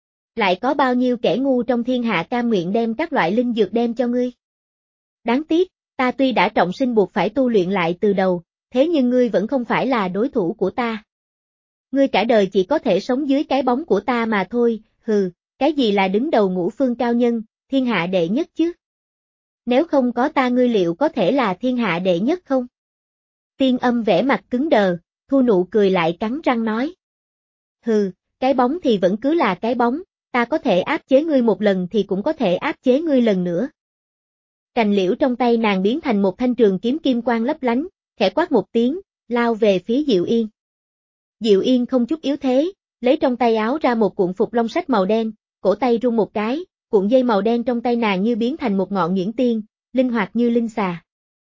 Lại có bao nhiêu kẻ ngu trong thiên hạ cam nguyện đem các loại linh dược đem cho ngươi? Đáng tiếc, ta tuy đã trọng sinh buộc phải tu luyện lại từ đầu, thế nhưng ngươi vẫn không phải là đối thủ của ta. Ngươi cả đời chỉ có thể sống dưới cái bóng của ta mà thôi, hừ, cái gì là đứng đầu ngũ phương cao nhân, thiên hạ đệ nhất chứ? Nếu không có ta ngươi liệu có thể là thiên hạ đệ nhất không? Tiên Âm vẻ mặt cứng đờ, thu nụ cười lại cắn răng nói. Hừ, cái bóng thì vẫn cứ là cái bóng, ta có thể áp chế ngươi một lần thì cũng có thể áp chế ngươi lần nữa. Cành liễu trong tay nàng biến thành một thanh trường kiếm kim quang lấp lánh, khẽ quát một tiếng, lao về phía Diệu Yên. Diệu Yên không chút yếu thế, lấy trong tay áo ra một cuộn phục long sách màu đen, cổ tay rung một cái, cuộn dây màu đen trong tay nàng như biến thành một ngọn nhuyễn tiên, linh hoạt như linh xà.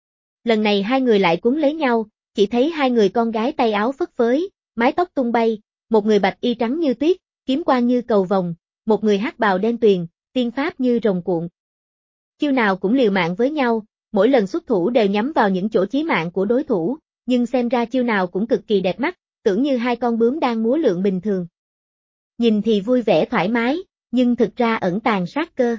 Lần này hai người lại cuốn lấy nhau, chỉ thấy hai người con gái tay áo phất phới, mái tóc tung bay, một người bạch y trắng như tuyết, kiếm quang như cầu vồng, một người hắc bào đen tuyền, tiên pháp như rồng cuộn. Chiêu nào cũng liều mạng với nhau, mỗi lần xuất thủ đều nhắm vào những chỗ chí mạng của đối thủ, nhưng xem ra chiêu nào cũng cực kỳ đẹp mắt, tưởng như hai con bướm đang múa lượn bình thường. Nhìn thì vui vẻ thoải mái, nhưng thực ra ẩn tàng sát cơ.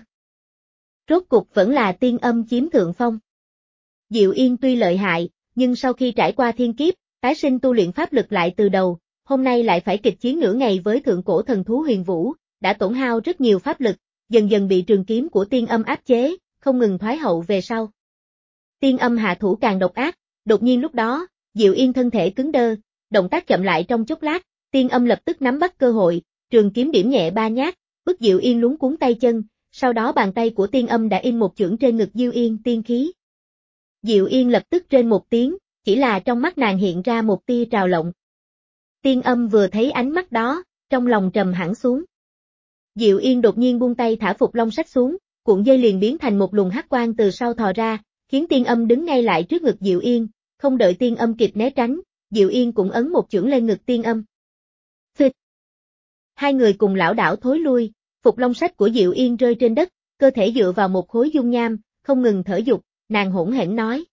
Rốt cục vẫn là Tiên Âm chiếm thượng phong. Diệu Yên tuy lợi hại, nhưng sau khi trải qua thiên kiếp, tái sinh tu luyện pháp lực lại từ đầu, hôm nay lại phải kịch chiến nửa ngày với thượng cổ thần thú Huyền Vũ, đã tổn hao rất nhiều pháp lực, dần dần bị trường kiếm của Tiên Âm áp chế, không ngừng thoái hậu về sau. Tiên Âm hạ thủ càng độc ác, đột nhiên lúc đó, Diệu Yên thân thể cứng đơ, động tác chậm lại trong chốc lát, Tiên Âm lập tức nắm bắt cơ hội, trường kiếm điểm nhẹ ba nhát, bức Diệu Yên luống cuống tay chân, sau đó bàn tay của Tiên Âm đã in một chưởng trên ngực Diệu Yên tiên khí. Diệu Yên lập tức trên một tiếng, chỉ là trong mắt nàng hiện ra một tia trào lộng. Tiên Âm vừa thấy ánh mắt đó, trong lòng trầm hẳn xuống. Diệu Yên đột nhiên buông tay thả phục long sách xuống, cuộn dây liền biến thành một luồng hắc quang từ sau thò ra, khiến Tiên Âm đứng ngay lại trước ngực Diệu Yên, không đợi Tiên Âm kịp né tránh, Diệu Yên cũng ấn một chưởng lên ngực Tiên Âm. Phịch! Hai người cùng lảo đảo thối lui, phục long sách của Diệu Yên rơi trên đất, cơ thể dựa vào một khối dung nham, không ngừng thở dục, nàng hỗn hển nói.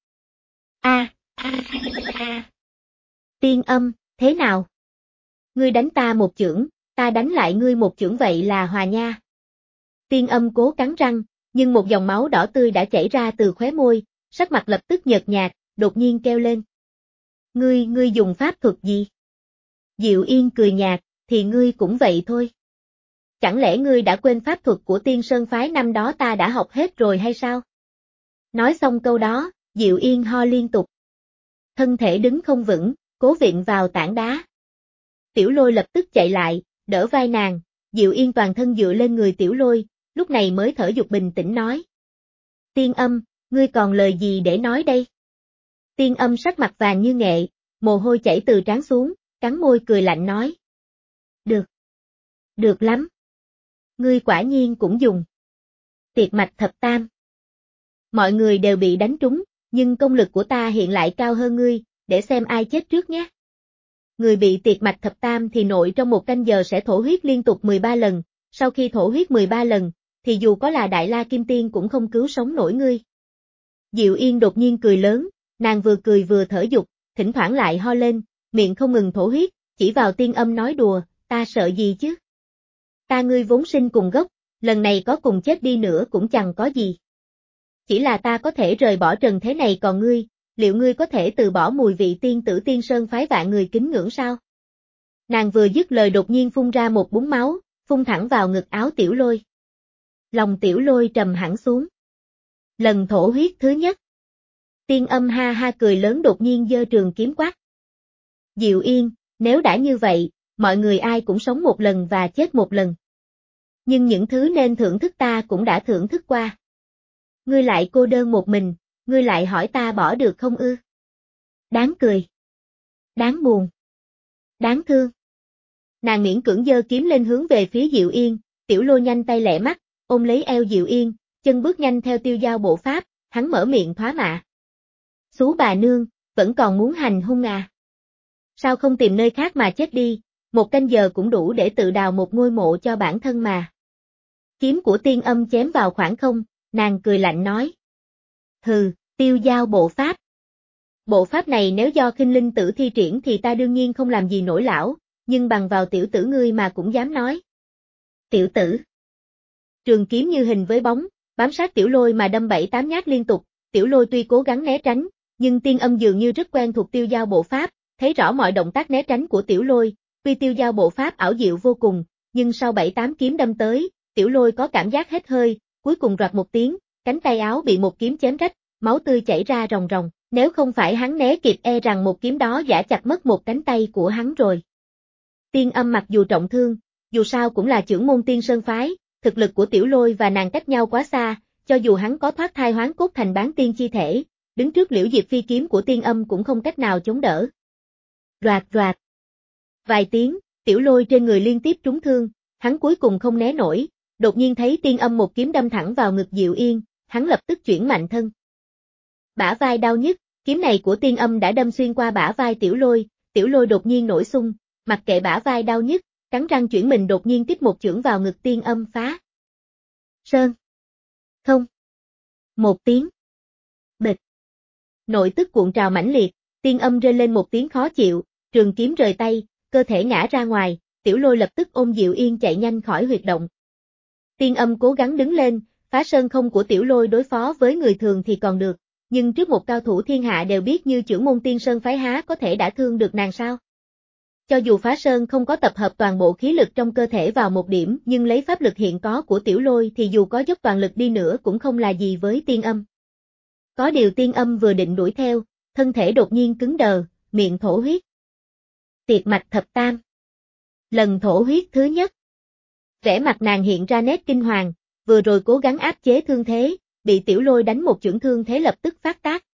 A, a, a. Tiên Âm, thế nào? Ngươi đánh ta một chưởng, ta đánh lại ngươi một chưởng vậy là hòa nha. Tiên Âm cố cắn răng, nhưng một dòng máu đỏ tươi đã chảy ra từ khóe môi, sắc mặt lập tức nhợt nhạt, đột nhiên kêu lên. Ngươi, ngươi dùng pháp thuật gì? Diệu Yên cười nhạt, thì ngươi cũng vậy thôi. Chẳng lẽ ngươi đã quên pháp thuật của Tiên Sơn phái năm đó ta đã học hết rồi hay sao? Nói xong câu đó, Diệu Yên ho liên tục. Thân thể đứng không vững, cố vịn vào tảng đá. Tiểu Lôi lập tức chạy lại, đỡ vai nàng, Diệu Yên toàn thân dựa lên người Tiểu Lôi, lúc này mới thở dục bình tĩnh nói. Tiên Âm, ngươi còn lời gì để nói đây? Tiên Âm sắc mặt vàng như nghệ, mồ hôi chảy từ trán xuống, cắn môi cười lạnh nói. Được. Được lắm. Ngươi quả nhiên cũng dùng. Tiệt mạch thập tam. Mọi người đều bị đánh trúng, nhưng công lực của ta hiện lại cao hơn ngươi, để xem ai chết trước nhé. Người bị tiệt mạch thập tam thì nội trong một canh giờ sẽ thổ huyết liên tục mười ba lần, sau khi thổ huyết mười ba lần, thì dù có là Đại La Kim Tiên cũng không cứu sống nổi ngươi. Diệu Yên đột nhiên cười lớn, nàng vừa cười vừa thở dục, thỉnh thoảng lại ho lên, miệng không ngừng thổ huyết, chỉ vào Tiên Âm nói đùa, ta sợ gì chứ? Ta ngươi vốn sinh cùng gốc, lần này có cùng chết đi nữa cũng chẳng có gì. Chỉ là ta có thể rời bỏ trần thế này còn ngươi, liệu ngươi có thể từ bỏ mùi vị tiên tử Tiên Sơn phái vạn người kính ngưỡng sao? Nàng vừa dứt lời đột nhiên phun ra một búng máu, phun thẳng vào ngực áo Tiểu Lôi. Lòng Tiểu Lôi trầm hẳn xuống. Lần thổ huyết thứ nhất. Tiên Âm ha ha cười lớn đột nhiên giơ trường kiếm quát. Diệu Yên, nếu đã như vậy, mọi người ai cũng sống một lần và chết một lần. Nhưng những thứ nên thưởng thức ta cũng đã thưởng thức qua. Ngươi lại cô đơn một mình, ngươi lại hỏi ta bỏ được không ư? Đáng cười. Đáng buồn. Đáng thương. Nàng miễn cưỡng giơ kiếm lên hướng về phía Diệu Yên, Tiểu Lôi nhanh tay lẹ mắt, ôm lấy eo Diệu Yên, chân bước nhanh theo tiêu giao bộ pháp, hắn mở miệng thoá mạ. Xú bà nương, vẫn còn muốn hành hung à? Sao không tìm nơi khác mà chết đi, một canh giờ cũng đủ để tự đào một ngôi mộ cho bản thân mà. Kiếm của Tiên Âm chém vào khoảng không, nàng cười lạnh nói. Hừ, tiêu giao bộ pháp. Bộ pháp này nếu do Khinh Linh Tử thi triển thì ta đương nhiên không làm gì nổi lão, nhưng bằng vào tiểu tử ngươi mà cũng dám nói. Tiểu tử. Trường kiếm như hình với bóng, bám sát Tiểu Lôi mà đâm bảy tám nhát liên tục, Tiểu Lôi tuy cố gắng né tránh, nhưng Tiên Âm dường như rất quen thuộc tiêu giao bộ pháp, thấy rõ mọi động tác né tránh của Tiểu Lôi, tuy tiêu giao bộ pháp ảo diệu vô cùng, nhưng sau bảy tám kiếm đâm tới, Tiểu Lôi có cảm giác hết hơi, cuối cùng roạt một tiếng, cánh tay áo bị một kiếm chém rách, máu tươi chảy ra ròng ròng, nếu không phải hắn né kịp e rằng một kiếm đó giả chặt mất một cánh tay của hắn rồi. Tiên Âm mặc dù trọng thương, dù sao cũng là trưởng môn Tiên Sơn phái, thực lực của Tiểu Lôi và nàng cách nhau quá xa, cho dù hắn có thoát thai hoán cốt thành bán tiên chi thể, đứng trước Liễu Diệp Phi kiếm của Tiên Âm cũng không cách nào chống đỡ. Roạt roạt. Vài tiếng, Tiểu Lôi trên người liên tiếp trúng thương, hắn cuối cùng không né nổi, đột nhiên thấy Tiên Âm một kiếm đâm thẳng vào ngực Diệu Yên, hắn lập tức chuyển mạnh thân. Bả vai đau nhức, kiếm này của Tiên Âm đã đâm xuyên qua bả vai Tiểu Lôi, Tiểu Lôi đột nhiên nổi xung, mặc kệ bả vai đau nhức, cắn răng chuyển mình đột nhiên tiếp một chưởng vào ngực Tiên Âm phá. Sơn. Không. Một tiếng. Bịch. Nội tức cuộn trào mãnh liệt, Tiên Âm rên lên một tiếng khó chịu, trường kiếm rời tay, cơ thể ngã ra ngoài, Tiểu Lôi lập tức ôm Diệu Yên chạy nhanh khỏi huyệt động. Tiên Âm cố gắng đứng lên, phá sơn không của Tiểu Lôi đối phó với người thường thì còn được, nhưng trước một cao thủ thiên hạ đều biết như trưởng môn Tiên Sơn phái há có thể đã thương được nàng sao? Cho dù phá sơn không có tập hợp toàn bộ khí lực trong cơ thể vào một điểm nhưng lấy pháp lực hiện có của Tiểu Lôi thì dù có dốc toàn lực đi nữa cũng không là gì với Tiên Âm. Có điều Tiên Âm vừa định đuổi theo, thân thể đột nhiên cứng đờ, miệng thổ huyết. Tiệt mạch thập tam. Lần thổ huyết thứ nhất. Vẻ mặt nàng hiện ra nét kinh hoàng, vừa rồi cố gắng áp chế thương thế, bị Tiểu Lôi đánh một chưởng thương thế lập tức phát tác,